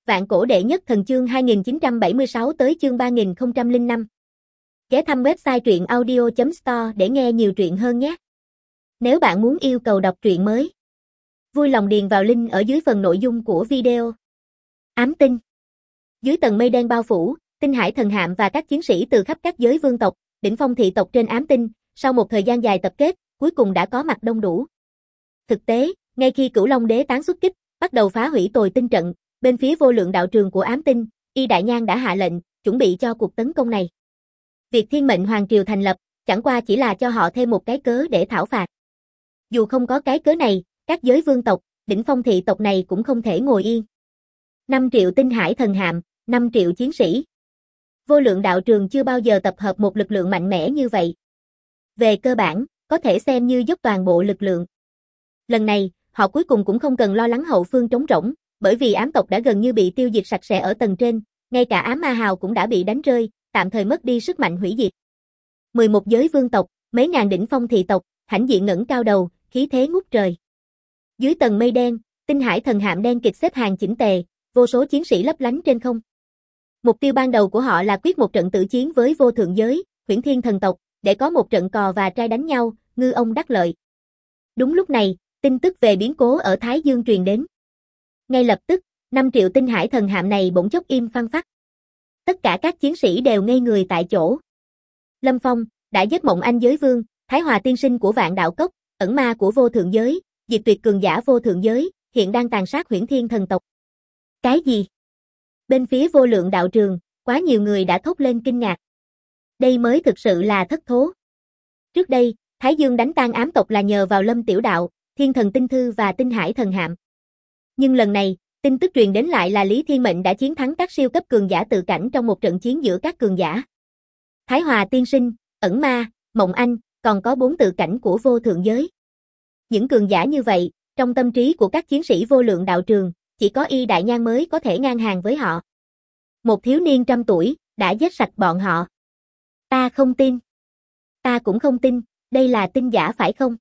Vạn cổ đệ nhất thần chương 2976 tới chương 3005. Ghé thăm website truyện audio.store để nghe nhiều truyện hơn nhé. Nếu bạn muốn yêu cầu đọc truyện mới, vui lòng điền vào link ở dưới phần nội dung của video. Ám tinh. Dưới tầng mây đen bao phủ, Tinh Hải Thần Hạm và các chiến sĩ từ khắp các giới vương tộc, đỉnh phong thị tộc trên ám tinh, sau một thời gian dài tập kết, cuối cùng đã có mặt đông đủ. Thực tế, ngay khi Cửu Long Đế tán xuất kích, bắt đầu phá hủy tồi tinh trận, bên phía vô lượng đạo trường của ám tinh, Y Đại Nhan đã hạ lệnh, chuẩn bị cho cuộc tấn công này. Việc Thiên Mệnh Hoàng Triều thành lập, chẳng qua chỉ là cho họ thêm một cái cớ để thảo phạt. Dù không có cái cớ này, các giới vương tộc, đỉnh phong thị tộc này cũng không thể ngồi yên. 5 triệu Tinh Hải Thần Hạm, 5 triệu chiến sĩ. Vô lượng đạo trường chưa bao giờ tập hợp một lực lượng mạnh mẽ như vậy. Về cơ bản, có thể xem như dốc toàn bộ lực lượng. Lần này, họ cuối cùng cũng không cần lo lắng hậu phương trống rỗng, bởi vì ám tộc đã gần như bị tiêu diệt sạch sẽ ở tầng trên, ngay cả ám ma hào cũng đã bị đánh rơi, tạm thời mất đi sức mạnh hủy diệt. 11 giới vương tộc, mấy ngàn đỉnh phong thị tộc, hãnh diện ngẩng cao đầu, khí thế ngút trời. Dưới tầng mây đen, Tinh Hải Thần Hạm đen kịt xếp hàng chỉnh tề, vô số chiến sĩ lấp lánh trên không. Mục tiêu ban đầu của họ là quyết một trận tử chiến với vô thượng giới, Huyễn Thiên thần tộc, để có một trận cò và trai đánh nhau, ngư ông đắc lợi. Đúng lúc này, tin tức về biến cố ở Thái Dương truyền đến. Ngay lập tức, 5 triệu Tinh Hải Thần Hạm này bỗng chốc im phăng phắc. Tất cả các chiến sĩ đều ngây người tại chỗ. Lâm Phong, đã giết Mộng Anh giới vương, Thái Hòa tiên sinh của Vạn Đạo Cốc, ẩn ma của vô thượng giới, diệt tuyệt cường giả vô thượng giới, hiện đang tàn sát Huyễn Thiên thần tộc. Cái gì? Bên phía vô lượng đạo trường, quá nhiều người đã thốt lên kinh ngạc. Đây mới thực sự là thất thố. Trước đây, Thái Dương đánh tan ám tộc là nhờ vào Lâm Tiểu Đạo, Thiên Thần Tinh Thư và Tinh Hải Thần Hạm. Nhưng lần này, tin tức truyền đến lại là Lý Thiên Mệnh đã chiến thắng các siêu cấp cường giả tự cảnh trong một trận chiến giữa các cường giả. Thái Hòa tiên sinh, ẩn ma, Mộng Anh, còn có 4 tự cảnh của vô thượng giới. Những cường giả như vậy, trong tâm trí của các chiến sĩ vô lượng đạo trường, chỉ có Y Đại Nhan mới có thể ngang hàng với họ. Một thiếu niên 100 tuổi, đã giết sạch bọn họ. Ta không tin. Ta cũng không tin, đây là tin giả phải không?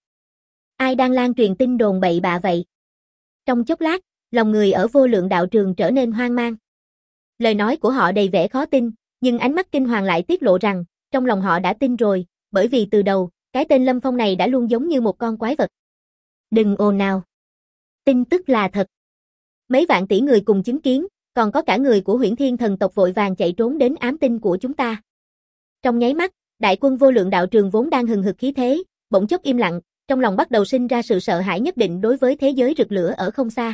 Ai đang lan truyền tin đồn bậy bạ vậy? Trong chốc lát, lòng người ở vô lượng đạo trường trở nên hoang mang. Lời nói của họ đầy vẻ khó tin, nhưng ánh mắt kinh hoàng lại tiết lộ rằng, trong lòng họ đã tin rồi, bởi vì từ đầu, cái tên Lâm Phong này đã luôn giống như một con quái vật. Đừng ồn nào. Tin tức là thật. Mấy vạn tỷ người cùng chứng kiến, còn có cả người của Huyễn Thiên thần tộc vội vàng chạy trốn đến ám tinh của chúng ta. Trong nháy mắt, đại quân vô lượng đạo trường vốn đang hừng hực khí thế, bỗng chốc im lặng, trong lòng bắt đầu sinh ra sự sợ hãi nhất định đối với thế giới rực lửa ở không xa.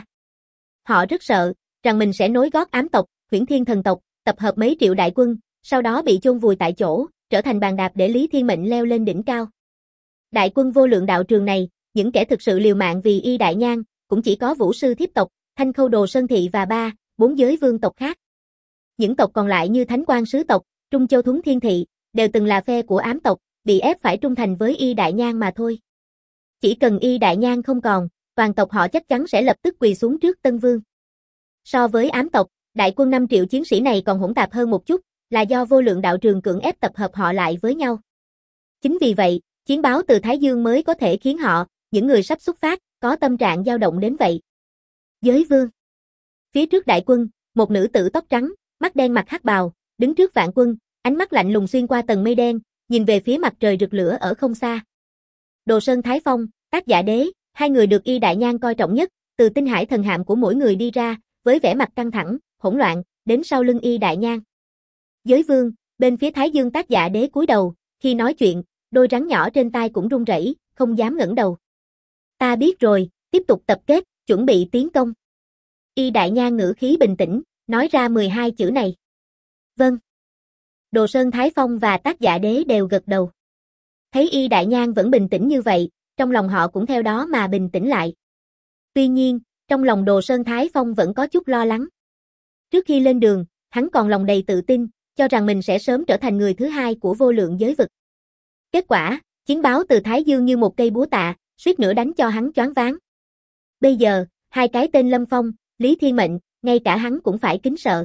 Họ rất sợ, rằng mình sẽ nối gót ám tộc, Huyễn Thiên thần tộc, tập hợp mấy triệu đại quân, sau đó bị chôn vùi tại chỗ, trở thành bàn đạp để Lý Thiên Mệnh leo lên đỉnh cao. Đại quân vô lượng đạo trường này, những kẻ thực sự liều mạng vì Y Đại Nhan, cũng chỉ có Vũ Sư Thiếp tộc, Thanh Khâu Đồ Sơn Thị và 4 giới vương tộc khác. Những tộc còn lại như Thánh Quang Sứ tộc, Trung Châu Thuấn Thiên Thị, đều từng là phe của ám tộc, bị ép phải trung thành với Y Đại Nhan mà thôi. Chỉ cần Y Đại Nhan không còn, toàn tộc họ chắc chắn sẽ lập tức quỳ xuống trước Tân Vương. So với ám tộc, đại quân 5 triệu chiến sĩ này còn hỗn tạp hơn một chút, là do vô lượng đạo trường cưỡng ép tập hợp họ lại với nhau. Chính vì vậy, chiến báo từ Thái Dương mới có thể khiến họ, những người sắp xuất phát, có tâm trạng dao động đến vậy. Giới vương. Phía trước đại quân, một nữ tử tóc trắng, mắt đen mặc hắc bào, đứng trước vạn quân, ánh mắt lạnh lùng xuyên qua tầng mây đen, nhìn về phía mặt trời rực lửa ở không xa. Đồ Sơn Thái Phong, Tác Giả Đế, hai người được Y Đại Nhan coi trọng nhất, từ Tinh Hải Thần Hạm của mỗi người đi ra, với vẻ mặt căng thẳng, hỗn loạn, đến sau lưng Y Đại Nhan. Giới vương, bên phía Thái Dương Tác Giả Đế cúi đầu, khi nói chuyện, đôi rắn nhỏ trên tai cũng run rẩy, không dám ngẩng đầu. Ta biết rồi, tiếp tục tập kết, chuẩn bị tiến công. Y Đại Nhan ngữ khí bình tĩnh, nói ra 12 chữ này. Vâng. Đồ Sơn Thái Phong và Tác Giả Đế đều gật đầu. Thấy Y Đại Nhan vẫn bình tĩnh như vậy, trong lòng họ cũng theo đó mà bình tĩnh lại. Tuy nhiên, trong lòng Đồ Sơn Thái Phong vẫn có chút lo lắng. Trước khi lên đường, hắn còn lòng đầy tự tin, cho rằng mình sẽ sớm trở thành người thứ hai của vô lượng giới vực. Kết quả, chiến báo từ Thái Dương như một cây búa tạ, suýt nữa đánh cho hắn choáng váng. Bây giờ, hai cái tên Lâm Phong, Lý Thiên Mệnh, ngay cả hắn cũng phải kính sợ.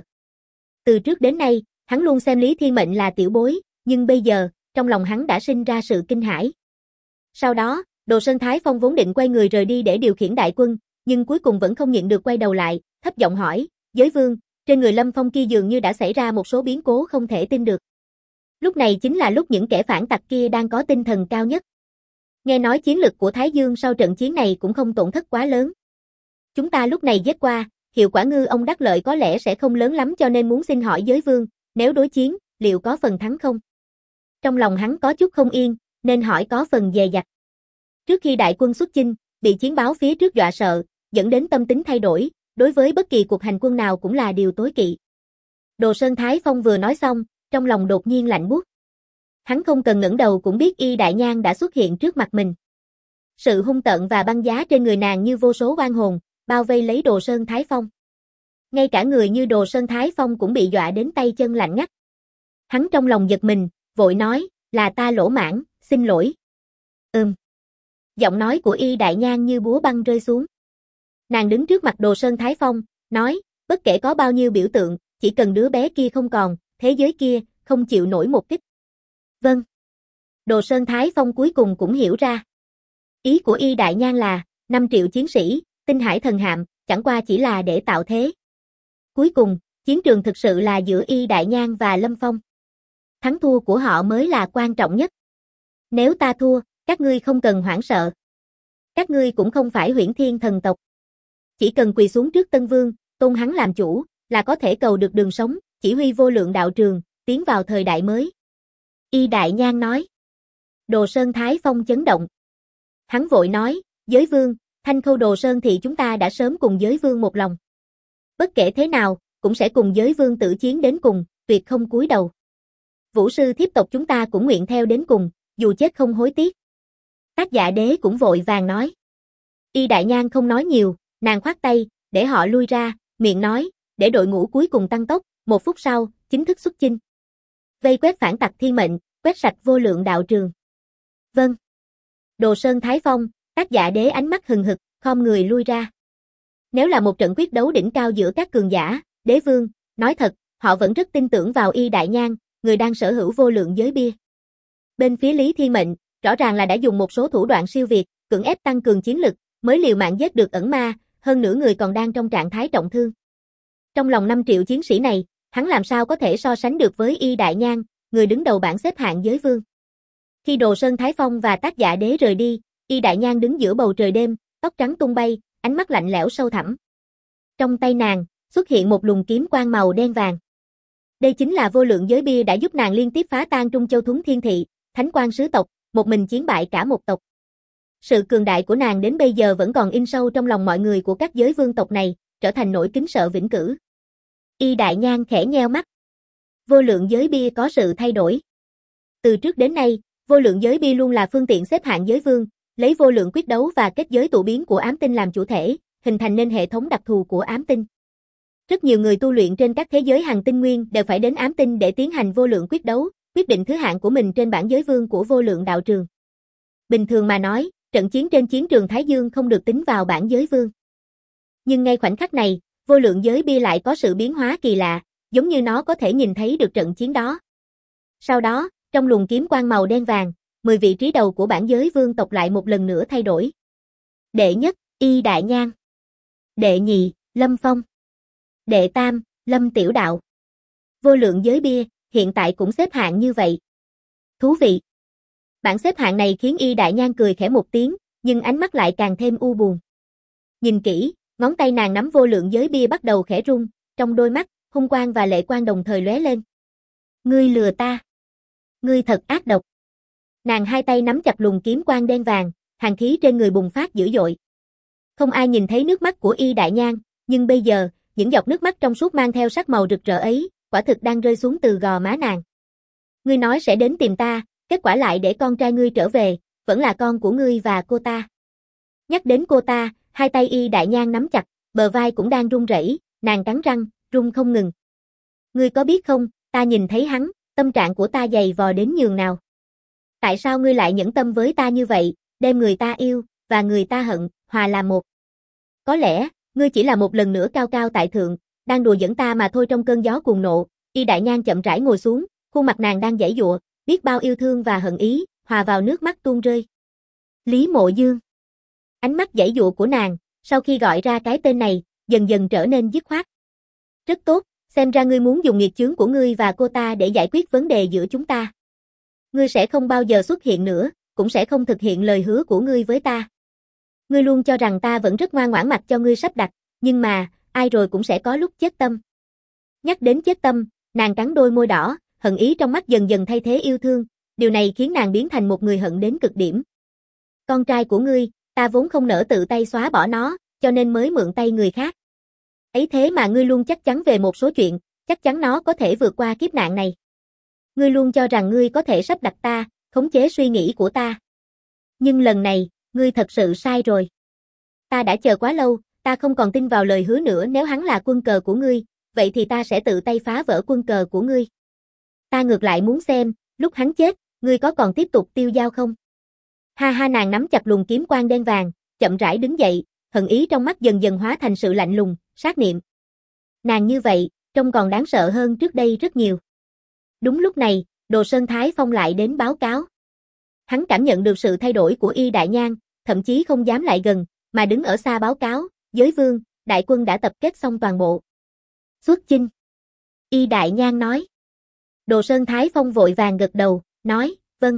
Từ trước đến nay, hắn luôn xem Lý Thiên Mệnh là tiểu bối, nhưng bây giờ, trong lòng hắn đã sinh ra sự kinh hãi. Sau đó, Đồ Sơn Thái Phong vốn định quay người rời đi để điều khiển đại quân, nhưng cuối cùng vẫn không nhịn được quay đầu lại, thấp giọng hỏi, giới vương, Trên người Lâm Phong kia dường như đã xảy ra một số biến cố không thể tin được. Lúc này chính là lúc những kẻ phản tặc kia đang có tinh thần cao nhất. Nghe nói chiến lực của Thái Dương sau trận chiến này cũng không tổn thất quá lớn. Chúng ta lúc này giết qua, hiệu quả ngư ông đắc lợi có lẽ sẽ không lớn lắm cho nên muốn xin hỏi giới vương, nếu đối chiến, liệu có phần thắng không? Trong lòng hắn có chút không yên, nên hỏi có phần dè dặt. Trước khi đại quân xuất chinh, bị chiến báo phía trước dọa sợ, dẫn đến tâm tính thay đổi, đối với bất kỳ cuộc hành quân nào cũng là điều tối kỵ. Đồ Sơn Thái Phong vừa nói xong, trong lòng đột nhiên lạnh buốt. Hắn không cần ngẩng đầu cũng biết Y Đại Nhan đã xuất hiện trước mặt mình. Sự hung tợn và băng giá trên người nàng như vô số oan hồn, bao vây lấy Đồ Sơn Thái Phong. Ngay cả người như Đồ Sơn Thái Phong cũng bị dọa đến tay chân lạnh ngắt. Hắn trong lòng giật mình, vội nói, là ta lỗ mãng, xin lỗi. Giọng nói của Y Đại Nhan như búa băng rơi xuống. Nàng đứng trước mặt Đồ Sơn Thái Phong, nói, bất kể có bao nhiêu biểu tượng, chỉ cần đứa bé kia không còn, thế giới kia, không chịu nổi một kích. Vâng. Đồ Sơn Thái Phong cuối cùng cũng hiểu ra. Ý của Y Đại Nhan là, 5 triệu chiến sĩ, tinh hải thần hạm, chẳng qua chỉ là để tạo thế. Cuối cùng, chiến trường thực sự là giữa Y Đại Nhan và Lâm Phong. Thắng thua của họ mới là quan trọng nhất. Nếu ta thua, các ngươi không cần hoảng sợ. Các ngươi cũng không phải Huyễn Thiên thần tộc. Chỉ cần quỳ xuống trước Tân Vương, tôn hắn làm chủ, là có thể cầu được đường sống, chỉ huy vô lượng đạo trường, tiến vào thời đại mới. Y Đại Nhan nói. Đồ Sơn Thái Phong chấn động. Hắn vội nói, giới vương, Thanh Khâu Đồ Sơn thì chúng ta đã sớm cùng giới vương một lòng. Bất kể thế nào, cũng sẽ cùng giới vương tử chiến đến cùng, tuyệt không cúi đầu. Vũ sư thiếp tộc chúng ta cũng nguyện theo đến cùng, dù chết không hối tiếc. Tác Dạ Đế cũng vội vàng nói. Y Đại Nhan không nói nhiều, nàng khoát tay, để họ lui ra, miệng nói, để đội ngũ cuối cùng tăng tốc, 1 phút sau, chính thức xuất chinh. Vây quét phản tặc thiên mệnh, quét sạch vô lượng đạo trường. Vâng. Đồ Sơn Thái Phong, Tác Dạ Đế ánh mắt hừng hực, khom người lui ra. Nếu là một trận quyết đấu đỉnh cao giữa các cường giả, đế vương, nói thật, họ vẫn rất tin tưởng vào Y Đại Nhan, người đang sở hữu vô lượng giới bia. Bên phía Lý Thiên Mệnh, rõ ràng là đã dùng một số thủ đoạn siêu việt, cưỡng ép tăng cường chiến lực, mới liều mạng giết được ẩn ma, hơn nữa người còn đang trong trạng thái trọng thương. Trong lòng 5 triệu chiến sĩ này, hắn làm sao có thể so sánh được với Y Đại Nhan, người đứng đầu bảng xếp hạng giới vương. Khi Đồ Sơn Thái Phong và Tác Dạ Đế rời đi, Y Đại Nhan đứng giữa bầu trời đêm, tóc trắng tung bay, ánh mắt lạnh lẽo sâu thẳm. Trong tay nàng, xuất hiện một luồng kiếm quang màu đen vàng. Đây chính là vô lượng giới bia đã giúp nàng liên tiếp phá tan Trung Châu Thuấn Thiên Thị, Thánh Quan Sứ tộc, một mình chiến bại cả một tộc. Sự cường đại của nàng đến bây giờ vẫn còn in sâu trong lòng mọi người của các giới vương tộc này, trở thành nỗi kính sợ vĩnh cửu. Y Đại Nhan khẽ nheo mắt. Vô lượng giới bia có sự thay đổi. Từ trước đến nay, vô lượng giới bia luôn là phương tiện xếp hạng giới vương, lấy vô lượng quyết đấu và kết giới tụ biến của ám tinh làm chủ thể, hình thành nên hệ thống đặc thù của ám tinh. Rất nhiều người tu luyện trên các thế giới hành tinh nguyên đều phải đến ám tinh để tiến hành vô lượng quyết đấu, quyết định thứ hạng của mình trên bảng giới vương của vô lượng đạo trường. Bình thường mà nói, trận chiến trên chiến trường Thái Dương không được tính vào bảng giới vương. Nhưng ngay khoảnh khắc này, vô lượng giới bia lại có sự biến hóa kỳ lạ, giống như nó có thể nhìn thấy được trận chiến đó. Sau đó, trong luồng kiếm quang màu đen vàng, 10 vị trí đầu của bảng giới vương tộc lại một lần nữa thay đổi. Đệ nhất, Y Đại Nhan. Đệ nhị, Lâm Phong. Đệ tam, Lâm Tiểu Đạo. Vô lượng giới bia, hiện tại cũng xếp hạng như vậy. Thú vị. Bảng xếp hạng này khiến Y Đại Nhan cười khẽ một tiếng, nhưng ánh mắt lại càng thêm u buồn. Nhìn kỹ, ngón tay nàng nắm vô lượng giới bia bắt đầu khẽ rung, trong đôi mắt, hung quang và lệ quang đồng thời lóe lên. Ngươi lừa ta. Ngươi thật ác độc. Nàng hai tay nắm chặt luồng kiếm quang đen vàng, hàn khí trên người bùng phát dữ dội. Không ai nhìn thấy nước mắt của Y Đại Nhan, nhưng bây giờ, những giọt nước mắt trong suốt mang theo sắc màu rực rỡ ấy, quả thực đang rơi xuống từ gò má nàng. Ngươi nói sẽ đến tìm ta, kết quả lại để con trai ngươi trở về, vẫn là con của ngươi và cô ta. Nhắc đến cô ta, hai tay Y Đại Nhan nắm chặt, bờ vai cũng đang run rẩy, nàng cắn răng, run không ngừng. Ngươi có biết không, ta nhìn thấy hắn, tâm trạng của ta dày vò đến nhường nào. Tại sao ngươi lại nhẫn tâm với ta như vậy, đem người ta yêu, và người ta hận, hòa làm một? Có lẽ, ngươi chỉ là một lần nữa cao cao tại thượng, đang đùa giỡn ta mà thôi. Trong cơn gió cuồng nộ, Y Đại Nhan chậm rãi ngồi xuống, khuôn mặt nàng đang giãy giụa, biết bao yêu thương và hận ý, hòa vào nước mắt tuôn rơi. Lý Mộ Dương. Ánh mắt giãy giụa của nàng, sau khi gọi ra cái tên này, dần dần trở nên dứt khoát. Rất tốt, Xem ra ngươi muốn dùng nghiệt chướng của ngươi và cô ta để giải quyết vấn đề giữa chúng ta. Ngươi sẽ không bao giờ xuất hiện nữa, cũng sẽ không thực hiện lời hứa của ngươi với ta. Ngươi luôn cho rằng ta vẫn rất ngoan ngoãn mặc cho ngươi sắp đặt, nhưng mà, ai rồi cũng sẽ có lúc chết tâm. Nhắc đến chết tâm, nàng cắn đôi môi đỏ, hận ý trong mắt dần dần thay thế yêu thương, điều này khiến nàng biến thành một người hận đến cực điểm. Con trai của ngươi, ta vốn không nỡ tự tay xóa bỏ nó, cho nên mới mượn tay người khác. Ấy thế mà ngươi luôn chắc chắn về một số chuyện, chắc chắn nó có thể vượt qua kiếp nạn này. Ngươi luôn cho rằng ngươi có thể sắp đặt ta, khống chế suy nghĩ của ta. Nhưng lần này, ngươi thật sự sai rồi. Ta đã chờ quá lâu, ta không còn tin vào lời hứa nữa, nếu hắn là quân cờ của ngươi, vậy thì ta sẽ tự tay phá vỡ quân cờ của ngươi. Ta ngược lại muốn xem, lúc hắn chết, ngươi có còn tiếp tục tiêu dao không? Ha ha, nàng nắm chặt luồng kiếm quang đen vàng, chậm rãi đứng dậy, hận ý trong mắt dần dần hóa thành sự lạnh lùng, sát niệm. Nàng như vậy, trông còn đáng sợ hơn trước đây rất nhiều. Đúng lúc này, Đồ Sơn Thái Phong lại đến báo cáo. Hắn cảm nhận được sự thay đổi của Y Đại Nhan, thậm chí không dám lại gần, mà đứng ở xa báo cáo, giới vương, đại quân đã tập kết xong toàn bộ. Xuất chinh. Y Đại Nhan nói. Đồ Sơn Thái Phong vội vàng gật đầu, nói, vâng.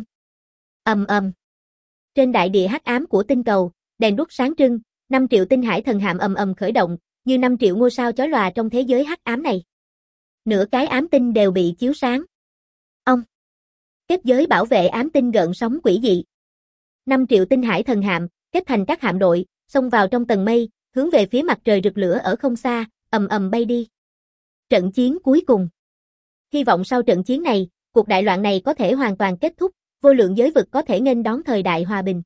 Ầm ầm. Trên đại địa hắc ám của tinh cầu, đèn đuốc sáng trưng, 5 triệu tinh hải thần hạm ầm ầm khởi động, như 5 triệu ngôi sao chói lòa trong thế giới hắc ám này. Nửa cái ám tinh đều bị chiếu sáng. Ông. Kết giới bảo vệ ám tinh gợn sóng quỷ dị. 5 triệu tinh hải thần hạm, kết thành các hạm đội, xông vào trong tầng mây, hướng về phía mặt trời rực lửa ở không xa, ầm ầm bay đi. Trận chiến cuối cùng. Hy vọng sau trận chiến này, cuộc đại loạn này có thể hoàn toàn kết thúc, vô lượng giới vực có thể nghênh đón thời đại hòa bình.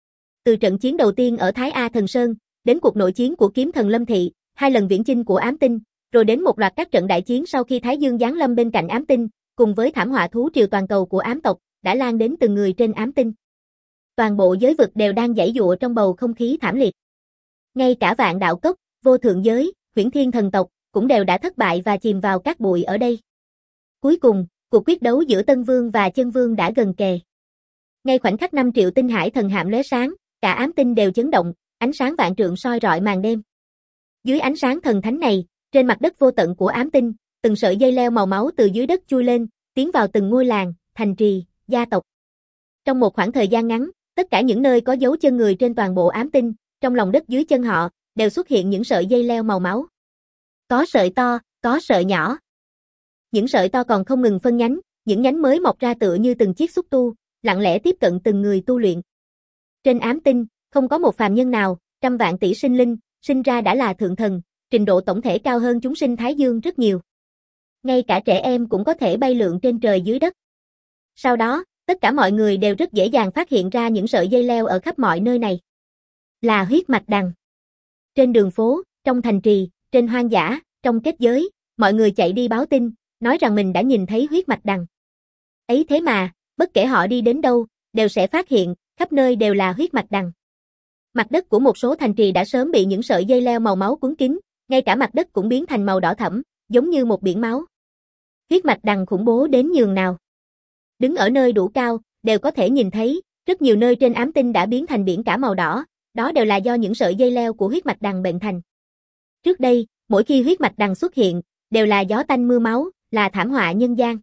Từ trận chiến đầu tiên ở Thái A Thần Sơn, đến cuộc nội chiến của Kiếm Thần Lâm Thị, 2 lần viễn chinh của ám tinh, rồi đến một loạt các trận đại chiến sau khi Thái Dương giáng lâm bên cạnh ám tinh, cùng với thảm họa thú triều toàn cầu của ám tộc, đã lan đến từng người trên ám tinh. Toàn bộ giới vực đều đang giãy giụa trong bầu không khí thảm liệt. Ngay cả Vạn Đạo Cốc, Vô Thượng Giới, Huyễn Thiên Thần tộc, cũng đều đã thất bại và chìm vào cát bụi ở đây. Cuối cùng, cuộc quyết đấu giữa Tân Vương và Chân Vương đã gần kề. Ngay khoảnh khắc 5 triệu tinh hải thần hạm lóe sáng, cả ám tinh đều chấn động, ánh sáng vạn trượng soi rọi màn đêm. Dưới ánh sáng thần thánh này, trên mặt đất vô tận của ám tinh, từng sợi dây leo màu máu từ dưới đất chui lên, tiến vào từng ngôi làng, thành trì, gia tộc. Trong một khoảng thời gian ngắn, tất cả những nơi có dấu chân người trên toàn bộ ám tinh, trong lòng đất dưới chân họ, đều xuất hiện những sợi dây leo màu máu. Có sợi to, có sợi nhỏ. Những sợi to còn không ngừng phân nhánh, những nhánh mới mọc ra tựa như từng chiếc xúc tu, lặng lẽ tiếp cận từng người tu luyện. Trên ám tinh, không có một phàm nhân nào, trăm vạn tỷ sinh linh, sinh ra đã là thượng thần, trình độ tổng thể cao hơn chúng sinh Thái Dương rất nhiều. Ngay cả trẻ em cũng có thể bay lượn trên trời dưới đất. Sau đó, tất cả mọi người đều rất dễ dàng phát hiện ra những sợi dây leo ở khắp mọi nơi này. Là huyết mạch đằng. Trên đường phố, trong thành trì, trên hoang dã, trong kết giới, mọi người chạy đi báo tin, nói rằng mình đã nhìn thấy huyết mạch đằng. Ấy thế mà, bất kể họ đi đến đâu, đều sẽ phát hiện, khắp nơi đều là huyết mạch đằng. Mặt đất của một số thành trì đã sớm bị những sợi dây leo màu máu cuốn kín, ngay cả mặt đất cũng biến thành màu đỏ thẫm, giống như một biển máu. Huyết mạch đằng khủng bố đến nhường nào. Đứng ở nơi đủ cao, đều có thể nhìn thấy, rất nhiều nơi trên ám tinh đã biến thành biển cả màu đỏ, đó đều là do những sợi dây leo của huyết mạch đằng bệnh thành. Trước đây, mỗi khi huyết mạch đằng xuất hiện, đều là gió tanh mưa máu, là thảm họa nhân gian.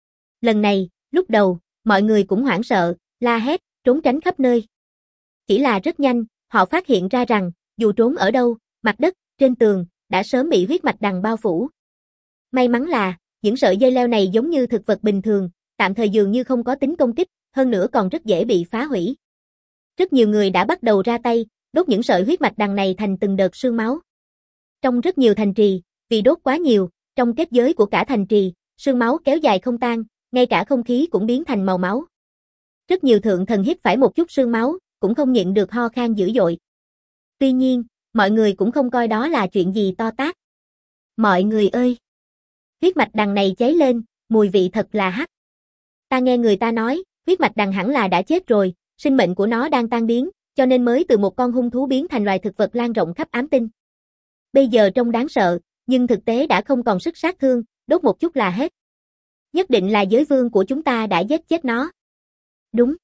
Lần này, lúc đầu, mọi người cũng hoảng sợ, la hét, trốn tránh khắp nơi. Chỉ là rất nhanh, họ phát hiện ra rằng, dù trốn ở đâu, mặt đất, trên tường, đã sớm bị huyết mạch đằng bao phủ. May mắn là, những sợi dây leo này giống như thực vật bình thường, tạm thời dường như không có tính công kích, hơn nữa còn rất dễ bị phá hủy. Rất nhiều người đã bắt đầu ra tay, đốt những sợi huyết mạch đằng này thành từng đợt sương máu. Trong rất nhiều thành trì, vì đốt quá nhiều, trong kết giới của cả thành trì, sương máu kéo dài không tan, ngay cả không khí cũng biến thành màu máu. Rất nhiều thượng thần hít phải một chút sương máu, cũng không nhịn được ho khan dữ dội. Tuy nhiên, mọi người cũng không coi đó là chuyện gì to tát. Mọi người ơi! Huyết mạch đằng này cháy lên, mùi vị thật là hắc. Ta nghe người ta nói, huyết mạch đằng hẳn là đã chết rồi, sinh mệnh của nó đang tan biến, cho nên mới từ một con hung thú biến thành loài thực vật lan rộng khắp ám tinh. Bây giờ trông đáng sợ, nhưng thực tế đã không còn sức sát thương, đốt một chút là hết. Nhất định là giới vương của chúng ta đã giết chết nó. Đúng.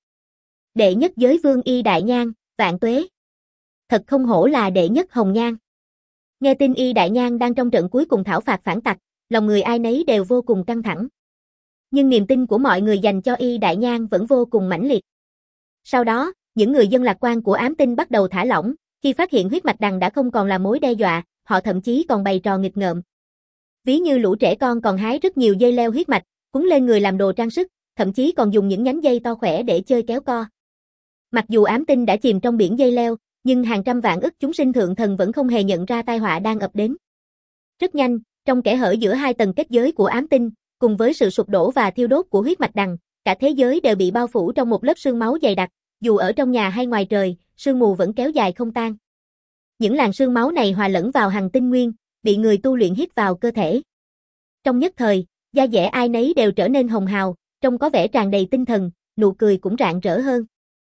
Đệ nhất giới vương Y Đại Nhan, vạn tuế. Thật không hổ là đệ nhất hồng nhan. Nghe tin Y Đại Nhan đang trong trận cuối cùng thảo phạt phản tặc, lòng người ai nấy đều vô cùng căng thẳng. Nhưng niềm tin của mọi người dành cho Y Đại Nhan vẫn vô cùng mãnh liệt. Sau đó, những người dân lạc quan của ám tinh bắt đầu thả lỏng, khi phát hiện huyết mạch đằng đã không còn là mối đe dọa, họ thậm chí còn bày trò nghịch ngợm. Ví như lũ trẻ con còn hái rất nhiều dây leo huyết mạch, quấn lên người làm đồ trang sức, thậm chí còn dùng những nhánh dây to khỏe để chơi kéo co. Mặc dù ám tinh đã chìm trong biển dây leo, nhưng hàng trăm vạn ức chúng sinh thượng thần vẫn không hề nhận ra tai họa đang ập đến. Rất nhanh, trong kẽ hở giữa hai tầng kết giới của ám tinh, cùng với sự sụp đổ và thiêu đốt của huyết mạch đằng, cả thế giới đều bị bao phủ trong một lớp sương máu dày đặc, dù ở trong nhà hay ngoài trời, sương mù vẫn kéo dài không tan. Những làn sương máu này hòa lẫn vào hằng tinh nguyên, bị người tu luyện hít vào cơ thể. Trong nhất thời, da dẻ ai nấy đều trở nên hồng hào, trông có vẻ tràn đầy tinh thần, nụ cười cũng rạng rỡ hơn.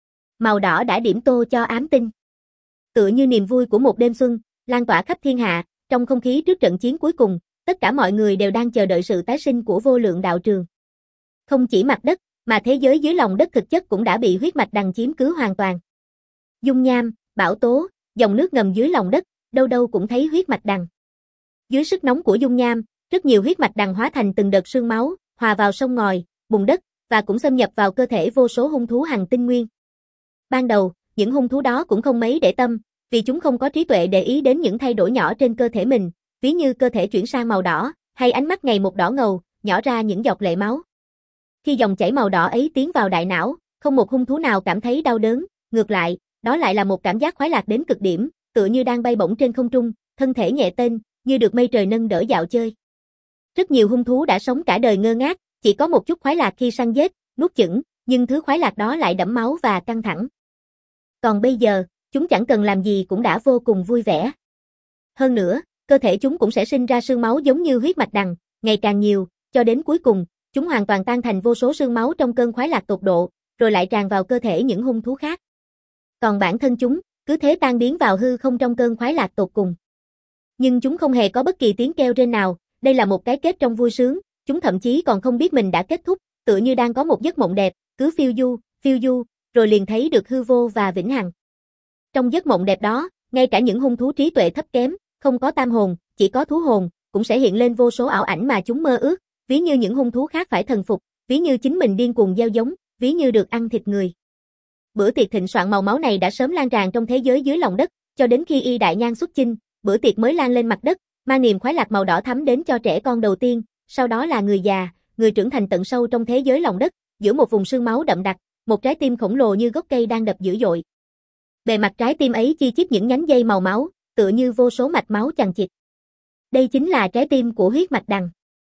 Màu đỏ đã điểm tô cho ám tinh. Tựa như niềm vui của một đêm xuân, lan tỏa khắp thiên hạ, trong không khí trước trận chiến cuối cùng, tất cả mọi người đều đang chờ đợi sự tái sinh của vô lượng đạo trường. Không chỉ mặt đất, mà thế giới dưới lòng đất thực chất cũng đã bị huyết mạch đằng chiếm cứ hoàn toàn. Dung nham, bão tố, dòng nước ngầm dưới lòng đất, đâu đâu cũng thấy huyết mạch đằng. Dưới sức nóng của dung nham, rất nhiều huyết mạch đằng hóa thành từng đợt sương máu, hòa vào sông ngòi, bùn đất, và cũng xâm nhập vào cơ thể vô số hung thú hằng tinh nguyên. Ban đầu, những hung thú đó cũng không mấy để tâm, vì chúng không có trí tuệ để ý đến những thay đổi nhỏ trên cơ thể mình, ví như cơ thể chuyển sang màu đỏ, hay ánh mắt ngày một đỏ ngầu, nhỏ ra những giọt lệ máu. Khi dòng chảy màu đỏ ấy tiến vào đại não, không một hung thú nào cảm thấy đau đớn, ngược lại, đó lại là một cảm giác khoái lạc đến cực điểm, tựa như đang bay bổng trên không trung, thân thể nhẹ tênh, như được mây trời nâng đỡ dạo chơi. Rất nhiều hung thú đã sống cả đời ngơ ngác, chỉ có một chút khoái lạc khi săn giết, nuốt chửng, nhưng thứ khoái lạc đó lại đẫm máu và căng thẳng. Còn bây giờ, chúng chẳng cần làm gì cũng đã vô cùng vui vẻ. Hơn nữa, cơ thể chúng cũng sẽ sinh ra sương máu giống như huyết mạch đằng, ngày càng nhiều, cho đến cuối cùng, chúng hoàn toàn tan thành vô số sương máu trong cơn khoái lạc tột độ, rồi lại tràn vào cơ thể những hung thú khác. Còn bản thân chúng, cứ thế tan biến vào hư không trong cơn khoái lạc tột cùng. Nhưng chúng không hề có bất kỳ tiếng kêu rên nào, đây là một cái kết trong vui sướng, chúng thậm chí còn không biết mình đã kết thúc, tựa như đang có một giấc mộng đẹp, cứ phiêu du, rồi liền thấy được hư vô và vĩnh hằng. Trong giấc mộng đẹp đó, ngay cả những hung thú trí tuệ thấp kém, không có tam hồn, chỉ có thú hồn, cũng sẽ hiện lên vô số ảo ảnh mà chúng mơ ước, ví như những hung thú khác phải thần phục, ví như chính mình điên cuồng gieo giống, ví như được ăn thịt người. Bữa tiệc thịnh soạn màu máu này đã sớm lan tràn trong thế giới dưới lòng đất, cho đến khi Y Đại Nhan xuất chinh, bữa tiệc mới lan lên mặt đất, mang niềm khoái lạc màu đỏ thắm đến cho trẻ con đầu tiên, sau đó là người già, người trưởng thành tận sâu trong thế giới lòng đất, giữa một vùng sương máu đậm đặc, một trái tim khổng lồ như gốc cây đang đập dữ dội. Bề mặt trái tim ấy chi chít những nhánh dây màu máu, tựa như vô số mạch máu chằng chịt. Đây chính là trái tim của huyết mạch đằng.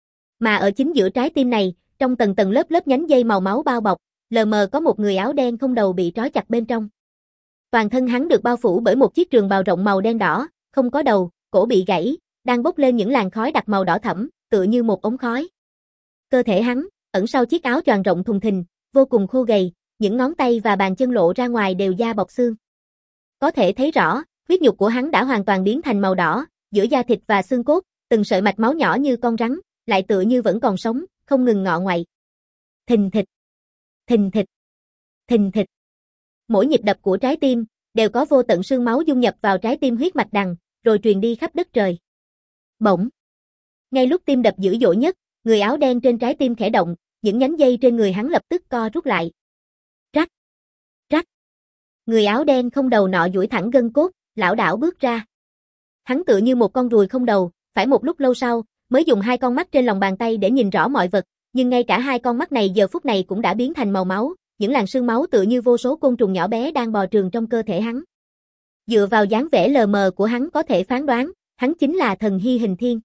Mà ở chính giữa trái tim này, trong tầng tầng lớp lớp nhánh dây màu máu bao bọc, lờ mờ có một người áo đen không đầu bị trói chặt bên trong. Toàn thân hắn được bao phủ bởi một chiếc trường bào rộng màu đen đỏ, không có đầu, cổ bị gãy, đang bốc lên những làn khói đặc màu đỏ thẫm, tựa như một ống khói. Cơ thể hắn, ẩn sau chiếc áo choàng rộng thùng thình, vô cùng khô gầy, những ngón tay và bàn chân lộ ra ngoài đều da bọc xương. Có thể thấy rõ, huyết nhục của hắn đã hoàn toàn biến thành màu đỏ, giữa da thịt và xương cốt, từng sợi mạch máu nhỏ như con rắn, lại tựa như vẫn còn sống, không ngừng ngọ ngoại. Thình thịch, thình thịch, thình thịch. Mỗi nhịp đập của trái tim đều có vô tận sương máu dung nhập vào trái tim huyết mạch đằng, rồi truyền đi khắp đất trời. Bỗng, ngay lúc tim đập dữ dội nhất, người áo đen trên trái tim khẽ động, những nhánh dây trên người hắn lập tức co rút lại. Rắc, rắc. Người áo đen không đầu nọ duỗi thẳng gân cốt, lảo đảo bước ra. Hắn tựa như một con ruồi không đầu, phải một lúc lâu sau, mới dùng hai con mắt trên lòng bàn tay để nhìn rõ mọi vật, nhưng ngay cả hai con mắt này giờ phút này cũng đã biến thành màu máu, những làn sương máu tựa như vô số côn trùng nhỏ bé đang bò trườn trong cơ thể hắn. Dựa vào dáng vẻ lờ mờ của hắn có thể phán đoán, hắn chính là thần Hy Hình Thiên.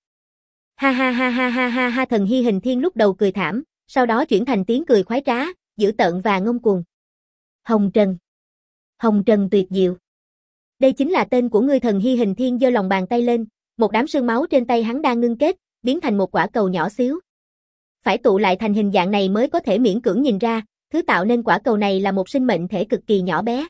Ha ha ha ha ha ha ha, thần Hy Hình Thiên lúc đầu cười thảm, sau đó chuyển thành tiếng cười khoái trá, dữ tợn và ngông cuồng. Hồng Trần. Hồng Trần tuyệt diệu. Đây chính là tên của ngươi. Thần Hy Hình Thiên giơ lòng bàn tay lên, một đám sương máu trên tay hắn đang ngưng kết, biến thành một quả cầu nhỏ xíu. Phải tụ lại thành hình dạng này mới có thể miễn cưỡng nhìn ra, thứ tạo nên quả cầu này là một sinh mệnh thể cực kỳ nhỏ bé.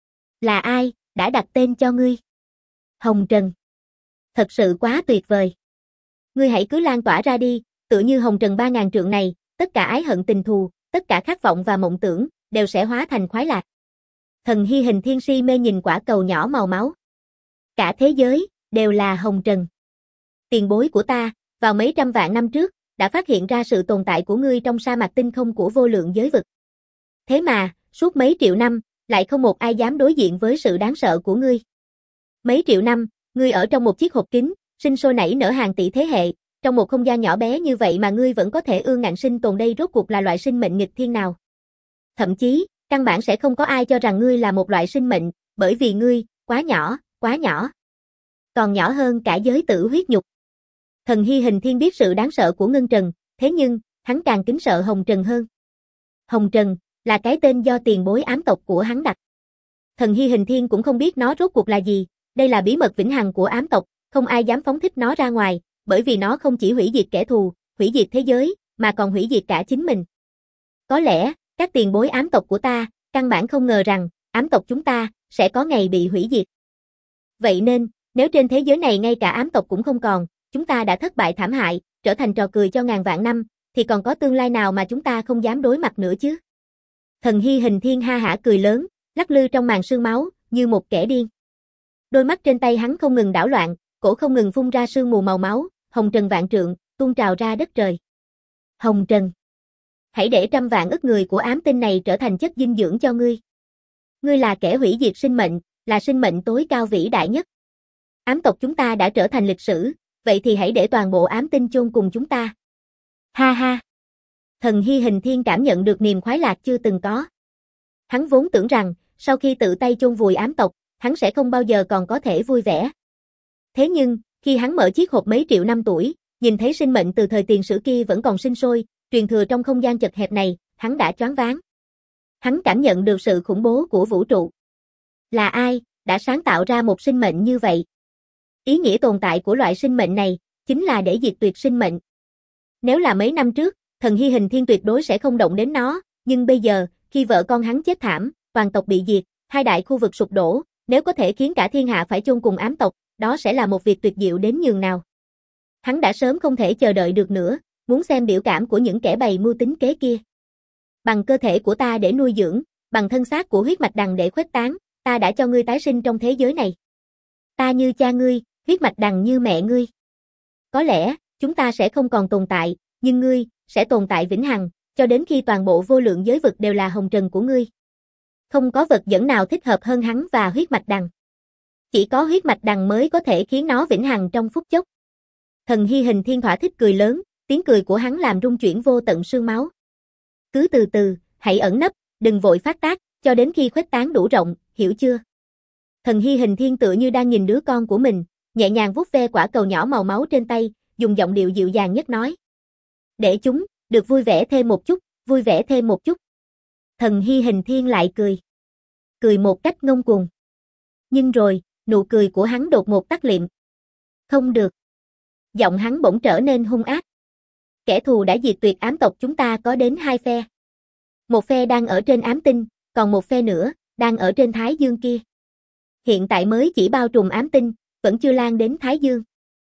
Là ai đã đặt tên cho ngươi? Hồng Trần. Thật sự quá tuyệt vời. Ngươi hãy cứ lan tỏa ra đi, tựa như hồng trần 3000 trượng này, tất cả ái hận tình thù, tất cả khát vọng và mộng tưởng, đều sẽ hóa thành khoái lạc. Thần Hy Hình Thiên si mê nhìn quả cầu nhỏ màu máu. Cả thế giới, đều là hồng trần. Tiền bối của ta, vào mấy trăm vạn năm trước, đã phát hiện ra sự tồn tại của ngươi trong sa mạc tinh không của vô lượng giới vực. Thế mà, suốt mấy triệu năm, lại không một ai dám đối diện với sự đáng sợ của ngươi. Mấy triệu năm, ngươi ở trong một chiếc hộp kín, sinh sôi nảy nở hàng tỷ thế hệ, trong một không gian nhỏ bé như vậy mà ngươi vẫn có thể ương ngạnh sinh tồn, đây rốt cuộc là loại sinh mệnh nghịch thiên nào? Thậm chí, căn bản sẽ không có ai cho rằng ngươi là một loại sinh mệnh, bởi vì ngươi, quá nhỏ, quá nhỏ. Còn nhỏ hơn cả giới tử huyết nhục. Thần Hy Hình Thiên biết sự đáng sợ của Ngân Trần, thế nhưng, hắn càng kính sợ Hồng Trần hơn. Hồng Trần, là cái tên do tiền bối ám tộc của hắn đặt. Thần Hy Hình Thiên cũng không biết nó rốt cuộc là gì, đây là bí mật vĩnh hằng của ám tộc, không ai dám phóng thích nó ra ngoài, bởi vì nó không chỉ hủy diệt kẻ thù, hủy diệt thế giới, mà còn hủy diệt cả chính mình. Có lẽ, các tiền bối ám tộc của ta, căn bản không ngờ rằng, ám tộc chúng ta, sẽ có ngày bị hủy diệt. Vậy nên, nếu trên thế giới này ngay cả ám tộc cũng không còn, chúng ta đã thất bại thảm hại, trở thành trò cười cho ngàn vạn năm, thì còn có tương lai nào mà chúng ta không dám đối mặt nữa chứ? Thần Hy Hình Thiên ha hả cười lớn, lắc lư trong màn sương máu, như một kẻ điên. Đôi mắt trên tay hắn không ngừng đảo loạn, cổ không ngừng phun ra sương mù màu máu, hồng trần vạn trượng, tuôn trào ra đất trời. Hồng trần, hãy để trăm vạn ức người của ám tinh này trở thành chất dinh dưỡng cho ngươi. Ngươi là kẻ hủy diệt sinh mệnh, là sinh mệnh tối cao vĩ đại nhất. Ám tộc chúng ta đã trở thành lịch sử, vậy thì hãy để toàn bộ ám tinh chôn cùng chúng ta. Ha ha. Thần Hy Hình Thiên cảm nhận được niềm khoái lạc chưa từng có. Hắn vốn tưởng rằng, sau khi tự tay chôn vùi ám tộc, hắn sẽ không bao giờ còn có thể vui vẻ. Thế nhưng, khi hắn mở chiếc hộp mấy triệu năm tuổi, nhìn thấy sinh mệnh từ thời tiền sử kia vẫn còn sinh sôi, truyền thừa trong không gian chật hẹp này, hắn đã choáng váng. Hắn cảm nhận được sự khủng bố của vũ trụ. Là ai đã sáng tạo ra một sinh mệnh như vậy? Ý nghĩa tồn tại của loại sinh mệnh này chính là để diệt tuyệt sinh mệnh. Nếu là mấy năm trước, Thần Hy Hình Thiên tuyệt đối sẽ không động đến nó, nhưng bây giờ, khi vợ con hắn chết thảm, toàn tộc bị diệt, hai đại khu vực sụp đổ, nếu có thể khiến cả thiên hạ phải chôn cùng ám tộc, đó sẽ là một việc tuyệt diệu đến nhường nào. Hắn đã sớm không thể chờ đợi được nữa, muốn xem biểu cảm của những kẻ bày mưu tính kế kia. Bằng cơ thể của ta để nuôi dưỡng, bằng thân xác của huyết mạch đằng để khuếch tán, ta đã cho ngươi tái sinh trong thế giới này. Ta như cha ngươi, huyết mạch đằng như mẹ ngươi. Có lẽ, chúng ta sẽ không còn tồn tại, nhưng ngươi sẽ tồn tại vĩnh hằng, cho đến khi toàn bộ vô lượng giới vực đều là hồng trần của ngươi. Không có vật dẫn nào thích hợp hơn hắn và huyết mạch đằng. Chỉ có huyết mạch đằng mới có thể khiến nó vĩnh hằng trong phút chốc. Thần Hy Hình Thiên thỏa thích cười lớn, tiếng cười của hắn làm rung chuyển vô tận xương máu. Cứ từ từ, hãy ẩn nấp, đừng vội phát tác, cho đến khi khuếch tán đủ rộng, hiểu chưa? Thần Hy Hình Thiên tựa như đang nhìn đứa con của mình, nhẹ nhàng vuốt ve quả cầu nhỏ màu máu trên tay, dùng giọng điệu dịu dàng nhất nói. Để chúng, được vui vẻ thêm một chút, vui vẻ thêm một chút. Thần Hy Hình Thiên lại cười. Cười một cách ngông cuồng. Nhưng rồi, nụ cười của hắn đột ngột tắt liệm. Không được. Giọng hắn bỗng trở nên hung ác. Kẻ thù đã diệt tuyệt ám tộc chúng ta có đến hai phe. Một phe đang ở trên ám tinh, còn một phe nữa, đang ở trên Thái Dương kia. Hiện tại mới chỉ bao trùm ám tinh, vẫn chưa lan đến Thái Dương.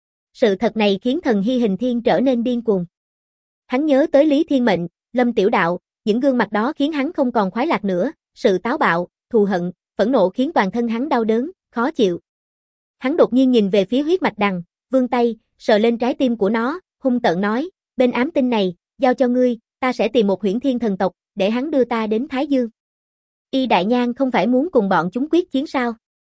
Sự thật này khiến Thần Hy Hình Thiên trở nên điên cuồng. Hắn nhớ tới Lý Thiên Mệnh, Lâm Tiểu Đạo, những gương mặt đó khiến hắn không còn khoái lạc nữa, sự táo bạo, thù hận, phẫn nộ khiến toàn thân hắn đau đớn, khó chịu. Hắn đột nhiên nhìn về phía huyết mạch đằng, vươn tay, sờ lên trái tim của nó, hung tợn nói, bên ám tinh này, giao cho ngươi, ta sẽ tìm một huyễn thiên thần tộc, để hắn đưa ta đến Thái Dương. Y Đại Nhan không phải muốn cùng bọn chúng quyết chiến sao?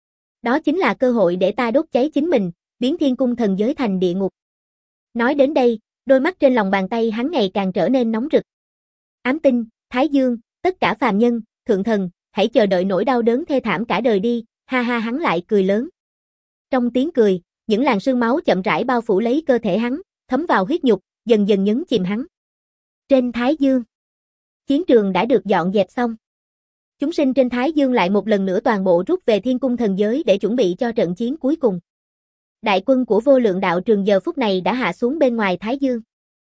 Đó chính là cơ hội để ta đốt cháy chính mình, biến thiên cung thần giới thành địa ngục. Nói đến đây, đôi mắt trên lòng bàn tay hắn ngày càng trở nên nóng rực. Ám tinh, Thái Dương, tất cả phàm nhân, thượng thần, hãy chờ đợi nỗi đau đớn thê thảm cả đời đi, ha ha hắn lại cười lớn. Trong tiếng cười, những làn sương máu chậm rãi bao phủ lấy cơ thể hắn, thấm vào huyết nhục, dần dần nhấn chìm hắn. Trên Thái Dương, chiến trường đã được dọn dẹp xong. Chúng sinh trên Thái Dương lại một lần nữa toàn bộ rút về thiên cung thần giới để chuẩn bị cho trận chiến cuối cùng. Đại quân của vô lượng đạo trường giờ phút này đã hạ xuống bên ngoài Thái Dương.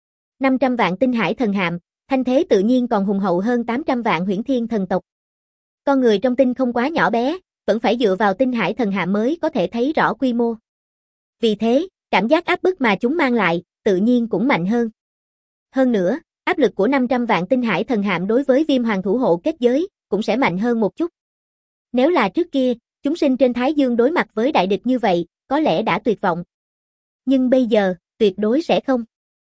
500 vạn tinh hải thần hạm, thanh thế tự nhiên còn hùng hậu hơn 800 vạn huyễn thiên thần tộc. Con người trong tinh không quá nhỏ bé, vẫn phải dựa vào tinh hải thần hạm mới có thể thấy rõ quy mô. Vì thế, cảm giác áp bức mà chúng mang lại, tự nhiên cũng mạnh hơn. Hơn nữa, áp lực của 500 vạn tinh hải thần hạm đối với Viêm Hoàng thủ hộ kết giới, cũng sẽ mạnh hơn một chút. Nếu là trước kia, chúng sinh trên Thái Dương đối mặt với đại địch như vậy, có lẽ đã tuyệt vọng. Nhưng bây giờ, Tuyệt đối sẽ không.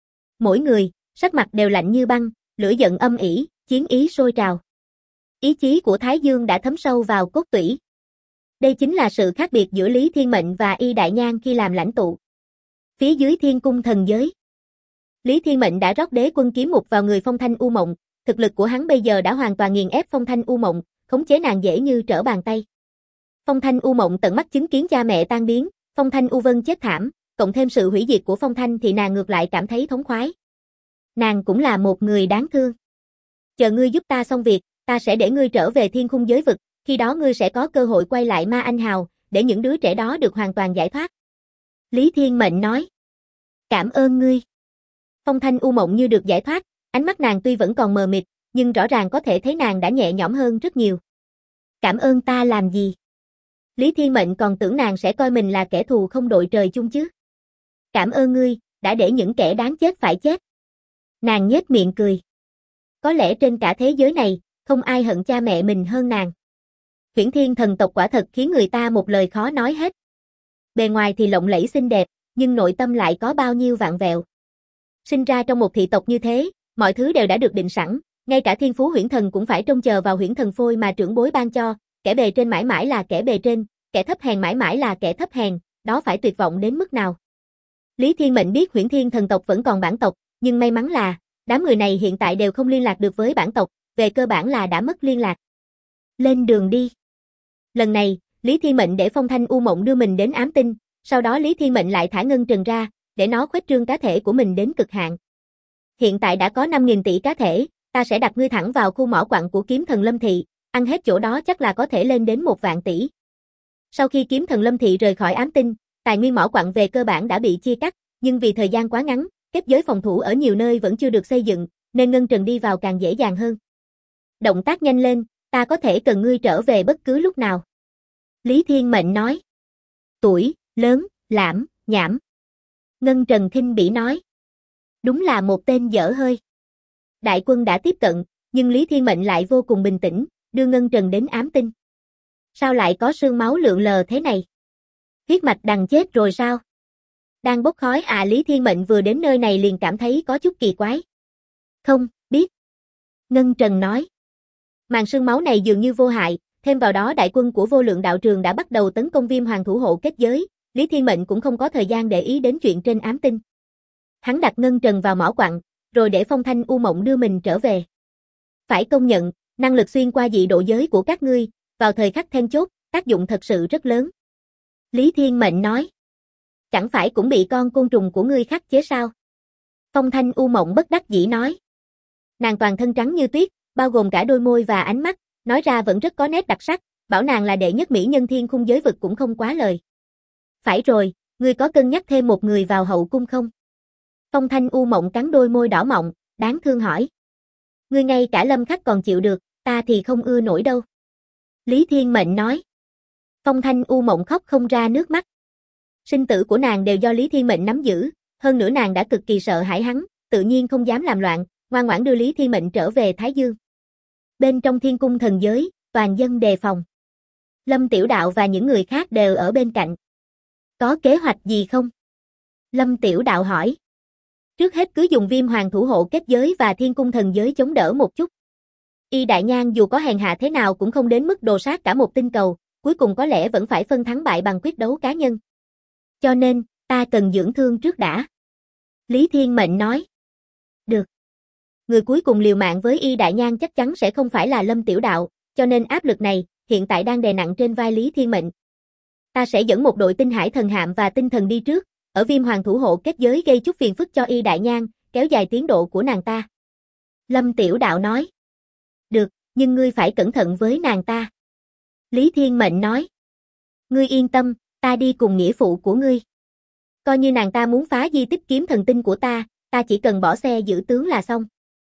Mỗi người, sắc mặt đều lạnh như băng, lửa giận âm ỉ, chiến ý sôi trào. Ý chí của Thái Dương đã thấm sâu vào cốt tủy. Đây chính là sự khác biệt giữa Lý Thiên Mệnh và Y Đại Nhan khi làm lãnh tụ. Phía dưới Thiên Cung thần giới, Lý Thiên Mệnh đã rót đế quân kiếm mục vào người Phong Thanh U Mộng, thực lực của hắn bây giờ đã hoàn toàn nghiền ép Phong Thanh U Mộng, khống chế nàng dễ như trở bàn tay. Phong Thanh U Mộng tận mắt chứng kiến cha mẹ tan biến, Phong Thanh U Vân chết thảm, cộng thêm sự hủy diệt của Phong Thanh thì nàng ngược lại cảm thấy thống khoái. Nàng cũng là một người đáng thương. Chờ ngươi giúp ta xong việc, ta sẽ để ngươi trở về Thiên Khung giới vực, khi đó ngươi sẽ có cơ hội quay lại Ma Anh Hào, để những đứa trẻ đó được hoàn toàn giải thoát. Lý Thiên Mệnh nói. Cảm ơn ngươi. Phong Thanh U Mộng như được giải thoát, ánh mắt nàng tuy vẫn còn mờ mịt, nhưng rõ ràng có thể thấy nàng đã nhẹ nhõm hơn rất nhiều. Cảm ơn ta làm gì? Lý Thiên Mệnh còn tưởng nàng sẽ coi mình là kẻ thù không đội trời chung chứ. Cảm ơn ngươi, đã để những kẻ đáng chết phải chết. Nàng nhếch miệng cười. Có lẽ trên cả thế giới này, không ai hận cha mẹ mình hơn nàng. Huyễn Thiên thần tộc quả thật khiến người ta một lời khó nói hết. Bề ngoài thì lộng lẫy xinh đẹp, nhưng nội tâm lại có bao nhiêu vạn vẹo. Sinh ra trong một thị tộc như thế, mọi thứ đều đã được định sẵn, ngay cả thiên phú huyễn thần cũng phải trông chờ vào huyễn thần phôi mà trưởng bối ban cho, kẻ bề trên mãi mãi là kẻ bề trên, kẻ thấp hèn mãi mãi là kẻ thấp hèn, đó phải tuyệt vọng đến mức nào. Lý Thiên Mệnh biết Huyễn Thiên thần tộc vẫn còn bản tộc, nhưng may mắn là, đám người này hiện tại đều không liên lạc được với bản tộc, về cơ bản là đã mất liên lạc. Lên đường đi. Lần này, Lý Thiên Mệnh để Phong Thanh U Mộng đưa mình đến ám tinh, sau đó Lý Thiên Mệnh lại thả Ngân Trần ra, để nó khuếch trương cá thể của mình đến cực hạn. Hiện tại đã có 5.000 tỷ cá thể, ta sẽ đặt ngươi thẳng vào khu mỏ quặng của kiếm thần Lâm Thị, ăn hết chỗ đó chắc là có thể lên đến 1 vạn tỷ. Sau khi kiếm thần Lâm Thị rời khỏi ám tinh, tài nguyên mỏ quặng về cơ bản đã bị chia cắt, nhưng vì thời gian quá ngắn, kết giới phòng thủ ở nhiều nơi vẫn chưa được xây dựng, nên Ngân Trần đi vào càng dễ dàng hơn. Động tác nhanh lên, ta có thể cần ngươi trở về bất cứ lúc nào. Lý Thiên Mệnh nói. Tuổi, lớn, lãm, nhảm. Ngân Trần khinh bỉ nói. Đúng là một tên dở hơi. Đại quân đã tiếp cận, nhưng Lý Thiên Mệnh lại vô cùng bình tĩnh, đưa Ngân Trần đến ám tinh. Sao lại có sương máu lượn lờ thế này? Huyết mạch đằng chết rồi sao? Đang bốc khói à? Lý Thiên Mệnh vừa đến nơi này liền cảm thấy có chút kỳ quái. Không, biết. Ngân Trần nói. Màn sương máu này dường như vô hại, thêm vào đó đại quân của Vô Lượng đạo trường đã bắt đầu tấn công Viêm Hoàng thủ hộ kết giới, Lý Thiên Mệnh cũng không có thời gian để ý đến chuyện trên ám tinh. Hắn đặt Ngân Trần vào mỏ quặng, rồi để Phong Thanh U Mộng đưa mình trở về. Phải công nhận, năng lực xuyên qua dị độ giới của các ngươi, vào thời khắc then chốt, tác dụng thật sự rất lớn. Lý Thiên Mệnh nói. Chẳng phải cũng bị con côn trùng của ngươi khắc chế sao? Phong Thanh U Mộng bất đắc dĩ nói. Nàng toàn thân trắng như tuyết, bao gồm cả đôi môi và ánh mắt, nói ra vẫn rất có nét đặc sắc, bảo nàng là đệ nhất mỹ nhân thiên khung giới vực cũng không quá lời. Phải rồi, ngươi có cân nhắc thêm một người vào hậu cung không? Phong Thanh U Mộng cắn đôi môi đỏ mọng, đáng thương hỏi. Ngươi ngay cả Lâm Khắc còn chịu được, ta thì không ưa nổi đâu. Lý Thiên Mệnh nói. Phong Thanh U Mộng khóc không ra nước mắt. Sinh tử của nàng đều do Lý Thiên Mệnh nắm giữ, hơn nữa nàng đã cực kỳ sợ hãi hắn, tự nhiên không dám làm loạn, ngoan ngoãn đưa Lý Thiên Mệnh trở về Thái Dương. Bên trong Thiên Cung thần giới, toàn dân đề phòng. Lâm Tiểu Đạo và những người khác đều ở bên cạnh. Có kế hoạch gì không? Lâm Tiểu Đạo hỏi. Trước hết cứ dùng Viêm Hoàng thủ hộ kết giới và Thiên Cung thần giới chống đỡ một chút. Y Đại Nhan dù có hèn hạ thế nào cũng không đến mức đồ sát cả một tinh cầu, cuối cùng có lẽ vẫn phải phân thắng bại bằng quyết đấu cá nhân. Cho nên, ta cần dưỡng thương trước đã. Lý Thiên Mệnh nói. Được. Người cuối cùng liều mạng với Y Đại Nhan chắc chắn sẽ không phải là Lâm Tiểu Đạo, cho nên áp lực này, hiện tại đang đè nặng trên vai Lý Thiên Mệnh. Ta sẽ dẫn một đội tinh hải thần hạm và tinh thần đi trước, ở Viêm Hoàng thủ hộ kết giới gây chút phiền phức cho Y Đại Nhan, kéo dài tiến độ của nàng ta. Lâm Tiểu Đạo nói. Được, nhưng ngươi phải cẩn thận với nàng ta. Lý Thiên Mệnh nói. Ngươi yên tâm, ta đi cùng nghĩa phụ của ngươi. Coi như nàng ta muốn phá di tích kiếm thần tinh của ta chỉ cần bỏ xe giữ tướng là xong.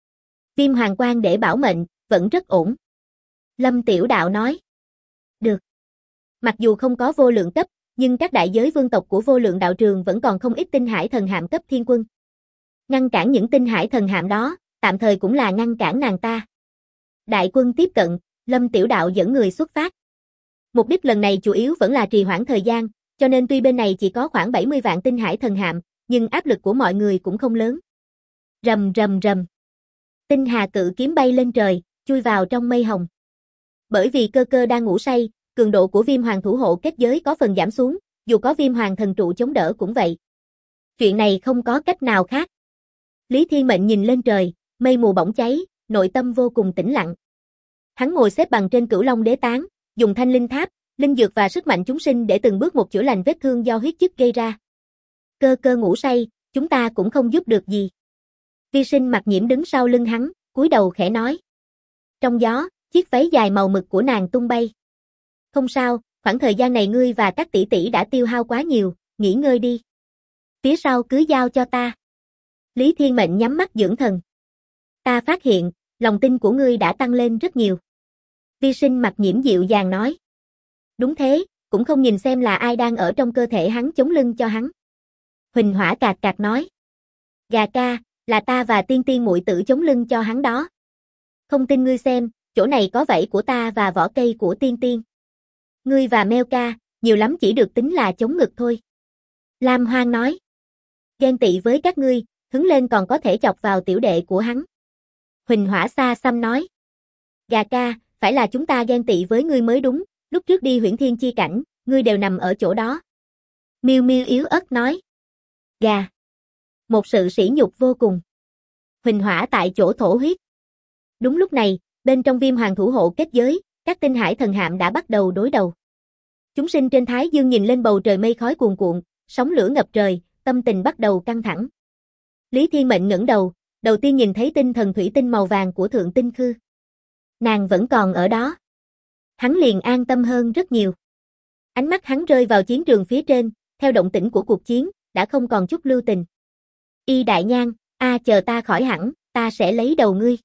Viêm Hoàng Quan để bảo mệnh, vẫn rất ổn. Lâm Tiểu Đạo nói. Được. Mặc dù không có vô lượng cấp, nhưng các đại giới vương tộc của Vô Lượng đạo trường vẫn còn không ít tinh hải thần hạm cấp thiên quân. Ngăn cản những tinh hải thần hạm đó, tạm thời cũng là ngăn cản nàng ta. Đại quân tiếp cận, Lâm Tiểu Đạo dẫn người xuất phát. Mục đích lần này chủ yếu vẫn là trì hoãn thời gian, cho nên tuy bên này chỉ có khoảng 70 vạn tinh hải thần hạm, nhưng áp lực của mọi người cũng không lớn. Rầm rầm rầm. Tinh hà cự kiếm bay lên trời, chui vào trong mây hồng. Bởi vì cơ cơ đang ngủ say, cường độ của Viêm Hoàng thủ hộ kết giới có phần giảm xuống, dù có Viêm Hoàng thần trụ chống đỡ cũng vậy. Chuyện này không có cách nào khác. Lý Thiên Mệnh nhìn lên trời, mây mù bỗng cháy, nội tâm vô cùng tĩnh lặng. Hắn ngồi xếp bằng trên Cửu Long Đế Tán, dùng thanh linh tháp, linh dược và sức mạnh chúng sinh để từng bước một chữa lành vết thương do huyết chức gây ra. Cơ cơ ngủ say, chúng ta cũng không giúp được gì. Vi Sinh Mặc Nhiễm đứng sau lưng hắn, cúi đầu khẽ nói. Trong gió, chiếc váy dài màu mực của nàng tung bay. Không sao, khoảng thời gian này ngươi và các tỷ tỷ đã tiêu hao quá nhiều, nghỉ ngơi đi. Phía sau cứ giao cho ta. Lý Thiên Mệnh nhắm mắt dưỡng thần. Ta phát hiện, lòng tin của ngươi đã tăng lên rất nhiều. Vi Sinh Mặc Nhiễm dịu dàng nói. Đúng thế, cũng không nhìn xem là ai đang ở trong cơ thể hắn chống lưng cho hắn. Huỳnh Hỏa cạc cạc nói. Gà ca, là ta và Tiên Tiên muội tử chống lưng cho hắn đó. Không tin ngươi xem, chỗ này có vảy của ta và vỏ cây của Tiên Tiên. Ngươi và Meo ca, nhiều lắm chỉ được tính là chống ngực thôi. Lam Hoang nói. Ghen tị với các ngươi, hứng lên còn có thể chọc vào tiểu đệ của hắn. Huỳnh Hỏa xa xăm nói. Gà ca, phải là chúng ta ghen tị với ngươi mới đúng, lúc trước đi Huyễn Thiên chi cảnh, ngươi đều nằm ở chỗ đó. Miu Miu yếu ớt nói. Gà. Một sự sỉ nhục vô cùng. Huỳnh Hỏa tại chỗ thổ huyết. Đúng lúc này, bên trong Viêm Hoàng thủ hộ kết giới, các tinh hải thần hạm đã bắt đầu đối đầu. Chúng sinh trên Thái Dương nhìn lên bầu trời mây khói cuồn cuộn, sóng lửa ngập trời, tâm tình bắt đầu căng thẳng. Lý Thiên Mệnh ngẩng đầu, đầu tiên nhìn thấy tinh thần thủy tinh màu vàng của Thượng Tinh Khư. Nàng vẫn còn ở đó. Hắn liền an tâm hơn rất nhiều. Ánh mắt hắn rơi vào chiến trường phía trên, theo động tĩnh của cuộc chiến, đã không còn chút lưu tình. Y Đại Nhan, chờ ta khỏi hẳn, ta sẽ lấy đầu ngươi.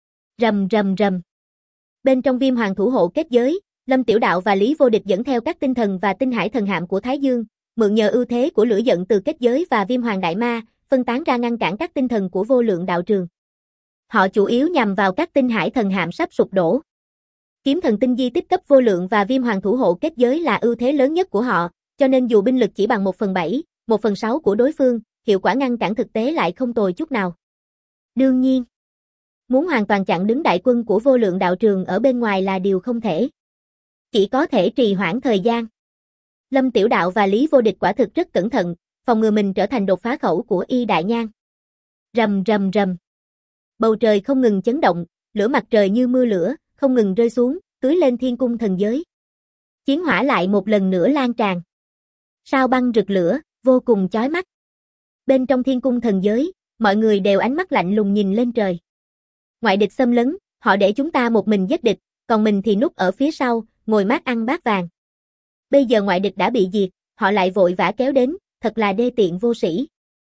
Rầm rầm rầm. Bên trong Viêm Hoàng thủ hộ kết giới, Lâm Tiểu Đạo và Lý Vô Địch dẫn theo các tinh thần và tinh hải thần hạm của Thái Dương, mượn nhờ ưu thế của lửa giận từ kết giới và Viêm Hoàng Đại Ma, phân tán ra ngăn cản các tinh thần của Vô Lượng Đạo Trường. Họ chủ yếu nhằm vào các tinh hải thần hạm sắp sụp đổ. Kiếm thần tinh di tích cấp Vô Lượng và Viêm Hoàng thủ hộ kết giới là ưu thế lớn nhất của họ, cho nên dù binh lực chỉ bằng 1/7, 1/6 của đối phương, hiệu quả ngăn cản thực tế lại không tồi chút nào. Đương nhiên, muốn hoàn toàn chặn đứng đại quân của Vô Lượng Đạo Trường ở bên ngoài là điều không thể. Chỉ có thể trì hoãn thời gian. Lâm Tiểu Đạo và Lý Vô Địch quả thực rất cẩn thận, phòng ngừa mình trở thành đột phá khẩu của Y Đại Nhan. Rầm rầm rầm. Bầu trời không ngừng chấn động, lửa mặt trời như mưa lửa, không ngừng rơi xuống, tưới lên thiên cung thần giới. Chiến hỏa lại một lần nữa lan tràn. Sao băng rực lửa, vô cùng chói mắt. Bên trong thiên cung thần giới, mọi người đều ánh mắt lạnh lùng nhìn lên trời. Ngoại địch xâm lấn, họ để chúng ta một mình giết địch, còn mình thì núp ở phía sau, ngồi mát ăn bát vàng. Bây giờ ngoại địch đã bị diệt, họ lại vội vã kéo đến, thật là đê tiện vô sĩ.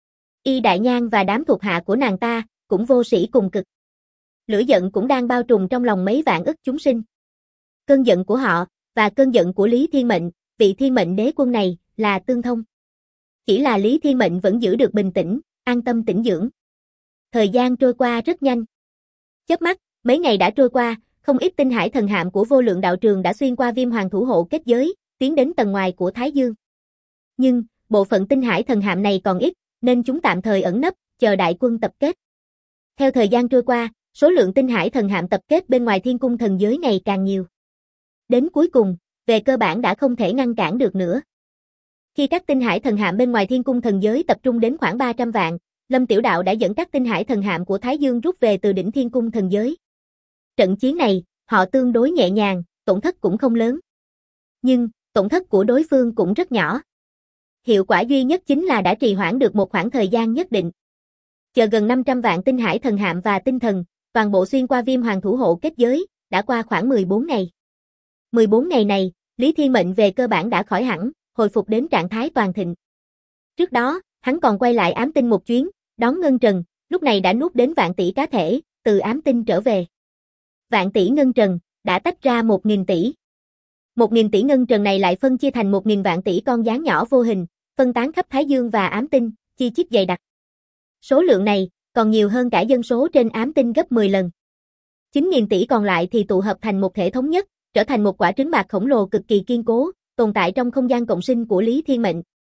Y Đại Nhan và đám thuộc hạ của nàng ta, cũng vô sĩ cùng cực. Lửa giận cũng đang bao trùm trong lòng mấy vạn ức chúng sinh. Cơn giận của họ, và cơn giận của Lý Thiên Mệnh, vị Thiên Mệnh đế quân này, là tương thông. Chỉ là Lý Thiên Mệnh vẫn giữ được bình tĩnh, an tâm tĩnh dưỡng. Thời gian trôi qua rất nhanh. Chớp mắt, mấy ngày đã trôi qua, không ít tinh hải thần hạm của Vô Lượng Đạo Trường đã xuyên qua Viêm Hoàng thủ hộ kết giới, tiến đến tầng ngoài của Thái Dương. Nhưng, bộ phận tinh hải thần hạm này còn ít, nên chúng tạm thời ẩn nấp, chờ đại quân tập kết. Theo thời gian trôi qua, số lượng tinh hải thần hạm tập kết bên ngoài thiên cung thần giới ngày càng nhiều. Đến cuối cùng, về cơ bản đã không thể ngăn cản được nữa. Khi các tinh hải thần hạm bên ngoài thiên cung thần giới tập trung đến khoảng 300 vạn, Lâm Tiểu Đạo đã dẫn các tinh hải thần hạm của Thái Dương rút về từ đỉnh thiên cung thần giới. Trận chiến này, họ tương đối nhẹ nhàng, tổn thất cũng không lớn. Nhưng, tổn thất của đối phương cũng rất nhỏ. Hiệu quả duy nhất chính là đã trì hoãn được một khoảng thời gian nhất định. Chờ gần 500 vạn tinh hải thần hạm và tinh thần, toàn bộ xuyên qua Viêm Hoàng thủ hộ kết giới, đã qua khoảng 14 ngày. 14 ngày này, Lý Thiên Mệnh về cơ bản đã khỏi hẳn, hồi phục đến trạng thái toàn thịnh. Trước đó, hắn còn quay lại ám tinh một chuyến, đón ngân trần, lúc này đã nuốt đến vạn tỷ cá thể, từ ám tinh trở về. Vạn tỷ ngân trần, đã tách ra 1.000 tỷ. 1.000 tỷ ngân trần này lại phân chia thành 1.000 vạn tỷ con gián nhỏ vô hình, phân tán khắp Thái Dương và ám tinh, chi chít dày đặc. Số lượng này, còn nhiều hơn cả dân số trên ám tinh gấp 10 lần. 9.000 tỷ còn lại thì tụ hợp thành một thể thống nhất, trở thành một quả trứng bạc khổng lồ cực kỳ kiên cố, tồn tại trong không gian cộng sinh của Lý Thiên Mệnh.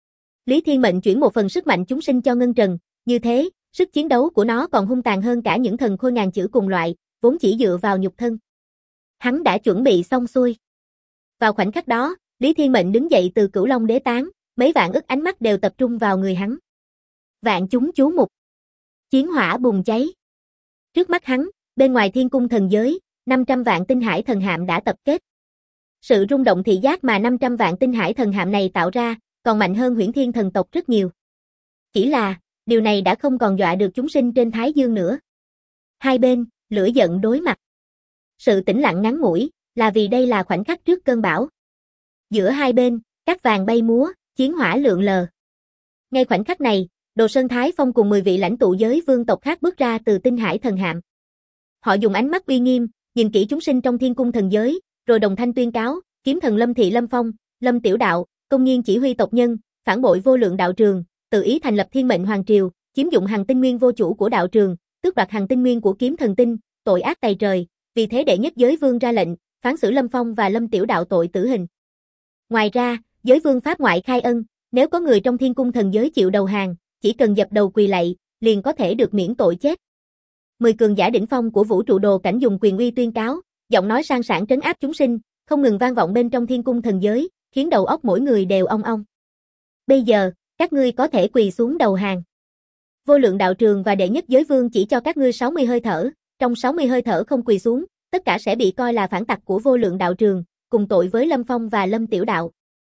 Lý Thiên Mệnh chuyển một phần sức mạnh chúng sinh cho Ngân Trần, như thế, sức chiến đấu của nó còn hung tàn hơn cả những thần khôi ngàn chữ cùng loại, vốn chỉ dựa vào nhục thân. Hắn đã chuẩn bị xong xuôi. Vào khoảnh khắc đó, Lý Thiên Mệnh đứng dậy từ Cửu Long Đế Tán, mấy vạn ức ánh mắt đều tập trung vào người hắn. Vạn chúng chú mục. Chiến hỏa bùng cháy. Trước mắt hắn, bên ngoài thiên cung thần giới, 500 vạn tinh hải thần hạm đã tập kết. Sự rung động thị giác mà 500 vạn tinh hải thần hạm này tạo ra, còn mạnh hơn Huyễn Thiên thần tộc rất nhiều. Chỉ là, điều này đã không còn dọa được chúng sinh trên Thái Dương nữa. Hai bên, lửa giận đối mặt. Sự tĩnh lặng ngắn ngủi, là vì đây là khoảnh khắc trước cơn bão. Giữa hai bên, cát vàng bay múa, chiến hỏa lượn lờ. Ngay khoảnh khắc này, Đồ Sơn Thái Phong cùng 10 vị lãnh tụ giới vương tộc khác bước ra từ tinh hải thần hạm. Họ dùng ánh mắt uy nghiêm, nhìn kỹ chúng sinh trong thiên cung thần giới, rồi đồng thanh tuyên cáo, kiếm thần Lâm Thị Lâm Phong, Lâm Tiểu Đạo, công nhiên chỉ huy tộc nhân, phản bội vô lượng đạo trường, tự ý thành lập Thiên Mệnh Hoàng Triều, chiếm dụng hằng tinh nguyên vô chủ của đạo trường, tước đoạt hằng tinh nguyên của kiếm thần tinh, tội ác tày trời, vì thế đệ nhất giới vương ra lệnh, phán xử Lâm Phong và Lâm Tiểu Đạo tội tử hình. Ngoài ra, giới vương pháp ngoại khai ân, nếu có người trong thiên cung thần giới chịu đầu hàng, chỉ cần dập đầu quỳ lạy, liền có thể được miễn tội chết. 10 cường giả đỉnh phong của vũ trụ đồ cảnh dùng quyền uy tuyên cáo, giọng nói sang sảng trấn áp chúng sinh, không ngừng vang vọng bên trong thiên cung thần giới, khiến đầu óc mỗi người đều ong ong. Bây giờ, các ngươi có thể quỳ xuống đầu hàng. Vô lượng đạo trường và đệ nhất giới vương chỉ cho các ngươi 60 hơi thở, trong 60 hơi thở không quỳ xuống, tất cả sẽ bị coi là phản tặc của vô lượng đạo trường, cùng tội với Lâm Phong và Lâm Tiểu Đạo.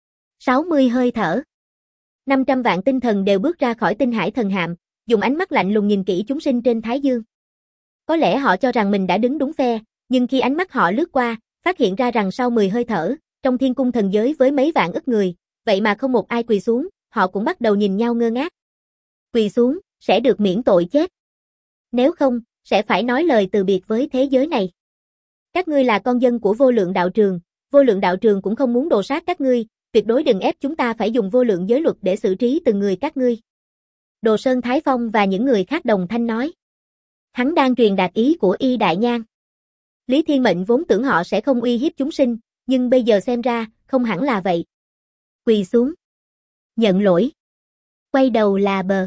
60 hơi thở. 500 vạn tinh thần đều bước ra khỏi tinh hải thần hạm, dùng ánh mắt lạnh lùng nhìn kỹ chúng sinh trên Thái Dương. Có lẽ họ cho rằng mình đã đứng đúng phe, nhưng khi ánh mắt họ lướt qua, phát hiện ra rằng sau 10 hơi thở, trong thiên cung thần giới với mấy vạn ức người, vậy mà không một ai quỳ xuống, họ cũng bắt đầu nhìn nhau ngơ ngác. Quỳ xuống, sẽ được miễn tội chết. Nếu không, sẽ phải nói lời từ biệt với thế giới này. Các ngươi là con dân của vô lượng đạo trường cũng không muốn đồ sát các ngươi, tuyệt đối đừng ép chúng ta phải dùng vô lượng giới luật để xử trí từng người các ngươi. Đồ Sơn Thái Phong và những người khác đồng thanh nói. Hắn đang truyền đạt ý của Y Đại Nhan. Lý Thiên Mệnh vốn tưởng họ sẽ không uy hiếp chúng sinh, nhưng bây giờ xem ra, không hẳn là vậy. Quỳ xuống. Nhận lỗi. Quay đầu là bờ.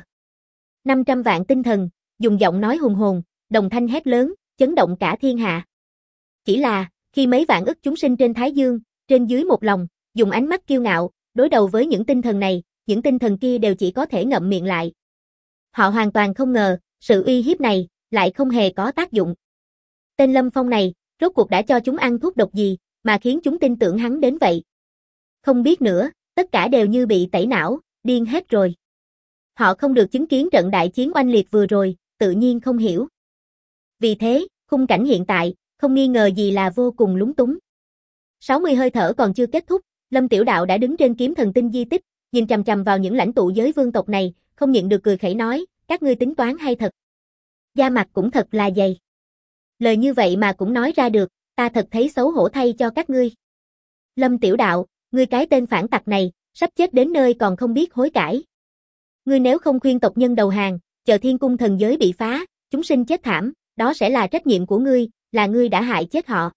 500 vạn tinh thần, dùng giọng nói hùng hồn, đồng thanh hét lớn, chấn động cả thiên hạ. Chỉ là, khi mấy vạn ức chúng sinh trên Thái Dương, trên dưới một lòng, dùng ánh mắt kiêu ngạo, đối đầu với những tinh thần này, những tinh thần kia đều chỉ có thể ngậm miệng lại. Họ hoàn toàn không ngờ, sự uy hiếp này, lại không hề có tác dụng. Tên Lâm Phong này, rốt cuộc đã cho chúng ăn thuốc độc gì, mà khiến chúng tin tưởng hắn đến vậy. Không biết nữa, tất cả đều như bị tẩy não, điên hết rồi. Họ không được chứng kiến trận đại chiến oanh liệt vừa rồi, tự nhiên không hiểu. Vì thế, khung cảnh hiện tại, không nghi ngờ gì là vô cùng lúng túng. 60 hơi thở còn chưa kết thúc, Lâm Tiểu Đạo đã đứng trên kiếm thần tinh di tích, nhìn chằm chằm vào những lãnh tụ giới vương tộc này, không nhịn được cười khẩy nói, các ngươi tính toán hay thật. Da mặt cũng thật là dày. Lời như vậy mà cũng nói ra được, ta thật thấy xấu hổ thay cho các ngươi. Lâm Tiểu Đạo, ngươi cái tên phản tặc này, sắp chết đến nơi còn không biết hối cải. Ngươi nếu không khuyên tộc nhân đầu hàng, chờ thiên cung thần giới bị phá, chúng sinh chết thảm, đó sẽ là trách nhiệm của ngươi, là ngươi đã hại chết họ.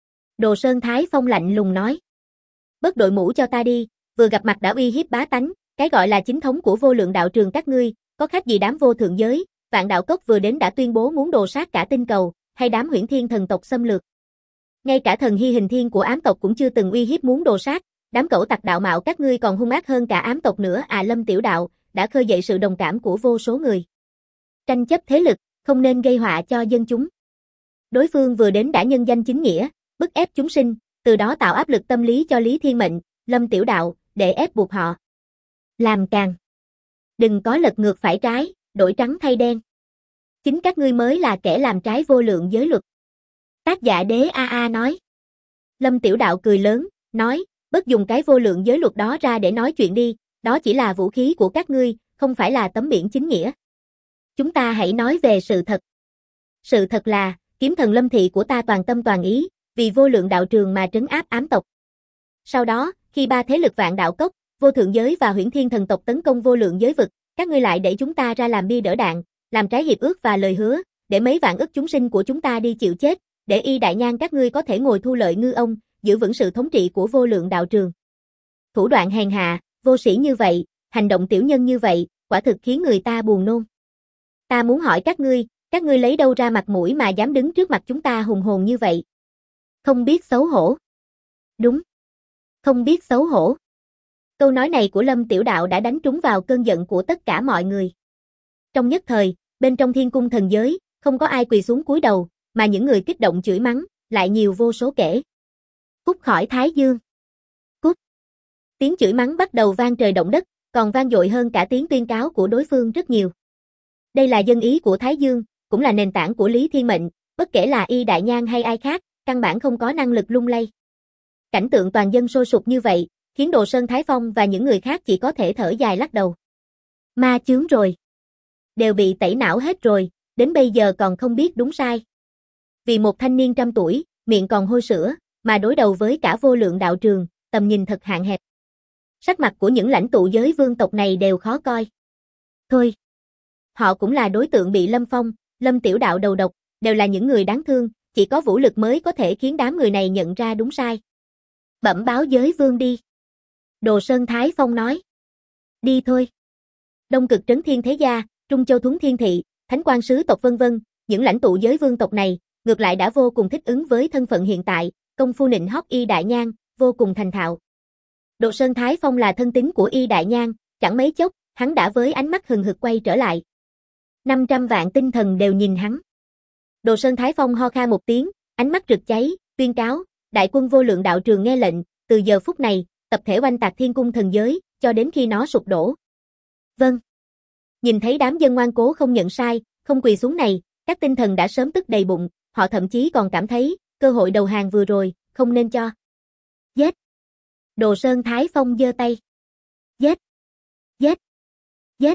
Đồ Sơn Thái Phong lạnh lùng nói. Bớt đội mũ cho ta đi, vừa gặp mặt đã uy hiếp bá tánh, cái gọi là chính thống của vô lượng đạo trường các ngươi, có khác gì đám vô thượng giới, Vạn Đạo Cốc vừa đến đã tuyên bố muốn đồ sát cả tinh cầu, hay đám Huyễn Thiên thần tộc xâm lược. Ngay cả thần Hy Hình Thiên của ám tộc cũng chưa từng uy hiếp muốn đồ sát, đám cẩu tặc đạo mạo các ngươi còn hung ác hơn cả ám tộc nữa à. Lâm Tiểu Đạo đã khơi dậy sự đồng cảm của vô số người. Tranh chấp thế lực, không nên gây họa cho dân chúng. Đối phương vừa đến đã nhân danh chính nghĩa, bức ép chúng sinh, từ đó tạo áp lực tâm lý cho Lý Thiên Mệnh, Lâm Tiểu Đạo, để ép buộc họ làm càng. Đừng có lật ngược phải trái, đổi trắng thay đen. Chính các ngươi mới là kẻ làm trái vô lượng giới luật. Tác giả Đế AA nói. Lâm Tiểu Đạo cười lớn, nói, bớt dùng cái vô lượng giới luật đó ra để nói chuyện đi, đó chỉ là vũ khí của các ngươi, không phải là tấm biển chính nghĩa. Chúng ta hãy nói về sự thật. Sự thật là, kiếm thần Lâm Thị của ta toàn tâm toàn ý, vì vô lượng đạo trường mà trấn áp ám tộc. Sau đó, khi ba thế lực Vạn Đạo Cốc, Vô Thượng Giới và Huyễn Thiên thần tộc tấn công vô lượng giới vực, các ngươi lại để chúng ta ra làm bia đỡ đạn, làm trái hiệp ước và lời hứa, để mấy vạn ức chúng sinh của chúng ta đi chịu chết, để Y Đại Nhan các ngươi có thể ngồi thu lợi ngư ông, giữ vững sự thống trị của vô lượng đạo trường. Thủ đoạn hèn hạ, vô sĩ như vậy, hành động tiểu nhân như vậy, quả thực khiến người ta buồn nôn. Ta muốn hỏi các ngươi lấy đâu ra mặt mũi mà dám đứng trước mặt chúng ta hùng hồn như vậy? Không biết xấu hổ. Đúng. Không biết xấu hổ. Câu nói này của Lâm Tiểu Đạo đã đánh trúng vào cơn giận của tất cả mọi người. Trong nhất thời, bên trong thiên cung thần giới, không có ai quỳ xuống cúi đầu, mà những người kích động chửi mắng, lại nhiều vô số kể. Cút khỏi Thái Dương. Cút. Tiếng chửi mắng bắt đầu vang trời động đất, còn vang dội hơn cả tiếng tuyên cáo của đối phương rất nhiều. Đây là dân ý của Thái Dương, cũng là nền tảng của Lý Thiên Mệnh, bất kể là Y Đại Nhan hay ai khác, căn bản không có năng lực lung lay. Cảnh tượng toàn dân sôi sục như vậy, khiến Đồ Sơn Thái Phong và những người khác chỉ có thể thở dài lắc đầu. Ma chướng rồi. Đều bị tẩy não hết rồi, đến bây giờ còn không biết đúng sai. Vì một thanh niên trăm tuổi, miệng còn hôi sữa, mà đối đầu với cả vô lượng đạo trường, tầm nhìn thật hạn hẹp. Sắc mặt của những lãnh tụ giới vương tộc này đều khó coi. Thôi. Họ cũng là đối tượng bị Lâm Phong, Lâm Tiểu Đạo đầu độc, đều là những người đáng thương, chỉ có vũ lực mới có thể khiến đám người này nhận ra đúng sai. Bẩm báo giới vương đi. Đồ Sơn Thái Phong nói. Đi thôi. Đông Cực Trấn Thiên Thế Gia, Trung Châu Thuấn Thiên Thị, Thánh Quan Sứ tộc vân vân, những lãnh tụ giới vương tộc này, ngược lại đã vô cùng thích ứng với thân phận hiện tại, công phu nịnh hót Y Đại Nhan, vô cùng thành thạo. Đồ Sơn Thái Phong là thân tín của Y Đại Nhan, chẳng mấy chốc, hắn đã với ánh mắt hừng hực quay trở lại. 500 vạn tinh thần đều nhìn hắn. Đồ Sơn Thái Phong ho kha một tiếng, ánh mắt rực cháy, tuyên cáo, đại quân vô lượng đạo trường nghe lệnh, từ giờ phút này, tập thể oanh tạc thiên cung thần giới, cho đến khi nó sụp đổ. Vâng. Nhìn thấy đám dân ngoan cố không nhận sai, không quỳ xuống này, các tinh thần đã sớm tức đầy bụng, họ thậm chí còn cảm thấy, cơ hội đầu hàng vừa rồi, không nên cho. Giết. Đồ Sơn Thái Phong giơ tay. Giết. Giết. Giết.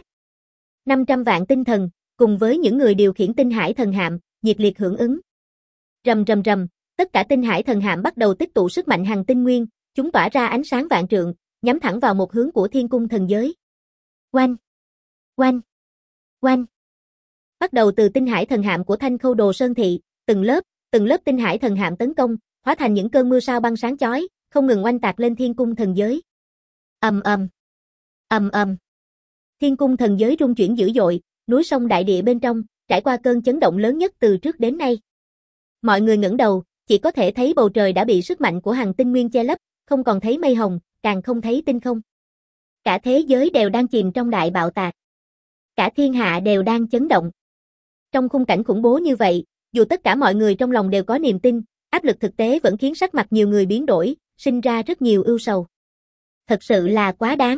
500 vạn tinh thần, cùng với những người điều khiển tinh hải thần hạm, nhiệt liệt hưởng ứng. Rầm rầm rầm, tất cả tinh hải thần hạm bắt đầu tích tụ sức mạnh hằng tinh nguyên, chúng tỏa ra ánh sáng vạn trượng, nhắm thẳng vào một hướng của thiên cung thần giới. Oanh! Oanh! Oanh! Bắt đầu từ tinh hải thần hạm của Thanh Khâu Đồ Sơn Thị, từng lớp tinh hải thần hạm tấn công, hóa thành những cơn mưa sao băng sáng chói, không ngừng oanh tạc lên thiên cung thần giới. Ầm ầm! Ầm ầm! Thiên cung thần giới rung chuyển dữ dội, núi sông đại địa bên trong, trải qua cơn chấn động lớn nhất từ trước đến nay. Mọi người ngẩng đầu, chỉ có thể thấy bầu trời đã bị sức mạnh của hằng tinh nguyên che lấp, không còn thấy mây hồng, càng không thấy tinh không. Cả thế giới đều đang chìm trong đại bạo tạc. Cả thiên hạ đều đang chấn động. Trong khung cảnh khủng bố như vậy, dù tất cả mọi người trong lòng đều có niềm tin, áp lực thực tế vẫn khiến sắc mặt nhiều người biến đổi, sinh ra rất nhiều ưu sầu. Thật sự là quá đáng.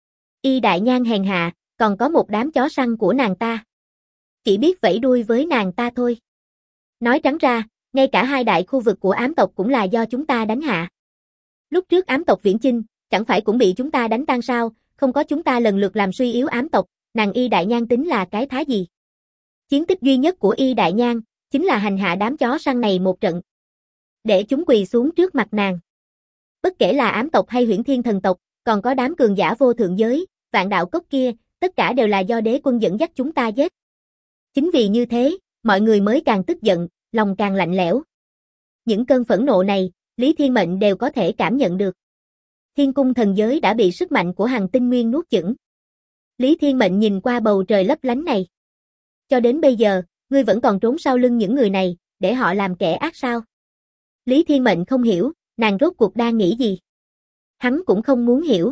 Y Đại Nhan hèn hạ, còn có một đám chó săn của nàng ta. Chỉ biết vẫy đuôi với nàng ta thôi. Nói trắng ra, ngay cả hai đại khu vực của ám tộc cũng là do chúng ta đánh hạ. Lúc trước ám tộc viễn chinh, chẳng phải cũng bị chúng ta đánh tan sao, không có chúng ta lần lượt làm suy yếu ám tộc, nàng Y Đại Nhan tính là cái thá gì. Chiến tích duy nhất của Y Đại Nhan, chính là hành hạ đám chó săn này một trận. Để chúng quỳ xuống trước mặt nàng. Bất kể là ám tộc hay Huyễn Thiên thần tộc, còn có đám cường giả vô thượng giới, Vạn Đạo Cốc kia, tất cả đều là do đế quân dẫn dắt chúng ta giết. Chính vì như thế, mọi người mới càng tức giận, lòng càng lạnh lẽo. Những cơn phẫn nộ này, Lý Thiên Mệnh đều có thể cảm nhận được. Thiên cung thần giới đã bị sức mạnh của hằng tinh nguyên nuốt chửng. Lý Thiên Mệnh nhìn qua bầu trời lấp lánh này. Cho đến bây giờ, ngươi vẫn còn trốn sau lưng những người này, để họ làm kẻ ác sao? Lý Thiên Mệnh không hiểu, nàng rốt cuộc đang nghĩ gì. Hắn cũng không muốn hiểu.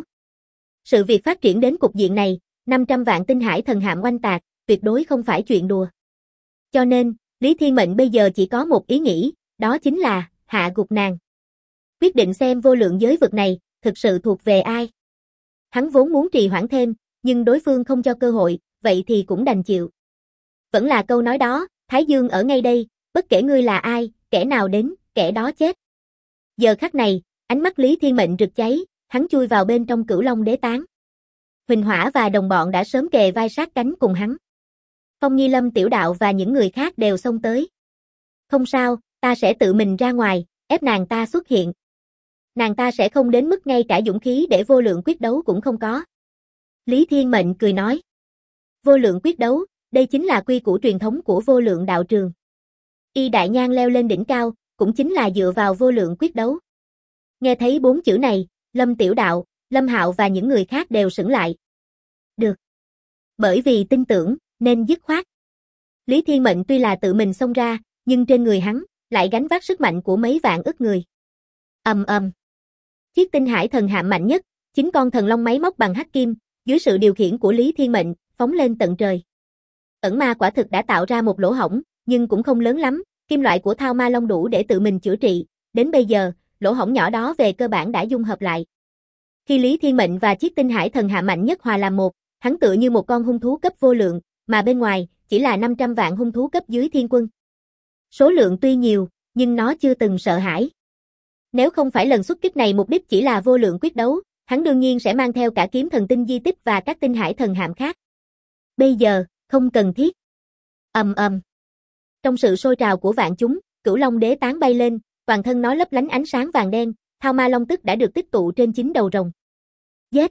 Sự việc phát triển đến cục diện này, 500 vạn tinh hải thần hạm oanh tạc, tuyệt đối không phải chuyện đùa. Cho nên, Lý Thiên Mệnh bây giờ chỉ có một ý nghĩ, đó chính là, hạ gục nàng. Quyết định xem vô lượng giới vực này, thực sự thuộc về ai. Hắn vốn muốn trì hoãn thêm, nhưng đối phương không cho cơ hội, vậy thì cũng đành chịu. Vẫn là câu nói đó, Thái Dương ở ngay đây, bất kể ngươi là ai, kẻ nào đến, kẻ đó chết. Giờ khắc này, ánh mắt Lý Thiên Mệnh rực cháy, hắn chui vào bên trong Cửu Long Đế Tán. Huỳnh Hỏa và đồng bọn đã sớm kề vai sát cánh cùng hắn. Phong Nghi Lâm Tiểu Đạo và những người khác đều xông tới. Không sao, ta sẽ tự mình ra ngoài, ép nàng ta xuất hiện. Nàng ta sẽ không đến mức ngay cả dũng khí để vô lượng quyết đấu cũng không có. Lý Thiên Mệnh cười nói. Vô lượng quyết đấu, đây chính là quy củ truyền thống của vô lượng đạo trường. Y Đại Nhan leo lên đỉnh cao, cũng chính là dựa vào vô lượng quyết đấu. Nghe thấy 4 chữ này, Lâm Tiểu Đạo, Lâm Hạo và những người khác đều sững lại. Được. Bởi vì tin tưởng, nên dứt khoát. Lý Thiên Mệnh tuy là tự mình xông ra, nhưng trên người hắn, lại gánh vác sức mạnh của mấy vạn ức người. Ầm ầm. Chiếc tinh hải thần hạm mạnh nhất, 9 con thần long máy móc bằng hắc kim, dưới sự điều khiển của Lý Thiên Mệnh, phóng lên tận trời. Ẩn ma quả thực đã tạo ra một lỗ hổng, nhưng cũng không lớn lắm, kim loại của Thao Ma Long đủ để tự mình chữa trị, đến bây giờ, lỗ hổng nhỏ đó về cơ bản đã dung hợp lại. Khi Lý Thiên Mệnh và chiếc tinh hải thần hạm mạnh nhất hòa làm một, hắn tựa như một con hung thú cấp vô lượng, mà bên ngoài chỉ là 500 vạn hung thú cấp dưới thiên quân. Số lượng tuy nhiều, nhưng nó chưa từng sợ hãi. Nếu không phải lần xuất kích này mục đích chỉ là vô lượng quyết đấu, hắn đương nhiên sẽ mang theo cả kiếm thần tinh di tích và các tinh hải thần hạm khác. Bây giờ, không cần thiết. Ầm ầm. Trong sự sôi trào của vạn chúng, Cửu Long Đế tán bay lên, toàn thân nó lấp lánh ánh sáng vàng đen, Thao Ma Long tức đã được tích tụ trên 9 đầu rồng. Giết!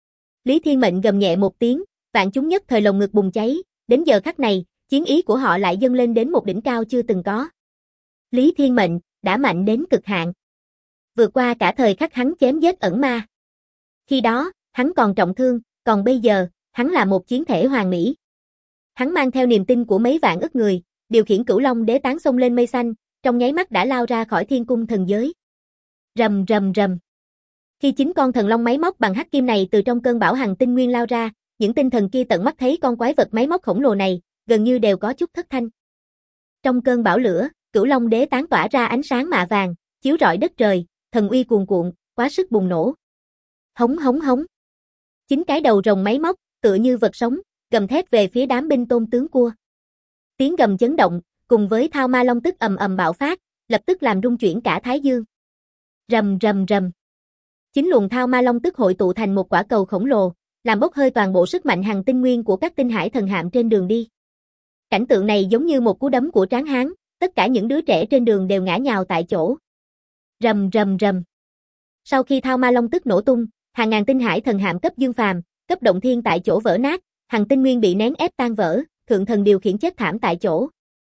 Lý Thiên Mệnh gầm nhẹ một tiếng, vạn chúng nhất thời lồng ngực bùng cháy, đến giờ khắc này, chiến ý của họ lại dâng lên đến một đỉnh cao chưa từng có. Lý Thiên Mệnh đã mạnh đến cực hạn. Vượt qua cả thời khắc hắn chém giết ẩn ma. Khi đó, hắn còn trọng thương, còn bây giờ, hắn là một chiến thể hoàn mỹ. Hắn mang theo niềm tin của mấy vạn ức người, điều khiển Cửu Long Đế tán xông lên mây xanh, trong nháy mắt đã lao ra khỏi thiên cung thần giới. Rầm rầm rầm. Khi 9 con thần long máy móc bằng hắc kim này từ trong cơn bão hằng tinh nguyên lao ra, những tinh thần kia tận mắt thấy con quái vật máy móc khổng lồ này, gần như đều có chút thất thanh. Trong cơn bão lửa, Cửu Long Đế tán tỏa ra ánh sáng mạ vàng, chiếu rọi đất trời, thần uy cuồn cuộn, quá sức bùng nổ. Hống hống hống. 9 cái đầu rồng máy móc, tựa như vật sống, gầm thét về phía đám binh tôn tướng cua. Tiếng gầm chấn động, cùng với Thao Ma Long tức ầm ầm bạo phát, lập tức làm rung chuyển cả Thái Dương. Rầm rầm rầm. 9 luồng Thao Ma Long tức hội tụ thành một quả cầu khổng lồ, làm bốc hơi toàn bộ sức mạnh hằng tinh nguyên của các tinh hải thần hạm trên đường đi. Cảnh tượng này giống như một cú đấm của tráng hán, tất cả những đứa trẻ trên đường đều ngã nhào tại chỗ. Rầm rầm rầm. Sau khi Thao Ma Long tức nổ tung, hàng ngàn tinh hải thần hạm cấp dương phàm, cấp động thiên tại chỗ vỡ nát, hằng tinh nguyên bị nén ép tan vỡ, thượng thần điều khiển chết thảm tại chỗ.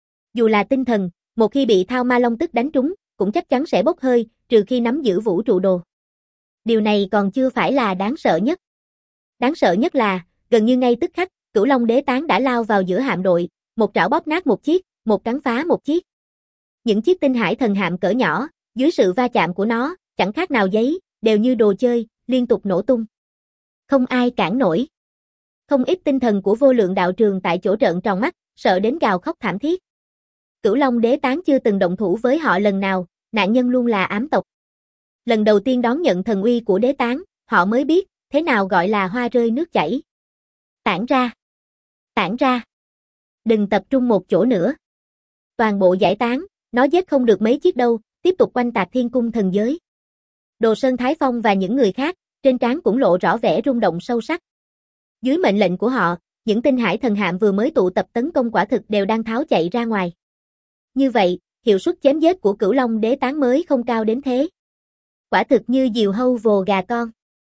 Dù là tinh thần, một khi bị Thao Ma Long tức đánh trúng, cũng chắc chắn sẽ bốc hơi, trừ khi nắm giữ vũ trụ đồ. Điều này còn chưa phải là đáng sợ nhất. Đáng sợ nhất là, gần như ngay tức khắc, Cửu Long Đế tán đã lao vào giữa hạm đội, một trảo bóp nát một chiếc, một cắn phá một chiếc. Những chiếc tinh hải thần hạm cỡ nhỏ, dưới sự va chạm của nó, chẳng khác nào giấy, đều như đồ chơi, liên tục nổ tung. Không ai cản nổi. Không ít tinh thần của vô lượng đạo trường tại chỗ trợn tròn mắt, sợ đến gào khóc thảm thiết. Cửu Long Đế tán chưa từng động thủ với họ lần nào, nạn nhân luôn là ám tộc. Lần đầu tiên đón nhận thần uy của đế tán, họ mới biết, thế nào gọi là hoa rơi nước chảy. Tản ra. Tản ra. Đừng tập trung một chỗ nữa. Toàn bộ giải tán, nó giết không được mấy chiếc đâu, tiếp tục quanh tạc thiên cung thần giới. Đồ Sơn Thái Phong và những người khác, trên trán cũng lộ rõ vẻ rung động sâu sắc. Dưới mệnh lệnh của họ, những tinh hải thần hạm vừa mới tụ tập tấn công quả thực đều đang tháo chạy ra ngoài. Như vậy, hiệu suất chém giết của Cửu Long Đế tán mới không cao đến thế. Quả thực như diều hâu vồ gà con.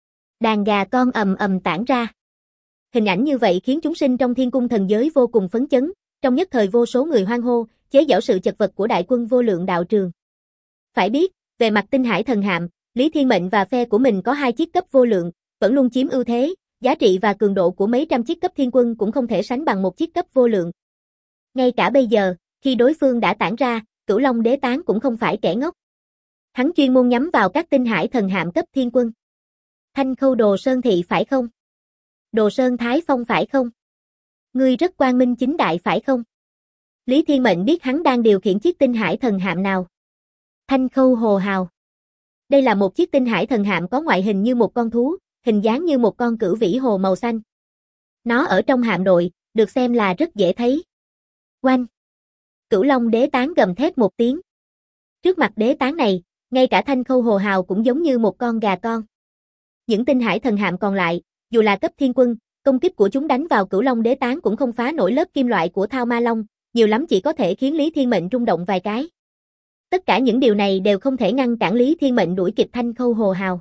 Đàn gà con ầm ầm tản ra. Hình ảnh như vậy khiến chúng sinh trong thiên cung thần giới vô cùng phấn chấn, trong nhất thời vô số người hoan hô, chế giễu sự chật vật của đại quân vô lượng đạo trường. Phải biết, về mặt tinh hải thần hạm, Lý Thiên Mệnh và phe của mình có 2 chiếc cấp vô lượng, vẫn luôn chiếm ưu thế, giá trị và cường độ của mấy trăm chiếc cấp thiên quân cũng không thể sánh bằng một chiếc cấp vô lượng. Ngay cả bây giờ, khi đối phương đã tản ra, Cửu Long Đế tán cũng không phải kẻ ngốc. Hắn chuyên môn nhắm vào các tinh hải thần hạm cấp thiên quân. Thanh Khâu Đồ Sơn Thị phải không? Đồ Sơn Thái Phong phải không? Ngươi rất quang minh chính đại phải không? Lý Thiên Mệnh biết hắn đang điều khiển chiếc tinh hải thần hạm nào. Thanh Khâu Hồ Hào. Đây là một chiếc tinh hải thần hạm có ngoại hình như một con thú, hình dáng như một con cửu vĩ hồ màu xanh. Nó ở trong hạm đội, được xem là rất dễ thấy. Oanh! Cửu Long Đế tán gầm thét một tiếng. Trước mặt đế tán này, ngay cả Thanh Khâu Hồ Hào cũng giống như một con gà con. Những tinh hải thần hạm còn lại, dù là cấp thiên quân, công kích của chúng đánh vào Cửu Long Đế tán cũng không phá nổi lớp kim loại của Thao Ma Long, nhiều lắm chỉ có thể khiến Lý Thiên Mệnh rung động vài cái. Tất cả những điều này đều không thể ngăn cản Lý Thiên Mệnh đuổi kịp Thanh Khâu Hồ Hào.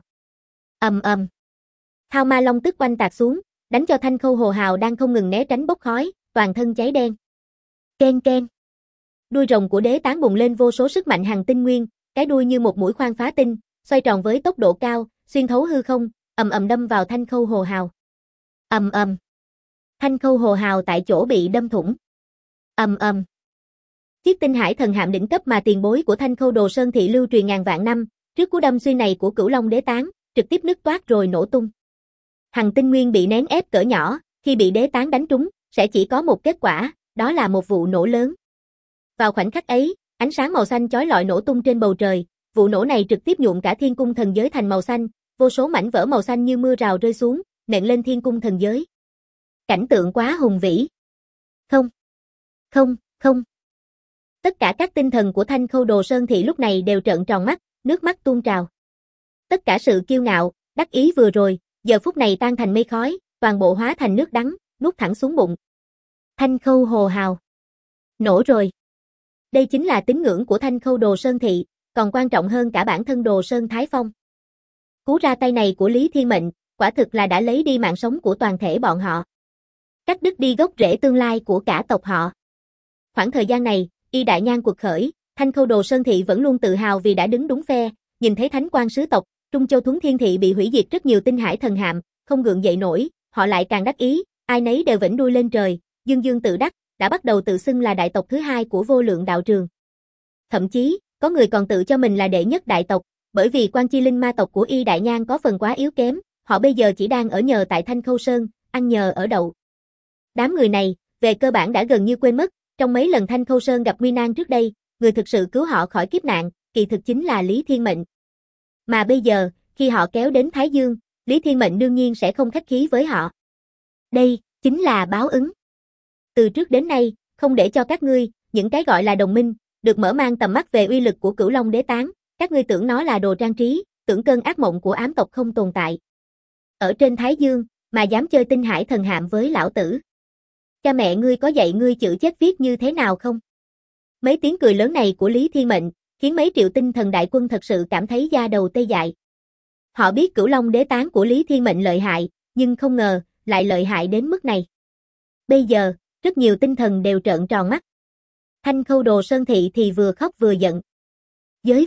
Ầm ầm. Thao Ma Long tức quanh tạc xuống, đánh cho Thanh Khâu Hồ Hào đang không ngừng né tránh bốc khói, toàn thân cháy đen. Ken ken. Đuôi rồng của đế tán bùng lên vô số sức mạnh hằng tinh nguyên, cái đuôi như một mũi khoan phá tinh, xoay tròn với tốc độ cao, xuyên thấu hư không, ầm ầm đâm vào Thanh Khâu Hồ Hào. Ầm ầm. Thanh Khâu Hồ Hào tại chỗ bị đâm thủng. Ầm ầm. Chiếc tinh hải thần hạm đỉnh cấp mà tiền bối của Thanh Khâu Đồ Sơn thị lưu truyền ngàn vạn năm, trước cú đâm xuyên này của Cửu Long Đế Tán, trực tiếp nứt toác rồi nổ tung. Hằng tinh nguyên bị nén ép cỡ nhỏ, khi bị đế tán đánh trúng, sẽ chỉ có một kết quả, đó là một vụ nổ lớn. Vào khoảnh khắc ấy, ánh sáng màu xanh chói lọi nổ tung trên bầu trời, vụ nổ này trực tiếp nhuộm cả thiên cung thần giới thành màu xanh, vô số mảnh vỡ màu xanh như mưa rào rơi xuống, nện lên thiên cung thần giới. Cảnh tượng quá hùng vĩ. Không. Tất cả các tinh thần của Thanh Khâu Đồ Sơn thị lúc này đều trợn tròn mắt, nước mắt tuôn trào. Tất cả sự kiêu ngạo, đắc ý vừa rồi, giờ phút này tan thành mây khói, toàn bộ hóa thành nước đắng, nuốt thẳng xuống bụng. Thanh Khâu Hồ Hào. Nổ rồi. Đây chính là tín ngưỡng của Thanh Khâu Đồ Sơn thị, còn quan trọng hơn cả bản thân Đồ Sơn Thái Phong. Cú ra tay này của Lý Thiên Mệnh, quả thực là đã lấy đi mạng sống của toàn thể bọn họ. Cắt đứt đi gốc rễ tương lai của cả tộc họ. Khoảng thời gian này, Y Đại Nhan cuộc khởi, Thanh Khâu Đồ Sơn thị vẫn luôn tự hào vì đã đứng đúng phe, nhìn thấy Thánh Quan sứ tộc, Trung Châu Thuấn Thiên thị bị hủy diệt rất nhiều tinh hải thần hạm, không gượng dậy nổi, họ lại càng đắc ý, ai nấy đều vểnh đuôi lên trời, dương dương tự đắc, đã bắt đầu tự xưng là đại tộc thứ hai của Vô Lượng đạo trường. Thậm chí, có người còn tự cho mình là đệ nhất đại tộc, bởi vì Quan Chi Linh ma tộc của Y Đại Nhan có phần quá yếu kém, họ bây giờ chỉ đang ở nhờ tại Thanh Khâu Sơn, ăn nhờ ở đậu. Đám người này, về cơ bản đã gần như quên mất, trong mấy lần Thanh Khâu Sơn gặp nguy nan trước đây, người thực sự cứu họ khỏi kiếp nạn, kỳ thực chính là Lý Thiên Mệnh. Mà bây giờ, khi họ kéo đến Thái Dương, Lý Thiên Mệnh đương nhiên sẽ không khách khí với họ. Đây, chính là báo ứng. Từ trước đến nay, không để cho các ngươi, những cái gọi là đồng minh, được mở mang tầm mắt về uy lực của Cửu Long Đế Tán, các ngươi tưởng nó là đồ trang trí, tưởng cơn ác mộng của ám tộc không tồn tại. Ở trên Thái Dương, mà dám chơi tinh hải thần hạm với lão tử. Cha mẹ ngươi có dạy ngươi chữ chết viết như thế nào không? Mấy tiếng cười lớn này của Lý Thiên Mệnh, khiến mấy triệu tinh thần đại quân thật sự cảm thấy da đầu tê dại. Họ biết Cửu Long Đế Tán của Lý Thiên Mệnh lợi hại, nhưng không ngờ, lại lợi hại đến mức này. Bây giờ, rất nhiều tinh thần đều trợn tròn mắt. Thanh Khâu Đồ Sơn thị thì vừa khóc vừa giận. Giới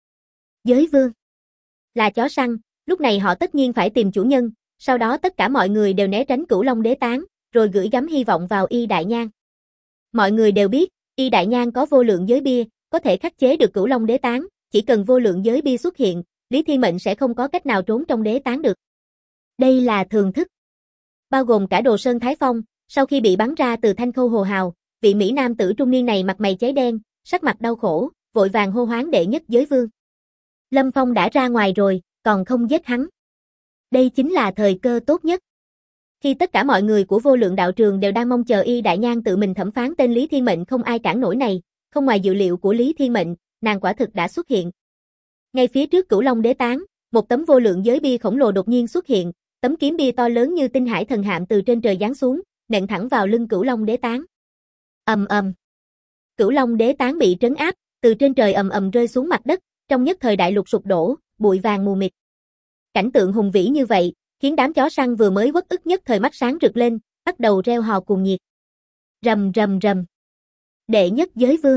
vương. Là chó săn, lúc này họ tất nhiên phải tìm chủ nhân, sau đó tất cả mọi người đều né tránh Cửu Long Đế Tán, rồi gửi gắm hy vọng vào Y Đại Nhan. Mọi người đều biết, Y Đại Nhan có vô lượng giới bia, có thể khắc chế được Cửu Long Đế Tán, chỉ cần vô lượng giới bia xuất hiện, Lý Thiên Mệnh sẽ không có cách nào trốn trong đế tán được. Đây là thường thức. Bao gồm cả Đồ Sơn Thái Phong, sau khi bị bắn ra từ Thanh Khâu Hồ Hào, vị Mỹ nam tử trung niên này mặt mày cháy đen, sắc mặt đau khổ, vội vàng hô hoán đệ nhất giới vương. Lâm Phong đã ra ngoài rồi, còn không giết hắn. Đây chính là thời cơ tốt nhất. Khi tất cả mọi người của Vô Lượng đạo trường đều đang mong chờ Y Đại Nhan tự mình thẩm phán tên Lý Thiên Mệnh không ai cản nổi này, không ngoài dự liệu của Lý Thiên Mệnh, nàng quả thực đã xuất hiện. Ngay phía trước Cửu Long Đế Tán, một tấm vô lượng giới bia khổng lồ đột nhiên xuất hiện, tấm kiếm bia to lớn như tinh hải thần hạm từ trên trời giáng xuống, nện thẳng vào lưng Cửu Long Đế Tán. Ầm ầm. Cửu Long Đế Tán bị trấn áp, từ trên trời ầm ầm rơi xuống mặt đất, trong nhất thời đại lục sụp đổ, bụi vàng mù mịt. Cảnh tượng hùng vĩ như vậy, khiến đám chó săn vừa mới uất ức nhất thời mắt sáng rực lên, bắt đầu reo hò cuồng nhiệt. Rầm rầm rầm. Đệ nhất giới vương.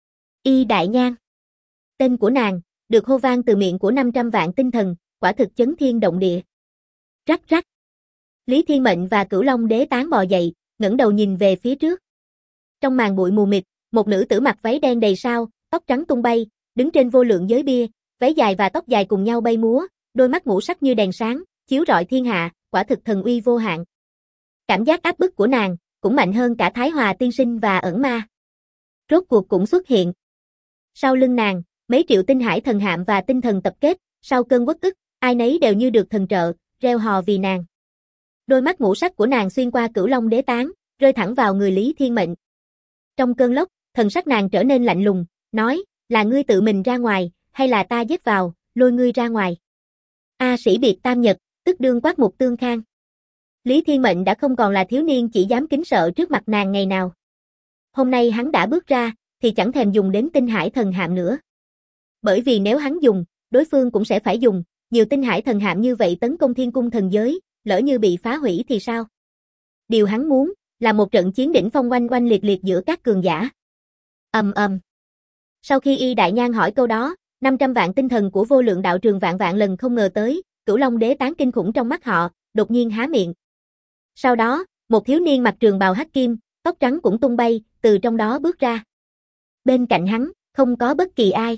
Y Đại Nhan. Tên của nàng, được hô vang từ miệng của 500 vạn tinh thần, quả thực chấn thiên động địa. Rắc rắc. Lý Thiên Mệnh và Cửu Long Đế Tán bò dậy, ngẩng đầu nhìn về phía trước. Trong màn bụi mù mịt, một nữ tử mặc váy đen đầy sao, tóc trắng tung bay, đứng trên vô lượng giới bia, váy dài và tóc dài cùng nhau bay múa, đôi mắt ngũ sắc như đèn sáng, chiếu rọi thiên hạ, quả thực thần uy vô hạn. Cảm giác áp bức của nàng, cũng mạnh hơn cả Thái Hòa tiên sinh và ẩn ma. Rốt cuộc cũng xuất hiện. Sau lưng nàng, mấy triệu tinh hải thần hạm và tinh thần tập kết, sau cơn uất ức, ai nấy đều như được thần trợ, reo hò vì nàng. Đôi mắt ngũ sắc của nàng xuyên qua Cửu Long Đế Tán, rơi thẳng vào người Lý Thiên Mệnh. Trong cơn lốc, thần sắc nàng trở nên lạnh lùng, nói, là ngươi tự mình ra ngoài, hay là ta giết vào, lôi ngươi ra ngoài. A sĩ biệt tam nhật, tức đương quát mục tương khang. Lý Thiên Mệnh đã không còn là thiếu niên chỉ dám kính sợ trước mặt nàng ngày nào. Hôm nay hắn đã bước ra, thì chẳng thèm dùng đến tinh hải thần hạm nữa. Bởi vì nếu hắn dùng, đối phương cũng sẽ phải dùng, nhiều tinh hải thần hạm như vậy tấn công thiên cung thần giới, lỡ như bị phá hủy thì sao? Điều hắn muốn, là một trận chiến đỉnh phong oanh oanh liệt liệt giữa các cường giả. Ầm ầm. Sau khi Y Đại Nhan hỏi câu đó, 500 vạn tinh thần của Vô Lượng đạo trường vạn vạn lần không ngờ tới, Cửu Long Đế Tán kinh khủng trong mắt họ, đột nhiên há miệng. Sau đó, một thiếu niên mặc trường bào hắc kim, tóc trắng cũng tung bay, từ trong đó bước ra. Bên cạnh hắn, không có bất kỳ ai.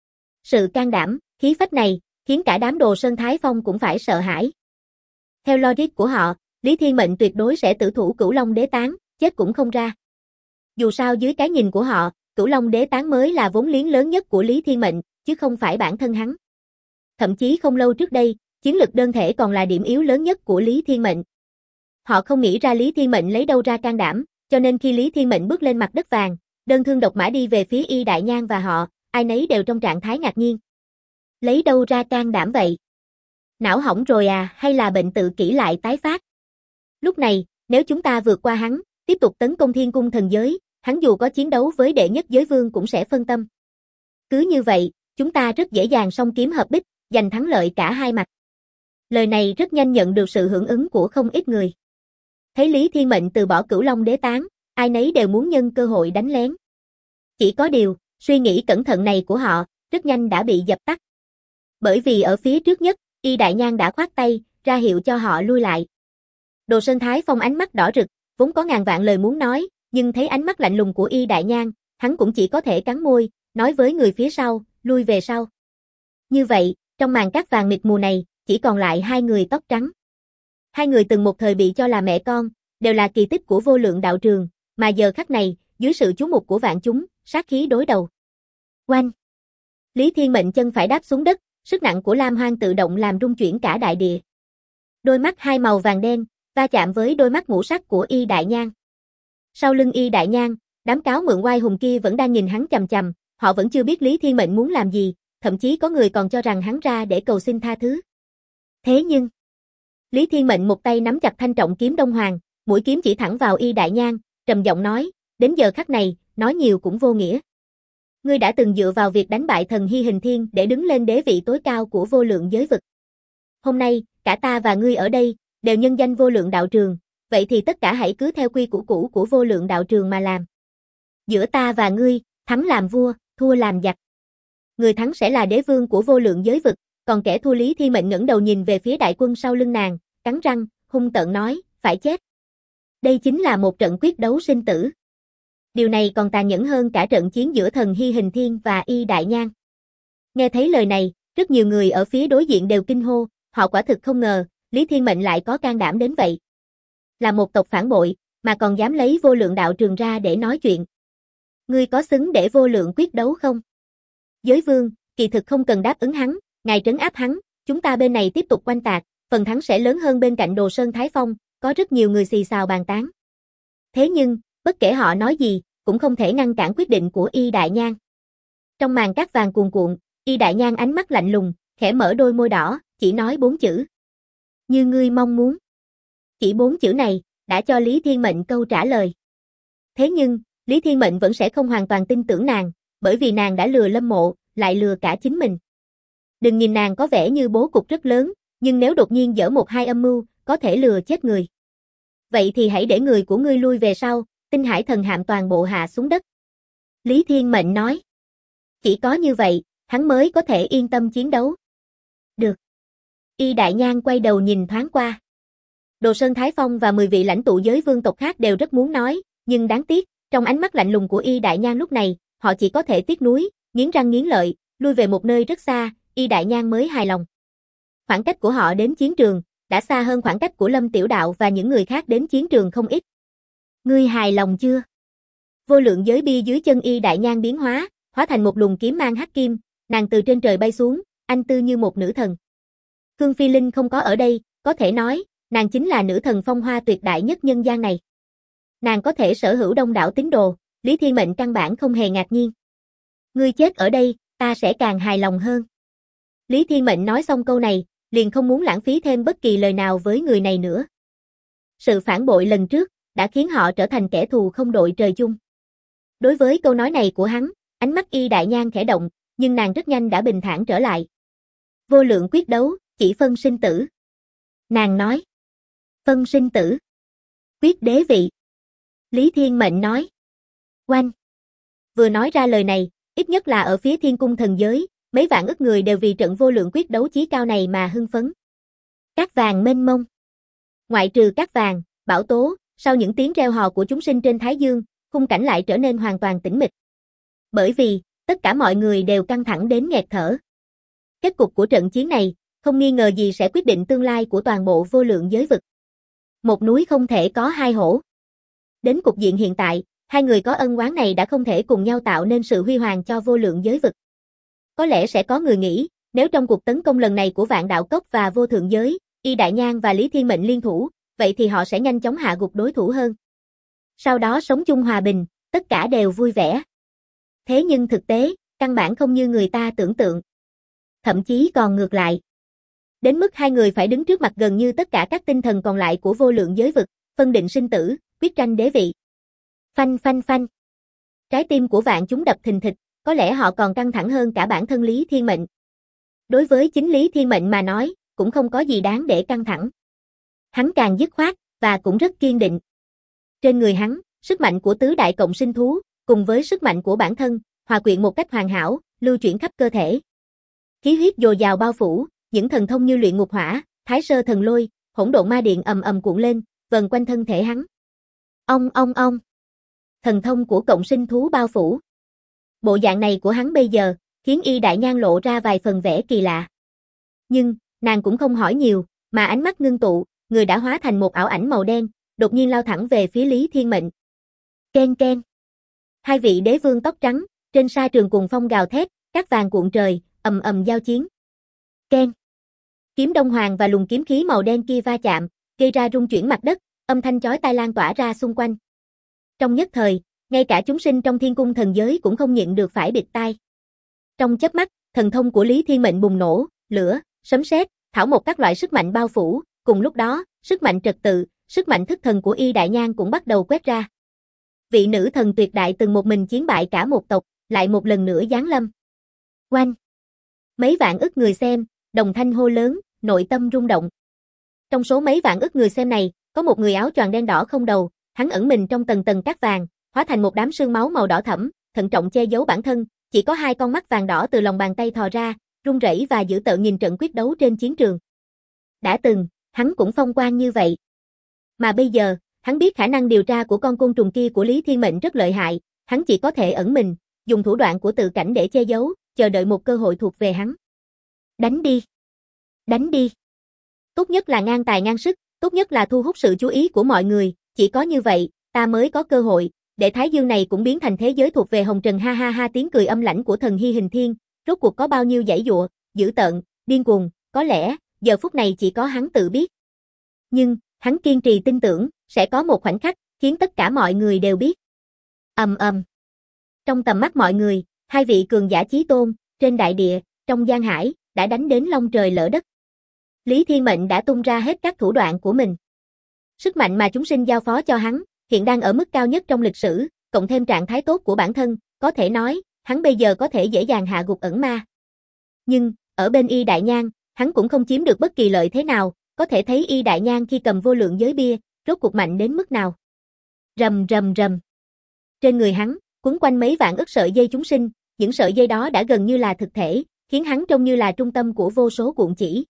Sự can đảm, khí phách này, khiến cả đám Đồ Sơn Thái Phong cũng phải sợ hãi. Theo logic của họ, Lý Thiên Mệnh tuyệt đối sẽ tử thủ Cửu Long Đế Tán, chết cũng không ra. Dù sao dưới cái nhìn của họ, Cửu Long Đế Tán mới là vốn liếng lớn nhất của Lý Thiên Mệnh, chứ không phải bản thân hắn. Thậm chí không lâu trước đây, chiến lực đơn thể còn là điểm yếu lớn nhất của Lý Thiên Mệnh. Họ không nghĩ ra Lý Thiên Mệnh lấy đâu ra can đảm, cho nên khi Lý Thiên Mệnh bước lên mặt đất vàng, đơn thương độc mã đi về phía Y Đại Nhan và họ, ai nấy đều trong trạng thái ngạc nhiên. Lấy đâu ra can đảm vậy? Não hỏng rồi à, hay là bệnh tự kỷ lại tái phát? Lúc này, nếu chúng ta vượt qua hắn, tiếp tục tấn công Thiên Cung Thần Giới, hắn dù có chiến đấu với đệ nhất giới vương cũng sẽ phân tâm. Cứ như vậy, chúng ta rất dễ dàng song kiếm hợp bích, giành thắng lợi cả hai mặt. Lời này rất nhanh nhận được sự hưởng ứng của không ít người. Thấy Lý Thiên Mệnh từ bỏ Cửu Long Đế Tán, ai nấy đều muốn nhân cơ hội đánh lén. Chỉ có điều, suy nghĩ cẩn thận này của họ, rất nhanh đã bị dập tắt. Bởi vì ở phía trước nhất, Y Đại Nhan đã khoát tay, ra hiệu cho họ lui lại. Đồ Sơn Thái Phong ánh mắt đỏ rực, vốn có ngàn vạn lời muốn nói, nhưng thấy ánh mắt lạnh lùng của Y Đại Nhan, hắn cũng chỉ có thể cắn môi, nói với người phía sau, lui về sau. Như vậy, trong màn cát vàng mịt mù này, chỉ còn lại hai người tóc trắng. Hai người từng một thời bị cho là mẹ con, đều là kỳ tích của vô lượng đạo trường, mà giờ khắc này, dưới sự chú mục của vạn chúng, sát khí đối đầu. Oanh! Lý Thiên Mệnh chân phải đáp xuống đất, sức nặng của Lam Hoang tự động làm rung chuyển cả đại địa. Đôi mắt hai màu vàng đen, va chạm với đôi mắt ngũ sắc của Y Đại Nhan. Sau lưng Y Đại Nhan, đám cáo mượn oai hùng kia vẫn đang nhìn hắn chằm chằm, họ vẫn chưa biết Lý Thiên Mệnh muốn làm gì, thậm chí có người còn cho rằng hắn ra để cầu xin tha thứ. Thế nhưng, Lý Thiên Mệnh một tay nắm chặt thanh trọng kiếm Đông Hoàng, mũi kiếm chỉ thẳng vào Y Đại Nhan, trầm giọng nói, đến giờ khắc này, nói nhiều cũng vô nghĩa. Ngươi đã từng dựa vào việc đánh bại thần Hy Hình Thiên để đứng lên đế vị tối cao của vô lượng giới vực. Hôm nay, cả ta và ngươi ở đây, đều nhân danh vô lượng đạo trường, vậy thì tất cả hãy cứ theo quy củ cũ của vô lượng đạo trường mà làm. Giữa ta và ngươi, thắng làm vua, thua làm giặc. Người thắng sẽ là đế vương của vô lượng giới vực, còn kẻ thua Lý Thiên Mệnh ngẩng đầu nhìn về phía đại quân sau lưng nàng, cắn răng, hung tợn nói, phải chết. Đây chính là một trận quyết đấu sinh tử. Điều này còn tàn nhẫn hơn cả trận chiến giữa thần Hy Hình Thiên và Y Đại Nhan. Nghe thấy lời này, rất nhiều người ở phía đối diện đều kinh hô, họ quả thực không ngờ, Lý Thiên Mệnh lại có can đảm đến vậy. Là một tộc phản bội, mà còn dám lấy vô lượng đạo trường ra để nói chuyện. Ngươi có xứng để vô lượng quyết đấu không? Giới vương, kỳ thực không cần đáp ứng hắn, ngài trấn áp hắn, chúng ta bên này tiếp tục oanh tạc, phần thắng sẽ lớn hơn bên cạnh Đồ Sơn Thái Phong, có rất nhiều người xì xào bàn tán. Thế nhưng, bất kể họ nói gì, cũng không thể ngăn cản quyết định của Y Đại Nhan. Trong màn cát vàng cuồn cuộn, Y Đại Nhan ánh mắt lạnh lùng, khẽ mở đôi môi đỏ, chỉ nói 4 chữ. Như ngươi mong muốn. Chỉ 4 chữ này, đã cho Lý Thiên Mệnh câu trả lời. Thế nhưng, Lý Thiên Mệnh vẫn sẽ không hoàn toàn tin tưởng nàng, bởi vì nàng đã lừa Lâm Mộ, lại lừa cả chính mình. Đừng nhìn nàng có vẻ như bố cục rất lớn, nhưng nếu đột nhiên dở một hai âm mưu, có thể lừa chết người. Vậy thì hãy để người của ngươi lui về sau, Tinh Hải Thần Hạm toàn bộ hạ xuống đất. Lý Thiên Mệnh nói. Chỉ có như vậy, hắn mới có thể yên tâm chiến đấu. Được. Y Đại Nhan quay đầu nhìn thoáng qua. Đồ Sơn Thái Phong và 10 vị lãnh tụ giới vương tộc khác đều rất muốn nói, nhưng đáng tiếc, trong ánh mắt lạnh lùng của Y Đại Nhan lúc này, họ chỉ có thể tiếc nuối, nghiến răng nghiến lợi, lui về một nơi rất xa, Y Đại Nhan mới hài lòng. Khoảng cách của họ đến chiến trường, đã xa hơn khoảng cách của Lâm Tiểu Đạo và những người khác đến chiến trường không ít. Ngươi hài lòng chưa? Vô lượng giới bi dưới chân Y Đại Nhan biến hóa, hóa thành một luồng kiếm mang hắc kim, nàng từ trên trời bay xuống, anh tư như một nữ thần. Khương Phi Linh không có ở đây, có thể nói, nàng chính là nữ thần phong hoa tuyệt đại nhất nhân gian này. Nàng có thể sở hữu đông đảo tín đồ, Lý Thiên Mệnh căn bản không hề ngạc nhiên. Ngươi chết ở đây, ta sẽ càng hài lòng hơn. Lý Thiên Mệnh nói xong câu này, liền không muốn lãng phí thêm bất kỳ lời nào với người này nữa. Sự phản bội lần trước, đã khiến họ trở thành kẻ thù không đội trời chung. Đối với câu nói này của hắn, ánh mắt Y Đại Nhan khẽ động, nhưng nàng rất nhanh đã bình thản trở lại. Vô lượng quyết đấu, chỉ phân sinh tử. Nàng nói. Phân sinh tử. Quyết đế vị. Lý Thiên Mệnh nói. Oanh. Vừa nói ra lời này, ít nhất là ở phía Thiên Cung Thần Giới, mấy vạn ức người đều vì trận vô lượng quyết đấu chí cao này mà hưng phấn. Cát vàng mênh mông. Ngoại trừ cát vàng, Bảo Tố, sau những tiếng reo hò của chúng sinh trên Thái Dương, khung cảnh lại trở nên hoàn toàn tĩnh mịch. Bởi vì, tất cả mọi người đều căng thẳng đến nghẹt thở. Kết cục của trận chiến này, không nghi ngờ gì sẽ quyết định tương lai của toàn bộ vô lượng giới vực. Một núi không thể có hai hổ. Đến cục diện hiện tại, hai người có ân oán này đã không thể cùng nhau tạo nên sự huy hoàng cho vô lượng giới vực. Có lẽ sẽ có người nghĩ, nếu trong cuộc tấn công lần này của Vạn Đạo Cốc và Vô Thượng Giới, Y Đại Nhang và Lý Thiên Mệnh liên thủ, vậy thì họ sẽ nhanh chóng hạ gục đối thủ hơn. Sau đó sống chung hòa bình, tất cả đều vui vẻ. Thế nhưng thực tế, căn bản không như người ta tưởng tượng. Thậm chí còn ngược lại. Đến mức hai người phải đứng trước mặt gần như tất cả các tinh thần còn lại của vô lượng giới vực, phân định sinh tử, quyết tranh đế vị. Phanh phanh phanh. Trái tim của vạn chúng đập thình thịch, có lẽ họ còn căng thẳng hơn cả bản thân Lý Thiên Mệnh. Đối với chính Lý Thiên Mệnh mà nói, cũng không có gì đáng để căng thẳng. Hắn càng dứt khoát, và cũng rất kiên định. Trên người hắn, sức mạnh của tứ đại cộng sinh thú, cùng với sức mạnh của bản thân, hòa quyện một cách hoàn hảo, lưu chuyển khắp cơ thể. Khí huyết dồi dào bao phủ, những thần thông như luyện ngục hỏa, thái sơ thần lôi, hỗn độn ma điện ầm ầm cuộn lên, vần quanh thân thể hắn. Ong ong ong. Thần thông của cộng sinh thú bao phủ. Bộ dạng này của hắn bây giờ, khiến Y Đại Nhan lộ ra vài phần vẻ kỳ lạ. Nhưng, nàng cũng không hỏi nhiều, mà ánh mắt ngưng tụ, người đã hóa thành một ảo ảnh màu đen, đột nhiên lao thẳng về phía Lý Thiên Mệnh. Ken ken. Hai vị đế vương tóc trắng, trên sa trường cùng phong gào thét, cát vàng cuộn trời, ầm ầm giao chiến. Ken. Kiếm Đông Hoàng và luồng kiếm khí màu đen kia va chạm, gây ra rung chuyển mặt đất, âm thanh chói tai lan tỏa ra xung quanh. Trong nhất thời, ngay cả chúng sinh trong thiên cung thần giới cũng không nhịn được phải bịt tai. Trong chớp mắt, thần thông của Lý Thiên Mệnh bùng nổ, lửa, sấm sét, thảo một các loại sức mạnh bao phủ, cùng lúc đó, sức mạnh trật tự, sức mạnh thức thần của Y Đại Nhan cũng bắt đầu quét ra. Vị nữ thần tuyệt đại từng một mình chiến bại cả một tộc, lại một lần nữa giáng lâm. Oanh! Mấy vạn ức người xem, đồng thanh hô lớn, nội tâm rung động. Trong số mấy vạn ức người xem này, có một người áo choàng đen đỏ không đầu, hắn ẩn mình trong tầng tầng cát vàng, hóa thành một đám sương máu màu đỏ thẫm, thận trọng che giấu bản thân, chỉ có hai con mắt vàng đỏ từ lòng bàn tay thò ra, run rẩy và dữ tợn nhìn trận quyết đấu trên chiến trường. Đã từng, hắn cũng phong quang như vậy. Mà bây giờ, hắn biết khả năng điều tra của con côn trùng kia của Lý Thiên Mệnh rất lợi hại, hắn chỉ có thể ẩn mình, dùng thủ đoạn của tự cảnh để che giấu, chờ đợi một cơ hội thuộc về hắn. Đánh đi! Đánh đi! Tốt nhất là ngang tài ngang sức, tốt nhất là thu hút sự chú ý của mọi người, chỉ có như vậy, ta mới có cơ hội, để Thái Dương này cũng biến thành thế giới thuộc về hồng trần ha ha ha. Tiếng cười âm lãnh của thần Hy Hình Thiên, rốt cuộc có bao nhiêu giãy giụa, dữ tợn, điên cuồng, có lẽ, giờ phút này chỉ có hắn tự biết. Nhưng, hắn kiên trì tin tưởng, sẽ có một khoảnh khắc, khiến tất cả mọi người đều biết. Ầm ầm. Trong tầm mắt mọi người, hai vị cường giả chí tôn, trên đại địa, trong giang hải, đã đánh đến long trời lỡ đất. Lý Thiên Mệnh đã tung ra hết các thủ đoạn của mình. Sức mạnh mà chúng sinh giao phó cho hắn, hiện đang ở mức cao nhất trong lịch sử, cộng thêm trạng thái tốt của bản thân, có thể nói, hắn bây giờ có thể dễ dàng hạ gục ẩn ma. Nhưng, ở bên Y Đại Nhan, hắn cũng không chiếm được bất kỳ lợi thế nào, có thể thấy Y Đại Nhan khi cầm vô lượng giới bia, rốt cuộc mạnh đến mức nào. Rầm rầm rầm. Trên người hắn, quấn quanh mấy vạn ức sợi dây chúng sinh, những sợi dây đó đã gần như là thực thể, khiến hắn trông như là trung tâm của vô số cuộn chỉ.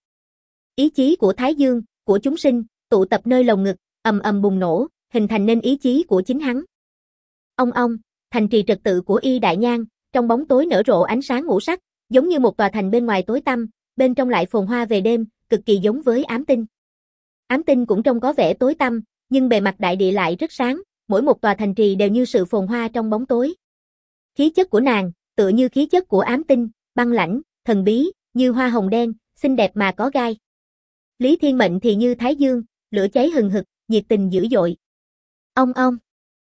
Ý chí của Thái Dương, của chúng sinh, tụ tập nơi lồng ngực, ầm ầm bùng nổ, hình thành nên ý chí của chính hắn. Ong ong, thành trì trật tự của Y Đại Nhan, trong bóng tối nở rộ ánh sáng ngũ sắc, giống như một tòa thành bên ngoài tối tăm, bên trong lại phồn hoa về đêm, cực kỳ giống với Ám Tinh. Ám Tinh cũng trông có vẻ tối tăm, nhưng bề mặt đại địa lại rất sáng, mỗi một tòa thành trì đều như sự phồn hoa trong bóng tối. Khí chất của nàng, tựa như khí chất của Ám Tinh, băng lãnh, thần bí, như hoa hồng đen, xinh đẹp mà có gai. Lý Thiên Mệnh thì như Thái Dương, lửa cháy hừng hực, nhiệt tình dữ dội. Ong ong.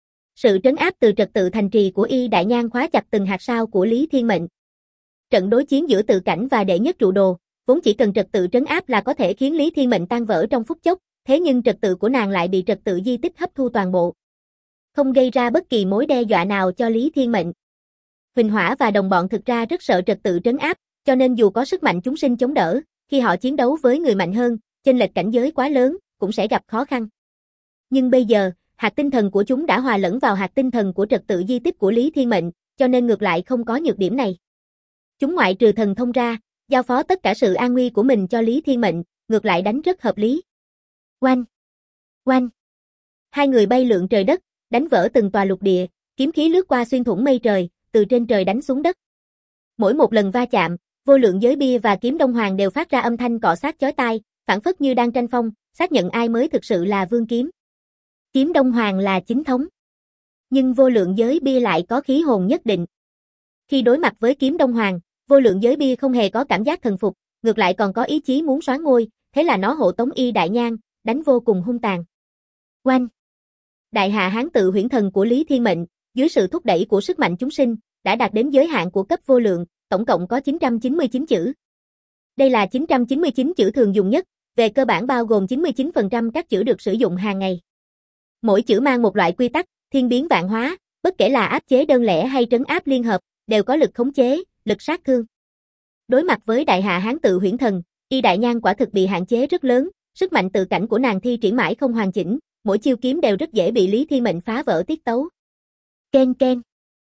Sự trấn áp từ trật tự thành trì của Y Đại Nhan khóa chặt từng hạt sao của Lý Thiên Mệnh. Trận đối chiến giữa tự cảnh và đệ nhất trụ đồ, vốn chỉ cần trật tự trấn áp là có thể khiến Lý Thiên Mệnh tan vỡ trong phút chốc, thế nhưng trật tự của nàng lại bị trật tự di tích hấp thu toàn bộ. Không gây ra bất kỳ mối đe dọa nào cho Lý Thiên Mệnh. Huỳnh Hỏa và đồng bọn thực ra rất sợ trật tự trấn áp, cho nên dù có sức mạnh chúng sinh chống đỡ, khi họ chiến đấu với người mạnh hơn, chênh lệch cảnh giới quá lớn, cũng sẽ gặp khó khăn. Nhưng bây giờ, hạt tinh thần của chúng đã hòa lẫn vào hạt tinh thần của trật tự di tích của Lý Thiên Mệnh, cho nên ngược lại không có nhược điểm này. Chúng ngoại trừ thần thông ra, giao phó tất cả sự an nguy của mình cho Lý Thiên Mệnh, ngược lại đánh rất hợp lý. Oanh! Oanh! Hai người bay lượn trời đất, đánh vỡ từng tòa lục địa, kiếm khí lướt qua xuyên thủng mây trời, từ trên trời đánh xuống đất. Mỗi một lần va chạm, vô lượng giới bia và kiếm Đông Hoàng đều phát ra âm thanh cọ xát chói tai, phảng phất như đang tranh phong, xác nhận ai mới thực sự là vương kiếm. Kiếm Đông Hoàng là chính thống, nhưng vô lượng giới bia lại có khí hồn nhất định. Khi đối mặt với kiếm Đông Hoàng, vô lượng giới bia không hề có cảm giác thần phục, ngược lại còn có ý chí muốn soán ngôi, thế là nó hộ tống Y Đại Nhang, đánh vô cùng hung tàn. Oanh! Đại Hạ Hán Tự Huyễn Thần của Lý Thiên Mệnh, dưới sự thúc đẩy của sức mạnh chúng sinh, đã đạt đến giới hạn của cấp vô lượng, tổng cộng có 999 chữ. Đây là 999 chữ thường dùng nhất, về cơ bản bao gồm 99% các chữ được sử dụng hàng ngày. Mỗi chữ mang một loại quy tắc, thiên biến vạn hóa, bất kể là áp chế đơn lẻ hay trấn áp liên hợp, đều có lực khống chế, lực sát thương. Đối mặt với Đại Hạ Hán Tự Huyễn Thần, Y Đại Nhang quả thực bị hạn chế rất lớn, sức mạnh tự cảnh của nàng thi triển mãi không hoàn chỉnh, mỗi chiêu kiếm đều rất dễ bị Lý Thiên Mệnh phá vỡ tiết tấu. Ken ken.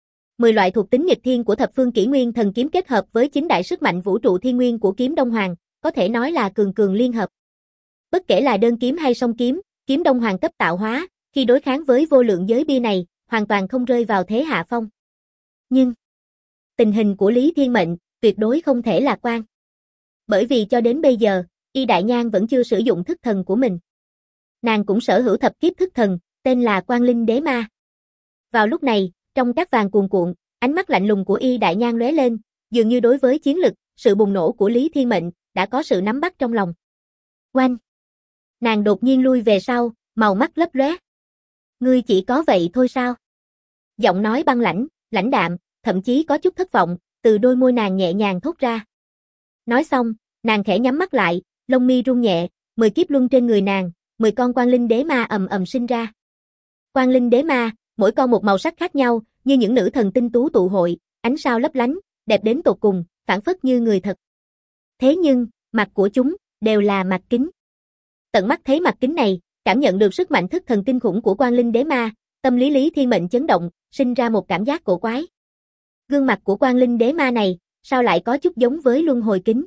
10 loại thuộc tính nghịch thiên của thập phương kỷ nguyên thần kiếm kết hợp với 9 đại sức mạnh vũ trụ thiên nguyên của kiếm Đông Hoàng, có thể nói là cường cường liên hợp. Bất kể là đơn kiếm hay song kiếm, kiếm Đông Hoàng cấp tạo hóa, khi đối kháng với vô lượng giới bia này, hoàn toàn không rơi vào thế hạ phong. Nhưng tình hình của Lý Thiên Mệnh tuyệt đối không thể lạc quan. Bởi vì cho đến bây giờ, Y Đại Nhang vẫn chưa sử dụng thức thần của mình. Nàng cũng sở hữu thập kiếp thức thần, tên là Quang Linh Đế Ma. Vào lúc này, trong cát vàng cuồn cuộn, ánh mắt lạnh lùng của Y Đại Nhang lóe lên, dường như đối với chiến lực, sự bùng nổ của Lý Thiên Mệnh đã có sự nắm bắt trong lòng. Oanh! Nàng đột nhiên lui về sau, màu mắt lấp lóe. Ngươi chỉ có vậy thôi sao? Giọng nói băng lãnh, lãnh đạm, thậm chí có chút thất vọng, từ đôi môi nàng nhẹ nhàng thốt ra. Nói xong, nàng khẽ nhắm mắt lại, lông mi rung nhẹ, 10 kiếp luân trên người nàng, 10 con Quang Linh Đế Ma ầm ầm sinh ra. Quang Linh Đế Ma, mỗi con một màu sắc khác nhau, như những nữ thần tinh tú tụ hội, ánh sao lấp lánh, đẹp đến tột cùng, phảng phất như người thật. Thế nhưng, mặt của chúng đều là mặt kính. Tận mắt thấy mặt kính này, cảm nhận được sức mạnh thức thần kinh khủng của Quang Linh Đế Ma, tâm lý Lý Thiên Mệnh chấn động, sinh ra một cảm giác cổ quái. Gương mặt của Quang Linh Đế Ma này, sao lại có chút giống với luân hồi kính?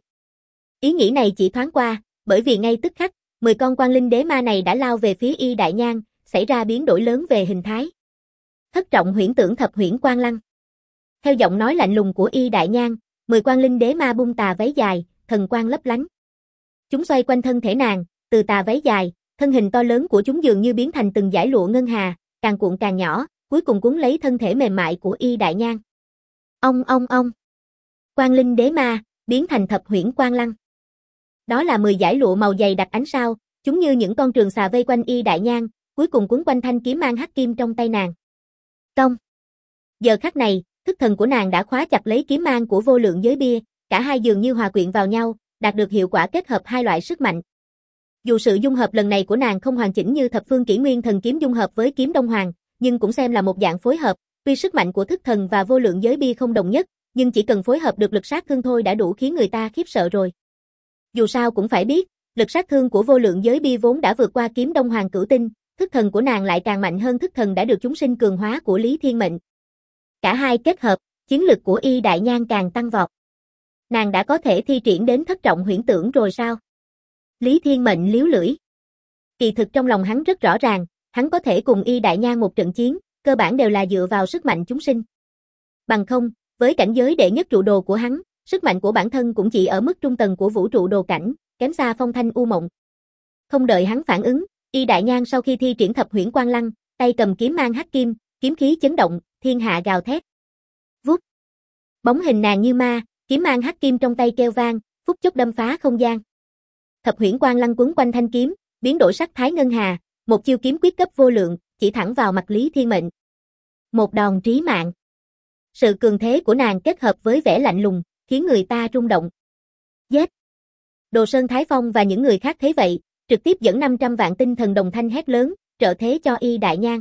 Ý nghĩ này chỉ thoáng qua, bởi vì ngay tức khắc, 10 con Quang Linh Đế Ma này đã lao về phía Y Đại Nhang, xảy ra biến đổi lớn về hình thái. Thất trọng huyễn tưởng thập huyễn quang lăng. Theo giọng nói lạnh lùng của Y Đại Nhang, 10 Quang Linh Đế Ma bung tà váy dài, thần quang lấp lánh. Chúng xoay quanh thân thể nàng, từ tà váy dài, thân hình to lớn của chúng dường như biến thành từng dải lụa ngân hà, càng cuộn càng nhỏ, cuối cùng cuốn lấy thân thể mềm mại của Y Đại Nhang. Ong ong ong. Quang Linh Đế Ma biến thành thập huyễn quang lăng. Đó là 10 dải lụa màu dày đặc ánh sao, chúng như những con trường xà vây quanh Y Đại Nhang, cuối cùng cuốn quanh thanh kiếm mang hắc kim trong tay nàng. Cong. Giờ khắc này, thức thần của nàng đã khóa chặt lấy kiếm mang của vô lượng giới bia, cả hai dường như hòa quyện vào nhau, đạt được hiệu quả kết hợp hai loại sức mạnh. Dù sự dung hợp lần này của nàng không hoàn chỉnh như thập phương kỷ nguyên thần kiếm dung hợp với kiếm Đông Hoàng, nhưng cũng xem là một dạng phối hợp, tuy sức mạnh của thức thần và vô lượng giới bia không đồng nhất, nhưng chỉ cần phối hợp được lực sát thương thôi đã đủ khiến người ta khiếp sợ rồi. Dù sao cũng phải biết, lực sát thương của vô lượng giới bia vốn đã vượt qua kiếm Đông Hoàng cửu tinh, thức thần của nàng lại càng mạnh hơn thức thần đã được chúng sinh cường hóa của Lý Thiên Mệnh. Cả hai kết hợp, chiến lực của Y Đại Nhang càng tăng vọt. Nàng đã có thể thi triển đến thất trọng huyễn tưởng rồi sao? Lý Thiên Mệnh liếu lưỡi. Kỳ thực trong lòng hắn rất rõ ràng, hắn có thể cùng Y Đại Nhang một trận chiến, cơ bản đều là dựa vào sức mạnh chúng sinh. Bằng không, với cảnh giới đệ nhất trụ đồ của hắn, sức mạnh của bản thân cũng chỉ ở mức trung tầng của vũ trụ đồ cảnh, kém xa Phong Thanh U Mộng. Không đợi hắn phản ứng, Y Đại Nhang sau khi thi triển thập huyễn quang lăng, tay cầm kiếm mang hắc kim, kiếm khí chấn động, thiên hạ gào thét. Vút. Bóng hình nàng như ma, kiếm mang hắc kim trong tay kêu vang, phút chốc đâm phá không gian. Thập huyễn quang lăng quấn quanh thanh kiếm, biến đổi sắc thái ngân hà, một chiêu kiếm quyết cấp vô lượng, chỉ thẳng vào mặt Lý Thiên Mệnh. Một đòn trí mạng. Sự cường thế của nàng kết hợp với vẻ lạnh lùng, khiến người ta rung động. Giết! Đồ Sơn Thái Phong và những người khác thấy vậy, trực tiếp dẫn 500 vạn tinh thần đồng thanh hét lớn, trợ thế cho Y Đại Nhang.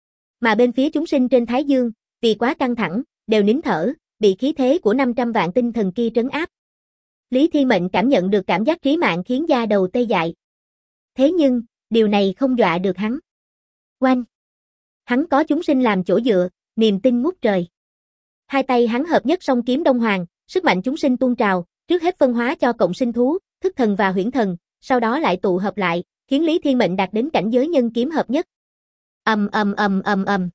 Mà bên phía chúng sinh trên Thái Dương, vì quá căng thẳng, đều nín thở, bị khí thế của 500 vạn tinh thần kia trấn áp. Lý Thiên Mệnh cảm nhận được cảm giác trí mạng khiến da đầu tê dại. Thế nhưng, điều này không dọa được hắn. Oanh! Hắn có chúng sinh làm chỗ dựa, niềm tin ngút trời. Hai tay hắn hợp nhất song kiếm Đông Hoàng, sức mạnh chúng sinh tuôn trào, trước hết phân hóa cho cộng sinh thú, thức thần và huyễn thần, sau đó lại tụ hợp lại, khiến Lý Thiên Mệnh đạt đến cảnh giới nhân kiếm hợp nhất. ầm.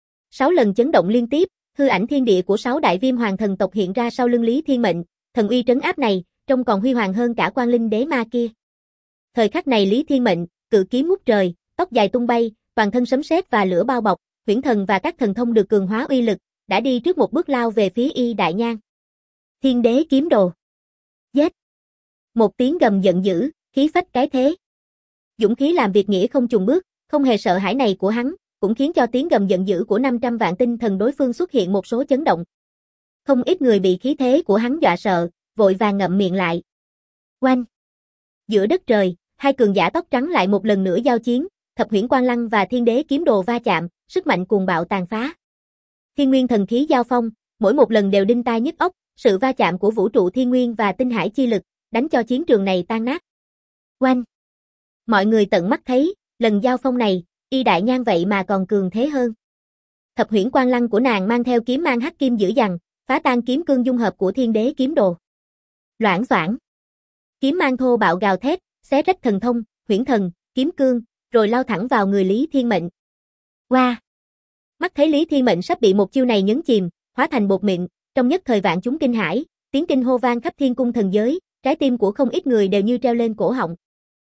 6 lần chấn động liên tiếp, hư ảnh thiên địa của 6 đại viêm hoàng thần tộc hiện ra sau lưng Lý Thiên Mệnh, thần uy trấn áp này, trông còn huy hoàng hơn cả Quang Linh đế ma kia. Thời khắc này Lý Thiên Mệnh, cự kiếm ngút trời, tóc dài tung bay, toàn thân sấm sét và lửa bao bọc, huyễn thần và các thần thông được cường hóa uy lực, đã đi trước một bước lao về phía Y Đại Nhang. Thiên đế kiếm đồ. Giết. Một tiếng gầm giận dữ, khí phách cái thế. Dũng khí làm việc nghĩa không chùn bước, không hề sợ hãi này của hắn, cũng khiến cho tiếng gầm giận dữ của 500 vạn tinh thần đối phương xuất hiện một số chấn động. Không ít người bị khí thế của hắn dọa sợ, vội vàng ngậm miệng lại. Oanh! Giữa đất trời, hai cường giả tóc trắng lại một lần nữa giao chiến, Thập Huyễn Quang Lăng và Thiên Đế kiếm đồ va chạm, sức mạnh cuồng bạo tàn phá. Thiên nguyên thần khí giao phong, mỗi một lần đều đinh tai nhức óc, sự va chạm của vũ trụ thiên nguyên và tinh hải chi lực, đánh cho chiến trường này tan nát. Oanh! Mọi người tận mắt thấy, lần giao phong này, Y Đại Nhang vậy mà còn cường thế hơn. Thập Huyễn Quang Lăng của nàng mang theo kiếm mang hắc kim dữ dằn, phá tan kiếm cương dung hợp của Thiên Đế kiếm đồ. Loảng xoảng. Kiếm mang thô bạo gào thét, xé rách thần thông, huyễn thần, kiếm cương, rồi lao thẳng vào người Lý Thiên Mệnh. Wow! Mắt thấy Lý Thiên Mệnh sắp bị một chiêu này nhấn chìm, hóa thành bột mịn, trong nhất thời vạn chúng kinh hãi, tiếng kinh hô vang khắp thiên cung thần giới, trái tim của không ít người đều như treo lên cổ họng.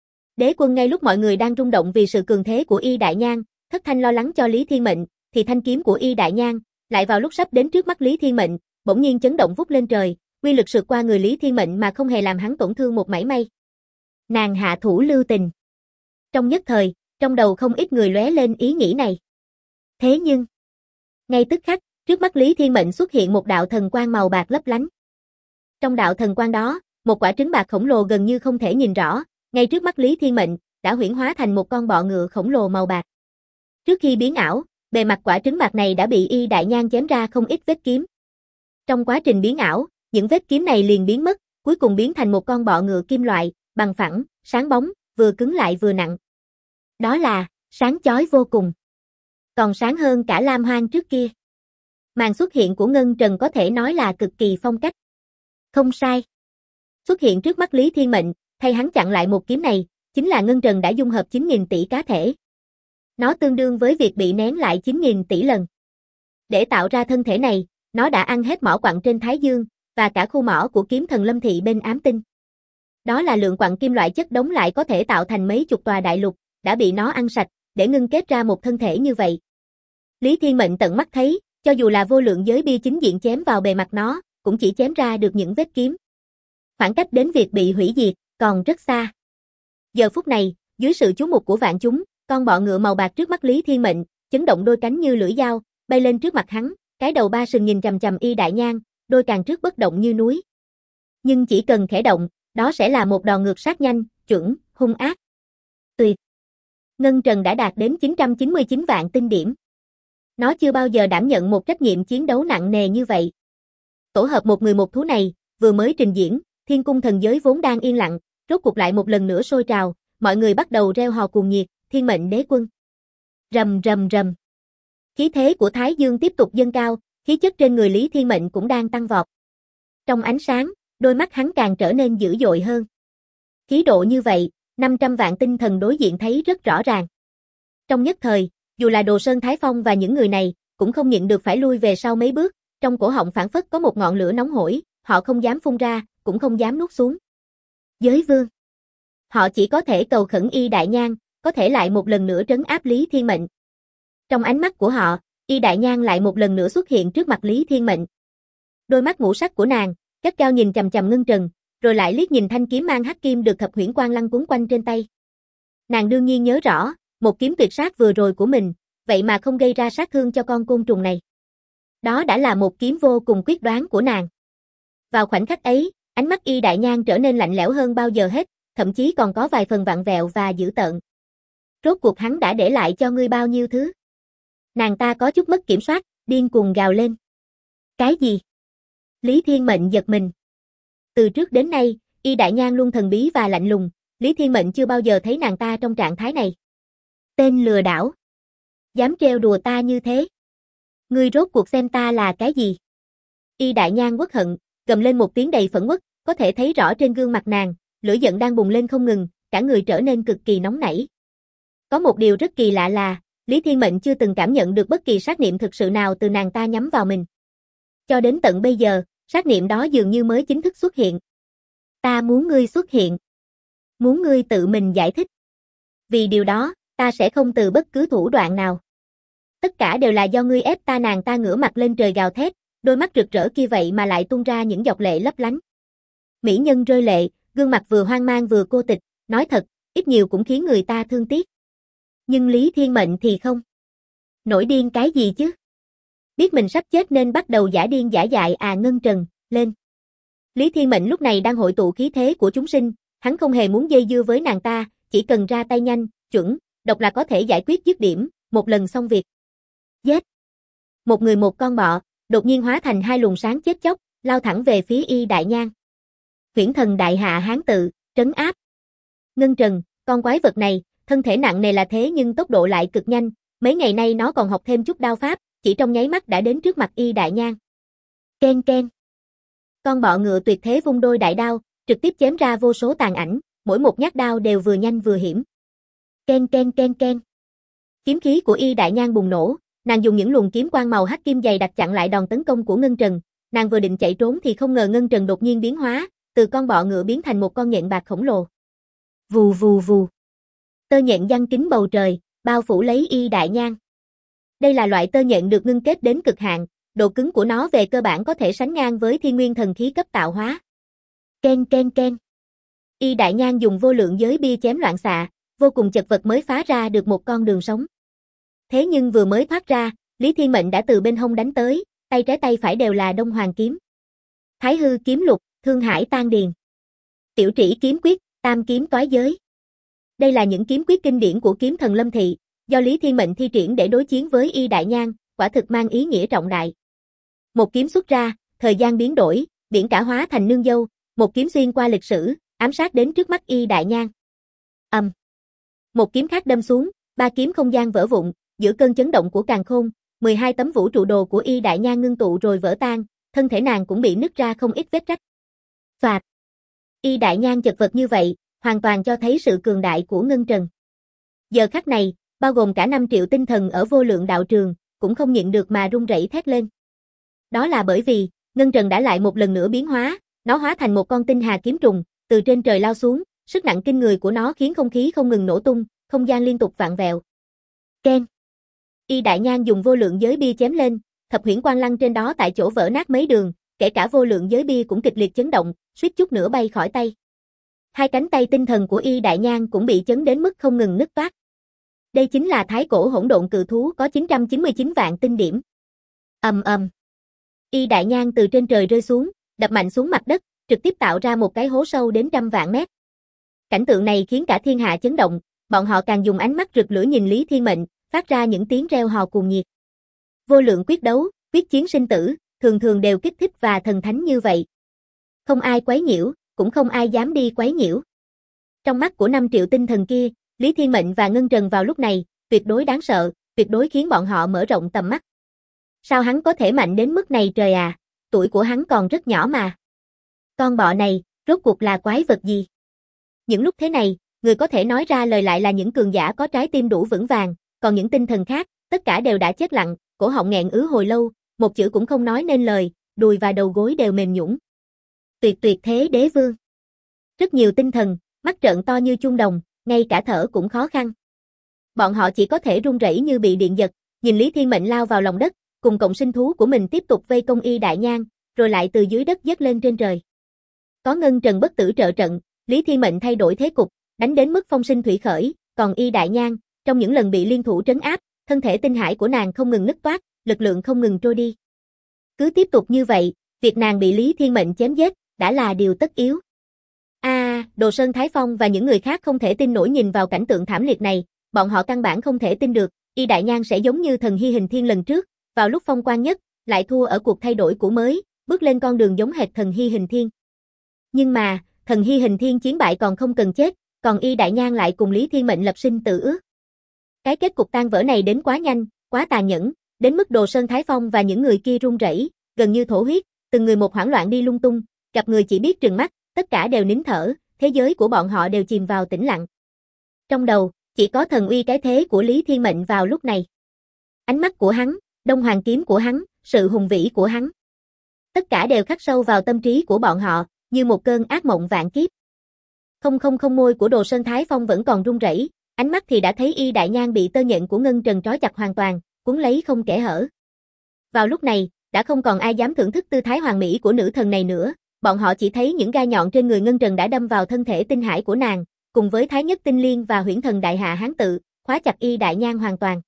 Đế quân ngay lúc mọi người đang rung động vì sự cường thế của Y Đại Nhang, thất thanh lo lắng cho Lý Thiên Mệnh, thì thanh kiếm của Y Đại Nhang, lại vào lúc sắp đến trước mắt Lý Thiên Mệnh, bỗng nhiên chấn động vút lên trời, uy lực sượt qua người Lý Thiên Mệnh mà không hề làm hắn tổn thương một mảy may. Nàng hạ thủ lưu tình. Trong nhất thời, trong đầu không ít người lóe lên ý nghĩ này. Thế nhưng, ngay tức khắc, trước mắt Lý Thiên Mệnh xuất hiện một đạo thần quang màu bạc lấp lánh. Trong đạo thần quang đó, một quả trứng bạc khổng lồ gần như không thể nhìn rõ, ngay trước mắt Lý Thiên Mệnh, đã huyễn hóa thành một con bọ ngựa khổng lồ màu bạc. Trước khi biến ảo, bề mặt quả trứng bạc này đã bị Y Đại Nhang chém ra không ít vết kiếm. Trong quá trình biến ảo, những vết kiếm này liền biến mất, cuối cùng biến thành một con bọ ngựa kim loại, bằng phẳng, sáng bóng, vừa cứng lại vừa nặng. Đó là, sáng chói vô cùng. Còn sáng hơn cả Lam Hoang trước kia. Màn xuất hiện của Ngân Trần có thể nói là cực kỳ phong cách. Không sai. Xuất hiện trước mắt Lý Thiên Mệnh, thay hắn chặn lại một kiếm này, chính là Ngân Trần đã dung hợp 9.000 tỷ cá thể. Nó tương đương với việc bị nén lại 9.000 tỷ lần. Để tạo ra thân thể này, nó đã ăn hết mỏ quặng trên Thái Dương, và cả khu mỏ của kiếm thần Lâm Thị bên Ám Tinh. Đó là lượng quặng kim loại chất đống lại có thể tạo thành mấy chục tòa đại lục, đã bị nó ăn sạch, để ngưng kết ra một thân thể như vậy. Lý Thiên Mệnh tận mắt thấy, cho dù là vô lượng giới bia chính diện chém vào bề mặt nó, cũng chỉ chém ra được những vết kiếm. Khoảng cách đến việc bị hủy diệt, còn rất xa. Giờ phút này, dưới sự chú mục của vạn chúng, con bọ ngựa màu bạc trước mắt Lý Thiên Mệnh, chấn động đôi cánh như lưỡi dao, bay lên trước mặt hắn, cái đầu ba sừng nhìn chằm chằm Y Đại Nhang, đôi càng trước bất động như núi. Nhưng chỉ cần khẽ động, đó sẽ là một đòn ngược sát nhanh, chuẩn, hung ác. Tuyệt. Ngân Trần đã đạt đến 999 vạn tinh điểm. Nó chưa bao giờ đảm nhận một trách nhiệm chiến đấu nặng nề như vậy. Tổ hợp một người một thú này, vừa mới trình diễn, thiên cung thần giới vốn đang yên lặng, rốt cuộc lại một lần nữa sôi trào, mọi người bắt đầu reo hò cuồng nhiệt, Thiên Mệnh đế quân. Rầm rầm rầm. Khí thế của Thái Dương tiếp tục dâng cao, khí chất trên người Lý Thiên Mệnh cũng đang tăng vọt. Trong ánh sáng, đôi mắt hắn càng trở nên dữ dội hơn. Khí độ như vậy, 500 vạn tinh thần đối diện thấy rất rõ ràng. Trong nhất thời, dù là Đồ Sơn Thái Phong và những người này, cũng không nhịn được phải lui về sau mấy bước, trong cổ họng phảng phất có một ngọn lửa nóng hổi, họ không dám phun ra, cũng không dám nuốt xuống. Giới vương. Họ chỉ có thể cầu khẩn Y Đại Nhang, có thể lại một lần nữa trấn áp Lý Thiên Mệnh. Trong ánh mắt của họ, Y Đại Nhang lại một lần nữa xuất hiện trước mặt Lý Thiên Mệnh. Đôi mắt ngũ sắc của nàng, gắt gao nhìn chằm chằm Ngân Trần, rồi lại liếc nhìn thanh kiếm mang hắc kim được Thập Huyễn Quang Lăng quấn quanh trên tay. Nàng đương nhiên nhớ rõ, một kiếm tuyệt sát vừa rồi của mình, vậy mà không gây ra sát thương cho con côn trùng này. Đó đã là một kiếm vô cùng quyết đoán của nàng. Vào khoảnh khắc ấy, ánh mắt Y Đại Nhang trở nên lạnh lẽo hơn bao giờ hết, thậm chí còn có vài phần vặn vẹo và dữ tợn. Rốt cuộc hắn đã để lại cho ngươi bao nhiêu thứ? Nàng ta có chút mất kiểm soát, điên cuồng gào lên. Cái gì? Lý Thiên Mệnh giật mình. Từ trước đến nay, Y Đại Nhang luôn thần bí và lạnh lùng, Lý Thiên Mệnh chưa bao giờ thấy nàng ta trong trạng thái này. Tên lừa đảo. Dám trêu đùa ta như thế. Ngươi rốt cuộc xem ta là cái gì? Y Đại Nhang uất hận, gầm lên một tiếng đầy phẫn uất, có thể thấy rõ trên gương mặt nàng, lửa giận đang bùng lên không ngừng, cả người trở nên cực kỳ nóng nảy. Có một điều rất kỳ lạ là, Lý Thiên Mệnh chưa từng cảm nhận được bất kỳ sát niệm thực sự nào từ nàng ta nhắm vào mình. Cho đến tận bây giờ, sát niệm đó dường như mới chính thức xuất hiện. Ta muốn ngươi xuất hiện. Muốn ngươi tự mình giải thích. Vì điều đó, ta sẽ không từ bất cứ thủ đoạn nào. Tất cả đều là do ngươi ép ta. Nàng ta ngửa mặt lên trời gào thét, đôi mắt rực rỡ kia vậy mà lại tuôn ra những giọt lệ lấp lánh. Mỹ nhân rơi lệ, gương mặt vừa hoang mang vừa cô tịch, nói thật, ít nhiều cũng khiến người ta thương tiếc. Nhưng Lý Thiên Mệnh thì không. Nổi điên cái gì chứ? Biết mình sắp chết nên bắt đầu giả điên giả dại à. Ngân Trần, lên. Lý Thiên Mệnh lúc này đang hội tụ khí thế của chúng sinh, hắn không hề muốn dây dưa với nàng ta, chỉ cần ra tay nhanh, chuẩn, độc là có thể giải quyết dứt điểm, một lần xong việc. Giết. Một người một con bọ, đột nhiên hóa thành hai luồng sáng chết chóc, lao thẳng về phía Y Đại Nhang. Huyễn Thần Đại Hạ Hán tự, trấn áp. Ngân Trần, con quái vật này, thân thể nặng nề là thế nhưng tốc độ lại cực nhanh, mấy ngày nay nó còn học thêm chút đao pháp, chỉ trong nháy mắt đã đến trước mặt Y Đại Nhang. Ken ken. Con bọ ngựa tuyệt thế vung đôi đại đao, trực tiếp chém ra vô số tàn ảnh, mỗi một nhát đao đều vừa nhanh vừa hiểm. Ken ken ken ken. Kiếm khí của Y Đại Nhang bùng nổ, nàng dùng những luồng kiếm quang màu hắc kim dày đặc chặn lại đòn tấn công của Ngân Trần, nàng vừa định chạy trốn thì không ngờ Ngân Trần đột nhiên biến hóa, từ con bọ ngựa biến thành một con nhện bạc khổng lồ. Vù vù vù. Tơ nhện giăng kín bầu trời, bao phủ lấy Y Đại Nhang. Đây là loại tơ nhện được ngưng kết đến cực hạn, độ cứng của nó về cơ bản có thể sánh ngang với thiên nguyên thần khí cấp tạo hóa. Ken ken ken. Y Đại Nhang dùng vô lượng giới bia chém loạn xạ, vô cùng chật vật mới phá ra được một con đường sống. Thế nhưng vừa mới thoát ra, Lý Thiên Mệnh đã từ bên hông đánh tới, tay trái tay phải đều là Đông Hoàng kiếm. Thái hư kiếm lục, Thương Hải Tan Điền. Tiểu trĩ kiếm quyết, Tam kiếm toái giới. Đây là những kiếm quyết kinh điển của kiếm thần Lâm Thị, do Lý Thiên Mệnh thi triển để đối chiến với Y Đại Nhang, quả thực mang ý nghĩa trọng đại. Một kiếm xuất ra, thời gian biến đổi, biển cả hóa thành nương dâu, một kiếm xuyên qua lịch sử, ám sát đến trước mắt Y Đại Nhang. Một kiếm khác đâm xuống, ba kiếm không gian vỡ vụn, giữa cơn chấn động của càn khôn, 12 tấm vũ trụ đồ của Y Đại Nhang ngưng tụ rồi vỡ tan, thân thể nàng cũng bị nứt ra không ít vết rách. Phạt. Y Đại Nhang chật vật như vậy, hoàn toàn cho thấy sự cường đại của Ngân Trần. Giờ khắc này, bao gồm cả 5 triệu tinh thần ở vô lượng đạo trường, cũng không nhịn được mà run rẩy thét lên. Đó là bởi vì, Ngân Trần đã lại một lần nữa biến hóa, nó hóa thành một con tinh hà kiếm trùng, từ trên trời lao xuống, sức nặng kinh người của nó khiến không khí không ngừng nổ tung, không gian liên tục vặn vẹo. Ken. Y Đại Nhang dùng vô lượng giới bia chém lên, thập huyễn quang lăng trên đó tại chỗ vỡ nát mấy đường, kể cả vô lượng giới bia cũng kịch liệt chấn động, suýt chút nữa bay khỏi tay. Hai cánh tay tinh thần của Y Đại Nhang cũng bị chấn đến mức không ngừng nứt toác. Đây chính là thái cổ hỗn độn cự thú có 999 vạn tinh điểm. Y Đại Nhang từ trên trời rơi xuống, đập mạnh xuống mặt đất, trực tiếp tạo ra một cái hố sâu đến trăm vạn mét. Cảnh tượng này khiến cả thiên hạ chấn động, bọn họ càng dùng ánh mắt rực lửa nhìn Lý Thiên Mệnh, phát ra những tiếng reo hò cuồng nhiệt. Vô lượng quyết đấu, quyết chiến sinh tử, thường thường đều kích thích và thần thánh như vậy. Không ai quấy nhiễu, cũng không ai dám đi quấy nhiễu. Trong mắt của 5 triệu tinh thần kia, Lý Thiên Mệnh và Ngân Trần vào lúc này, tuyệt đối đáng sợ, tuyệt đối khiến bọn họ mở rộng tầm mắt. Sao hắn có thể mạnh đến mức này trời à, tuổi của hắn còn rất nhỏ mà. Con bọ này, rốt cuộc là quái vật gì? Những lúc thế này, người có thể nói ra lời lại là những cường giả có trái tim đủ vững vàng, còn những tinh thần khác, tất cả đều đã chết lặng, cổ họng nghẹn ứ hồi lâu, một chữ cũng không nói nên lời, đùi và đầu gối đều mềm nhũn. Tuyệt tuyệt thế đế vương. Rất nhiều tinh thần, mắt trợn to như chuông đồng, ngay cả thở cũng khó khăn. Bọn họ chỉ có thể run rẩy như bị điện giật, nhìn Lý Thiên Mệnh lao vào lòng đất, cùng cộng sinh thú của mình tiếp tục vây công Y Đại Nhang, rồi lại từ dưới đất giết lên trên trời. Có Ngân Trần bất tử trợ trận, Lý Thiên Mệnh thay đổi thế cục, đánh đến mức phong sinh thủy khởi, còn Y Đại Nhang, trong những lần bị liên thủ trấn áp, thân thể tinh hải của nàng không ngừng nứt toác, lực lượng không ngừng trôi đi. Cứ tiếp tục như vậy, việc nàng bị Lý Thiên Mệnh chém giết đã là điều tất yếu. Đồ Sơn Thái Phong và những người khác không thể tin nổi nhìn vào cảnh tượng thảm liệt này, bọn họ căn bản không thể tin được, Y Đại Nhang sẽ giống như thần Hy Hình Thiên lần trước, vào lúc phong quang nhất, lại thua ở cuộc thay đổi của mới, bước lên con đường giống hệt thần Hy Hình Thiên. Nhưng mà, thần Hy Hình Thiên chiến bại còn không cần chết, còn Y Đại Nhang lại cùng Lý Thiên Mệnh lập sinh tử ước. Cái kết cục tan vỡ này đến quá nhanh, quá tàn nhẫn, đến mức Đồ Sơn Thái Phong và những người kia run rẩy, gần như thổ huyết, từng người một hoảng loạn đi lung tung, gặp người chỉ biết trừng mắt, tất cả đều nín thở, thế giới của bọn họ đều chìm vào tĩnh lặng. Trong đầu, chỉ có thần uy cái thế của Lý Thiên Mệnh vào lúc này. Ánh mắt của hắn, Đông Hoàng kiếm của hắn, sự hùng vĩ của hắn. Tất cả đều khắc sâu vào tâm trí của bọn họ, như một cơn ác mộng vạn kiếp. Không, môi của Đồ Sơn Thái Phong vẫn còn run rẩy, ánh mắt thì đã thấy Y Đại Nhan bị tơ nhện của Ngân Trần trói chặt hoàn toàn, cuốn lấy không kẽ hở. Vào lúc này, đã không còn ai dám thưởng thức tư thái hoàn mỹ của nữ thần này nữa, bọn họ chỉ thấy những gai nhọn trên người Ngân Trần đã đâm vào thân thể tinh hải của nàng, cùng với Thái Nhất Tinh Liên và Huyễn Thần Đại Hạ Hán Tự, khóa chặt Y Đại Nhan hoàn toàn.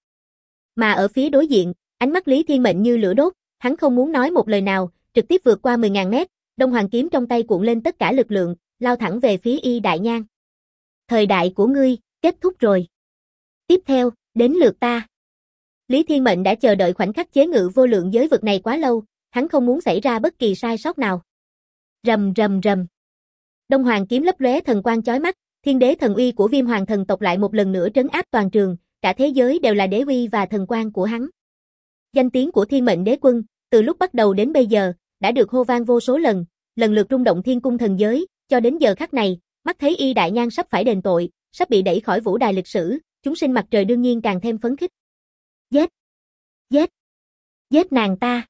Mà ở phía đối diện, ánh mắt Lý Thiên Mệnh như lửa đốt, hắn không muốn nói một lời nào, trực tiếp vượt qua 10.000 mét, Đông Hoàng kiếm trong tay cuộn lên tất cả lực lượng, lao thẳng về phía Y Đại Nhan. Thời đại của ngươi, kết thúc rồi. Tiếp theo, đến lượt ta. Lý Thiên Mệnh đã chờ đợi khoảnh khắc chế ngự vô lượng giới vực này quá lâu, hắn không muốn xảy ra bất kỳ sai sót nào. Rầm rầm rầm. Đông Hoàng kiếm lấp lóe thần quang chói mắt, thiên đế thần uy của Viêm Hoàng thần tộc lại một lần nữa trấn áp toàn trường, cả thế giới đều là đế uy và thần quang của hắn. Danh tiếng của Thiên Mệnh Đế Quân, từ lúc bắt đầu đến bây giờ, đã được hô vang vô số lần, lần lượt rung động thiên cung thần giới, cho đến giờ khắc này, mắt thấy Y Đại Nhan sắp phải đền tội, sắp bị đẩy khỏi vũ đài lịch sử, chúng sinh mặt trời đương nhiên càng thêm phấn khích. Giết! Giết! Giết nàng ta!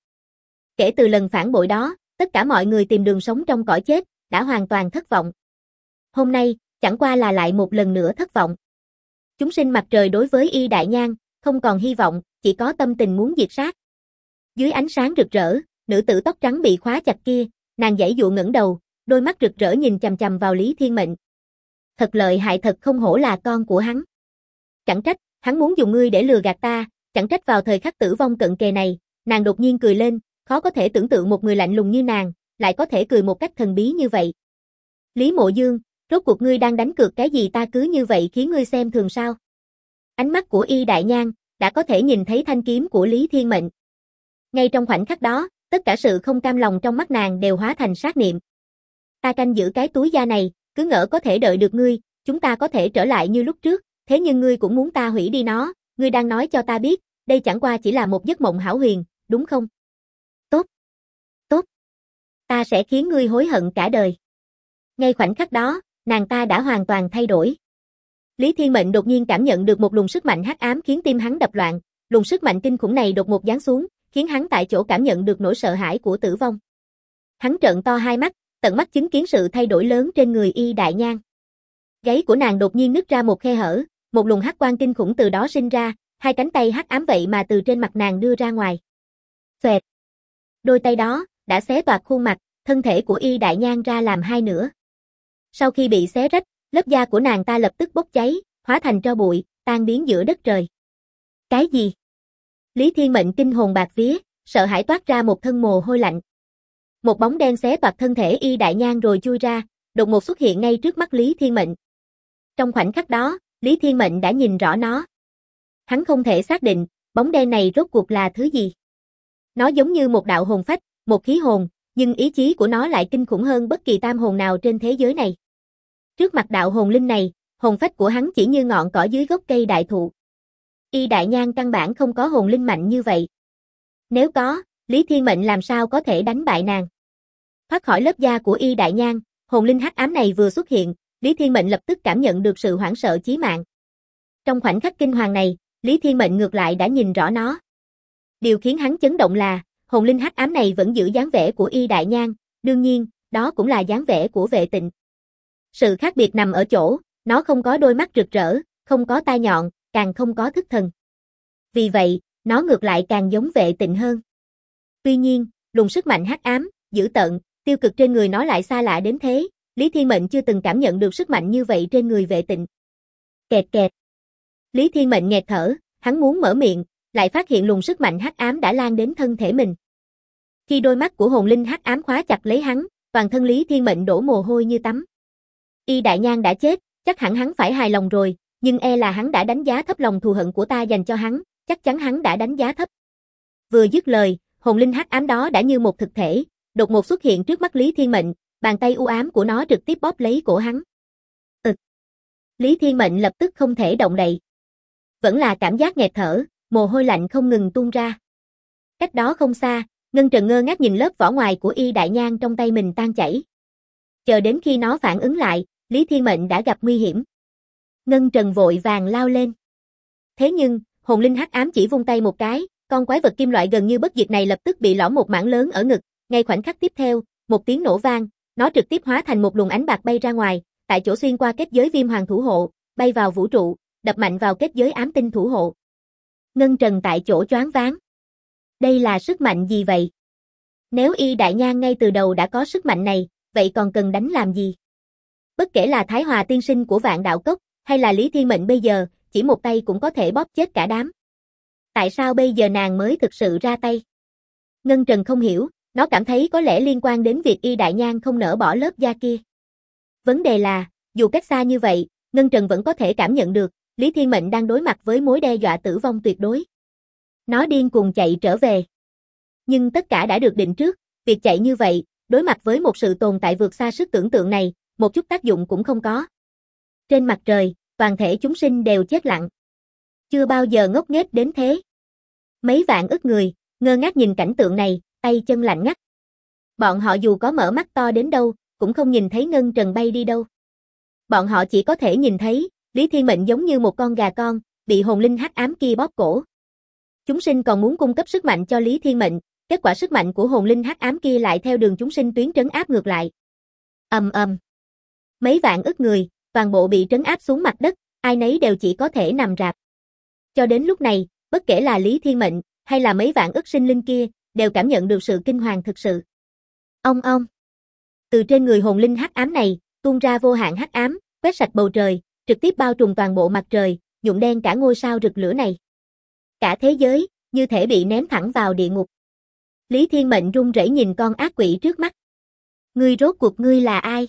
Kể từ lần phản bội đó, tất cả mọi người tìm đường sống trong cõi chết, đã hoàn toàn thất vọng. Hôm nay, chẳng qua là lại một lần nữa thất vọng. Chúng sinh mặt trời đối với Y Đại Nhan, không còn hy vọng, chỉ có tâm tình muốn diệt sát. Dưới ánh sáng rực rỡ, nữ tử tóc trắng bị khóa chặt kia, nàng giãy dụa ngẩng đầu, đôi mắt rực rỡ nhìn chằm chằm vào Lý Thiên Mệnh. Thật lợi hại, thật không hổ là con của hắn. Chẳng trách, hắn muốn dùng ngươi để lừa gạt ta, chẳng trách vào thời khắc tử vong cận kề này, nàng đột nhiên cười lên, khó có thể tưởng tượng một người lạnh lùng như nàng, lại có thể cười một cách thần bí như vậy. Lý Mộ Dương, rốt cuộc ngươi đang đánh cược cái gì, ta cứ như vậy khiến ngươi xem thường sao? Ánh mắt của Y Đại Nhan, đã có thể nhìn thấy thanh kiếm của Lý Thiên Mệnh. Ngay trong khoảnh khắc đó, tất cả sự không cam lòng trong mắt nàng đều hóa thành sát niệm. Ta canh giữ cái túi da này, cứ ngỡ có thể đợi được ngươi, chúng ta có thể trở lại như lúc trước, thế nhưng ngươi cũng muốn ta hủy đi nó, ngươi đang nói cho ta biết, đây chẳng qua chỉ là một giấc mộng hão huyền, đúng không? Tốt. Tốt. Ta sẽ khiến ngươi hối hận cả đời. Ngay khoảnh khắc đó, nàng ta đã hoàn toàn thay đổi. Lý Thiên Mệnh đột nhiên cảm nhận được một luồng sức mạnh hắc ám khiến tim hắn đập loạn, luồng sức mạnh kinh khủng này đột ngột giáng xuống, khiến hắn tại chỗ cảm nhận được nỗi sợ hãi của tử vong. Hắn trợn to hai mắt, tận mắt chứng kiến sự thay đổi lớn trên người Y Đại Nhan. Gáy của nàng đột nhiên nứt ra một khe hở, một luồng hắc quang kinh khủng từ đó sinh ra, hai cánh tay hắc ám vậy mà từ trên mặt nàng đưa ra ngoài. Xoẹt. Đôi tay đó đã xé toạc khuôn mặt, thân thể của Y Đại Nhan ra làm hai nửa. Sau khi bị xé rách, lớp da của nàng ta lập tức bốc cháy, hóa thành tro bụi, tan biến giữa đất trời. Cái gì? Lý Thiên Mệnh kinh hồn bạt vía, sợ hãi toát ra một thân mồ hôi lạnh. Một bóng đen xé toạc thân thể Y Đại Nhan rồi chui ra, đột ngột xuất hiện ngay trước mắt Lý Thiên Mệnh. Trong khoảnh khắc đó, Lý Thiên Mệnh đã nhìn rõ nó. Hắn không thể xác định, bóng đen này rốt cuộc là thứ gì. Nó giống như một đạo hồn phách, một khí hồn, nhưng ý chí của nó lại kinh khủng hơn bất kỳ tam hồn nào trên thế giới này. Trước mặt đạo hồn linh này, hồn phách của hắn chỉ như ngọn cỏ dưới gốc cây đại thụ. Y Đại Nhan căn bản không có hồn linh mạnh như vậy. Nếu có, Lý Thiên Mệnh làm sao có thể đánh bại nàng. Thoát khỏi lớp da của Y Đại Nhan, hồn linh hắc ám này vừa xuất hiện, Lý Thiên Mệnh lập tức cảm nhận được sự hoảng sợ chí mạng. Trong khoảnh khắc kinh hoàng này, Lý Thiên Mệnh ngược lại đã nhìn rõ nó. Điều khiến hắn chấn động là, hồn linh hắc ám này vẫn giữ dáng vẻ của Y Đại Nhan, đương nhiên, đó cũng là dáng vẻ của Vệ Tịnh. Sự khác biệt nằm ở chỗ, nó không có đôi mắt rực rỡ, không có tai nhọn, càng không có thức thần. Vì vậy, nó ngược lại càng giống Vệ Tịnh hơn. Tuy nhiên, luồng sức mạnh hắc ám, dữ tợn, tiêu cực trên người nó lại xa lạ đến thế, Lý Thiên Mệnh chưa từng cảm nhận được sức mạnh như vậy trên người Vệ Tịnh. Kẹt kẹt. Lý Thiên Mệnh nghẹt thở, hắn muốn mở miệng, lại phát hiện luồng sức mạnh hắc ám đã lan đến thân thể mình. Khi đôi mắt của hồn linh hắc ám khóa chặt lấy hắn, toàn thân Lý Thiên Mệnh đổ mồ hôi như tắm. Y Đại Nhan đã chết, chắc hẳn hắn phải hài lòng rồi, nhưng e là hắn đã đánh giá thấp lòng thù hận của ta dành cho hắn, chắc chắn hắn đã đánh giá thấp. Vừa dứt lời, hồn linh hắc ám đó đã như một thực thể, đột ngột xuất hiện trước mắt Lý Thiên Mệnh, bàn tay u ám của nó trực tiếp bóp lấy cổ hắn. Lý Thiên Mệnh lập tức không thể động đậy. Vẫn là cảm giác nghẹt thở, mồ hôi lạnh không ngừng tuôn ra. Cách đó không xa, Ngân Trần ngơ ngác nhìn lớp vỏ ngoài của Y Đại Nhan trong tay mình tan chảy. Chờ đến khi nó phản ứng lại, Lý Thiên Mệnh đã gặp nguy hiểm. Ngân Trần vội vàng lao lên. Thế nhưng, hồn linh hắc ám chỉ vung tay một cái, con quái vật kim loại gần như bất diệt này lập tức bị lõ một mảng lớn ở ngực, ngay khoảnh khắc tiếp theo, một tiếng nổ vang, nó trực tiếp hóa thành một luồng ánh bạc bay ra ngoài, tại chỗ xuyên qua kết giới viêm hoàng thủ hộ, bay vào vũ trụ, đập mạnh vào kết giới ám tinh thủ hộ. Ngân Trần tại chỗ choáng váng. Đây là sức mạnh gì vậy? Nếu Y Đại Nhan ngay từ đầu đã có sức mạnh này, vậy còn cần đánh làm gì? Bất kể là Thái Hòa tiên sinh của Vạn Đạo Cốc, hay là Lý Thiên Mệnh bây giờ, chỉ một tay cũng có thể bóp chết cả đám. Tại sao bây giờ nàng mới thực sự ra tay? Ngân Trần không hiểu, nó cảm thấy có lẽ liên quan đến việc Y Đại Nhan không nỡ bỏ lớp da kia. Vấn đề là, dù cách xa như vậy, Ngân Trần vẫn có thể cảm nhận được, Lý Thiên Mệnh đang đối mặt với mối đe dọa tử vong tuyệt đối. Nó điên cuồng chạy trở về. Nhưng tất cả đã được định trước, việc chạy như vậy, đối mặt với một sự tồn tại vượt xa sức tưởng tượng này, một chút tác dụng cũng không có. Trên mặt trời, toàn thể chúng sinh đều chết lặng. Chưa bao giờ ngốc nghếch đến thế. Mấy vạn ức người, ngơ ngác nhìn cảnh tượng này, tay chân lạnh ngắt. Bọn họ dù có mở mắt to đến đâu, cũng không nhìn thấy Ngân Trần bay đi đâu. Bọn họ chỉ có thể nhìn thấy, Lý Thiên Mệnh giống như một con gà con, bị hồn linh hắc ám kia bóp cổ. Chúng sinh còn muốn cung cấp sức mạnh cho Lý Thiên Mệnh, kết quả sức mạnh của hồn linh hắc ám kia lại theo đường chúng sinh tuyến trấn áp ngược lại. Ầm ầm. Mấy vạn ức người, toàn bộ bị trấn áp xuống mặt đất, ai nấy đều chỉ có thể nằm rạp. Cho đến lúc này, bất kể là Lý Thiên Mệnh, hay là mấy vạn ức sinh linh kia, đều cảm nhận được sự kinh hoàng thực sự. Ong ong. Từ trên người hồn linh hắc ám này, tuôn ra vô hạn hắc ám, quét sạch bầu trời, trực tiếp bao trùm toàn bộ mặt trời, nhuộm đen cả ngôi sao rực lửa này. Cả thế giới, như thể bị ném thẳng vào địa ngục. Lý Thiên Mệnh run rẩy nhìn con ác quỷ trước mắt. Ngươi rốt cuộc ngươi là ai?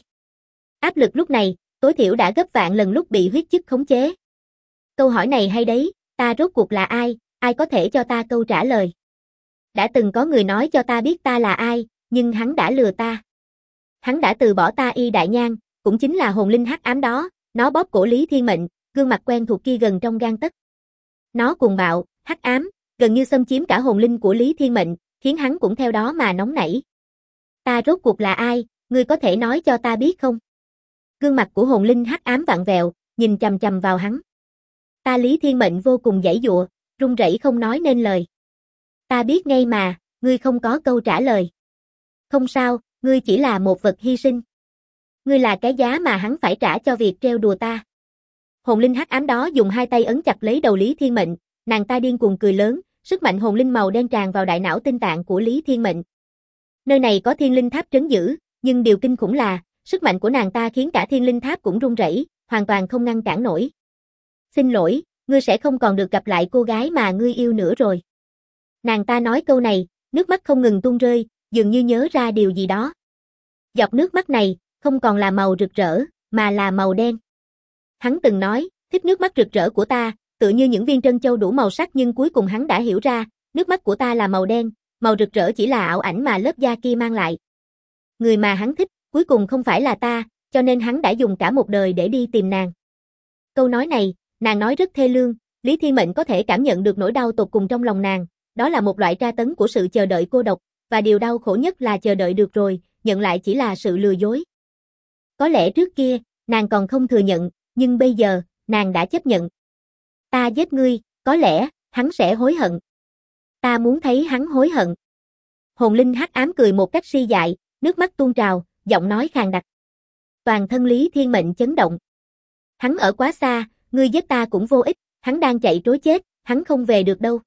Áp lực lúc này, tối thiểu đã gấp vạn lần lúc bị huyết chức khống chế. Câu hỏi này hay đấy, ta rốt cuộc là ai, ai có thể cho ta câu trả lời? Đã từng có người nói cho ta biết ta là ai, nhưng hắn đã lừa ta. Hắn đã từ bỏ ta Y Đại Nhan, cũng chính là hồn linh hắc ám đó, nó bóp cổ Lý Thiên Mệnh, gương mặt quen thuộc kia gần trong gang tấc. Nó cuồng bạo, hắc ám, gần như xâm chiếm cả hồn linh của Lý Thiên Mệnh, khiến hắn cũng theo đó mà nóng nảy. Ta rốt cuộc là ai, ngươi có thể nói cho ta biết không? Gương mặt của hồn linh hắc ám vặn vẹo, nhìn chằm chằm vào hắn. Ta Lý Thiên Mệnh vô cùng giãy giụa, run rẩy không nói nên lời. Ta biết ngay mà, ngươi không có câu trả lời. Không sao, ngươi chỉ là một vật hy sinh. Ngươi là cái giá mà hắn phải trả cho việc trêu đùa ta. Hồn linh hắc ám đó dùng hai tay ấn chặt lấy đầu Lý Thiên Mệnh, nàng ta điên cuồng cười lớn, sức mạnh hồn linh màu đen tràn vào đại não tinh tạng của Lý Thiên Mệnh. Nơi này có thiên linh tháp trấn giữ, nhưng điều kinh khủng là, sức mạnh của nàng ta khiến cả thiên linh tháp cũng rung rẩy, hoàn toàn không ngăn cản nổi. Xin lỗi, ngươi sẽ không còn được gặp lại cô gái mà ngươi yêu nữa rồi. Nàng ta nói câu này, nước mắt không ngừng tuôn rơi, dường như nhớ ra điều gì đó. Giọt nước mắt này, không còn là màu rực rỡ, mà là màu đen. Hắn từng nói, thích nước mắt rực rỡ của ta, tựa như những viên trân châu đủ màu sắc, nhưng cuối cùng hắn đã hiểu ra, nước mắt của ta là màu đen, màu rực rỡ chỉ là ảo ảnh mà lớp da kia mang lại. Người mà hắn thích, cuối cùng không phải là ta, cho nên hắn đã dùng cả một đời để đi tìm nàng. Câu nói này, nàng nói rất thê lương, Lý Thiên Mệnh có thể cảm nhận được nỗi đau tột cùng trong lòng nàng, đó là một loại tra tấn của sự chờ đợi cô độc, và điều đau khổ nhất là chờ đợi được rồi, nhận lại chỉ là sự lừa dối. Có lẽ trước kia, nàng còn không thừa nhận, nhưng bây giờ, nàng đã chấp nhận. Ta giết ngươi, có lẽ, hắn sẽ hối hận. Ta muốn thấy hắn hối hận. Hồn linh hắc ám cười một cách si dại, nước mắt tuôn trào, giọng nói khàn đặc. Toàn thân Lý Thiên Mệnh chấn động. Hắn ở quá xa, ngươi giết ta cũng vô ích, hắn đang chạy trối chết, hắn không về được đâu.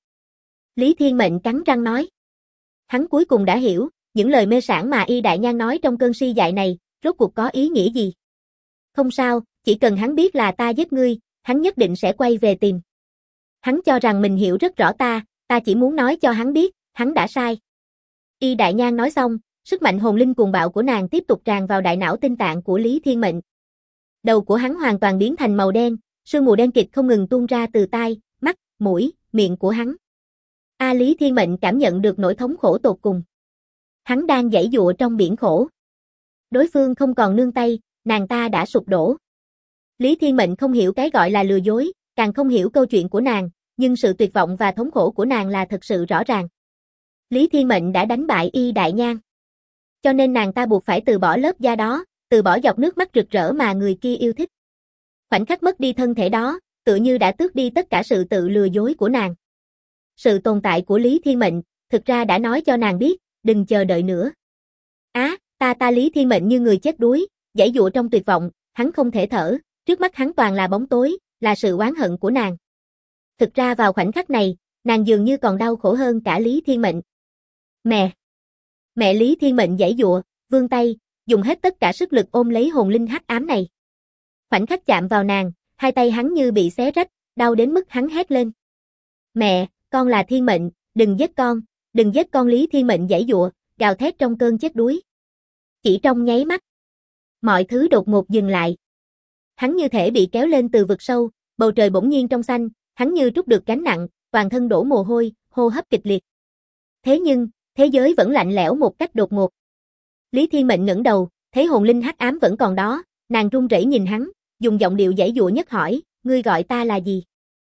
Lý Thiên Mệnh cắn răng nói. Hắn cuối cùng đã hiểu, những lời mê sảng mà Y Đại Nhan nói trong cơn si dại này, rốt cuộc có ý nghĩa gì. Không sao, chỉ cần hắn biết là ta giết ngươi, hắn nhất định sẽ quay về tìm. Hắn cho rằng mình hiểu rất rõ ta chỉ muốn nói cho hắn biết, hắn đã sai. Y Đại Nhan nói xong, sức mạnh hồn linh cuồng bạo của nàng tiếp tục tràn vào đại não tinh tạng của Lý Thiên Mệnh. Đầu của hắn hoàn toàn biến thành màu đen, sương mù đen kịt không ngừng tuôn ra từ tai, mắt, mũi, miệng của hắn. Lý Thiên Mệnh cảm nhận được nỗi thống khổ tột cùng. Hắn đang giãy giụa trong biển khổ. Đối phương không còn nương tay, nàng ta đã sụp đổ. Lý Thiên Mệnh không hiểu cái gọi là lừa dối, càng không hiểu câu chuyện của nàng, nhưng sự tuyệt vọng và thống khổ của nàng là thật sự rõ ràng. Lý Thiên Mệnh đã đánh bại Y Đại Nhan. Cho nên nàng ta buộc phải từ bỏ lớp da đó, từ bỏ giọt nước mắt rực rỡ mà người kia yêu thích. Khoảnh khắc mất đi thân thể đó, tựa như đã tước đi tất cả sự tự lừa dối của nàng. Sự tồn tại của Lý Thiên Mệnh, thực ra đã nói cho nàng biết, đừng chờ đợi nữa. Ta Lý Thiên Mệnh như người chết đuối, giãy giụa trong tuyệt vọng, hắn không thể thở, trước mắt hắn toàn là bóng tối, là sự oán hận của nàng. Thực ra vào khoảnh khắc này, nàng dường như còn đau khổ hơn cả Lý Thiên Mệnh. Mẹ Lý Thiên Mệnh giãy giụa, vươn tay, dùng hết tất cả sức lực ôm lấy hồn linh hắc ám này. Khoảnh khắc chạm vào nàng, hai tay hắn như bị xé rách, đau đến mức hắn hét lên. Mẹ, con là Thiên Mệnh, đừng giết con Lý Thiên Mệnh giãy giụa, gào thét trong cơn chết đuối. Chỉ trong nháy mắt, mọi thứ đột ngột dừng lại. Hắn như thể bị kéo lên từ vực sâu, bầu trời bỗng nhiên trong xanh, hắn như trút được gánh nặng, toàn thân đổ mồ hôi, hô hấp kịch liệt. Thế nhưng, thế giới vẫn lạnh lẽo một cách đột ngột. Lý Thiên Mệnh ngẩng đầu, thấy hồn linh hắc ám vẫn còn đó, nàng run rẩy nhìn hắn, dùng giọng điệu giãy giụa nhất hỏi, ngươi gọi ta là gì?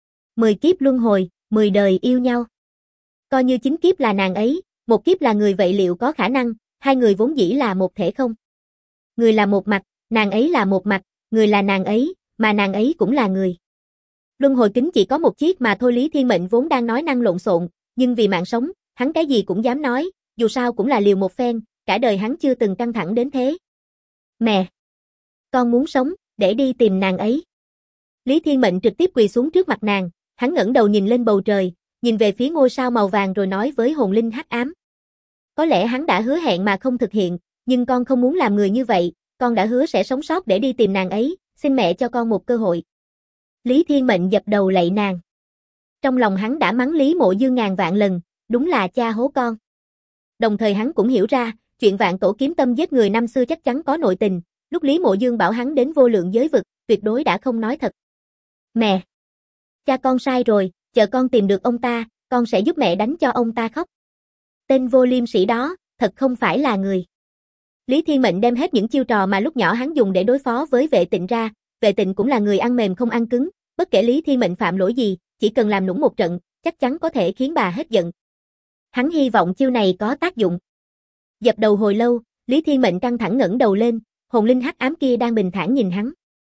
10 kiếp luân hồi, 10 đời yêu nhau. Coi như 9 kiếp là nàng ấy, một kiếp là người vậy liệu có khả năng, hai người vốn dĩ là một thể không? Người là một mặt, nàng ấy là một mặt, người là nàng ấy, mà nàng ấy cũng là người. Luân hồi kính chỉ có một chiếc mà thôi. Lý Thiên Mệnh vốn đang nói năng lộn xộn, nhưng vì mạng sống, hắn cái gì cũng dám nói, dù sao cũng là liều một phen, cả đời hắn chưa từng căng thẳng đến thế. Mẹ! Con muốn sống, để đi tìm nàng ấy. Lý Thiên Mệnh trực tiếp quỳ xuống trước mặt nàng, hắn ngẩng đầu nhìn lên bầu trời, nhìn về phía ngôi sao màu vàng rồi nói với hồn linh hắc ám. Có lẽ hắn đã hứa hẹn mà không thực hiện, nhưng con không muốn làm người như vậy, con đã hứa sẽ sống sót để đi tìm nàng ấy, xin mẹ cho con một cơ hội. Lý Thiên Mệnh dập đầu lạy nàng. Trong lòng hắn đã mắng Lý Mộ Dương ngàn vạn lần, đúng là cha hố con. Đồng thời hắn cũng hiểu ra, chuyện Vạn Tổ kiếm tâm giết người năm xưa chắc chắn có nội tình, lúc Lý Mộ Dương bảo hắn đến vô lượng giới vực, tuyệt đối đã không nói thật. Mẹ! Cha con sai rồi, chờ con tìm được ông ta, con sẽ giúp mẹ đánh cho ông ta khóc. Tên vô liêm sỉ đó, thật không phải là người. Lý Thiên Mệnh đem hết những chiêu trò mà lúc nhỏ hắn dùng để đối phó với Vệ Tịnh ra, Vệ Tịnh cũng là người ăn mềm không ăn cứng, bất kể Lý Thiên Mệnh phạm lỗi gì, chỉ cần làm nũng một trận, chắc chắn có thể khiến bà hết giận. Hắn hy vọng chiêu này có tác dụng. Dập đầu hồi lâu, Lý Thiên Mệnh căng thẳng ngẩng đầu lên, hồn linh hắc ám kia đang bình thản nhìn hắn.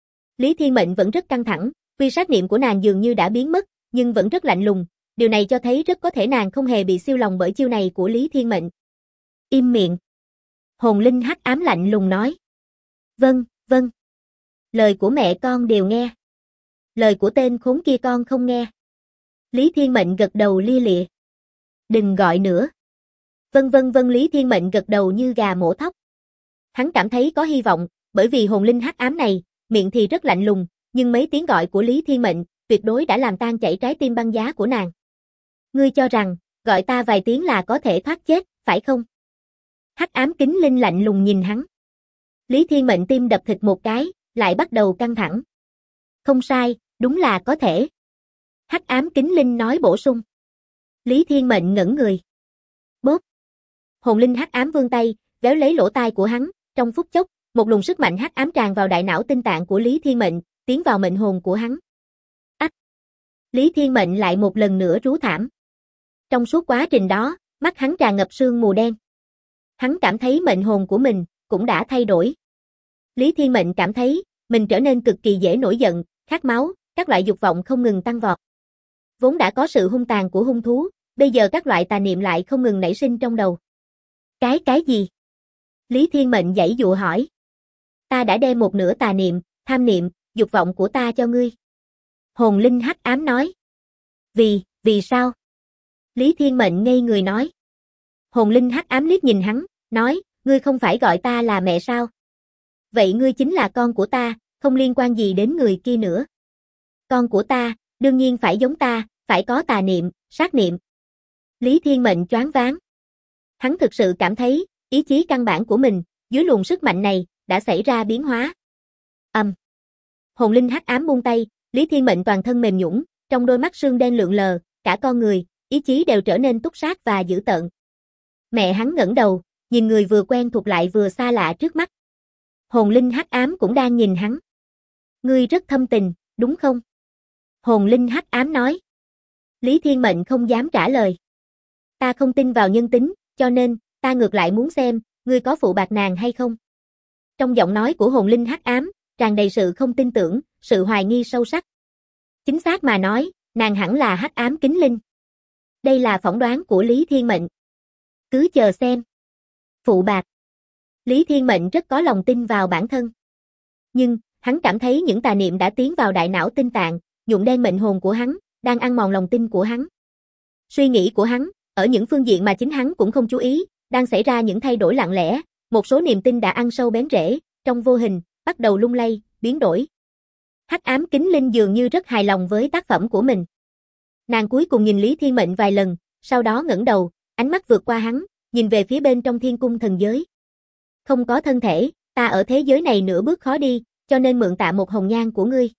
Lý Thiên Mệnh vẫn rất căng thẳng, quy sát niệm của nàng dường như đã biến mất, nhưng vẫn rất lạnh lùng, điều này cho thấy rất có thể nàng không hề bị siêu lòng bởi chiêu này của Lý Thiên Mệnh. Im miệng. Hồn linh hắc ám lạnh lùng nói. Vâng. Lời của mẹ con đều nghe. Lời của tên khốn kia con không nghe. Lý Thiên Mệnh gật đầu lia lịa. Đừng gọi nữa. Vâng, Lý Thiên Mệnh gật đầu như gà mổ thóc. Hắn cảm thấy có hy vọng, bởi vì hồn linh hắc ám này, miệng thì rất lạnh lùng, nhưng mấy tiếng gọi của Lý Thiên Mệnh, tuyệt đối đã làm tan chảy trái tim băng giá của nàng. Ngươi cho rằng, gọi ta vài tiếng là có thể thoát chết, phải không? Hắc ám kính linh lạnh lùng nhìn hắn. Lý Thiên Mệnh tim đập thịt một cái, lại bắt đầu căng thẳng. Không sai, đúng là có thể. Hắc ám kính linh nói bổ sung. Lý Thiên Mệnh ngẩn người. Bóp. Hồn linh hắc ám vươn tay, véo lấy lỗ tai của hắn, trong phút chốc, một luồng sức mạnh hắc ám tràn vào đại não tinh tạng của Lý Thiên Mệnh, tiến vào mệnh hồn của hắn. Ách. Lý Thiên Mệnh lại một lần nữa rú thảm. Trong suốt quá trình đó, mắt hắn tràn ngập sương mù đen. Hắn cảm thấy mệnh hồn của mình cũng đã thay đổi. Lý Thiên Mệnh cảm thấy mình trở nên cực kỳ dễ nổi giận, khát máu, các loại dục vọng không ngừng tăng vọt. Vốn đã có sự hung tàn của hung thú, bây giờ các loại tà niệm lại không ngừng nảy sinh trong đầu. Cái gì? Lý Thiên Mệnh giãy giụa hỏi. Ta đã đem một nửa tà niệm, tham niệm, dục vọng của ta cho ngươi. Hồn linh hắc ám nói. Vì sao? Lý Thiên Mệnh ngây người nói. Hồn linh hắc ám liếc nhìn hắn, nói, ngươi không phải gọi ta là mẹ sao? Vậy ngươi chính là con của ta, không liên quan gì đến người kia nữa. Con của ta, đương nhiên phải giống ta, phải có tà niệm, sát niệm. Lý Thiên Mệnh choáng váng. Hắn thực sự cảm thấy, ý chí căn bản của mình, dưới luồng sức mạnh này, đã xảy ra biến hóa. Hồn linh hắc ám buông tay, Lý Thiên Mệnh toàn thân mềm nhũn, trong đôi mắt sương đen lượn lờ, cả con người, ý chí đều trở nên túc sát và dữ tợn. Mẹ hắn ngẩng đầu, nhìn người vừa quen thuộc lại vừa xa lạ trước mắt. Hồn linh hắc ám cũng đang nhìn hắn. Ngươi rất thâm tình, đúng không? Hồn linh hắc ám nói. Lý Thiên Mệnh không dám trả lời. Ta không tin vào nhân tính, cho nên, ta ngược lại muốn xem, ngươi có phụ bạc nàng hay không? Trong giọng nói của hồn linh hắc ám, tràn đầy sự không tin tưởng, sự hoài nghi sâu sắc. Chính xác mà nói, nàng hẳn là hắc ám kính linh. Đây là phỏng đoán của Lý Thiên Mệnh. Cứ chờ xem. Phụ bạc. Lý Thiên Mệnh rất có lòng tin vào bản thân. Nhưng, hắn cảm thấy những tà niệm đã tiến vào đại não tinh tạng, nhuộm đen mệnh hồn của hắn, đang ăn mòn lòng tin của hắn. Suy nghĩ của hắn, ở những phương diện mà chính hắn cũng không chú ý, đang xảy ra những thay đổi lặng lẽ, một số niềm tin đã ăn sâu bén rễ, trong vô hình, bắt đầu lung lay, biến đổi. Hắc ám kính linh dường như rất hài lòng với tác phẩm của mình. Nàng cuối cùng nhìn Lý Thiên Mệnh vài lần, sau đó ngẩng đầu, ánh mắt vượt qua hắn, nhìn về phía bên trong thiên cung thần giới. Không có thân thể, ta ở thế giới này nửa bước khó đi, cho nên mượn tạm một hồng nhan của ngươi.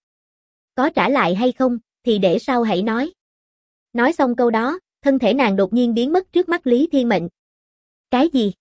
Có trả lại hay không, thì để sau hãy nói. Nói xong câu đó, thân thể nàng đột nhiên biến mất trước mắt Lý Thiên Mệnh. Cái gì?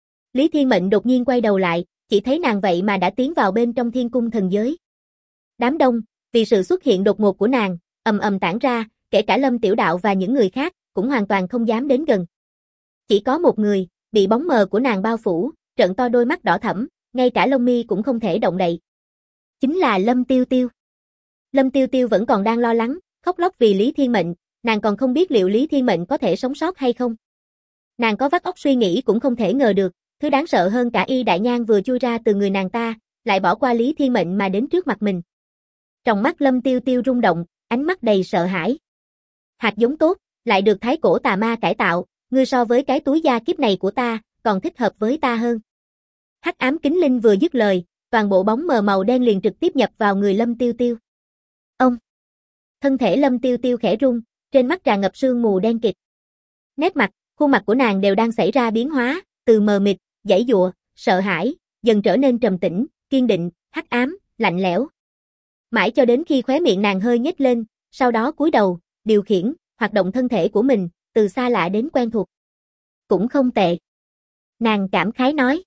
Lý Thiên Mệnh đột nhiên quay đầu lại, chỉ thấy nàng vậy mà đã tiến vào bên trong thiên cung thần giới. Đám đông, vì sự xuất hiện đột ngột của nàng, ầm ầm tản ra, kể cả Lâm Tiểu Đạo và những người khác, cũng hoàn toàn không dám đến gần. Chỉ có một người, bị bóng mờ của nàng bao phủ, trợn to đôi mắt đỏ thẫm, ngay cả lông mi cũng không thể động đậy. Chính là Lâm Tiêu Tiêu. Lâm Tiêu Tiêu vẫn còn đang lo lắng, khóc lóc vì Lý Thiên Mệnh, nàng còn không biết liệu Lý Thiên Mệnh có thể sống sót hay không. Nàng có vắt óc suy nghĩ cũng không thể ngờ được, thứ đáng sợ hơn cả Y Đại Nhan vừa chui ra từ người nàng ta, lại bỏ qua Lý Thiên Mệnh mà đến trước mặt mình. Trong mắt Lâm Tiêu Tiêu rung động, ánh mắt đầy sợ hãi. Hạt giống tốt, lại được thái cổ tà ma cải tạo, ngươi so với cái túi da kiếp này của ta, còn thích hợp với ta hơn. Hắc ám kính linh vừa dứt lời, toàn bộ bóng mờ màu đen liền trực tiếp nhập vào người Lâm Tiêu Tiêu. Ông! Thân thể Lâm Tiêu Tiêu khẽ rung, trên mắt tràn ngập sương mù đen kịt. Nét mặt, khuôn mặt của nàng đều đang xảy ra biến hóa, từ mờ mịt, giãy giụa, sợ hãi, dần trở nên trầm tĩnh, kiên định, hắc ám, lạnh lẽo. Mãi cho đến khi khóe miệng nàng hơi nhếch lên, sau đó cúi đầu, điều khiển, hoạt động thân thể của mình, từ xa lạ đến quen thuộc. Cũng không tệ. Nàng cảm khái nói.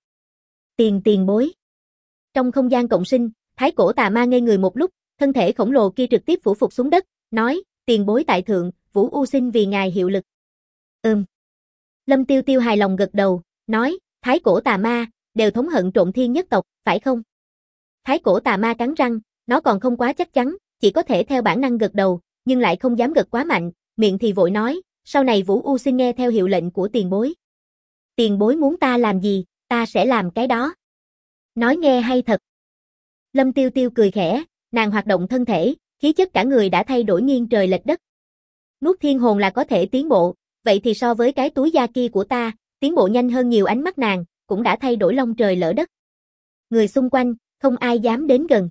Tiền bối. Trong không gian cộng sinh, thái cổ tà ma ngây người một lúc, thân thể khổng lồ kia trực tiếp phủ phục xuống đất, nói, tiền bối tại thượng, Vũ U xin vì ngài hiệu lực. Lâm Tiêu Tiêu hài lòng gật đầu, nói, thái cổ tà ma, đều thống hận trộm thiên nhất tộc, phải không? Thái cổ tà ma cắn răng, nó còn không quá chắc chắn, chỉ có thể theo bản năng gật đầu, nhưng lại không dám gật quá mạnh, miệng thì vội nói, sau này Vũ U xin nghe theo hiệu lệnh của tiền bối. Tiền bối muốn ta làm gì, ta sẽ làm cái đó. Nói nghe hay thật. Lâm Tiêu Tiêu cười khẽ, nàng hoạt động thân thể, khí chất cả người đã thay đổi nghiêng trời lệch đất. Nuốt thiên hồn là có thể tiến bộ, vậy thì so với cái túi da kia của ta, tiến bộ nhanh hơn nhiều. Ánh mắt nàng, cũng đã thay đổi long trời lỡ đất. Người xung quanh, không ai dám đến gần.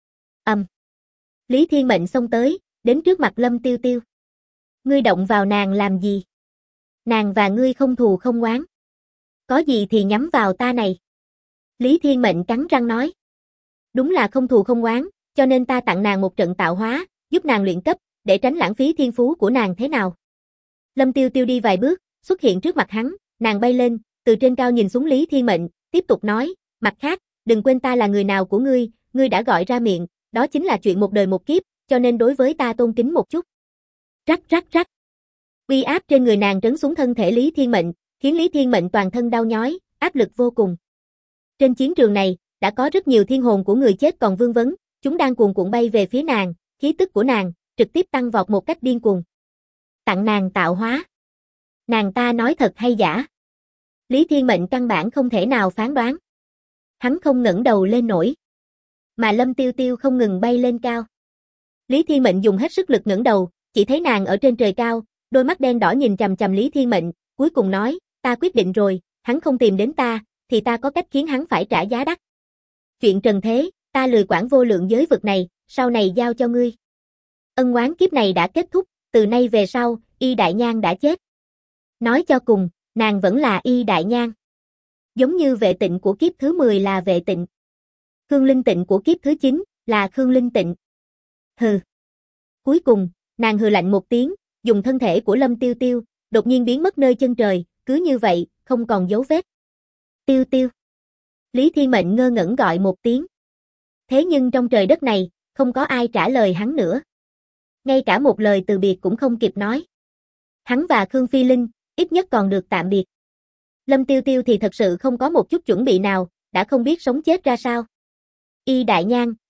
Lý Thiên Mệnh xông tới, đến trước mặt Lâm Tiêu Tiêu. Ngươi động vào nàng làm gì? Nàng và ngươi không thù không oán. Có gì thì nhắm vào ta này. Lý Thiên Mệnh cắn răng nói. Đúng là không thù không oán, cho nên ta tặng nàng một trận tạo hóa, giúp nàng luyện cấp, để tránh lãng phí thiên phú của nàng thế nào. Lâm Tiêu Tiêu đi vài bước, xuất hiện trước mặt hắn, nàng bay lên, từ trên cao nhìn xuống Lý Thiên Mệnh, tiếp tục nói, mặt khác, đừng quên ta là người nào của ngươi đã gọi ra miệng, đó chính là chuyện một đời một kiếp, cho nên đối với ta tôn kính một chút. Rắc rắc rắc. Uy áp trên người nàng trấn xuống thân thể Lý Thiên Mệnh, khiến Lý Thiên Mệnh toàn thân đau nhói, áp lực vô cùng. Trên chiến trường này, đã có rất nhiều thiên hồn của người chết còn vương vấn, chúng đang cuồn cuộn bay về phía nàng, khí tức của nàng trực tiếp tăng vọt một cách điên cuồng. Tặng nàng tạo hóa. Nàng ta nói thật hay giả? Lý Thiên Mệnh căn bản không thể nào phán đoán. Hắn không ngẩng đầu lên nổi, mà Lâm Tiêu Tiêu không ngừng bay lên cao. Lý Thiên Mệnh dùng hết sức lực ngẩng đầu, chỉ thấy nàng ở trên trời cao, đôi mắt đen đỏ nhìn chằm chằm Lý Thiên Mệnh, cuối cùng nói, ta quyết định rồi, hắn không tìm đến ta, thì ta có cách khiến hắn phải trả giá đắt. Chuyện trần thế, ta lười quản vô lượng giới vực này, sau này giao cho ngươi. Ân oán kiếp này đã kết thúc, từ nay về sau, Y Đại Nhan đã chết. Nói cho cùng, nàng vẫn là Y Đại Nhan. Giống như vệ tịnh của kiếp thứ 10 là vệ tịnh. Khương Linh Tịnh của kiếp thứ 9 là Khương Linh Tịnh. Hừ. Cuối cùng, nàng hừ lạnh một tiếng, dùng thân thể của Lâm Tiêu Tiêu, đột nhiên biến mất nơi chân trời, cứ như vậy, không còn dấu vết. Tiêu Tiêu. Lý Thiên Mệnh ngơ ngẩn gọi một tiếng. Thế nhưng trong trời đất này, không có ai trả lời hắn nữa. Ngay cả một lời từ biệt cũng không kịp nói. Hắn và Khương Phi Linh, ít nhất còn được tạm biệt. Lâm Tiêu Tiêu thì thật sự không có một chút chuẩn bị nào, đã không biết sống chết ra sao. Y Đại Nhan,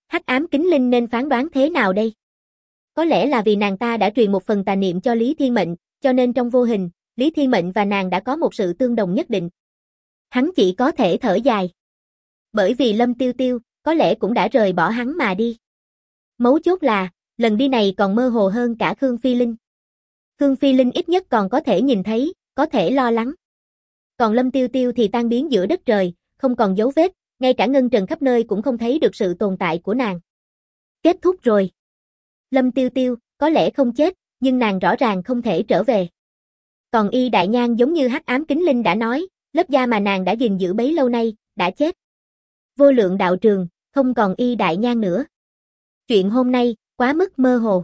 Hắc ám kính linh nên phán đoán thế nào đây? Có lẽ là vì nàng ta đã truyền một phần tà niệm cho Lý Thiên Mệnh, cho nên trong vô hình, Lý Thiên Mệnh và nàng đã có một sự tương đồng nhất định. Hắn chỉ có thể thở dài. Bởi vì Lâm Tiêu Tiêu, có lẽ cũng đã rời bỏ hắn mà đi. Mấu chốt là, lần đi này còn mơ hồ hơn cả Khương Phi Linh. Khương Phi Linh ít nhất còn có thể nhìn thấy, có thể lo lắng. Còn Lâm Tiêu Tiêu thì tan biến giữa đất trời, không còn dấu vết, ngay cả ngân trần khắp nơi cũng không thấy được sự tồn tại của nàng. Kết thúc rồi. Lâm Tiêu Tiêu, có lẽ không chết, nhưng nàng rõ ràng không thể trở về. Còn Y Đại Nhan giống như Hắc Ám Kính Linh đã nói, lớp da mà nàng đã gìn giữ bấy lâu nay, đã chết. Vô lượng đạo trường, không còn Y Đại Nhan nữa. Chuyện hôm nay, quá mức mơ hồ.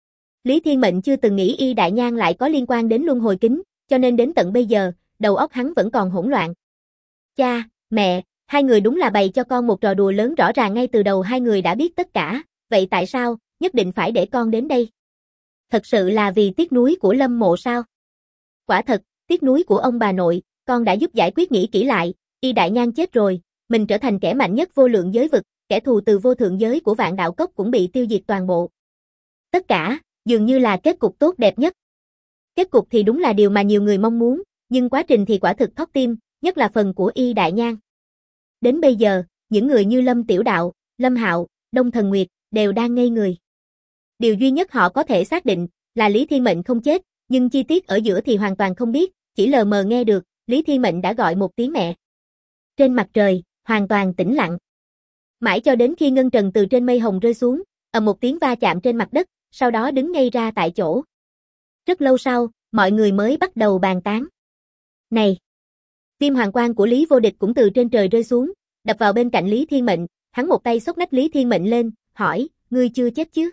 Lý Thiên Mệnh chưa từng nghĩ Y Đại Nhan lại có liên quan đến luân hồi kính, cho nên đến tận bây giờ, đầu óc hắn vẫn còn hỗn loạn. Cha, mẹ, hai người đúng là bày cho con một trò đùa lớn, rõ ràng ngay từ đầu hai người đã biết tất cả, vậy tại sao, nhất định phải để con đến đây? Thật sự là vì tiếc nuối của Lâm Mộ sao? Quả thật, tiếc nuối của ông bà nội, con đã giúp giải quyết, nghĩ kỹ lại, Y Đại Nhan chết rồi, mình trở thành kẻ mạnh nhất vô lượng giới vực, kẻ thù từ vô thượng giới của Vạn Đạo Cốc cũng bị tiêu diệt toàn bộ. Tất cả, dường như là kết cục tốt đẹp nhất. Kết cục thì đúng là điều mà nhiều người mong muốn, nhưng quá trình thì quả thực thót tim, nhất là phần của Y Đại Nhan. Đến bây giờ, những người như Lâm Tiểu Đạo, Lâm Hạo, Đông Thần Nguyệt, đều đang ngây người. Điều duy nhất họ có thể xác định, là Lý Thiên Mệnh không chết, nhưng chi tiết ở giữa thì hoàn toàn không biết, chỉ lờ mờ nghe được, Lý Thiên Mệnh đã gọi một tiếng mẹ. Trên mặt trời, hoàn toàn tĩnh lặng. Mãi cho đến khi ngân trần từ trên mây hồng rơi xuống, ầm một tiếng va chạm trên mặt đất, sau đó đứng ngây ra tại chỗ. Rất lâu sau, mọi người mới bắt đầu bàn tán. Này! Viêm hoàng quang của Lý Vô Địch cũng từ trên trời rơi xuống, đập vào bên cạnh Lý Thiên Mệnh, hắn một tay xốc nách Lý Thiên Mệnh lên, hỏi, ngươi chưa chết chứ?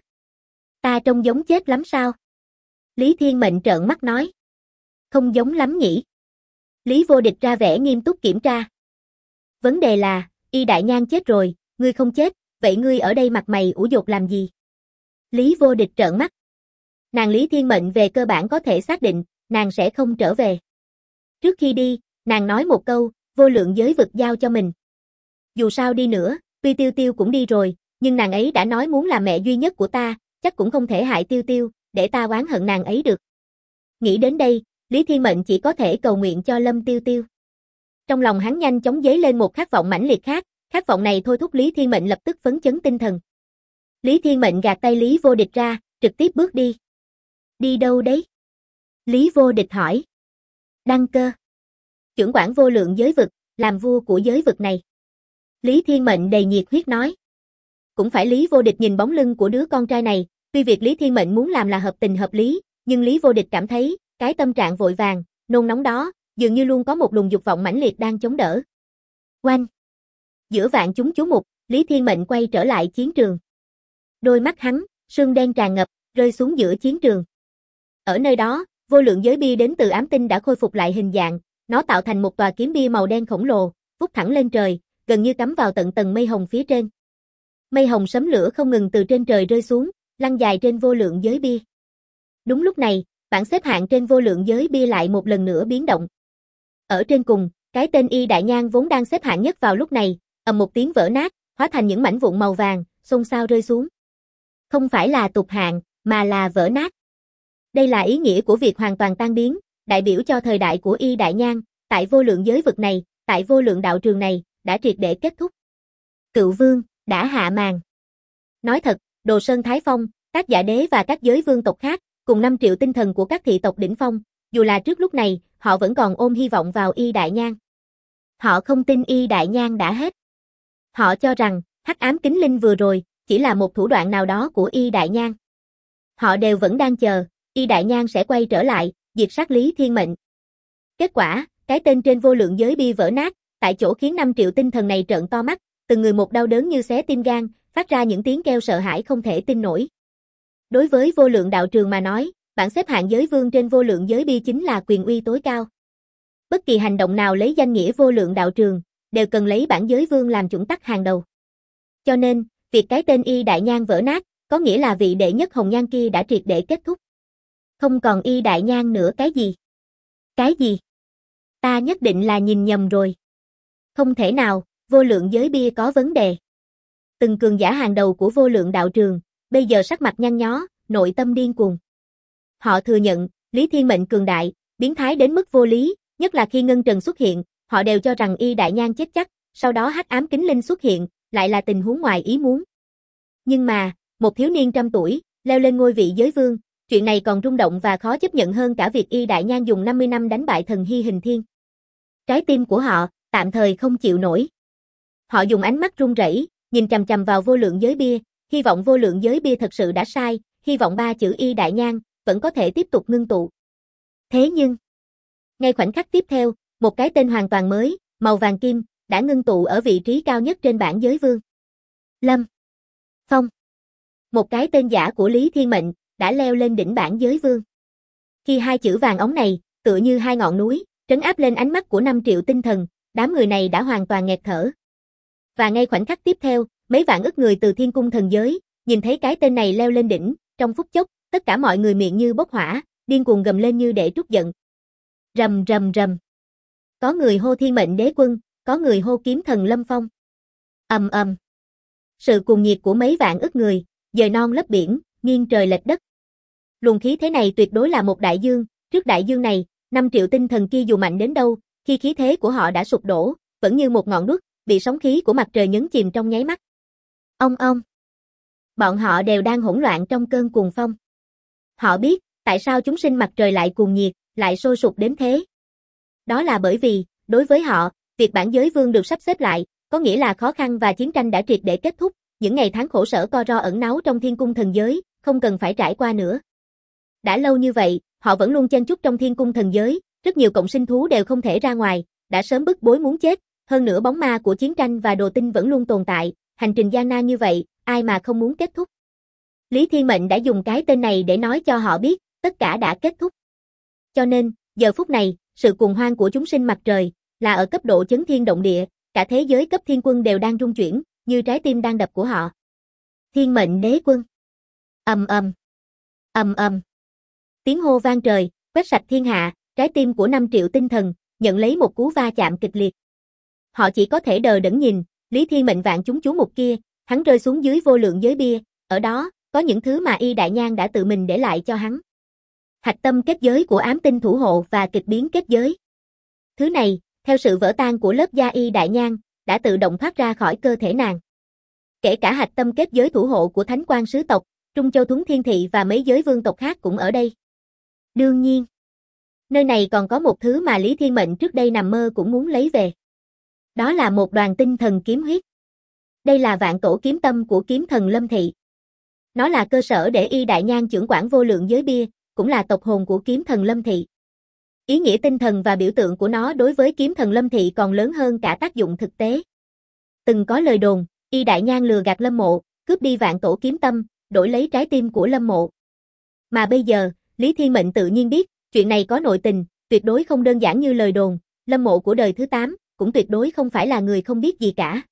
Ta trông giống chết lắm sao? Lý Thiên Mệnh trợn mắt nói. Không giống lắm nhỉ? Lý Vô Địch ra vẻ nghiêm túc kiểm tra. Vấn đề là, Y Đại Nhan chết rồi, ngươi không chết, vậy ngươi ở đây mặt mày ủ dột làm gì? Lý Vô Địch trợn mắt. Nàng Lý Thiên Mệnh về cơ bản có thể xác định, nàng sẽ không trở về. Trước khi đi, nàng nói một câu, vô lượng giới vực giao cho mình. Dù sao đi nữa, tuy Tiêu Tiêu cũng đi rồi, nhưng nàng ấy đã nói muốn làm mẹ duy nhất của ta, chắc cũng không thể hại Tiêu Tiêu, để ta oán hận nàng ấy được. Nghĩ đến đây, Lý Thiên Mệnh chỉ có thể cầu nguyện cho Lâm Tiêu Tiêu. Trong lòng hắn nhanh chóng dấy lên một khát vọng mãnh liệt khác, khát vọng này thôi thúc Lý Thiên Mệnh lập tức phấn chấn tinh thần. Lý Thiên Mệnh gạt tay Lý Vô Địch ra, trực tiếp bước đi. Đi đâu đấy? Lý Vô Địch hỏi. Đăng cơ. Chưởng quản vô lượng giới vực, làm vua của giới vực này. Lý Thiên Mệnh đầy nhiệt huyết nói. Cũng phải Lý Vô Địch nhìn bóng lưng của đứa con trai này, tuy việc Lý Thiên Mệnh muốn làm là hợp tình hợp lý, nhưng Lý Vô Địch cảm thấy, cái tâm trạng vội vàng, nôn nóng đó, dường như luôn có một luồng dục vọng mãnh liệt đang chống đỡ. Oanh! Giữa vạn chúng chú mục, Lý Thiên Mệnh quay trở lại chiến trường. Đôi mắt hắn, sương đen tràn ngập, rơi xuống giữa chiến trường. Ở nơi đó, vô lượng giới bia đến từ ám tinh đã khôi phục lại hình dạng, nó tạo thành một tòa kiếm bia màu đen khổng lồ, vút thẳng lên trời, gần như cắm vào tận tầng mây hồng phía trên. Mây hồng sấm lửa không ngừng từ trên trời rơi xuống, lăn dài trên vô lượng giới bia. Đúng lúc này, bảng xếp hạng trên vô lượng giới bia lại một lần nữa biến động. Ở trên cùng, cái tên Y Đại Nhan vốn đang xếp hạng nhất vào lúc này, ầm một tiếng vỡ nát, hóa thành những mảnh vụn màu vàng, xôn xao rơi xuống. Không phải là tụt hạng, mà là vỡ nát. Đây là ý nghĩa của việc hoàn toàn tan biến, đại biểu cho thời đại của Y Đại Nhan, tại vô lượng giới vực này, tại vô lượng đạo trường này, đã triệt để kết thúc. Cựu vương, đã hạ màn. Nói thật, Đồ Sơn Thái Phong, các Dạ Đế và các giới vương tộc khác, cùng 5 triệu tinh thần của các thị tộc đỉnh phong, dù là trước lúc này, họ vẫn còn ôm hy vọng vào Y Đại Nhan. Họ không tin Y Đại Nhan đã hết. Họ cho rằng, Hắc Ám Kính Linh vừa rồi, chỉ là một thủ đoạn nào đó của Y Đại Nhan. Họ đều vẫn đang chờ, Y Đại Nhan sẽ quay trở lại, diệt sát Lý Thiên Mệnh. Kết quả, cái tên trên vô lượng giới bia vỡ nát, tại chỗ khiến 5 triệu tinh thần này trợn to mắt, từng người một đau đớn như xé tim gan, phát ra những tiếng kêu sợ hãi không thể tin nổi. Đối với vô lượng đạo trường mà nói, bảng xếp hạng giới vương trên vô lượng giới bia chính là quyền uy tối cao. Bất kỳ hành động nào lấy danh nghĩa vô lượng đạo trường, đều cần lấy bảng giới vương làm chuẩn tắc hàng đầu. Cho nên, việc cái tên Y Đại Nhan vỡ nát, có nghĩa là vị đệ nhất hồng nhan kia đã triệt để kết thúc. Không còn Y Đại Nhan nữa cái gì? Cái gì? Ta nhất định là nhìn nhầm rồi. Không thể nào, vô lượng giới bia có vấn đề. từng cường giả hàng đầu của vô lượng đạo trường, bây giờ sắc mặt nhăn nhó, nội tâm điên cuồng. Họ thừa nhận, Lý Thiên Mệnh cường đại, biến thái đến mức vô lý, nhất là khi Ngân Trần xuất hiện, họ đều cho rằng Y Đại Nhan chết chắc, sau đó Hắc Ám Kính Linh xuất hiện, lại là tình huống ngoài ý muốn. Nhưng mà, một thiếu niên trăm tuổi, leo lên ngôi vị giới vương, chuyện này còn rung động và khó chấp nhận hơn cả việc Y Đại Nhan dùng 50 năm đánh bại thần Hy Hình Thiên. Trái tim của họ, tạm thời không chịu nổi. Họ dùng ánh mắt run rẩy, nhìn chằm chằm vào vô lượng giới bia, hy vọng vô lượng giới bia thật sự đã sai, hy vọng ba chữ Y Đại Nhan vẫn có thể tiếp tục ngưng tụ. Thế nhưng, ngay khoảnh khắc tiếp theo, một cái tên hoàn toàn mới, màu vàng kim, đã ngưng tụ ở vị trí cao nhất trên bảng giới vương. Lâm Phong. Một cái tên giả của Lý Thiên Mệnh, đã leo lên đỉnh bảng giới vương. Khi hai chữ vàng óng này, tựa như hai ngọn núi, trấn áp lên ánh mắt của 5 triệu tinh thần, đám người này đã hoàn toàn nghẹt thở. Và ngay khoảnh khắc tiếp theo, mấy vạn ức người từ thiên cung thần giới, nhìn thấy cái tên này leo lên đỉnh, trong phút chốc, tất cả mọi người miệng như bốc hỏa, điên cuồng gầm lên như để trút giận. Rầm rầm rầm. Có người hô Thiên Mệnh Đế Quân, có người hô kiếm thần Lâm Phong. Ầm ầm. Sự cuồng nhiệt của mấy vạn ức người, dời non lấp biển, nghiêng trời lệch đất. Luồng khí thế này tuyệt đối là một đại dương, trước đại dương này, 5 triệu tinh thần kia dù mạnh đến đâu, khi khí thế của họ đã sụp đổ, vẫn như một ngọn đuốc, bị sóng khí của mặt trời nhấn chìm trong nháy mắt. Ông. Bọn họ đều đang hỗn loạn trong cơn cuồng phong. Họ biết, tại sao chúng sinh mặt trời lại cuồng nhiệt, lại sôi sục đến thế. Đó là bởi vì, đối với họ, việc bản giới vương được sắp xếp lại, có nghĩa là khó khăn và chiến tranh đã triệt để kết thúc, những ngày tháng khổ sở co ro ẩn náu trong thiên cung thần giới, không cần phải trải qua nữa. Đã lâu như vậy, họ vẫn luôn chen chúc trong thiên cung thần giới, rất nhiều cộng sinh thú đều không thể ra ngoài, đã sớm bức bối muốn chết, hơn nữa bóng ma của chiến tranh và đồ tinh vẫn luôn tồn tại, hành trình gian nan như vậy, ai mà không muốn kết thúc. Lý Thiên Mệnh đã dùng cái tên này để nói cho họ biết, tất cả đã kết thúc. Cho nên, giờ phút này, sự cuồng hoan của chúng sinh mặt trời, là ở cấp độ chấn thiên động địa, cả thế giới cấp thiên quân đều đang rung chuyển, như trái tim đang đập của họ. Thiên Mệnh Đế Quân. Ầm ầm. Ầm ầm. Tiếng hô vang trời, quét sạch thiên hạ, trái tim của 5 triệu tinh thần, nhận lấy một cú va chạm kịch liệt. Họ chỉ có thể đờ đẫn nhìn, Lý Thiên Mệnh vạn chúng chú mục kia, hắn rơi xuống dưới vô lượng giới bia, ở đó, có những thứ mà Y Đại Nhan đã tự mình để lại cho hắn. Hạch tâm kết giới của ám tinh thủ hộ và kịch biến kết giới. Thứ này, theo sự vỡ tan của lớp da Y Đại Nhan, đã tự động thoát ra khỏi cơ thể nàng. Kể cả hạch tâm kết giới thủ hộ của Thánh Quang sứ tộc, Trung Châu Thuấn Thiên Thị và mấy giới vương tộc khác cũng ở đây. Đương nhiên, nơi này còn có một thứ mà Lý Thiên Mệnh trước đây nằm mơ cũng muốn lấy về. Đó là một đoàn tinh thần kiếm huyết. Đây là vạn tổ kiếm tâm của kiếm thần Lâm Thị. Nó là cơ sở để Y Đại Nhan chưởng quản vô lượng giới bia, cũng là tộc hồn của kiếm thần Lâm Thị. Ý nghĩa tinh thần và biểu tượng của nó đối với kiếm thần Lâm Thị còn lớn hơn cả tác dụng thực tế. Từng có lời đồn, Y Đại Nhan lừa gạt Lâm Mộ, cướp đi vạn tổ kiếm tâm, đổi lấy trái tim của Lâm Mộ. Mà bây giờ, Lý Thiên Mệnh tự nhiên biết, chuyện này có nội tình, tuyệt đối không đơn giản như lời đồn, Lâm Mộ của đời thứ 8, cũng tuyệt đối không phải là người không biết gì cả.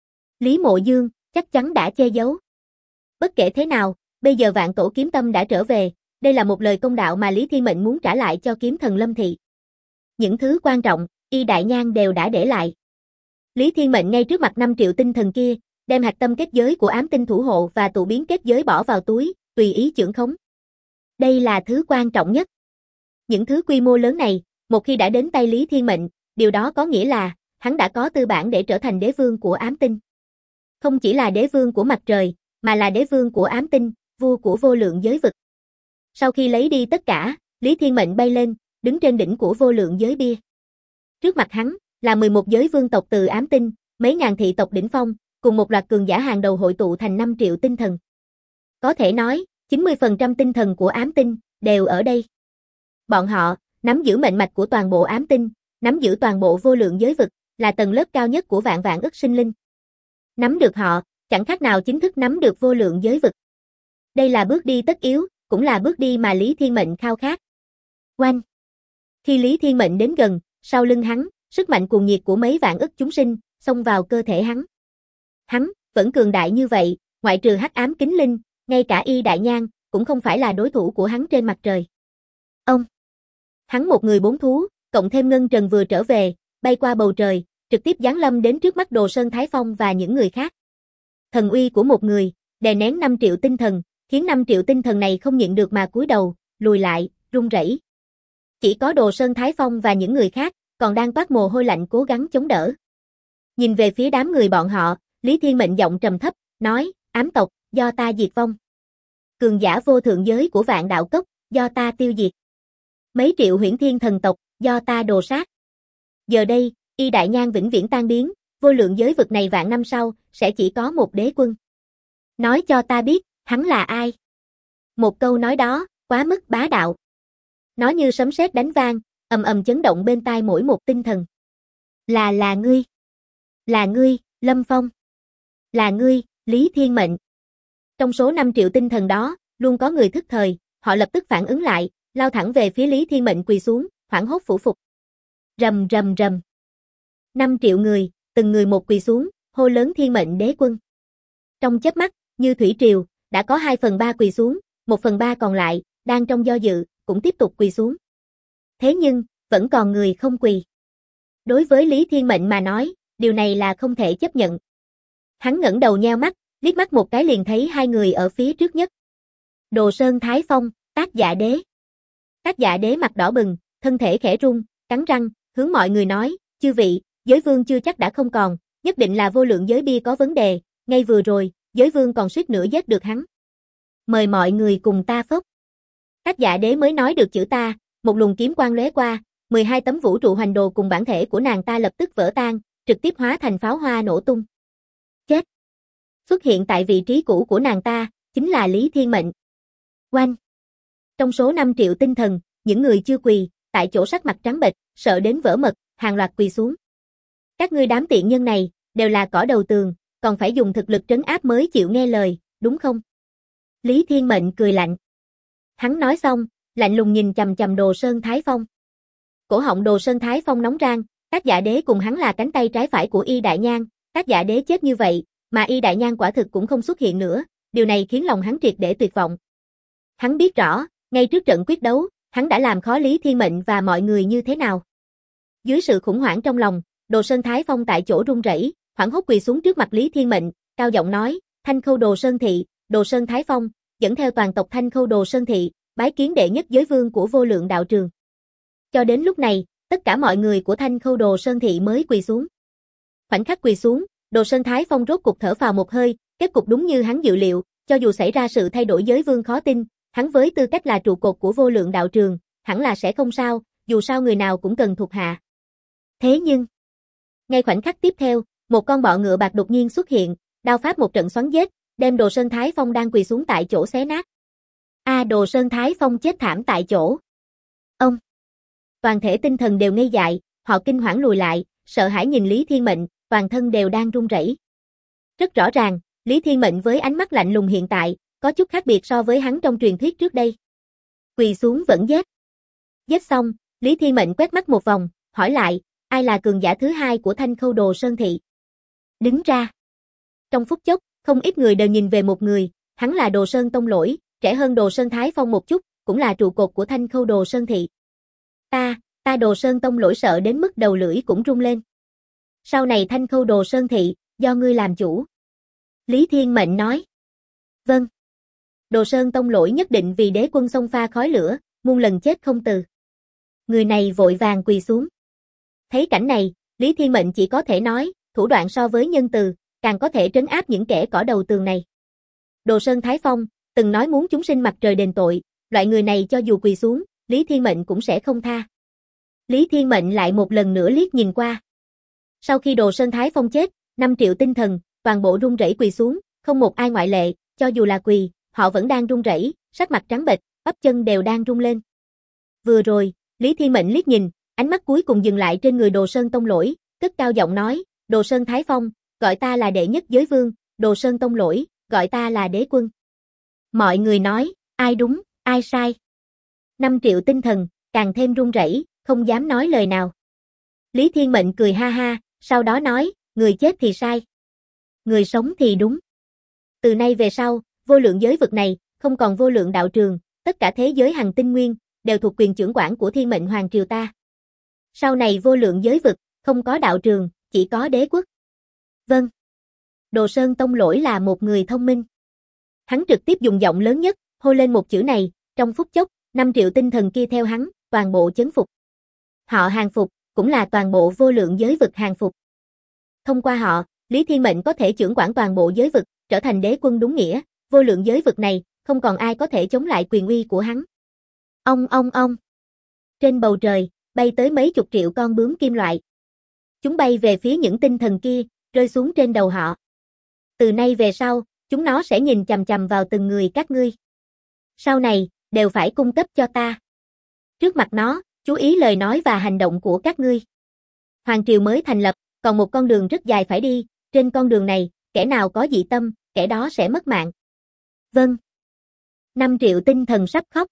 Lý Mộ Dương, chắc chắn đã che giấu. Bất kể thế nào, bây giờ vạn tổ kiếm tâm đã trở về, đây là một lời công đạo mà Lý Thiên Mệnh muốn trả lại cho kiếm thần Lâm Thị. Những thứ quan trọng, Y Đại Nhan đều đã để lại. Lý Thiên Mệnh ngay trước mặt 5 triệu tinh thần kia, đem hạch tâm kết giới của ám tinh thủ hộ và tụ biến kết giới bỏ vào túi, tùy ý chưởng khống. Đây là thứ quan trọng nhất. Những thứ quy mô lớn này, một khi đã đến tay Lý Thiên Mệnh, điều đó có nghĩa là, hắn đã có tư bản để trở thành đế vương của ám tinh. Không chỉ là đế vương của mặt trời, mà là đế vương của ám tinh, vua của vô lượng giới vực. Sau khi lấy đi tất cả, Lý Thiên Mệnh bay lên, đứng trên đỉnh của vô lượng giới bia. Trước mặt hắn, là 11 giới vương tộc từ ám tinh, mấy ngàn thị tộc đỉnh phong, cùng một loạt cường giả hàng đầu hội tụ thành 5 triệu tinh thần. Có thể nói, 90% tinh thần của ám tinh, đều ở đây. Bọn họ, nắm giữ mệnh mạch của toàn bộ ám tinh, nắm giữ toàn bộ vô lượng giới vực, là tầng lớp cao nhất của vạn vạn ức sinh linh. Nắm được họ, chẳng khác nào chính thức nắm được vô lượng giới vực. Đây là bước đi tất yếu, cũng là bước đi mà Lý Thiên Mệnh khao khát. Oanh! Khi Lý Thiên Mệnh đến gần, sau lưng hắn, sức mạnh cuồng nhiệt của mấy vạn ức chúng sinh, xông vào cơ thể hắn. Hắn, vẫn cường đại như vậy, ngoại trừ hắc ám kính linh, ngay cả Y Đại Nhan, cũng không phải là đối thủ của hắn trên mặt trời. Ông! Hắn một người 4 thú, cộng thêm Ngân Trần vừa trở về, bay qua bầu trời, trực tiếp giáng lâm đến trước mắt Đồ Sơn Thái Phong và những người khác. thần uy của một người, đè nén 5 triệu tinh thần, khiến 5 triệu tinh thần này không nhịn được mà cúi đầu, lùi lại, run rẩy. Chỉ có Đồ Sơn Thái Phong và những người khác, còn đang toát mồ hôi lạnh cố gắng chống đỡ. Nhìn về phía đám người bọn họ, Lý Thiên Mệnh giọng trầm thấp, nói, ám tộc, do ta diệt vong. Cường giả vô thượng giới của Vạn Đạo Cốc, do ta tiêu diệt. Mấy triệu huyễn thiên thần tộc, do ta đồ sát. Giờ đây, Y Đại Nhang vĩnh viễn tan biến, vô lượng giới vực này vạn năm sau, sẽ chỉ có một đế quân. Nói cho ta biết, hắn là ai? Một câu nói đó, quá mức bá đạo. Nó như sấm sét đánh vang, ầm ầm chấn động bên tai mỗi một tinh thần. Là ngươi. Là ngươi, Lâm Phong. Là ngươi, Lý Thiên Mệnh. Trong số 5 triệu tinh thần đó, luôn có người thức thời, họ lập tức phản ứng lại, lao thẳng về phía Lý Thiên Mệnh quỳ xuống, hoảng hốt phủ phục. Rầm rầm rầm. 5 triệu người, từng người một quỳ xuống, hô lớn Thiên Mệnh đế quân. Trong chớp mắt, như thủy triều, đã có 2/3 quỳ xuống, 1/3 còn lại, đang trong do dự, cũng tiếp tục quỳ xuống. Thế nhưng, vẫn còn người không quỳ. Đối với Lý Thiên Mệnh mà nói, điều này là không thể chấp nhận. Hắn ngẩng đầu nheo mắt, liếc mắt một cái liền thấy 2 người ở phía trước nhất. Đồ Sơn Thái Phong, Tác Dạ Đế. Tác Dạ Đế mặt đỏ bừng, thân thể khẽ run, cắn răng, hướng mọi người nói, chư vị, giới vương chưa chắc đã không còn, nhất định là vô lượng giới bia có vấn đề, ngay vừa rồi, giới vương còn suýt nữa giết được hắn. Mời mọi người cùng ta phốc. Tác Dạ Đế mới nói được chữ ta, một luồng kiếm quang lóe qua, 12 tấm vũ trụ hoành đồ cùng bản thể của nàng ta lập tức vỡ tan, trực tiếp hóa thành pháo hoa nổ tung. Chết. Xuất hiện tại vị trí cũ của nàng ta, chính là Lý Thiên Mệnh. Oanh. Trong số 5 triệu tinh thần, những người chưa quỳ, tại chỗ sắc mặt trắng bệch, sợ đến vỡ mật, hàng loạt quỳ xuống. Các ngươi đám tiện nhân này, đều là cỏ đầu tường, còn phải dùng thực lực trấn áp mới chịu nghe lời, đúng không? Lý Thiên Mệnh cười lạnh. Hắn nói xong, lạnh lùng nhìn chằm chằm Đồ Sơn Thái Phong. Cổ họng Đồ Sơn Thái Phong nóng rang, Tác Dạ Đế cùng hắn là cánh tay trái phải của Y Đại Nhang, Tác Dạ Đế chết như vậy, mà Y Đại Nhang quả thực cũng không xuất hiện nữa, điều này khiến lòng hắn triệt để tuyệt vọng. Hắn biết rõ, ngay trước trận quyết đấu, hắn đã làm khó Lý Thiên Mệnh và mọi người như thế nào. Dưới sự khủng hoảng trong lòng, Đồ Sơn Thái Phong tại chỗ run rẩy, hoảng hốt quỳ xuống trước mặt Lý Thiên Mệnh, cao giọng nói, Thanh Khâu Đồ Sơn Thị, Đồ Sơn Thái Phong, dẫn theo toàn tộc Thanh Khâu Đồ Sơn Thị, bái kiến đệ nhất giới vương của vô lượng đạo trường. Cho đến lúc này, tất cả mọi người của Thanh Khâu Đồ Sơn Thị mới quỳ xuống. Khoảnh khắc quỳ xuống, Đồ Sơn Thái Phong rốt cục thở phào một hơi, kết cục đúng như hắn dự liệu, cho dù xảy ra sự thay đổi giới vương khó tin, hắn với tư cách là trụ cột của vô lượng đạo trường, hẳn là sẽ không sao, dù sao người nào cũng cần thuộc hạ. Thế nhưng, ngay khoảnh khắc tiếp theo, một con bọ ngựa bạc đột nhiên xuất hiện, đao pháp một trận xoắn giết, đem Đồ Sơn Thái Phong đang quỳ xuống tại chỗ xé nát. Đồ Sơn Thái Phong chết thảm tại chỗ. Ông! Toàn thể tinh thần đều ngây dại, họ kinh hoảng lùi lại, sợ hãi nhìn Lý Thiên Mệnh, toàn thân đều đang run rẩy. Rất rõ ràng, Lý Thiên Mệnh với ánh mắt lạnh lùng hiện tại, có chút khác biệt so với hắn trong truyền thuyết trước đây. Quỳ xuống vẫn giết. Giết xong, Lý Thiên Mệnh quét mắt một vòng, hỏi lại, ai là cường giả thứ 2 của Thanh Khâu Đồ Sơn Thị? Đứng ra. Trong phút chốc, không ít người đều nhìn về một người, hắn là Đồ Sơn Tông Lỗi, trẻ hơn Đồ Sơn Thái Phong một chút, cũng là trụ cột của Thanh Khâu Đồ Sơn Thị. Ta Đồ Sơn Tông Lỗi sợ đến mức đầu lưỡi cũng rung lên. Sau này Thanh Khâu Đồ Sơn Thị, do ngươi làm chủ. Lý Thiên Mệnh nói. Vâng. Đồ Sơn Tông Lỗi nhất định vì đế quân xông pha khói lửa, muôn lần chết không từ. Người này vội vàng quỳ xuống. Thấy cảnh này, Lý Thiên Mệnh chỉ có thể nói, thủ đoạn so với nhân từ, càng có thể trấn áp những kẻ cỏ đầu tường này. Đồ Sơn Thái Phong, từng nói muốn chúng sinh mặt trời đền tội, loại người này cho dù quỳ xuống, Lý Thiên Mệnh cũng sẽ không tha. Lý Thiên Mệnh lại một lần nữa liếc nhìn qua. Sau khi Đồ Sơn Thái Phong chết, 5 triệu tinh thần, toàn bộ run rẩy quỳ xuống, không một ai ngoại lệ, cho dù là quỳ, họ vẫn đang run rẩy, sắc mặt trắng bệch, bắp chân đều đang run lên. Vừa rồi, Lý Thiên Mệnh liếc nhìn, ánh mắt cuối cùng dừng lại trên người Đồ Sơn Tông Lỗi, cất cao giọng nói, Đồ Sơn Thái Phong, gọi ta là đệ nhất giới vương, Đồ Sơn Tông Lỗi, gọi ta là đế quân. Mọi người nói, ai đúng, ai sai. 5 triệu tinh thần, càng thêm run rẩy, không dám nói lời nào. Lý Thiên Mệnh cười ha ha, sau đó nói, người chết thì sai. Người sống thì đúng. Từ nay về sau, vô lượng giới vực này, không còn vô lượng đạo trường, tất cả thế giới hành tinh nguyên, đều thuộc quyền chưởng quản của Thiên Mệnh Hoàng Triều ta. Sau này vô lượng giới vực, không có đạo trường, chỉ có đế quốc. Vâng. Đồ Sơn Tông Lỗi là một người thông minh. Hắn trực tiếp dùng giọng lớn nhất, hô lên một chữ này, trong phút chốc, 5 triệu tinh thần kia theo hắn, toàn bộ chấn phục. Họ hàng phục, cũng là toàn bộ vô lượng giới vực hàng phục. Thông qua họ, Lý Thiên Mệnh có thể chưởng quản toàn bộ giới vực, trở thành đế quân đúng nghĩa, vô lượng giới vực này, không còn ai có thể chống lại quyền uy của hắn. Ông. Trên bầu trời, bay tới mấy chục triệu con bướm kim loại. Chúng bay về phía những tinh thần kia, rơi xuống trên đầu họ. Từ nay về sau, chúng nó sẽ nhìn chằm chằm vào từng người các ngươi. Sau này, đều phải cung cấp cho ta. Trước mặt nó, chú ý lời nói và hành động của các ngươi. Hoàng triều mới thành lập, còn một con đường rất dài phải đi, trên con đường này, kẻ nào có dị tâm, kẻ đó sẽ mất mạng. Vâng. 5 triệu tinh thần sắp khóc.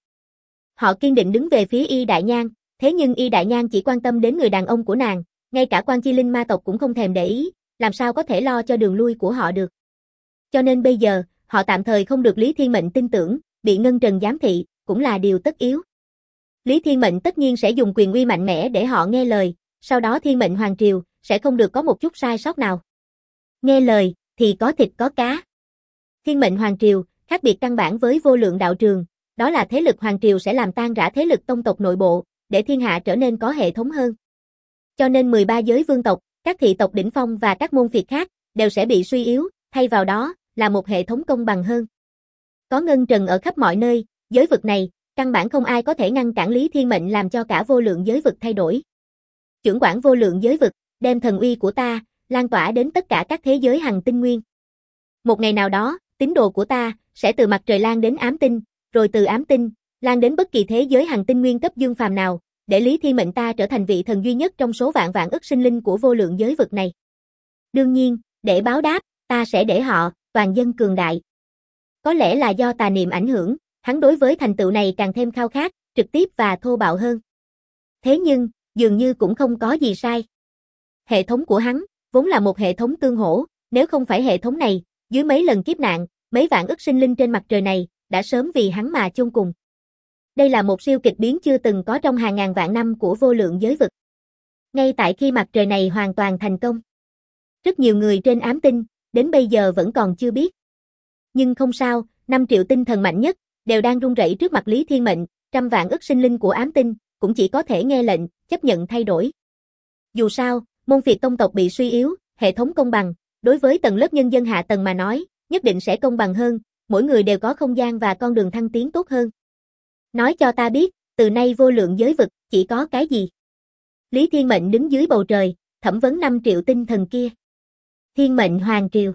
Họ kiên định đứng về phía Y Đại Nhan, thế nhưng Y Đại Nhan chỉ quan tâm đến người đàn ông của nàng, ngay cả Quan Chi Linh ma tộc cũng không thèm để ý, làm sao có thể lo cho đường lui của họ được. Cho nên bây giờ, họ tạm thời không được Lý Thiên Mệnh tin tưởng, bị Ngân Trần giám thị, cũng là điều tất yếu. Lý Thiên Mệnh tất nhiên sẽ dùng quyền uy mạnh mẽ để họ nghe lời, sau đó Thiên Mệnh Hoàng Triều, sẽ không được có một chút sai sót nào. Nghe lời, thì có thịt có cá. Thiên Mệnh Hoàng Triều, khác biệt căn bản với vô lượng đạo trường, đó là thế lực Hoàng Triều sẽ làm tan rã thế lực tông tộc nội bộ, để thiên hạ trở nên có hệ thống hơn. Cho nên 13 giới vương tộc, các thị tộc đỉnh phong và các môn phiệt khác, đều sẽ bị suy yếu, thay vào đó, là một hệ thống công bằng hơn. Có Ngân Trần ở khắp mọi nơi, giới vực này, căn bản không ai có thể ngăn cản Lý Thiên Mệnh làm cho cả vô lượng giới vực thay đổi. Chưởng quản vô lượng giới vực, đem thần uy của ta, lan tỏa đến tất cả các thế giới hằng tinh nguyên. Một ngày nào đó, tín đồ của ta, sẽ từ mặt trời lan đến ám tinh, rồi từ ám tinh, lan đến bất kỳ thế giới hằng tinh nguyên cấp dương phàm nào, để Lý Thiên Mệnh ta trở thành vị thần duy nhất trong số vạn vạn ức sinh linh của vô lượng giới vực này. Đương nhiên, để báo đáp, ta sẽ để họ, toàn dân cường đại. Có lẽ là do tà niệm ảnh hưởng, hắn đối với thành tựu này càng thêm khao khát, trực tiếp và thô bạo hơn. Thế nhưng, dường như cũng không có gì sai. Hệ thống của hắn, vốn là một hệ thống tương hỗ, nếu không phải hệ thống này, dưới mấy lần kiếp nạn, mấy vạn ức sinh linh trên mặt trời này, đã sớm vì hắn mà chôn cùng. Đây là một siêu kịch biến chưa từng có trong hàng ngàn vạn năm của vô lượng giới vực. Ngay tại khi mặt trời này hoàn toàn thành công. Rất nhiều người trên ám tinh, đến bây giờ vẫn còn chưa biết. Nhưng không sao, 5 triệu tinh thần mạnh nhất, đều đang run rẩy trước mặt Lý Thiên Mệnh, trăm vạn ức sinh linh của ám tinh, cũng chỉ có thể nghe lệnh, chấp nhận thay đổi. Dù sao, môn phiệt tông tộc bị suy yếu, hệ thống công bằng, đối với tầng lớp nhân dân hạ tầng mà nói, nhất định sẽ công bằng hơn, mỗi người đều có không gian và con đường thăng tiến tốt hơn. Nói cho ta biết, từ nay vô lượng giới vực, chỉ có cái gì? Lý Thiên Mệnh đứng dưới bầu trời, thẩm vấn 5 triệu tinh thần kia. Thiên Mệnh Hoàng Triều.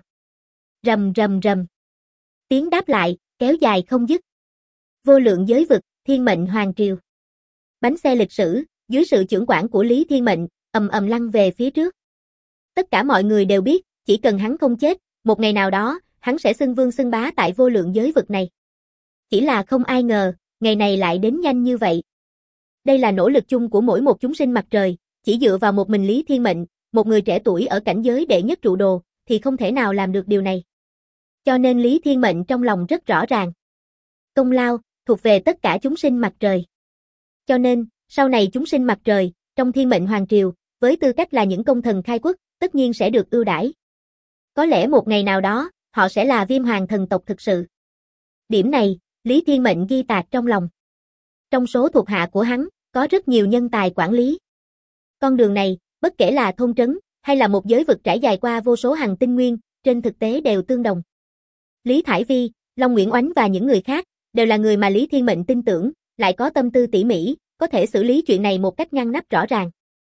Rầm rầm rầm. Tiếng đáp lại, kéo dài không dứt. Vô lượng giới vực, Thiên Mệnh Hoàng Triều. Bánh xe lịch sử, dưới sự chưởng quản của Lý Thiên Mệnh, ầm ầm lăn về phía trước. Tất cả mọi người đều biết, chỉ cần hắn không chết, một ngày nào đó, hắn sẽ xưng vương xưng bá tại vô lượng giới vực này. Chỉ là không ai ngờ, ngày này lại đến nhanh như vậy. Đây là nỗ lực chung của mỗi một chúng sinh mặt trời, chỉ dựa vào một mình Lý Thiên Mệnh, một người trẻ tuổi ở cảnh giới đệ nhất trụ đồ, thì không thể nào làm được điều này. Cho nên Lý Thiên Mệnh trong lòng rất rõ ràng. Công lao, thuộc về tất cả chúng sinh mặt trời. Cho nên, sau này chúng sinh mặt trời, trong Thiên Mệnh Hoàng Triều, với tư cách là những công thần khai quốc, tất nhiên sẽ được ưu đãi. Có lẽ một ngày nào đó, họ sẽ là Viêm Hoàng thần tộc thực sự. Điểm này, Lý Thiên Mệnh ghi tạc trong lòng. Trong số thuộc hạ của hắn, có rất nhiều nhân tài quản lý. Con đường này, bất kể là thôn trấn, hay là một giới vực trải dài qua vô số hàng tinh nguyên, trên thực tế đều tương đồng. Lý Thải Vi, Long Nguyễn Oánh và những người khác, đều là người mà Lý Thiên Mệnh tin tưởng, lại có tâm tư tỉ mỉ, có thể xử lý chuyện này một cách ngăn nắp rõ ràng.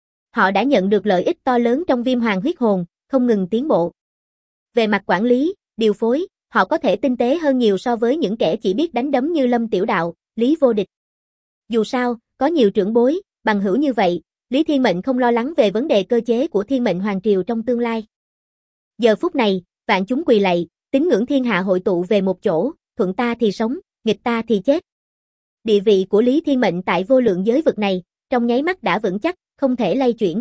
Họ đã nhận được lợi ích to lớn trong Viêm Hoàng huyết hồn, không ngừng tiến bộ. Về mặt quản lý, điều phối, họ có thể tinh tế hơn nhiều so với những kẻ chỉ biết đánh đấm như Lâm Tiểu Đạo, Lý Vô Địch. Dù sao, có nhiều trưởng bối, bằng hữu như vậy, Lý Thiên Mệnh không lo lắng về vấn đề cơ chế của Thiên Mệnh Hoàng Triều trong tương lai. Giờ phút này, vạn chúng quỳ lạy, tín ngưỡng thiên hạ hội tụ về một chỗ, thuận ta thì sống, nghịch ta thì chết. Địa vị của Lý Thiên Mệnh tại vô lượng giới vực này, trong nháy mắt đã vững chắc, không thể lay chuyển.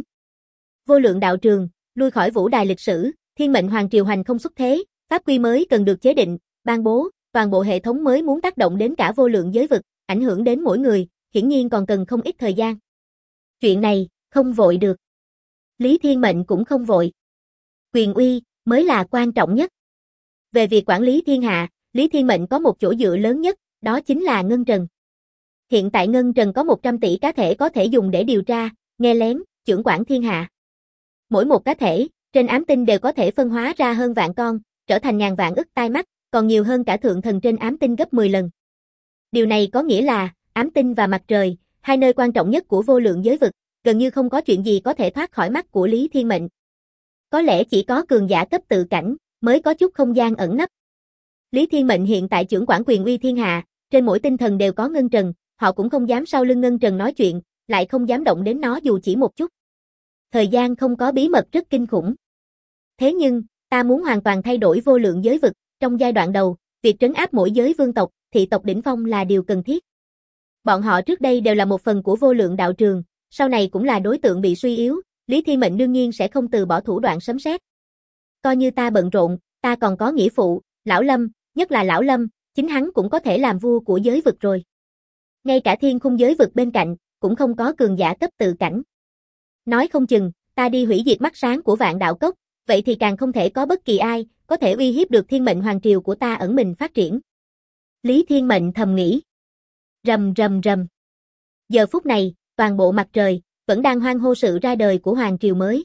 Vô lượng đạo trường, lui khỏi vũ đài lịch sử, Thiên Mệnh Hoàng Triều hành không xuất thế, pháp quy mới cần được chế định, ban bố, toàn bộ hệ thống mới muốn tác động đến cả vô lượng giới vực, ảnh hưởng đến mỗi người, hiển nhiên còn cần không ít thời gian. Chuyện này, không vội được. Lý Thiên Mệnh cũng không vội. Quyền uy, mới là quan trọng nhất. Về việc quản lý thiên hạ, Lý Thiên Mệnh có một chỗ dựa lớn nhất, đó chính là Ngân Trần. Hiện tại Ngân Trần có 100 tỷ cá thể có thể dùng để điều tra, nghe lén, chưởng quản thiên hạ. Mỗi một cá thể, trên ám tinh đều có thể phân hóa ra hơn vạn con, trở thành ngàn vạn ức tai mắt, còn nhiều hơn cả thượng thần trên ám tinh gấp 10 lần. Điều này có nghĩa là, ám tinh và mặt trời, hai nơi quan trọng nhất của vô lượng giới vực, gần như không có chuyện gì có thể thoát khỏi mắt của Lý Thiên Mệnh. Có lẽ chỉ có cường giả cấp tự cảnh, mới có chút không gian ẩn nấp. Lý Thiên Mệnh hiện tại chưởng quản quyền uy thiên hạ, trên mỗi tinh thần đều có Ngân Trần, họ cũng không dám sau lưng Ngân Trần nói chuyện, lại không dám động đến nó dù chỉ một chút. Thời gian không có bí mật rất kinh khủng. Thế nhưng, ta muốn hoàn toàn thay đổi vô lượng giới vực, trong giai đoạn đầu, việc trấn áp mỗi giới vương tộc, thị tộc đỉnh phong là điều cần thiết. Bọn họ trước đây đều là một phần của vô lượng đạo trường, sau này cũng là đối tượng bị suy yếu, Lý Thiên Mệnh đương nhiên sẽ không từ bỏ thủ đoạn sấm sét. Coi như ta bận rộn, ta còn có nghĩa phụ, Lão Lâm, nhất là Lão Lâm, chính hắn cũng có thể làm vua của giới vực rồi. Ngay cả thiên khung giới vực bên cạnh, cũng không có cường giả cấp tự cảnh. Nói không chừng, ta đi hủy diệt mắt sáng của Vạn Đạo Cốc, vậy thì càng không thể có bất kỳ ai, có thể uy hiếp được thiên mệnh hoàng triều của ta ẩn mình phát triển. Lý Thiên Mệnh thầm nghĩ. Rầm rầm rầm. Giờ phút này, toàn bộ mặt trời, vẫn đang hoan hô sự ra đời của hoàng triều mới.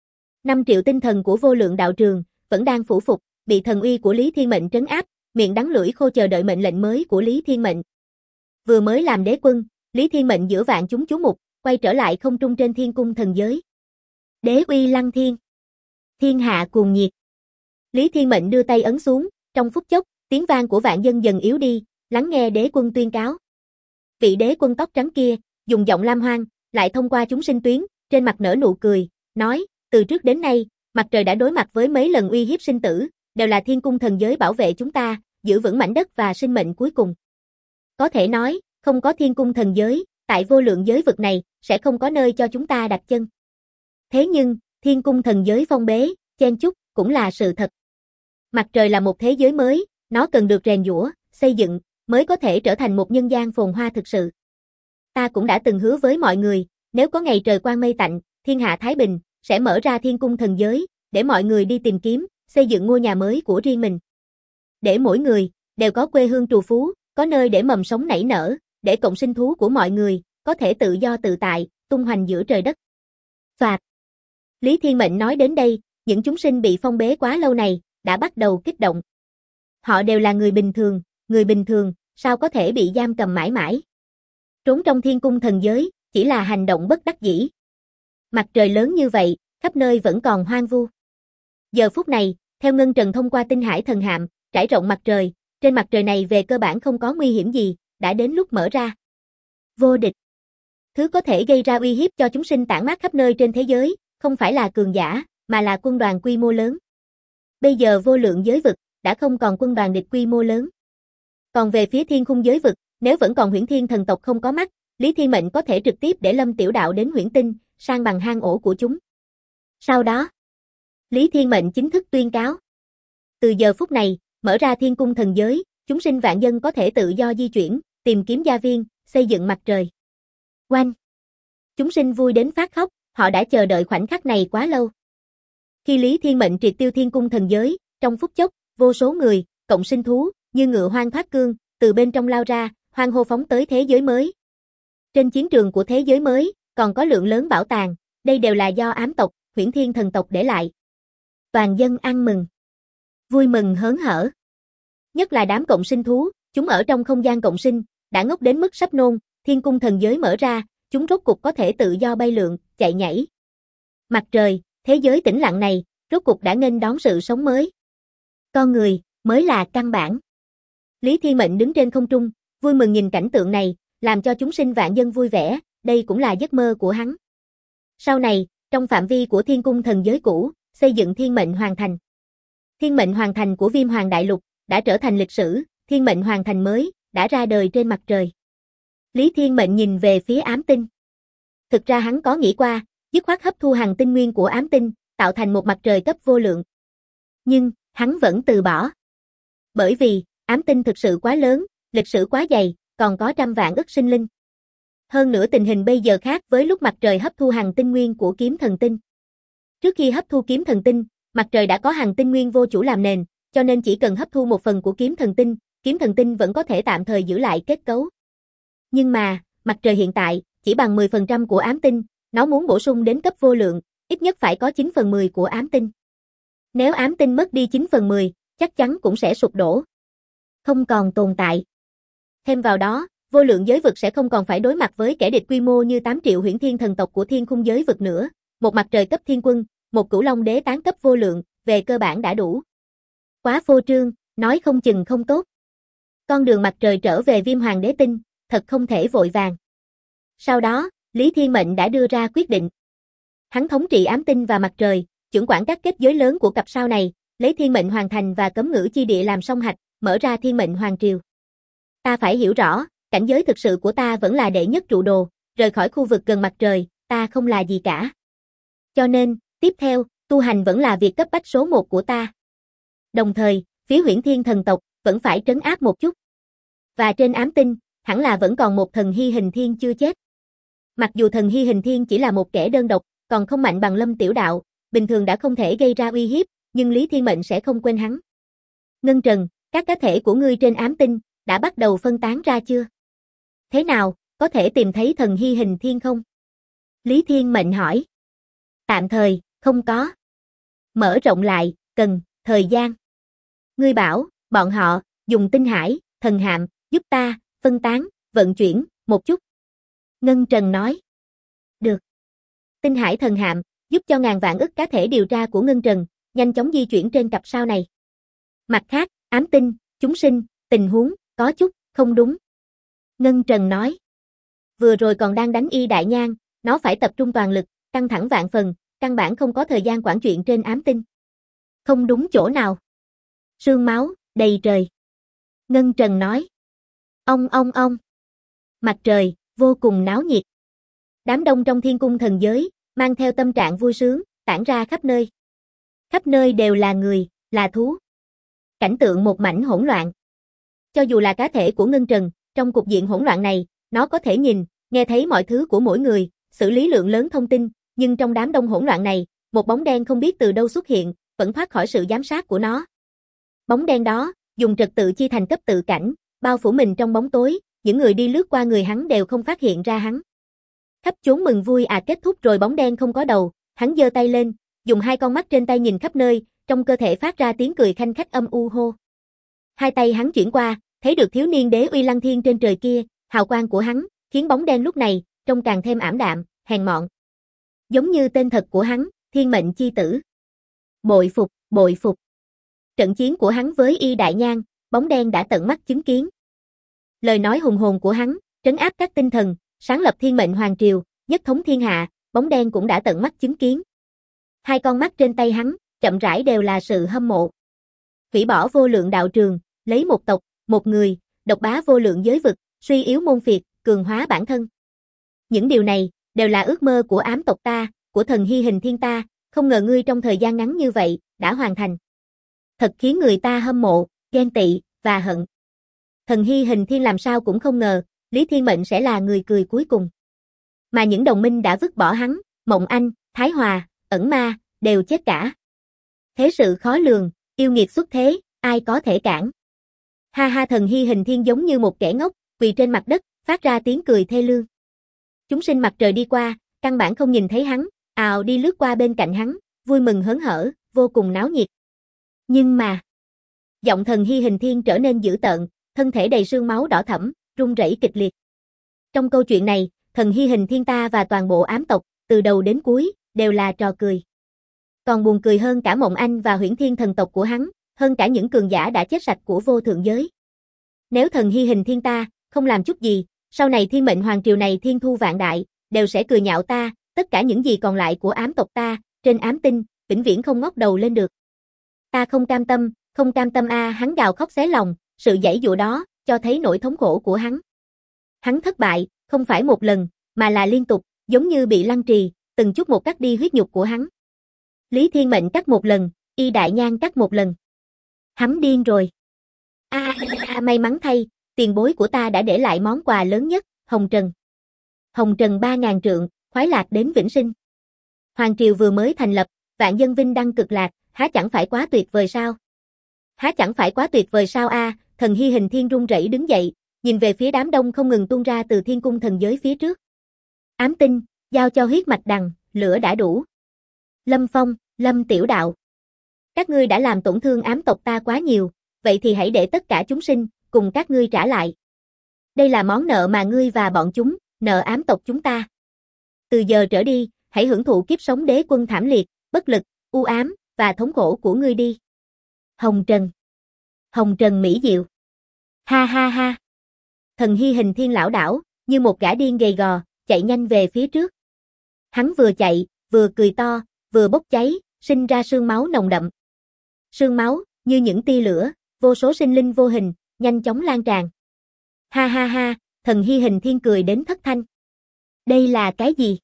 5 triệu tinh thần của vô lượng đạo trường, vẫn đang phủ phục, bị thần uy của Lý Thiên Mệnh trấn áp, miệng đắng lưỡi khô chờ đợi mệnh lệnh mới của Lý Thiên Mệnh. Vừa mới làm đế quân, Lý Thiên Mệnh giữa vạn chúng chú mục, quay trở lại không trung trên thiên cung thần giới. Đế uy lăng thiên. Thiên hạ cuồng nhiệt. Lý Thiên Mệnh đưa tay ấn xuống, trong phút chốc, tiếng vang của vạn dân dần yếu đi, lắng nghe đế quân tuyên cáo. Vị đế quân tóc trắng kia, dùng giọng lam hoang, lại thông qua chúng sinh tuyến, trên mặt nở nụ cười, nói, từ trước đến nay, mặt trời đã đối mặt với mấy lần uy hiếp sinh tử, đều là thiên cung thần giới bảo vệ chúng ta, giữ vững mảnh đất và sinh mệnh cuối cùng. Có thể nói, không có thiên cung thần giới, tại vô lượng giới vực này, sẽ không có nơi cho chúng ta đặt chân. Thế nhưng, thiên cung thần giới phong bế, chen chúc, cũng là sự thật. Mặt trời là một thế giới mới, nó cần được rèn giũa, xây dựng, mới có thể trở thành một nhân gian phồn hoa thực sự. Ta cũng đã từng hứa với mọi người, nếu có ngày trời quang mây tạnh, thiên hạ thái bình, sẽ mở ra thiên cung thần giới, để mọi người đi tìm kiếm, xây dựng ngôi nhà mới của riêng mình. Để mỗi người, đều có quê hương trù phú, có nơi để mầm sống nảy nở, để cộng sinh thú của mọi người, có thể tự do tự tại, tung hoành giữa trời đất. Phạt. Lý Thiên Mệnh nói đến đây, những chúng sinh bị phong bế quá lâu này, đã bắt đầu kích động. Họ đều là người bình thường, sao có thể bị giam cầm mãi mãi. Trốn trong thiên cung thần giới, chỉ là hành động bất đắc dĩ. Mặt trời lớn như vậy, khắp nơi vẫn còn hoang vu. Giờ phút này, theo Ngân Trần thông qua tinh hải thần hạm, trải rộng mặt trời, trên mặt trời này về cơ bản không có nguy hiểm gì, đã đến lúc mở ra. Vô địch. Thứ có thể gây ra uy hiếp cho chúng sinh tản mát khắp nơi trên thế giới, không phải là cường giả, mà là quân đoàn quy mô lớn. Bây giờ vô lượng giới vực, đã không còn quân đoàn địch quy mô lớn. Còn về phía thiên khung giới vực, nếu vẫn còn Huyễn Thiên thần tộc không có mắt, Lý Thiên Mệnh có thể trực tiếp để Lâm Tiểu Đạo đến Huyễn Tinh, sang bằng hang ổ của chúng. Sau đó, Lý Thiên Mệnh chính thức tuyên cáo. Từ giờ phút này, mở ra thiên cung thần giới, chúng sinh vạn dân có thể tự do di chuyển, tìm kiếm gia viên, xây dựng mặt trời. Oanh! Chúng sinh vui đến phát khóc, họ đã chờ đợi khoảnh khắc này quá lâu. Khi Lý Thiên Mệnh triệt tiêu thiên cung thần giới, trong phút chốc, vô số người, cộng sinh thú, như ngựa hoang thoát cương, từ bên trong lao ra, hoang hô phóng tới thế giới mới. Trên chiến trường của thế giới mới, còn có lượng lớn bảo tàng, đây đều là do ám tộc, Huyễn Thiên thần tộc để lại. Toàn dân ăn mừng, vui mừng hớn hở. Nhất là đám cộng sinh thú, chúng ở trong không gian cộng sinh, đã ngốc đến mức sắp nôn, thiên cung thần giới mở ra, chúng rốt cục có thể tự do bay lượn, chạy nhảy. Mặt trời, thế giới tĩnh lặng này, rốt cục đã nghênh đón sự sống mới. Con người, mới là căn bản. Lý Thiên Mệnh đứng trên không trung, vui mừng nhìn cảnh tượng này, làm cho chúng sinh vạn dân vui vẻ, đây cũng là giấc mơ của hắn. Sau này, trong phạm vi của thiên cung thần giới cũ, xây dựng thiên mệnh hoàng thành. Thiên mệnh hoàng thành của Viêm Hoàng Đại Lục, đã trở thành lịch sử, thiên mệnh hoàng thành mới, đã ra đời trên mặt trời. Lý Thiên Mệnh nhìn về phía ám tinh. Thực ra hắn có nghĩ qua, dứt khoát hấp thu hằng tinh nguyên của ám tinh, tạo thành một mặt trời cấp vô lượng. Nhưng, hắn vẫn từ bỏ. Bởi vì, ám tinh thực sự quá lớn, lịch sử quá dày, còn có trăm vạn ức sinh linh. Hơn nữa tình hình bây giờ khác với lúc mặt trời hấp thu hằng tinh nguyên của kiếm thần tinh. Trước khi hấp thu kiếm thần tinh, Mặt trời đã có hành tinh nguyên vô chủ làm nền, cho nên chỉ cần hấp thu một phần của kiếm thần tinh vẫn có thể tạm thời giữ lại kết cấu. Nhưng mà, mặt trời hiện tại, chỉ bằng 10% của ám tinh, nó muốn bổ sung đến cấp vô lượng, ít nhất phải có 9/10 của ám tinh. Nếu ám tinh mất đi 9/10, chắc chắn cũng sẽ sụp đổ, không còn tồn tại. Thêm vào đó, vô lượng giới vực sẽ không còn phải đối mặt với kẻ địch quy mô như 8 triệu huyễn thiên thần tộc của thiên khung giới vực nữa, một mặt trời cấp thiên quân, một cửu long đế tán cấp vô lượng, về cơ bản đã đủ. Quá phô trương, nói không chừng không tốt. Con đường mặt trời trở về Viêm Hoàng Đế Tinh, thật không thể vội vàng. Sau đó, Lý Thiên Mệnh đã đưa ra quyết định. Hắn thống trị ám tinh và mặt trời, chưởng quản các kết giới lớn của cặp sao này, lấy Thiên Mệnh Hoàng Thành và Cấm Ngữ Chi Địa làm song hạch, mở ra Thiên Mệnh Hoàng Triều. Ta phải hiểu rõ, cảnh giới thực sự của ta vẫn là đệ nhất trụ đồ, rời khỏi khu vực gần mặt trời, ta không là gì cả. Cho nên, tiếp theo, tu hành vẫn là việc cấp bách số 1 của ta. Đồng thời, phía Huyễn Thiên thần tộc vẫn phải trấn áp một chút. Và trên ám tinh, hẳn là vẫn còn một thần Hy Hình Thiên chưa chết. Mặc dù thần Hy Hình Thiên chỉ là một kẻ đơn độc, còn không mạnh bằng Lâm Tiểu Đạo, bình thường đã không thể gây ra uy hiếp, nhưng Lý Thiên Mệnh sẽ không quên hắn. Ngân Trần, các cá thể của ngươi trên ám tinh đã bắt đầu phân tán ra chưa? Thế nào, có thể tìm thấy thần Hy Hình Thiên không? Lý Thiên Mệnh hỏi. Tạm thời, không có. Mở rộng lại, cần thời gian. Ngươi bảo, bọn họ dùng tinh hải, thần hạm, giúp ta phân tán, vận chuyển một chút. Ngân Trần nói. Được. Tinh hải thần hạm, giúp cho ngàn vạn ức cá thể điều tra của Ngân Trần, nhanh chóng di chuyển trên cặp sao này. Mặt khác, ám tinh, chúng sinh, tình huống, có chút, không đúng. Ngân Trần nói. Vừa rồi còn đang đánh Y Đại Nhang, nó phải tập trung toàn lực, căng thẳng vạn phần, căn bản không có thời gian quản chuyện trên ám tinh. Không đúng chỗ nào. Sương máu, đầy trời. Ngân Trần nói. Ông. Mặt trời, vô cùng náo nhiệt. Đám đông trong thiên cung thần giới, mang theo tâm trạng vui sướng, tản ra khắp nơi. Khắp nơi đều là người, là thú. Cảnh tượng một mảnh hỗn loạn. Cho dù là cá thể của Ngân Trần, trong cục diện hỗn loạn này, nó có thể nhìn, nghe thấy mọi thứ của mỗi người, xử lý lượng lớn thông tin, nhưng trong đám đông hỗn loạn này, một bóng đen không biết từ đâu xuất hiện, vẫn thoát khỏi sự giám sát của nó. Bóng đen đó, dùng trật tự chi thành cấp tự cảnh, bao phủ mình trong bóng tối, những người đi lướt qua người hắn đều không phát hiện ra hắn. Khắp chốn mừng vui kết thúc rồi bóng đen không có đầu, hắn giơ tay lên, dùng hai con mắt trên tay nhìn khắp nơi, trong cơ thể phát ra tiếng cười khanh khách âm u hô. Hai tay hắn chuyển qua, thấy được thiếu niên đế uy lăng thiên trên trời kia, hào quang của hắn, khiến bóng đen lúc này, trông càng thêm ảm đạm, hèn mọn. Giống như tên thật của hắn, Thiên Mệnh chi tử. Bội phục. Trận chiến của hắn với Y Đại Nhang, bóng đen đã tận mắt chứng kiến. Lời nói hùng hồn của hắn, trấn áp các tinh thần, sáng lập Thiên Mệnh Hoàng Triều, nhất thống thiên hạ, bóng đen cũng đã tận mắt chứng kiến. Hai con mắt trên tay hắn, chậm rãi đều là sự hâm mộ. Hủy bỏ vô lượng đạo trường, lấy một tộc, một người, độc bá vô lượng giới vực, suy yếu môn phiệt, cường hóa bản thân. Những điều này, đều là ước mơ của ám tộc ta, của thần Hy Hình Thiên ta, không ngờ ngươi trong thời gian ngắn như vậy, đã hoàn thành. Thật khiến người ta hâm mộ, ghen tị, và hận. Thần Hy Hình Thiên làm sao cũng không ngờ, Lý Thiên Mệnh sẽ là người cười cuối cùng. Mà những đồng minh đã vứt bỏ hắn, Mộng Anh, Thái Hòa, Ẩn Ma, đều chết cả. Thế sự khó lường, yêu nghiệt xuất thế, ai có thể cản. Ha ha, thần Hy Hình Thiên giống như một kẻ ngốc, quỳ trên mặt đất, phát ra tiếng cười thê lương. Chúng sinh mặt trời đi qua, căn bản không nhìn thấy hắn, ào đi lướt qua bên cạnh hắn, vui mừng hớn hở, vô cùng náo nhiệt. Nhưng mà, giọng thần Hy Hình Thiên trở nên dữ tợn, thân thể đầy sương máu đỏ thẫm, run rẩy kịch liệt. Trong câu chuyện này, thần Hy Hình Thiên ta và toàn bộ ám tộc, từ đầu đến cuối, đều là trò cười. Còn buồn cười hơn cả Mộng Anh và Huyễn Thiên thần tộc của hắn, hơn cả những cường giả đã chết sạch của vô thượng giới. Nếu thần Hy Hình Thiên ta không làm chút gì, sau này Thiên Mệnh Hoàng Triều này thiên thu vạn đại, đều sẽ cười nhạo ta, tất cả những gì còn lại của ám tộc ta, trên ám tinh, vĩnh viễn không ngóc đầu lên được. Ta không cam tâm hắn gào khóc xé lòng, sự giãy giụa đó, cho thấy nỗi thống khổ của hắn. Hắn thất bại, không phải một lần, mà là liên tục, giống như bị lăng trì, từng chút một cắt đi huyết nhục của hắn. Lý Thiên Mệnh cắt một lần, Y Đại Nhang cắt một lần. Hắn điên rồi. May mắn thay, tiền bối của ta đã để lại món quà lớn nhất, Hồng Trần. Hồng Trần 3000 trượng, khoái lạc đến vĩnh sinh. Hoàng triều vừa mới thành lập, vạn dân vinh đăng cực lạc, há chẳng phải quá tuyệt vời sao? Há chẳng phải quá tuyệt vời sao a? Thần Hy Hình Thiên run rẩy đứng dậy, nhìn về phía đám đông không ngừng tuôn ra từ thiên cung thần giới phía trước. Ám tinh, giao cho huyết mạch đằng, lửa đã đủ. Lâm Phong, Lâm Tiểu Đạo. Các ngươi đã làm tổn thương ám tộc ta quá nhiều, vậy thì hãy để tất cả chúng sinh, cùng các ngươi trả lại. Đây là món nợ mà ngươi và bọn chúng, nợ ám tộc chúng ta. Từ giờ trở đi, hãy hưởng thụ kiếp sống đế quân thảm liệt, bất lực, u ám, và thống khổ của ngươi đi. Hồng Trần. Hồng Trần mỹ diệu. Ha ha ha. Thần Hy Hình Thiên lảo đảo, như một gã điên gầy gò, chạy nhanh về phía trước. Hắn vừa chạy, vừa cười to, vừa bốc cháy, sinh ra sương máu nồng đậm. Sương máu, như những tia lửa, vô số sinh linh vô hình, nhanh chóng lan tràn. Ha ha ha, Thần Hy Hình Thiên cười đến thất thanh. Đây là cái gì?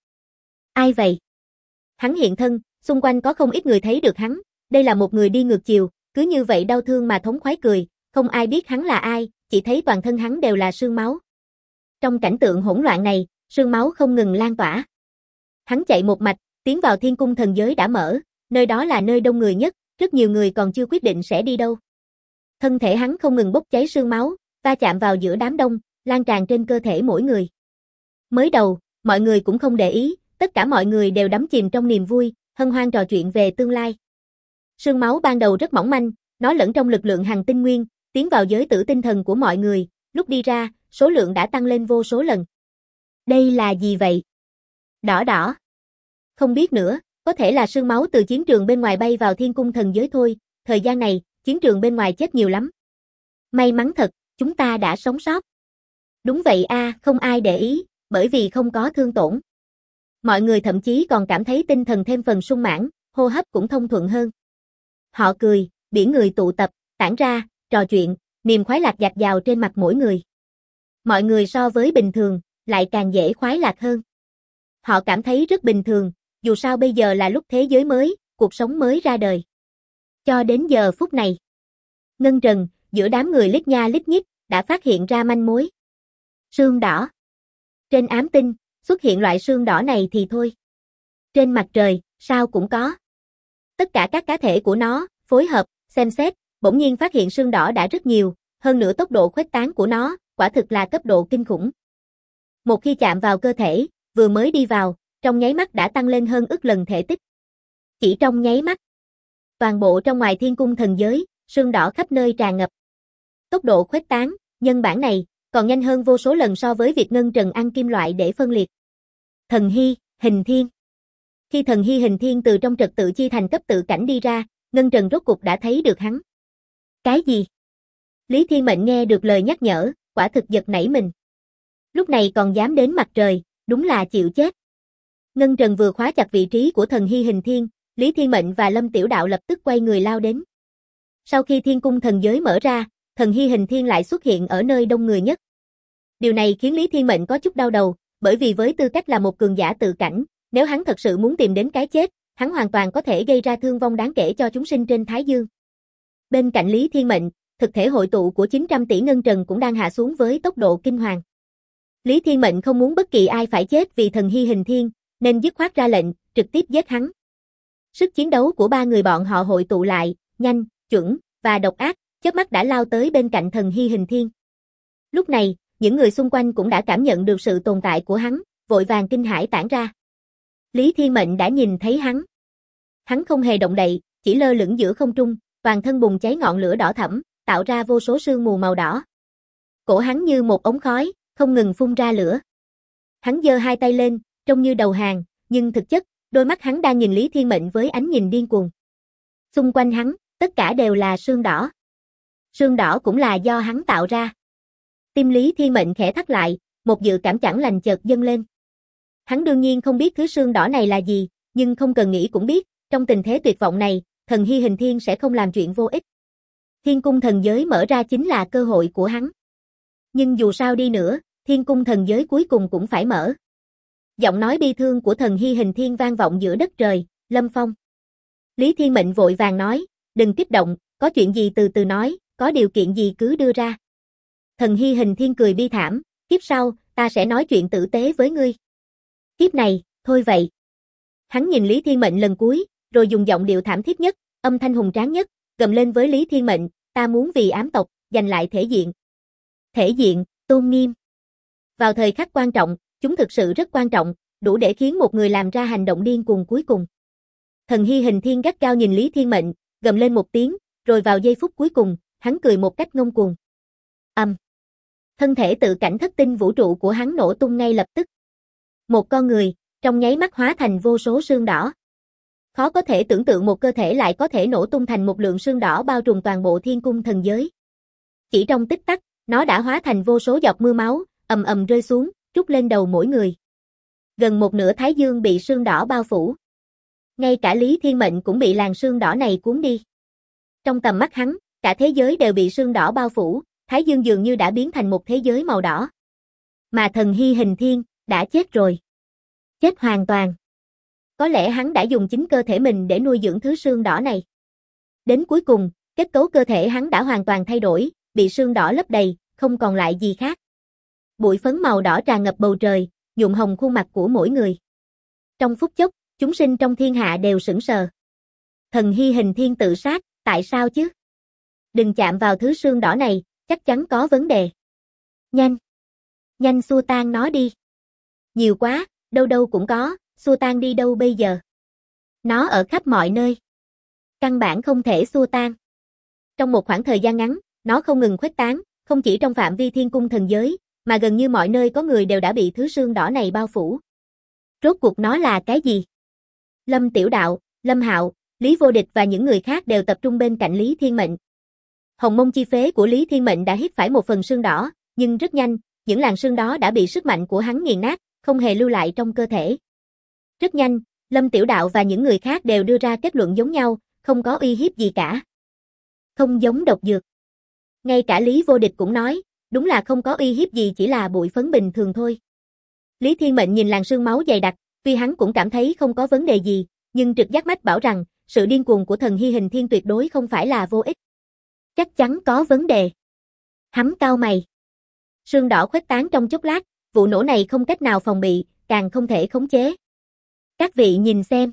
Ai vậy? Hắn hiện thân, xung quanh có không ít người thấy được hắn, đây là một người đi ngược chiều, cứ như vậy đau thương mà thống khoái cười, không ai biết hắn là ai, chỉ thấy toàn thân hắn đều là sương máu. Trong cảnh tượng hỗn loạn này, sương máu không ngừng lan tỏa. Hắn chạy một mạch, tiến vào thiên cung thần giới đã mở, nơi đó là nơi đông người nhất, rất nhiều người còn chưa quyết định sẽ đi đâu. Thân thể hắn không ngừng bốc cháy sương máu, va chạm vào giữa đám đông, lan tràn trên cơ thể mỗi người. Mới đầu, mọi người cũng không để ý, tất cả mọi người đều đắm chìm trong niềm vui, hân hoan trò chuyện về tương lai. Sương máu ban đầu rất mỏng manh, nó lẫn trong lực lượng hằng tinh nguyên, tiến vào giới tử tinh thần của mọi người, lúc đi ra, số lượng đã tăng lên vô số lần. Đây là gì vậy? Đỏ đỏ. Không biết nữa, có thể là sương máu từ chiến trường bên ngoài bay vào thiên cung thần giới thôi, thời gian này, chiến trường bên ngoài chết nhiều lắm. May mắn thật, chúng ta đã sống sót. Đúng vậy a, không ai để ý, bởi vì không có thương tổn. Mọi người thậm chí còn cảm thấy tinh thần thêm phần sung mãn, hô hấp cũng thông thuận hơn. Họ cười, biển người tụ tập, tản ra, trò chuyện, niềm khoái lạc dạt dào trên mặt mỗi người. Mọi người so với bình thường, lại càng dễ khoái lạc hơn. Họ cảm thấy rất bình thường, dù sao bây giờ là lúc thế giới mới, cuộc sống mới ra đời. Cho đến giờ phút này, Ngân Trần, giữa đám người lít nha lít nhít, đã phát hiện ra manh mối. Sương đỏ. Trên ám tinh, xuất hiện loại sương đỏ này thì thôi. Trên mặt trời, sao cũng có. Tất cả các cá thể của nó, phối hợp, xem xét, bỗng nhiên phát hiện sương đỏ đã rất nhiều, hơn nữa tốc độ khuếch tán của nó, quả thực là cấp độ kinh khủng. Một khi chạm vào cơ thể, vừa mới đi vào, trong nháy mắt đã tăng lên hơn ức lần thể tích. Chỉ trong nháy mắt, toàn bộ trong ngoài thiên cung thần giới, sương đỏ khắp nơi tràn ngập. Tốc độ khuếch tán, nhân bản này, còn nhanh hơn vô số lần so với việc Ngân Trần ăn kim loại để phân liệt. Thần Hy, Hình Thiên. Khi Thần Hy Hình Thiên từ trong trật tự chi thành cấp tự cảnh đi ra, Ngân Trần rốt cục đã thấy được hắn. Cái gì? Lý Thiên Mệnh nghe được lời nhắc nhở, quả thực giật nảy mình. Lúc này còn dám đến mặt trời, đúng là chịu chết. Ngân Trần vừa khóa chặt vị trí của Thần Hy Hình Thiên, Lý Thiên Mệnh và Lâm Tiểu Đạo lập tức quay người lao đến. Sau khi thiên cung thần giới mở ra, Thần Hy Hình Thiên lại xuất hiện ở nơi đông người nhất. Điều này khiến Lý Thiên Mệnh có chút đau đầu, bởi vì với tư cách là một cường giả tự cảnh, nếu hắn thật sự muốn tìm đến cái chết, hắn hoàn toàn có thể gây ra thương vong đáng kể cho chúng sinh trên Thái Dương. Bên cạnh Lý Thiên Mệnh, thực thể hội tụ của 900 tỷ ngân trần cũng đang hạ xuống với tốc độ kinh hoàng. Lý Thiên Mệnh không muốn bất kỳ ai phải chết vì Thần Hy Hình Thiên, nên dứt khoát ra lệnh, trực tiếp giết hắn. Sức chiến đấu của ba người bọn họ hội tụ lại, nhanh, chuẩn, và độc ác, chớp mắt đã lao tới bên cạnh Thần Hy Hình Thiên. Lúc này, những người xung quanh cũng đã cảm nhận được sự tồn tại của hắn, vội vàng kinh hãi tản ra. Lý Thiên Mệnh đã nhìn thấy hắn. Hắn không hề động đậy, chỉ lơ lửng giữa không trung, toàn thân bùng cháy ngọn lửa đỏ thẫm, tạo ra vô số sương mù màu đỏ. Cổ hắn như một ống khói, không ngừng phun ra lửa. Hắn giơ hai tay lên, trông như đầu hàng, nhưng thực chất, đôi mắt hắn đang nhìn Lý Thiên Mệnh với ánh nhìn điên cuồng. Xung quanh hắn, tất cả đều là sương đỏ. Sương đỏ cũng là do hắn tạo ra. Tim Lý Thiên Mệnh khẽ thắt lại, một dự cảm chẳng lành chợt dâng lên. Hắn đương nhiên không biết thứ sương đỏ này là gì, nhưng không cần nghĩ cũng biết, trong tình thế tuyệt vọng này, Thần Hy Hình Thiên sẽ không làm chuyện vô ích. Thiên cung thần giới mở ra chính là cơ hội của hắn. Nhưng dù sao đi nữa, thiên cung thần giới cuối cùng cũng phải mở. Giọng nói bi thương của Thần Hy Hình Thiên vang vọng giữa đất trời, Lâm Phong. Lý Thiên Mệnh vội vàng nói, đừng kích động, có chuyện gì từ từ nói, có điều kiện gì cứ đưa ra. Thần Hy Hình Thiên cười bi thảm, kiếp sau, ta sẽ nói chuyện tử tế với ngươi. Kiếp này, thôi vậy. Hắn nhìn Lý Thiên Mệnh lần cuối, rồi dùng giọng điệu thảm thiết nhất, âm thanh hùng tráng nhất, gầm lên với Lý Thiên Mệnh, ta muốn vì ám tộc, giành lại thể diện. Thể diện, tôn nghiêm. Vào thời khắc quan trọng, chúng thực sự rất quan trọng, đủ để khiến một người làm ra hành động điên cuồng cuối cùng. Thần Hy Hình Thiên gắt gao nhìn Lý Thiên Mệnh, gầm lên một tiếng, rồi vào giây phút cuối cùng, hắn cười một cách ngông cuồng. Thân thể tự cảnh thất tinh vũ trụ của hắn nổ tung ngay lập tức. Một con người, trong nháy mắt hóa thành vô số sương đỏ. Khó có thể tưởng tượng một cơ thể lại có thể nổ tung thành một lượng sương đỏ bao trùm toàn bộ thiên cung thần giới. Chỉ trong tích tắc, nó đã hóa thành vô số giọt mưa máu, ầm ầm rơi xuống, trút lên đầu mỗi người. Gần một nửa thái dương bị sương đỏ bao phủ. Ngay cả Lý Thiên Mệnh cũng bị làn sương đỏ này cuốn đi. Trong tầm mắt hắn, cả thế giới đều bị sương đỏ bao phủ, thái dương dường như đã biến thành một thế giới màu đỏ. Mà Thần Hy Hình Thiên, đã chết rồi. Chết hoàn toàn. Có lẽ hắn đã dùng chính cơ thể mình để nuôi dưỡng thứ sương đỏ này. Đến cuối cùng, kết cấu cơ thể hắn đã hoàn toàn thay đổi, bị sương đỏ lấp đầy, không còn lại gì khác. Bụi phấn màu đỏ tràn ngập bầu trời, nhuộm hồng khuôn mặt của mỗi người. Trong phút chốc, chúng sinh trong thiên hạ đều sững sờ. Thần Hy Hình Thiên tự sát, tại sao chứ? Đừng chạm vào thứ sương đỏ này, chắc chắn có vấn đề. Nhanh xua tan nó đi. Nhiều quá, đâu đâu cũng có, xua tan đi đâu bây giờ? Nó ở khắp mọi nơi. Căn bản không thể xua tan. Trong một khoảng thời gian ngắn, nó không ngừng khuếch tán, không chỉ trong phạm vi thiên cung thần giới, mà gần như mọi nơi có người đều đã bị thứ sương đỏ này bao phủ. Rốt cuộc nó là cái gì? Lâm Tiểu Đạo, Lâm Hạo, Lý Vô Địch và những người khác đều tập trung bên cạnh Lý Thiên Mệnh. Hồng mông chi phế của Lý Thiên Mệnh đã hít phải một phần sương đỏ, nhưng rất nhanh, những làn sương đó đã bị sức mạnh của hắn nghiền nát, không hề lưu lại trong cơ thể. Rất nhanh, Lâm Tiểu Đạo và những người khác đều đưa ra kết luận giống nhau, không có uy hiếp gì cả. Không giống độc dược. Ngay cả Lý Vô Địch cũng nói, đúng là không có uy hiếp gì, chỉ là bụi phấn bình thường thôi. Lý Thiên Mệnh nhìn làn sương máu dày đặc, tuy hắn cũng cảm thấy không có vấn đề gì, nhưng trực giác mách bảo rằng, sự điên cuồng của Thần Hy Hình Thiên tuyệt đối không phải là vô ích. Chắc chắn có vấn đề. Hắn cau mày. Sương đỏ khuếch tán trong chốc lát, vụ nổ này không cách nào phòng bị, càng không thể khống chế. Các vị nhìn xem.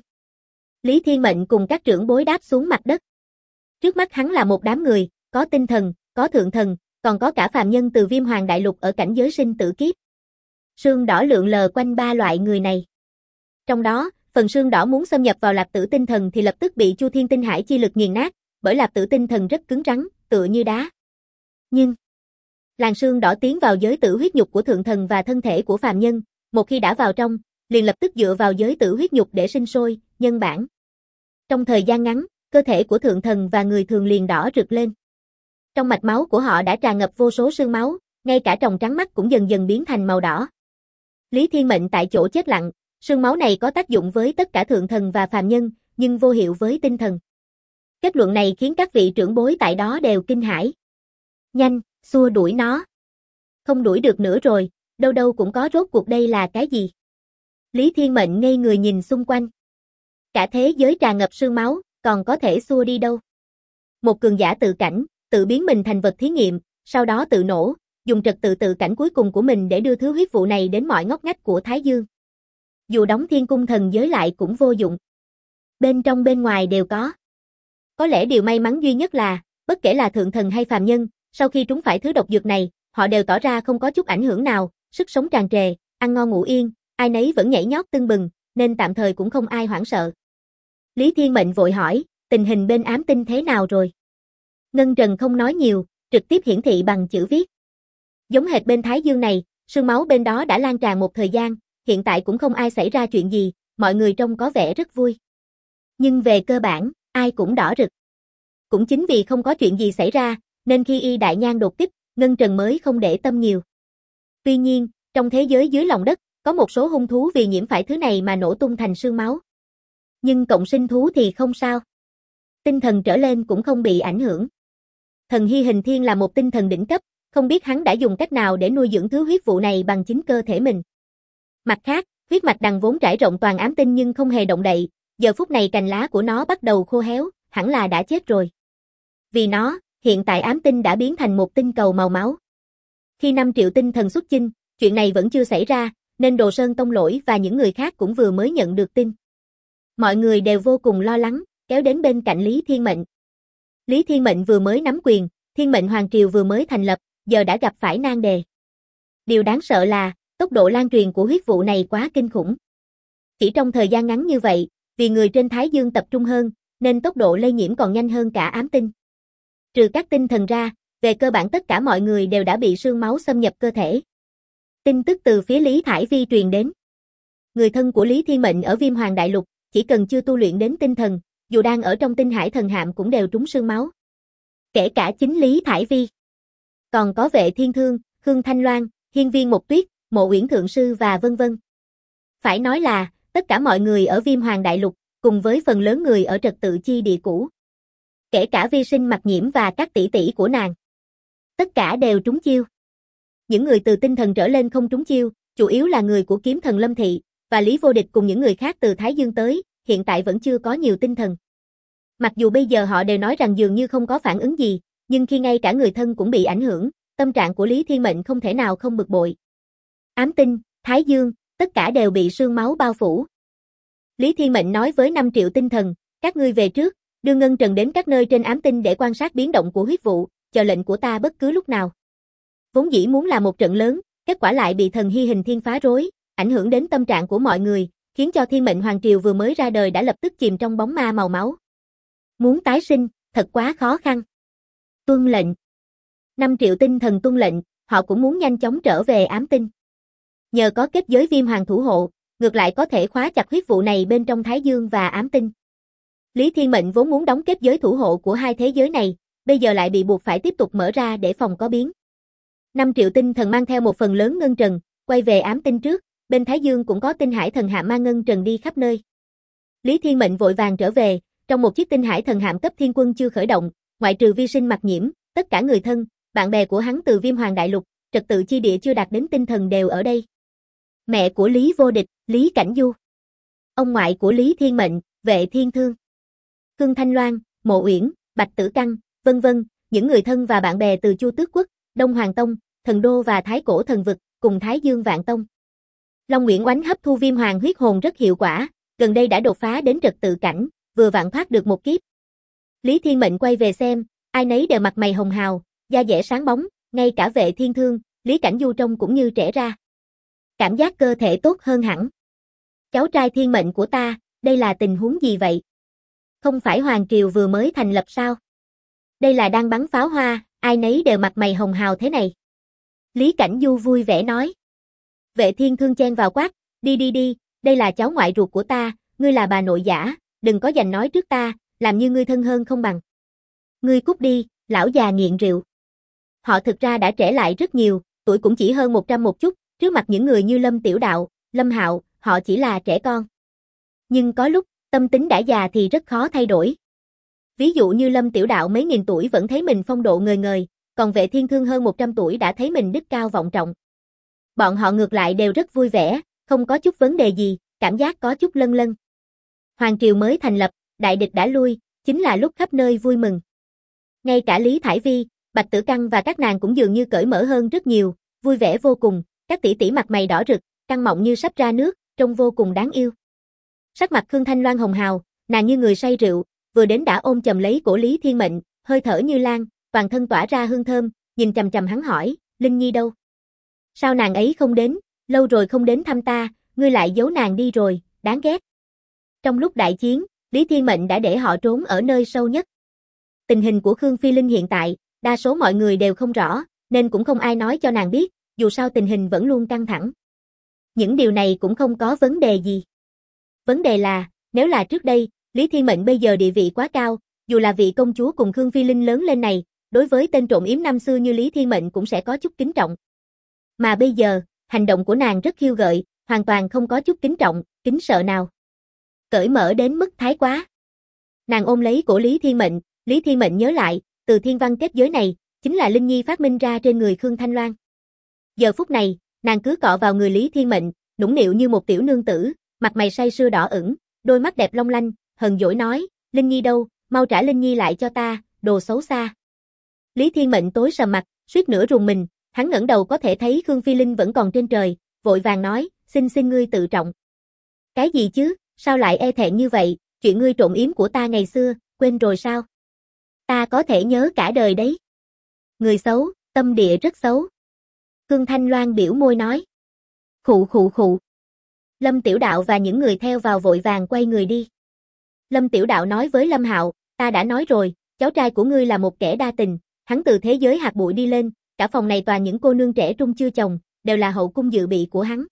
Lý Thiên Mệnh cùng các trưởng bối đáp xuống mặt đất. Trước mắt hắn là một đám người, có tinh thần, có thượng thần, còn có cả phàm nhân từ Viêm Hoàng Đại Lục ở cảnh giới sinh tử kiếp. Sương đỏ lượn lờ quanh ba loại người này. Trong đó, phần sương đỏ muốn xâm nhập vào Lạp Tử Tinh Thần thì lập tức bị Chu Thiên Tinh Hải chi lực nghiền nát, bởi Lạp Tử Tinh Thần rất cứng rắn, tựa như đá. Nhưng làn sương đỏ tiến vào giới tử huyết nhục của thượng thần và thân thể của phàm nhân, một khi đã vào trong, liền lập tức dựa vào giới tử huyết nhục để sinh sôi, nhân bản. Trong thời gian ngắn, cơ thể của thượng thần và người thường liền đỏ rực lên. Trong mạch máu của họ đã tràn ngập vô số sương máu, ngay cả tròng trắng mắt cũng dần dần biến thành màu đỏ. Lý Thiên Mệnh tại chỗ chết lặng, sương máu này có tác dụng với tất cả thượng thần và phàm nhân, nhưng vô hiệu với tinh thần. Kết luận này khiến các vị trưởng bối tại đó đều kinh hãi. Nhanh, xua đuổi nó. Không đuổi được nữa rồi, đâu đâu cũng có, rốt cuộc đây là cái gì? Lý Thiên Mệnh ngây người nhìn xung quanh. Cả thế giới tràn ngập sương máu, còn có thể xua đi đâu? Một cường giả tự cảnh, tự biến mình thành vật thí nghiệm, sau đó tự nổ, dùng trật tự tự cảnh cuối cùng của mình để đưa thứ huyết vụ này đến mọi ngóc ngách của Thái Dương. Dù đóng thiên cung thần giới lại cũng vô dụng. Bên trong bên ngoài đều có. Có lẽ điều may mắn duy nhất là, bất kể là thượng thần hay phàm nhân, sau khi trúng phải thứ độc dược này, họ đều tỏ ra không có chút ảnh hưởng nào, sức sống tràn trề, ăn ngon ngủ yên, ai nấy vẫn nhảy nhót tưng bừng, nên tạm thời cũng không ai hoảng sợ. Lý Thiên Mệnh vội hỏi, tình hình bên ám tinh thế nào rồi? Ngân Trần không nói nhiều, trực tiếp hiển thị bằng chữ viết. Giống hệt bên Thái Dương này, sương máu bên đó đã lan tràn một thời gian, hiện tại cũng không ai xảy ra chuyện gì, mọi người trông có vẻ rất vui. Nhưng về cơ bản, ai cũng đỏ rực. Cũng chính vì không có chuyện gì xảy ra, nên khi Y Đại Nhan đột kích, Ngân Trần mới không để tâm nhiều. Tuy nhiên, trong thế giới dưới lòng đất, có một số hung thú vì nhiễm phải thứ này mà nổ tung thành sương máu. Nhưng cộng sinh thú thì không sao. Tinh thần trở lên cũng không bị ảnh hưởng. Thần Hy Hình Thiên là một tinh thần đỉnh cấp, không biết hắn đã dùng cách nào để nuôi dưỡng thứ huyết vụ này bằng chính cơ thể mình. Mặt khác, huyết mạch đằng vốn trải rộng toàn ám tinh nhưng không hề động đậy, giờ phút này cành lá của nó bắt đầu khô héo, hẳn là đã chết rồi. Vì nó, hiện tại ám tinh đã biến thành một tinh cầu màu máu. Khi 5 triệu tinh thần xuất chinh, chuyện này vẫn chưa xảy ra, nên Đồ Sơn Tông Lỗi và những người khác cũng vừa mới nhận được tin. Mọi người đều vô cùng lo lắng, kéo đến bên cạnh Lý Thiên Mệnh. Lý Thiên Mệnh vừa mới nắm quyền, Thiên Mệnh Hoàng Triều vừa mới thành lập, giờ đã gặp phải nan đề. Điều đáng sợ là, tốc độ lan truyền của huyết vụ này quá kinh khủng. Chỉ trong thời gian ngắn như vậy, vì người trên Thái Dương tập trung hơn, nên tốc độ lây nhiễm còn nhanh hơn cả ám tinh. Trừ các tinh thần ra, về cơ bản tất cả mọi người đều đã bị sương máu xâm nhập cơ thể. Tin tức từ phía Lý Thải Vi truyền đến. Người thân của Lý Thiên Mệnh ở Viêm Hoàng Đại Lục, chỉ cần chưa tu luyện đến tinh thần, dù đang ở trong tinh hải thần hạm cũng đều trúng sương máu. Kể cả chính Lý Thải Vi. Còn có Vệ Thiên Thương, Khương Thanh Loan, Hiên Viên Mộc Tuyết, Mộ Uyển Thượng Sư và vân vân. Phải nói là, tất cả mọi người ở Viêm Hoàng Đại Lục, cùng với phần lớn người ở trật tự chi địa cũ. Kể cả Vi Sinh Mặc Nhiễm và các tỷ tỷ của nàng. Tất cả đều trúng chiêu. Những người từ tinh thần trở lên không trúng chiêu, chủ yếu là người của kiếm thần Lâm Thị, và Lý Vô Địch cùng những người khác từ Thái Dương tới, hiện tại vẫn chưa có nhiều tinh thần. Mặc dù bây giờ họ đều nói rằng dường như không có phản ứng gì, nhưng khi ngay cả người thân cũng bị ảnh hưởng, tâm trạng của Lý Thiên Mệnh không thể nào không bực bội. Ám tinh, Thái Dương, tất cả đều bị sương máu bao phủ. Lý Thiên Mệnh nói với 5 triệu tinh thần, các ngươi về trước, đưa Ngân Trần đến các nơi trên ám tinh để quan sát biến động của huyết vụ, chờ lệnh của ta bất cứ lúc nào. Vốn dĩ muốn là một trận lớn, kết quả lại bị thần Hy Hình Thiên phá rối, ảnh hưởng đến tâm trạng của mọi người, khiến cho Thiên Mệnh Hoàng Triều vừa mới ra đời đã lập tức chìm trong bóng ma màu máu. Muốn tái sinh, thật quá khó khăn. Tuân lệnh. 5 triệu tinh thần tuân lệnh, họ cũng muốn nhanh chóng trở về ám tinh. Nhờ có kết giới Viêm Hoàng thủ hộ, ngược lại có thể khóa chặt huyết vụ này bên trong Thái Dương và ám tinh. Lý Thiên Mệnh vốn muốn đóng kết giới thủ hộ của hai thế giới này, bây giờ lại bị buộc phải tiếp tục mở ra để phòng có biến. 5 triệu tinh thần mang theo một phần lớn ngân trần, quay về ám tinh trước, bên Thái Dương cũng có tinh hải thần hạm mang ngân trần đi khắp nơi. Lý Thiên Mệnh vội vàng trở về, trong một chiếc tinh hải thần hạm cấp thiên quân chưa khởi động, ngoại trừ Vi Sinh Mặc Nhiễm, tất cả người thân, bạn bè của hắn từ Viêm Hoàng Đại Lục, trật tự chi địa chưa đạt đến tinh thần đều ở đây. Mẹ của Lý Vô Địch, Lý Cảnh Du. Ông ngoại của Lý Thiên Mệnh, Vệ Thiên Thương. Khương Thanh Loan, Mộ Uyển, Bạch Tử Căng, vân vân, những người thân và bạn bè từ Chu Tước Quốc, Đông Hoàng Tông, Thần Đô và Thái Cổ Thần Vực, cùng Thái Dương Vạn Tông. Long Nguyễn Oánh hấp thu Viêm Hoàng huyết hồn rất hiệu quả, gần đây đã đột phá đến trật tự cảnh, vừa vặn thoát được một kiếp. Lý Thiên Mệnh quay về xem, ai nấy đều mặt mày hồng hào, da dẻ sáng bóng, ngay cả Vệ Thiên Thương, Lý Cảnh Du trông cũng như trẻ ra. Cảm giác cơ thể tốt hơn hẳn. Cháu trai Thiên Mệnh của ta, đây là tình huống gì vậy? Không phải Hoàng Triều vừa mới thành lập sao? Đây là đang bắn pháo hoa, ai nấy đều mặt mày hồng hào thế này. Lý Cảnh Du vui vẻ nói. Vệ Thiên Thương chen vào quát, đi, đây là cháu ngoại ruột của ta, ngươi là bà nội giả, đừng có giành nói trước ta, làm như ngươi thân hơn không bằng. Ngươi cút đi, lão già nghiện rượu. Họ thực ra đã trẻ lại rất nhiều, tuổi cũng chỉ hơn 100 một chút, trước mặt những người như Lâm Tiểu Đạo, Lâm Hạo, họ chỉ là trẻ con. Nhưng có lúc, tâm tính đã già thì rất khó thay đổi. Ví dụ như Lâm Tiểu Đạo mấy nghìn tuổi vẫn thấy mình phong độ ngời ngời, còn Vệ Thiên Thương hơn 100 tuổi đã thấy mình đức cao vọng trọng. Bọn họ ngược lại đều rất vui vẻ, không có chút vấn đề gì, cảm giác có chút lân lân. Hoàng Triều mới thành lập, đại địch đã lui, chính là lúc khắp nơi vui mừng. Ngay cả Lý Thải Vi, Bạch Tử Căng và các nàng cũng dường như cởi mở hơn rất nhiều, vui vẻ vô cùng, các tỷ tỷ mặt mày đỏ rực, căng mọng như sắp ra nước, trông vô cùng đáng yêu. Sắc mặt Khương Thanh Loan hồng hào, nàng như người say rượu, vừa đến đã ôm chầm lấy cổ Lý Thiên Mệnh, hơi thở như lan, toàn thân tỏa ra hương thơm, nhìn chằm chằm hắn hỏi, Linh Nhi đâu? Sao nàng ấy không đến, lâu rồi không đến thăm ta, ngươi lại giấu nàng đi rồi, đáng ghét. Trong lúc đại chiến, Lý Thiên Mệnh đã để họ trốn ở nơi sâu nhất. Tình hình của Khương Phi Linh hiện tại, đa số mọi người đều không rõ, nên cũng không ai nói cho nàng biết, dù sao tình hình vẫn luôn căng thẳng. Những điều này cũng không có vấn đề gì. Vấn đề là, nếu là trước đây, Lý Thiên Mệnh bây giờ địa vị quá cao, dù là vị công chúa cùng Khương Phi Linh lớn lên này, đối với tên trộm yếm năm xưa như Lý Thiên Mệnh cũng sẽ có chút kính trọng. Mà bây giờ, hành động của nàng rất khiêu gợi, hoàn toàn không có chút kính trọng, kính sợ nào. Cởi mở đến mức thái quá. Nàng ôm lấy cổ Lý Thiên Mệnh nhớ lại, từ thiên văn kết giới này, chính là Linh Nhi phát minh ra trên người Khương Thanh Loan. Giờ phút này, nàng cứ cọ vào người Lý Thiên Mệnh, nũng nịu như một tiểu nương tử, mặt mày say sưa đỏ ửng, đôi mắt đẹp long lanh, hờn dỗi nói, Linh Nhi đâu, mau trả Linh Nhi lại cho ta, đồ xấu xa. Lý Thiên Mệnh tối sầm mặt, suýt nữa rùng mình, hắn ngẩng đầu có thể thấy Khương Phi Linh vẫn còn trên trời, vội vàng nói, xin ngươi tự trọng. Cái gì chứ, sao lại e thẹn như vậy, Chuyện ngươi trộm yếm của ta ngày xưa, quên rồi sao? Ta có thể nhớ cả đời đấy. Người xấu, tâm địa rất xấu. Khương Thanh Loan biểu môi nói. Khụ khụ khụ. Lâm Tiểu Đạo và những người theo vào vội vàng quay người đi. Lâm Tiểu Đạo nói với Lâm Hạo, ta đã nói rồi, cháu trai của ngươi là một kẻ đa tình, hắn từ thế giới hạt bụi đi lên, cả phòng này toàn những cô nương trẻ trung chưa chồng, đều là hậu cung dự bị của hắn.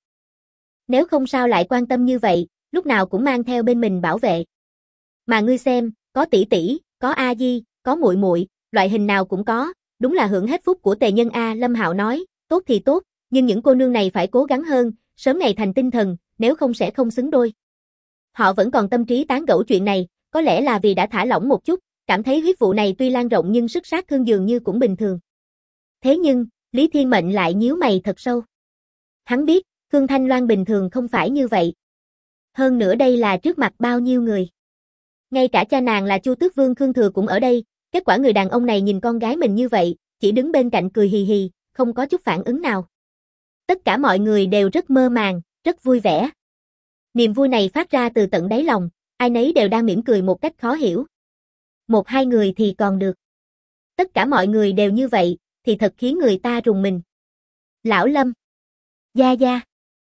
Nếu không sao lại quan tâm như vậy, lúc nào cũng mang theo bên mình bảo vệ. Mà ngươi xem, có tỷ tỷ, có a di, có muội muội, loại hình nào cũng có, đúng là hưởng hết phúc của tề nhân a. Lâm Hạo nói, tốt thì tốt, nhưng những cô nương này phải cố gắng hơn, sớm ngày thành tinh thần, nếu không sẽ không xứng đôi. Họ vẫn còn tâm trí tán gẫu chuyện này, có lẽ là vì đã thả lỏng một chút, cảm thấy huyết vụ này tuy lan rộng nhưng sức sát thương dường như cũng bình thường. Thế nhưng, Lý Thiên Mệnh lại nhíu mày thật sâu. Hắn biết, Khương Thanh Loan bình thường không phải như vậy. Hơn nữa đây là trước mặt bao nhiêu người. Ngay cả cha nàng là Chu Tước Vương Khương Thừa cũng ở đây, kết quả người đàn ông này nhìn con gái mình như vậy, chỉ đứng bên cạnh cười hì hì, không có chút phản ứng nào. Tất cả mọi người đều rất mơ màng, rất vui vẻ. Niềm vui này phát ra từ tận đáy lòng, ai nấy đều đang mỉm cười một cách khó hiểu. Một hai người thì còn được. Tất cả mọi người đều như vậy, thì thật khiến người ta rùng mình. Lão Lâm. Gia Gia.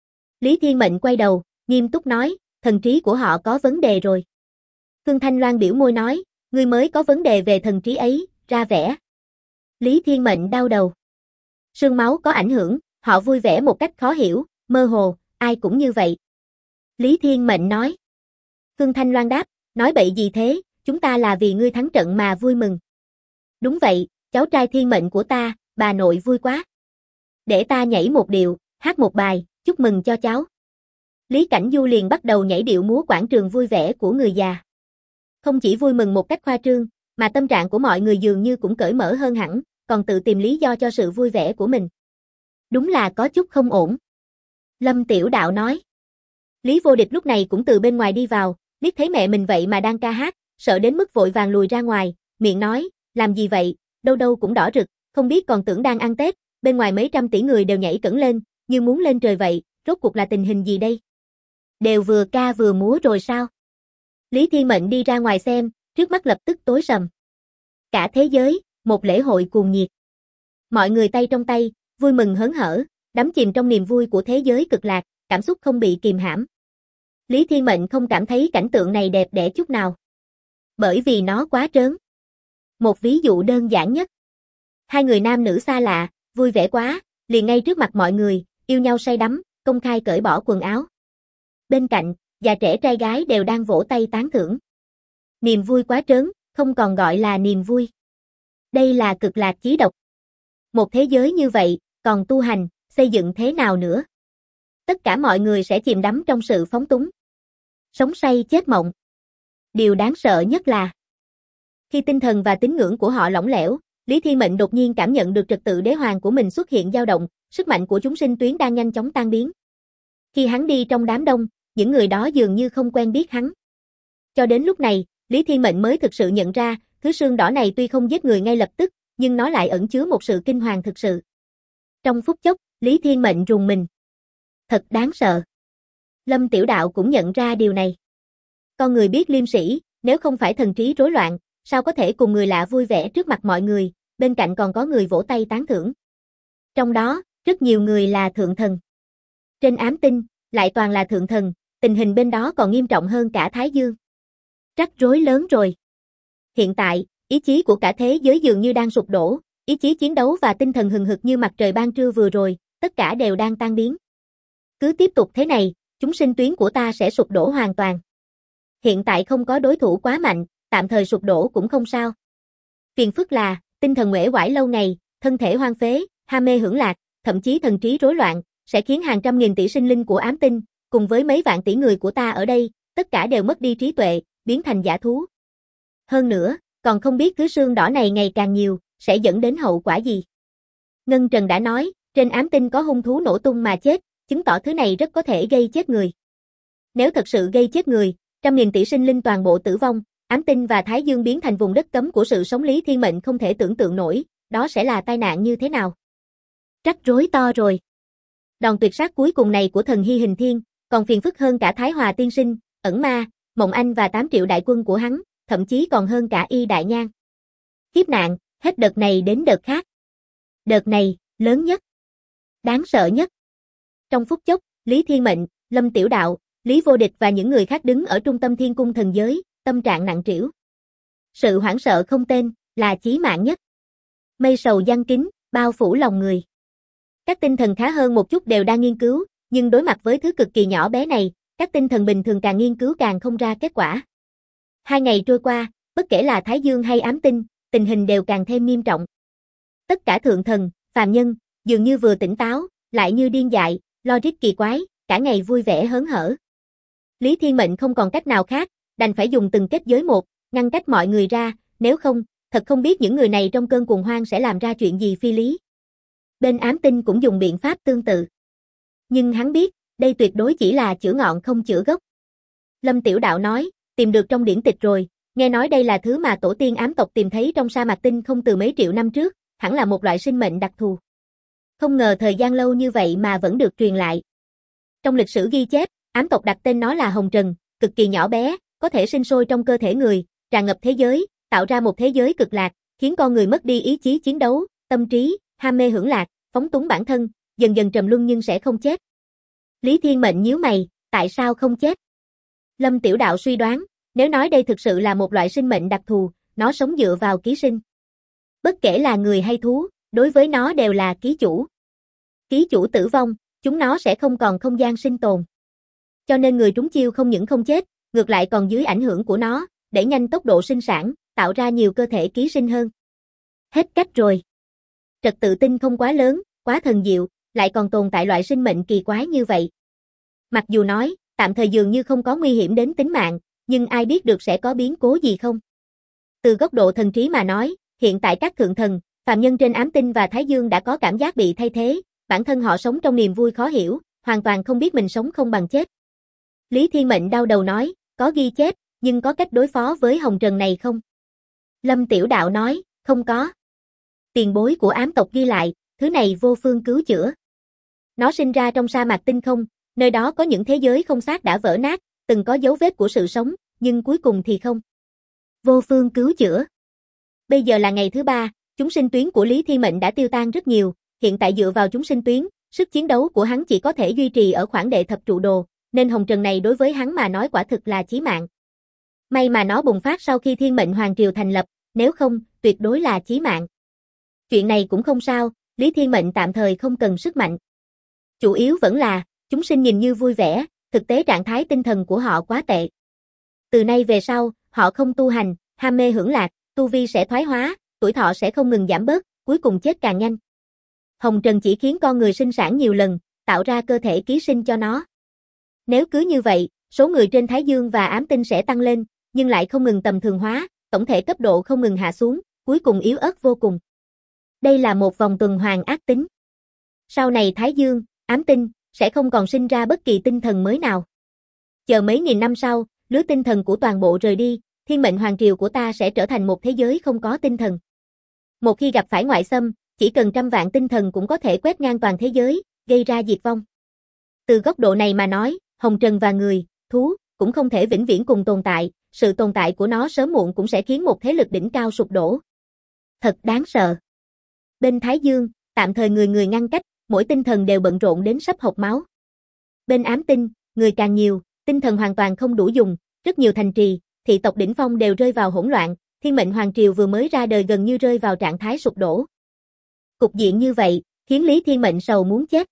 Lý Thiên Mệnh quay đầu, nghiêm túc nói, thần trí của họ có vấn đề rồi. Khương Thanh Loan biểu môi nói, ngươi mới có vấn đề về thần trí ấy, ra vẻ. Lý Thiên Mệnh đau đầu. Sương máu có ảnh hưởng, họ vui vẻ một cách khó hiểu, mơ hồ, ai cũng như vậy. Lý Thiên Mệnh nói. Khương Thanh Loan đáp, nói bậy gì thế, chúng ta là vì ngươi thắng trận mà vui mừng. Đúng vậy, cháu trai thiên mệnh của ta, bà nội vui quá. Để ta nhảy một điệu, hát một bài, chúc mừng cho cháu. Lý Cảnh Du liền bắt đầu nhảy điệu múa quảng trường vui vẻ của người già. Không chỉ vui mừng một cách khoa trương, mà tâm trạng của mọi người dường như cũng cởi mở hơn hẳn, còn tự tìm lý do cho sự vui vẻ của mình. Đúng là có chút không ổn. Lâm Tiểu Đạo nói. Lý Vô Địch lúc này cũng từ bên ngoài đi vào, liếc thấy mẹ mình vậy mà đang ca hát, sợ đến mức vội vàng lùi ra ngoài, miệng nói, làm gì vậy, đâu đâu cũng đỏ rực, không biết còn tưởng đang ăn Tết, bên ngoài mấy trăm tỷ người đều nhảy cẫng lên, như muốn lên trời vậy, rốt cuộc là tình hình gì đây? Đều vừa ca vừa múa rồi sao? Lý Thiên Mệnh đi ra ngoài xem, trước mắt lập tức tối sầm. Cả thế giới, một lễ hội cuồng nhiệt. Mọi người tay trong tay, vui mừng hớn hở, đắm chìm trong niềm vui của thế giới cực lạc, cảm xúc không bị kìm hãm. Lý Thiên Mệnh không cảm thấy cảnh tượng này đẹp đẽ chút nào. Bởi vì nó quá trớn. Một ví dụ đơn giản nhất. Hai người nam nữ xa lạ, vui vẻ quá, liền ngay trước mặt mọi người, yêu nhau say đắm, công khai cởi bỏ quần áo. Bên cạnh, già trẻ trai gái đều đang vỗ tay tán thưởng. Niềm vui quá trớn, không còn gọi là niềm vui. Đây là cực lạc chí độc. Một thế giới như vậy, còn tu hành, xây dựng thế nào nữa? Tất cả mọi người sẽ chìm đắm trong sự phóng túng. Sống say chết mộng. Điều đáng sợ nhất là khi tinh thần và tín ngưỡng của họ lỏng lẻo, Lý Thiên Mệnh đột nhiên cảm nhận được trật tự đế hoàng của mình xuất hiện dao động, sức mạnh của chúng sinh tuyến đang nhanh chóng tan biến. Khi hắn đi trong đám đông, những người đó dường như không quen biết hắn. Cho đến lúc này, Lý Thiên Mệnh mới thực sự nhận ra, thứ sương đỏ này tuy không giết người ngay lập tức, nhưng nó lại ẩn chứa một sự kinh hoàng thực sự. Trong phút chốc, Lý Thiên Mệnh rùng mình. Thật đáng sợ. Lâm Tiểu Đạo cũng nhận ra điều này. Con người biết liêm sĩ, nếu không phải thần trí rối loạn, sao có thể cùng người lạ vui vẻ trước mặt mọi người, bên cạnh còn có người vỗ tay tán thưởng. Trong đó, rất nhiều người là thượng thần. Trên ám tinh, lại toàn là thượng thần, tình hình bên đó còn nghiêm trọng hơn cả Thái Dương. Rắc rối lớn rồi. Hiện tại, ý chí của cả thế giới dường như đang sụp đổ, ý chí chiến đấu và tinh thần hừng hực như mặt trời ban trưa vừa rồi, tất cả đều đang tan biến. Cứ tiếp tục thế này, chúng sinh tuyến của ta sẽ sụp đổ hoàn toàn. Hiện tại không có đối thủ quá mạnh, tạm thời sụp đổ cũng không sao. Phiền phức là, tinh thần uể oải lâu ngày, thân thể hoang phế, ham mê hưởng lạc, thậm chí thần trí rối loạn, sẽ khiến hàng trăm nghìn tỷ sinh linh của ám tinh, cùng với mấy vạn tỷ người của ta ở đây, tất cả đều mất đi trí tuệ, biến thành dã thú. Hơn nữa, còn không biết thứ sương đỏ này ngày càng nhiều, sẽ dẫn đến hậu quả gì. Ngân Trần đã nói, trên ám tinh có hung thú nổ tung mà chết, chứng tỏ thứ này rất có thể gây chết người. Nếu thật sự gây chết người, trăm nghìn tỷ sinh linh toàn bộ tử vong, ám tinh và Thái Dương biến thành vùng đất cấm của sự sống. Lý Thiên Mệnh không thể tưởng tượng nổi, đó sẽ là tai nạn như thế nào. Rắc rối to rồi. Đòn tuyệt sát cuối cùng này của thần Hy Hình Thiên, còn phiền phức hơn cả Thái Hòa tiên sinh, ẩn ma, Mộng Anh và 8 triệu đại quân của hắn, thậm chí còn hơn cả Y Đại Nhan. Kiếp nạn, hết đợt này đến đợt khác. Đợt này, lớn nhất. Đáng sợ nhất. Trong phút chốc, Lý Thiên Mệnh, Lâm Tiểu Đạo, Lý Vô Địch và những người khác đứng ở trung tâm Thiên Cung thần giới, tâm trạng nặng trĩu. Sự hoảng sợ không tên, là chí mạng nhất. Mây sầu giăng kín, bao phủ lòng người. Các tinh thần khá hơn một chút đều đang nghiên cứu, nhưng đối mặt với thứ cực kỳ nhỏ bé này, các tinh thần bình thường càng nghiên cứu càng không ra kết quả. 2 ngày trôi qua, bất kể là Thái Dương hay ám tinh, tình hình đều càng thêm nghiêm trọng. Tất cả thượng thần, phàm nhân, dường như vừa tỉnh táo, lại như điên dại, logic kỳ quái, cả ngày vui vẻ hớn hở. Lý Thiên Mệnh không còn cách nào khác, đành phải dùng từng kết giới một, ngăn cách mọi người ra, nếu không, thật không biết những người này trong cơn cuồng hoang sẽ làm ra chuyện gì phi lý. Bên ám tinh cũng dùng biện pháp tương tự. Nhưng hắn biết, đây tuyệt đối chỉ là chữa ngọn không chữa gốc. Lâm Tiểu Đạo nói, tìm được trong điển tịch rồi, nghe nói đây là thứ mà tổ tiên ám tộc tìm thấy trong sa mạc tinh không từ mấy triệu năm trước, hẳn là một loại sinh mệnh đặc thù. Không ngờ thời gian lâu như vậy mà vẫn được truyền lại. Trong lịch sử ghi chép, ám tộc đặt tên nó là Hồng Trần, cực kỳ nhỏ bé, có thể sinh sôi trong cơ thể người, tràn ngập thế giới, tạo ra một thế giới cực lạc, khiến con người mất đi ý chí chiến đấu, tâm trí, ham mê hưởng lạc, phóng túng bản thân, dần dần trầm luân nhưng sẽ không chết. Lý Thiên Mệnh nhíu mày, tại sao không chết? Lâm Tiểu Đạo suy đoán, nếu nói đây thực sự là một loại sinh mệnh đặc thù, nó sống dựa vào ký sinh. Bất kể là người hay thú, đối với nó đều là ký chủ. Ký chủ tử vong, chúng nó sẽ không còn không gian sinh tồn. Cho nên người trúng chiêu không những không chết, ngược lại còn dưới ảnh hưởng của nó, đẩy nhanh tốc độ sinh sản, tạo ra nhiều cơ thể ký sinh hơn. Hết cách rồi. Trật tự tinh không quá lớn, quá thần diệu, lại còn tồn tại loại sinh mệnh kỳ quái như vậy. Mặc dù nói, tạm thời dường như không có nguy hiểm đến tính mạng, nhưng ai biết được sẽ có biến cố gì không? Từ góc độ thần trí mà nói, hiện tại các thượng thần, phàm nhân trên ám tinh và Thái Dương đã có cảm giác bị thay thế, bản thân họ sống trong niềm vui khó hiểu, hoàn toàn không biết mình sống không bằng chết. Lý Thiên Mệnh đau đầu nói, có ghi chép, nhưng có cách đối phó với Hồng Trần này không? Lâm Tiểu Đạo nói, không có. Tiền bối của ám tộc ghi lại, thứ này vô phương cứu chữa. Nó sinh ra trong sa mạc tinh không, nơi đó có những thế giới không xác đã vỡ nát, từng có dấu vết của sự sống, nhưng cuối cùng thì không. Vô phương cứu chữa. Bây giờ là ngày thứ 3, chúng sinh tuyến của Lý Thiên Mệnh đã tiêu tan rất nhiều, hiện tại dựa vào chúng sinh tuyến, sức chiến đấu của hắn chỉ có thể duy trì ở khoảng đệ thập trụ đồ, nên Hồng Trần này đối với hắn mà nói quả thực là chí mạng. May mà nó bùng phát sau khi Thiên Mệnh Hoàng Triều thành lập, nếu không, tuyệt đối là chí mạng. Chuyện này cũng không sao, Lý Thiên Mệnh tạm thời không cần sức mạnh. Chủ yếu vẫn là, chúng sinh nhìn như vui vẻ, thực tế trạng thái tinh thần của họ quá tệ. Từ nay về sau, họ không tu hành, ham mê hưởng lạc, tu vi sẽ thoái hóa, tuổi thọ sẽ không ngừng giảm bớt, cuối cùng chết càng nhanh. Hồng Trần chỉ khiến con người sinh sản nhiều lần, tạo ra cơ thể ký sinh cho nó. Nếu cứ như vậy, số người trên Thái Dương và ám tinh sẽ tăng lên, nhưng lại không ngừng tầm thường hóa, tổng thể cấp độ không ngừng hạ xuống, cuối cùng yếu ớt vô cùng. Đây là một vòng tuần hoàn ác tính. Sau này Thái Dương, ám tinh, sẽ không còn sinh ra bất kỳ tinh thần mới nào. Chờ mấy nghìn năm sau, lứa tinh thần của toàn bộ rời đi, Thiên Mệnh Hoàng Triều của ta sẽ trở thành một thế giới không có tinh thần. Một khi gặp phải ngoại xâm, chỉ cần 100 vạn tinh thần cũng có thể quét ngang toàn thế giới, gây ra diệt vong. Từ góc độ này mà nói, Hồng Trần và người, thú, cũng không thể vĩnh viễn cùng tồn tại, sự tồn tại của nó sớm muộn cũng sẽ khiến một thế lực đỉnh cao sụp đổ. Thật đáng sợ. Bên Thái Dương, tạm thời người người ngăn cách, mỗi tinh thần đều bận rộn đến sắp hộc máu. Bên ám tinh, người càng nhiều, tinh thần hoàn toàn không đủ dùng, rất nhiều thành trì, thị tộc đỉnh phong đều rơi vào hỗn loạn, Thiên Mệnh Hoàng Triều vừa mới ra đời gần như rơi vào trạng thái sụp đổ. Cục diện như vậy, khiến Lý Thiên Mệnh sầu muốn chết.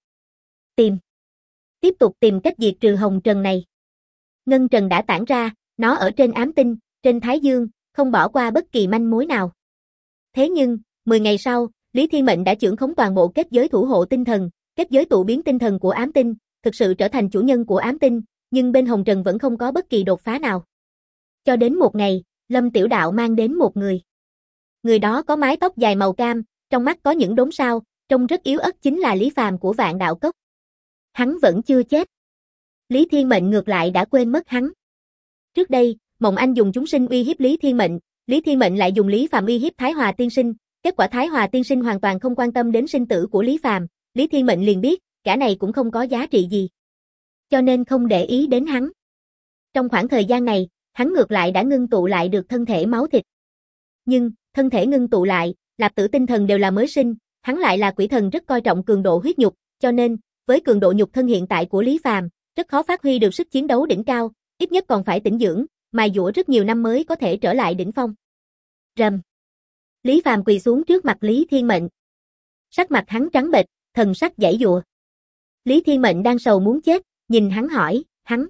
Tiếp tục tìm cách diệt trừ Hồng Trần này. Ngân Trần đã tản ra, nó ở trên ám tinh, trên Thái Dương, không bỏ qua bất kỳ manh mối nào. Thế nhưng, 10 ngày sau, Lý Thiên Mệnh đã trưởng khống toàn bộ kết giới thủ hộ tinh thần, kết giới tụ biến tinh thần của ám tinh, thực sự trở thành chủ nhân của ám tinh, nhưng bên Hồng Trần vẫn không có bất kỳ đột phá nào. Cho đến một ngày, Lâm Tiểu Đạo mang đến một người. Người đó có mái tóc dài màu cam, trong mắt có những đốm sao, trông rất yếu ớt chính là Lý Phàm của Vạn Đạo Cốc. Hắn vẫn chưa chết. Lý Thiên Mệnh ngược lại đã quên mất hắn. Trước đây, Mộng Anh dùng chúng sinh uy hiếp Lý Thiên Mệnh lại dùng Lý Phàm uy hiếp Thái Hòa tiên sinh, kết quả Thái Hòa tiên sinh hoàn toàn không quan tâm đến sinh tử của Lý Phàm, Lý Thiên Mệnh liền biết, gã này cũng không có giá trị gì. Cho nên không để ý đến hắn. Trong khoảng thời gian này, hắn ngược lại đã ngưng tụ lại được thân thể máu thịt. Nhưng, thân thể ngưng tụ lại, Lạp Tử tinh thần đều là mới sinh, hắn lại là quỷ thần rất coi trọng cường độ huyết nhục, cho nên, với cường độ nhục thân hiện tại của Lý Phàm, rất khó phát huy được sức chiến đấu đỉnh cao, ít nhất còn phải tĩnh dưỡng, mài dũa rất nhiều năm mới có thể trở lại đỉnh phong. Rầm. Lý Phàm quỳ xuống trước mặt Lý Thiên Mệnh. Sắc mặt hắn trắng bệch, thần sắc giãy giụa. Lý Thiên Mệnh đang sầu muốn chết, nhìn hắn hỏi, hắn.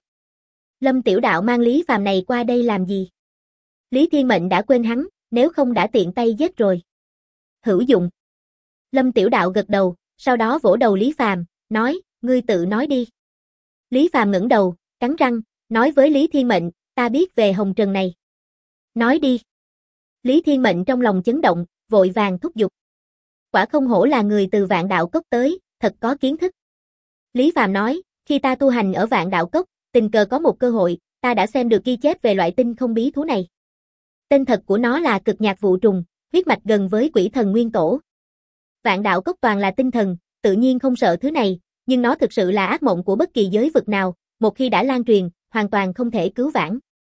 Lâm Tiểu Đạo mang Lý Phàm này qua đây làm gì? Lý Thiên Mệnh đã quên hắn, nếu không đã tiện tay giết rồi. Hữu dụng. Lâm Tiểu Đạo gật đầu, sau đó vỗ đầu Lý Phàm, nói, ngươi tự nói đi. Lý Phàm ngẩng đầu, cắn răng, nói với Lý Thiên Mệnh, ta biết về Hồng Trần này. Nói đi. Lý Thiên Mệnh trong lòng chấn động, vội vàng thúc giục. Quả không hổ là người từ Vạn Đạo Cốc tới, thật có kiến thức. Lý Phàm nói, khi ta tu hành ở Vạn Đạo Cốc, tình cờ có một cơ hội, ta đã xem được ghi chép về loại tinh không bí thú này. Tên thật của nó là Cực Nhạc Vụ Trùng, huyết mạch gần với Quỷ Thần Nguyên Tổ. Vạn Đạo Cốc toàn là tinh thần, tự nhiên không sợ thứ này, nhưng nó thực sự là ác mộng của bất kỳ giới vực nào, một khi đã lan truyền, hoàn toàn không thể cứu vãn.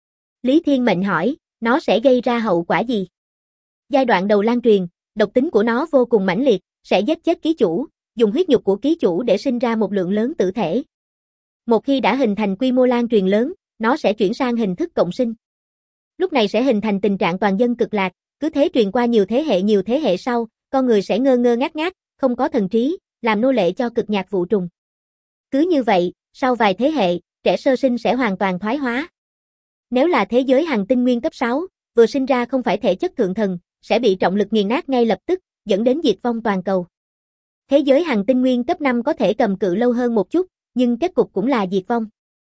Lý Thiên Mệnh hỏi, nó sẽ gây ra hậu quả gì? Giai đoạn đầu lan truyền, độc tính của nó vô cùng mãnh liệt, sẽ giết chết ký chủ, dùng huyết nhục của ký chủ để sinh ra một lượng lớn tử thể. Một khi đã hình thành quy mô lan truyền lớn, nó sẽ chuyển sang hình thức cộng sinh. Lúc này sẽ hình thành tình trạng toàn dân cực lạc, cứ thế truyền qua nhiều thế hệ sau, con người sẽ ngơ ngơ ngác ngác, không có thần trí, làm nô lệ cho Cực Nhạc Vụ Trùng. Cứ như vậy, sau vài thế hệ, trẻ sơ sinh sẽ hoàn toàn thoái hóa. Nếu là thế giới hành tinh nguyên cấp 6, vừa sinh ra không phải thể chất thượng thần, sẽ bị trọng lực nghiền nát ngay lập tức, dẫn đến diệt vong toàn cầu. Thế giới hành tinh nguyên cấp 5 có thể cầm cự lâu hơn một chút, nhưng kết cục cũng là diệt vong.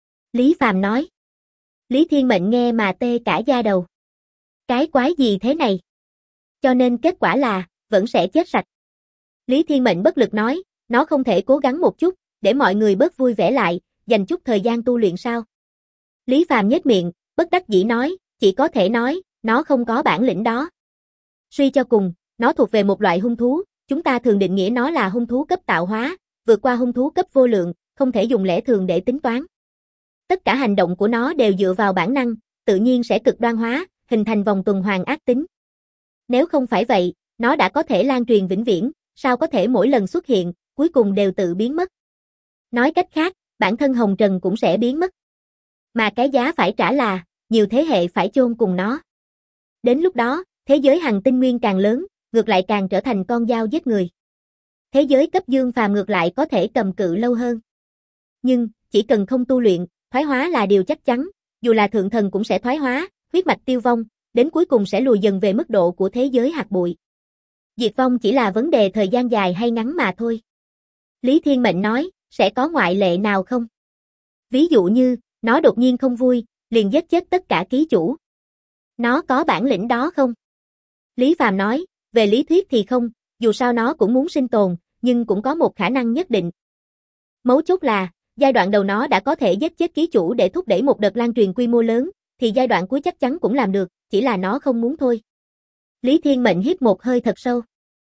Lý Phàm nói. Lý Thiên Mệnh nghe mà tê cả da đầu. Cái quái gì thế này? Cho nên kết quả là, vẫn sẽ chết sạch. Lý Thiên Mệnh bất lực nói, nó không thể cố gắng một chút, để mọi người bớt vui vẻ lại, dành chút thời gian tu luyện sao? Lý Phàm nhếch miệng, bất đắc dĩ nói, chỉ có thể nói, nó không có bản lĩnh đó. Suy cho cùng, nó thuộc về một loại hung thú, chúng ta thường định nghĩa nó là hung thú cấp tạo hóa, vượt qua hung thú cấp vô lượng, không thể dùng lẽ thường để tính toán. Tất cả hành động của nó đều dựa vào bản năng, tự nhiên sẽ cực đoan hóa, hình thành vòng tuần hoàn ác tính. Nếu không phải vậy, nó đã có thể lan truyền vĩnh viễn, sao có thể mỗi lần xuất hiện, cuối cùng đều tự biến mất. Nói cách khác, bản thân Hồng Trần cũng sẽ biến mất. Mà cái giá phải trả là, nhiều thế hệ phải chôn cùng nó. Đến lúc đó, thế giới hành tinh nguyên càng lớn, ngược lại càng trở thành con dao giết người. Thế giới cấp dương phàm ngược lại có thể cầm cự lâu hơn. Nhưng, chỉ cần không tu luyện, thoái hóa là điều chắc chắn, dù là thượng thần cũng sẽ thoái hóa, huyết mạch tiêu vong, đến cuối cùng sẽ lùi dần về mức độ của thế giới hạt bụi. Diệt vong chỉ là vấn đề thời gian dài hay ngắn mà thôi. Lý Thiên Mệnh nói, sẽ có ngoại lệ nào không? Ví dụ như, nó đột nhiên không vui, liền giết chết tất cả ký chủ. Nó có bản lĩnh đó không? Lý Phàm nói, về lý thuyết thì không, dù sao nó cũng muốn sinh tồn, nhưng cũng có một khả năng nhất định. Mấu chốt là, giai đoạn đầu nó đã có thể giết chết ký chủ để thúc đẩy một đợt lan truyền quy mô lớn, thì giai đoạn cuối chắc chắn cũng làm được, chỉ là nó không muốn thôi. Lý Thiên Mệnh hít một hơi thật sâu.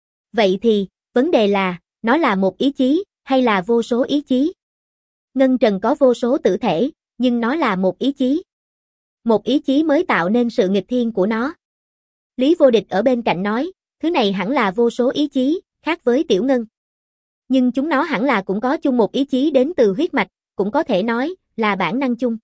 Vậy thì, vấn đề là, nó là một ý chí, hay là vô số ý chí? Ngân Trần có vô số tử thể, nhưng nó là một ý chí. Một ý chí mới tạo nên sự nghịch thiên của nó. Lý Vô Địch ở bên cạnh nói, thứ này hẳn là vô số ý chí, khác với Tiểu Ngân. Nhưng chúng nó hẳn là cũng có chung một ý chí đến từ huyết mạch, cũng có thể nói là bản năng chung.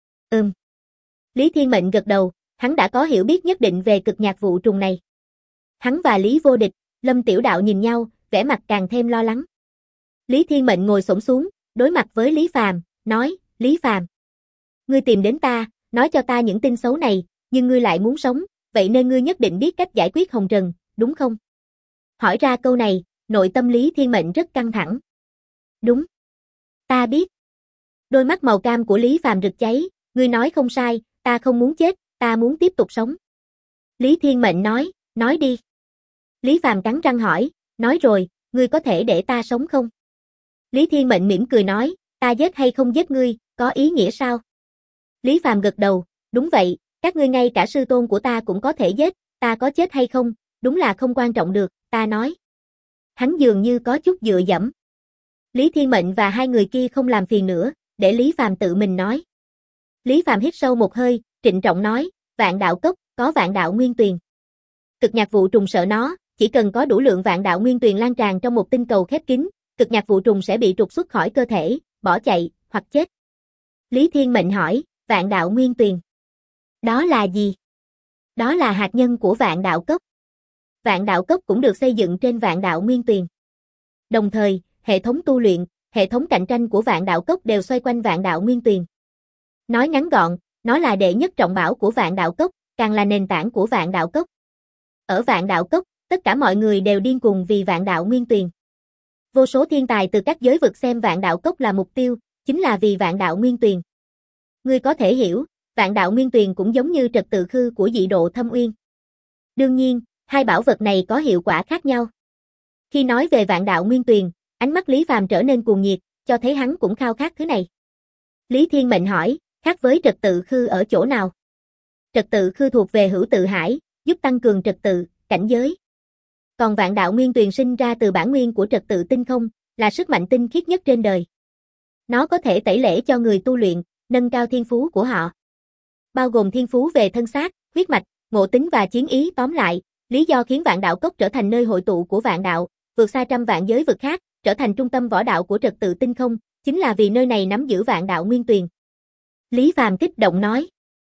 Lý Thiên Mệnh gật đầu, hắn đã có hiểu biết nhất định về Cực Nhạc Vụ Trùng này. Hắn và Lý Vô Địch, Lâm Tiểu Đạo nhìn nhau, vẻ mặt càng thêm lo lắng. Lý Thiên Mệnh ngồi xổm xuống, đối mặt với Lý Phàm, nói, Lý Phàm, ngươi tìm đến ta, nói cho ta những tin xấu này, nhưng ngươi lại muốn sống, vậy nên ngươi nhất định biết cách giải quyết Hồng Trần, đúng không? Hỏi ra câu này, nội tâm Lý Thiên Mệnh rất căng thẳng. Đúng. Ta biết. Đôi mắt màu cam của Lý Phàm rực cháy, ngươi nói không sai, ta không muốn chết, ta muốn tiếp tục sống. Lý Thiên Mệnh nói đi. Lý Phàm cắn răng hỏi, nói rồi, ngươi có thể để ta sống không? Lý Thiên Mệnh mỉm cười nói, ta giết hay không giết ngươi, có ý nghĩa sao? Lý Phàm gật đầu, đúng vậy, các ngươi ngay cả sư tôn của ta cũng có thể giết, ta có chết hay không, đúng là không quan trọng được, ta nói. Hắn dường như có chút dựa dẫm. Lý Thiên Mệnh và hai người kia không làm phiền nữa, để Lý Phàm tự mình nói. Lý Phàm hít sâu một hơi, trịnh trọng nói, Vạn Đạo Cốc, có Vạn Đạo Nguyên Tuyền. Cực nhạc vụ trùng sợ nó, chỉ cần có đủ lượng Vạn Đạo Nguyên Tuyền lan tràn trong một tinh cầu khép kín, cực nhạc vụ trùng sẽ bị trục xuất khỏi cơ thể, bỏ chạy, hoặc chết. Lý Thiên Mệnh hỏi, Vạn Đạo Nguyên Tuyền. Đó là gì? Đó là hạt nhân của Vạn Đạo Cốc. Vạn Đạo Cốc cũng được xây dựng trên Vạn Đạo Nguyên Tuyền. Đồng thời, hệ thống tu luyện, hệ thống cạnh tranh của Vạn Đạo Cốc đều xoay quanh Vạn Đạo Nguyên Tuyền. Nói ngắn gọn, nó là đệ nhất trọng bảo của Vạn Đạo Cốc, càng là nền tảng của Vạn Đạo Cốc. Ở Vạn Đạo Cốc, tất cả mọi người đều điên cuồng vì Vạn Đạo Nguyên Tuyền. Vô số thiên tài từ các giới vực xem Vạn Đạo Cốc là mục tiêu, chính là vì Vạn Đạo Nguyên Tuyền. Ngươi có thể hiểu, Vạn Đạo Nguyên Tuyền cũng giống như trật tự khư của Dị Độ Thâm Uyên. Đương nhiên, hai bảo vật này có hiệu quả khác nhau. Khi nói về Vạn Đạo Nguyên Tuyền, ánh mắt Lý Phàm trở nên cuồng nhiệt, cho thấy hắn cũng khao khát thứ này. Lý Thiên Mệnh hỏi, khác với trật tự khư ở chỗ nào? Trật tự khư thuộc về hữu tự hải, giúp tăng cường trật tự, cảnh giới. Còn Vạn Đạo Nguyên Tuyền sinh ra từ bản nguyên của trật tự tinh không, là sức mạnh tinh khiết nhất trên đời. Nó có thể tẩy lễ cho người tu luyện, nâng cao thiên phú của họ. Bao gồm thiên phú về thân xác, huyết mạch, ngộ tính và chiến ý. Tóm lại, lý do khiến Vạn Đạo Cốc trở thành nơi hội tụ của vạn đạo, vượt xa trăm vạn giới vực khác, trở thành trung tâm võ đạo của trật tự tinh không, chính là vì nơi này nắm giữ Vạn Đạo Nguyên Tuyền. Lý Phàm kích động nói.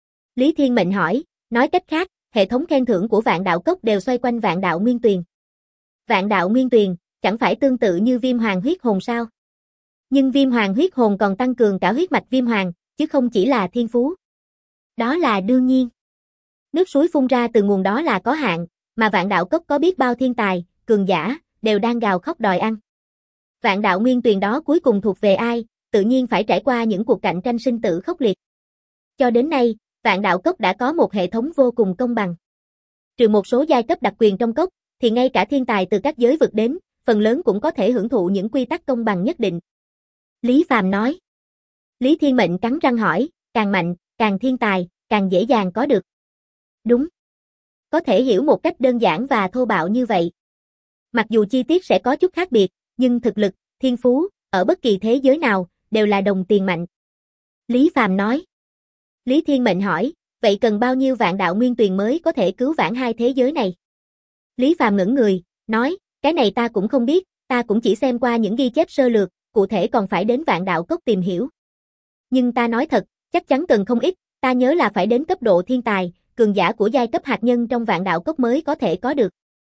Lý Thiên Mệnh hỏi, nói cách khác, hệ thống khen thưởng của Vạn Đạo Cốc đều xoay quanh Vạn Đạo Nguyên Tuyền. Vạn Đạo Nguyên Tuyền, chẳng phải tương tự như Viêm Hoàng huyết hồn sao? Nhưng Viêm Hoàng huyết hồn còn tăng cường cả huyết mạch Viêm Hoàng, chứ không chỉ là thiên phú. Đó là đương nhiên. Nước suối phun ra từ nguồn đó là có hạn, mà Vạn Đạo Cốc có biết bao thiên tài, cường giả, đều đang gào khóc đòi ăn. Vạn Đạo Nguyên Tuyền đó cuối cùng thuộc về ai, tự nhiên phải trải qua những cuộc cạnh tranh sinh tử khốc liệt. Cho đến nay, Vạn Đạo Cốc đã có một hệ thống vô cùng công bằng. Trừ một số giai cấp đặc quyền trong cốc, thì ngay cả thiên tài từ các giới vực đến, phần lớn cũng có thể hưởng thụ những quy tắc công bằng nhất định. Lý Phàm nói. Lý Thiên Mệnh cắn răng hỏi, càng mạnh, càng thiên tài, càng dễ dàng có được. Đúng. Có thể hiểu một cách đơn giản và thô bạo như vậy. Mặc dù chi tiết sẽ có chút khác biệt, nhưng thực lực, thiên phú, ở bất kỳ thế giới nào, đều là đồng tiền mạnh. Lý Phàm nói. Lý Thiên Mệnh hỏi, vậy cần bao nhiêu Vạn Đạo Nguyên Tuyền mới có thể cứu vãn hai thế giới này? Lý Phàm ngẩng người, nói, cái này ta cũng không biết, ta cũng chỉ xem qua những ghi chép sơ lược, cụ thể còn phải đến Vạn Đạo Cốc tìm hiểu. Nhưng ta nói thật, chắc chắn cần không ít, ta nhớ là phải đến cấp độ thiên tài, cường giả của giai cấp hạt nhân trong Vạn Đạo Cốc mới có thể có được.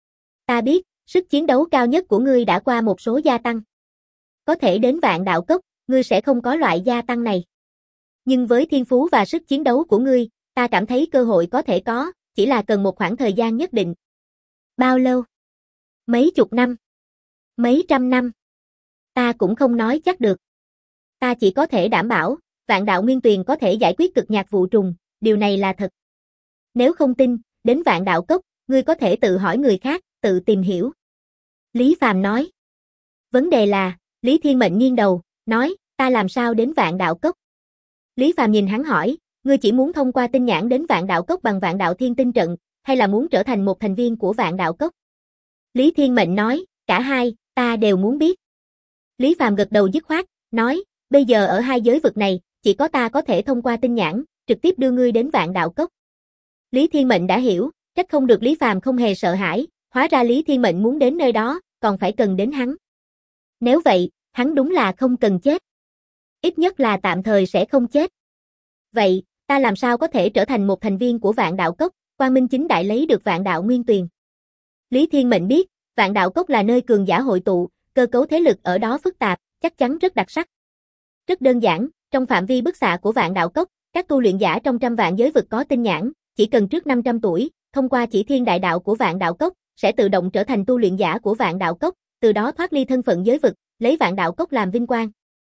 Ta biết, sức chiến đấu cao nhất của ngươi đã qua một số gia tăng. Có thể đến Vạn Đạo Cốc, ngươi sẽ không có loại gia tăng này. Nhưng với thiên phú và sức chiến đấu của ngươi, ta cảm thấy cơ hội có thể có, chỉ là cần một khoảng thời gian nhất định. Bao lâu? Mấy chục năm? Mấy trăm năm? Ta cũng không nói chắc được. Ta chỉ có thể đảm bảo, Vạn Đạo Nguyên Tuyền có thể giải quyết cực nhạc vụ trùng, điều này là thật. Nếu không tin, đến Vạn Đạo Cốc, ngươi có thể tự hỏi người khác, tự tìm hiểu. Lý Phàm nói. Vấn đề là, Lý Thiên Mệnh nghiêng đầu, nói, ta làm sao đến Vạn Đạo Cốc? Lý Phàm nhìn hắn hỏi, ngươi chỉ muốn thông qua tinh nhãn đến Vạn Đạo Cốc bằng Vạn Đạo Thiên Tinh trận, hay là muốn trở thành một thành viên của Vạn Đạo Cốc? Lý Thiên Mệnh nói, cả hai, ta đều muốn biết. Lý Phàm gật đầu dứt khoát, nói, bây giờ ở hai giới vực này, chỉ có ta có thể thông qua tinh nhãn, trực tiếp đưa ngươi đến Vạn Đạo Cốc. Lý Thiên Mệnh đã hiểu, trách không được Lý Phàm không hề sợ hãi, hóa ra Lý Thiên Mệnh muốn đến nơi đó, còn phải cần đến hắn. Nếu vậy, hắn đúng là không cần chết. Ít nhất là tạm thời sẽ không chết. Vậy, ta làm sao có thể trở thành một thành viên của Vạn Đạo Cốc, quang minh chính đại lấy được Vạn Đạo Nguyên Tuyền? Lý Thiên Mệnh biết, Vạn Đạo Cốc là nơi cường giả hội tụ, cơ cấu thế lực ở đó phức tạp, chắc chắn rất đặc sắc. Rất đơn giản, trong phạm vi bức xạ của Vạn Đạo Cốc, các tu luyện giả trong trăm vạn giới vực có tinh nhãn, chỉ cần trước 500 tuổi, thông qua chỉ thiên đại đạo của Vạn Đạo Cốc, sẽ tự động trở thành tu luyện giả của Vạn Đạo Cốc, từ đó thoát ly thân phận giới vực, lấy Vạn Đạo Cốc làm vinh quang.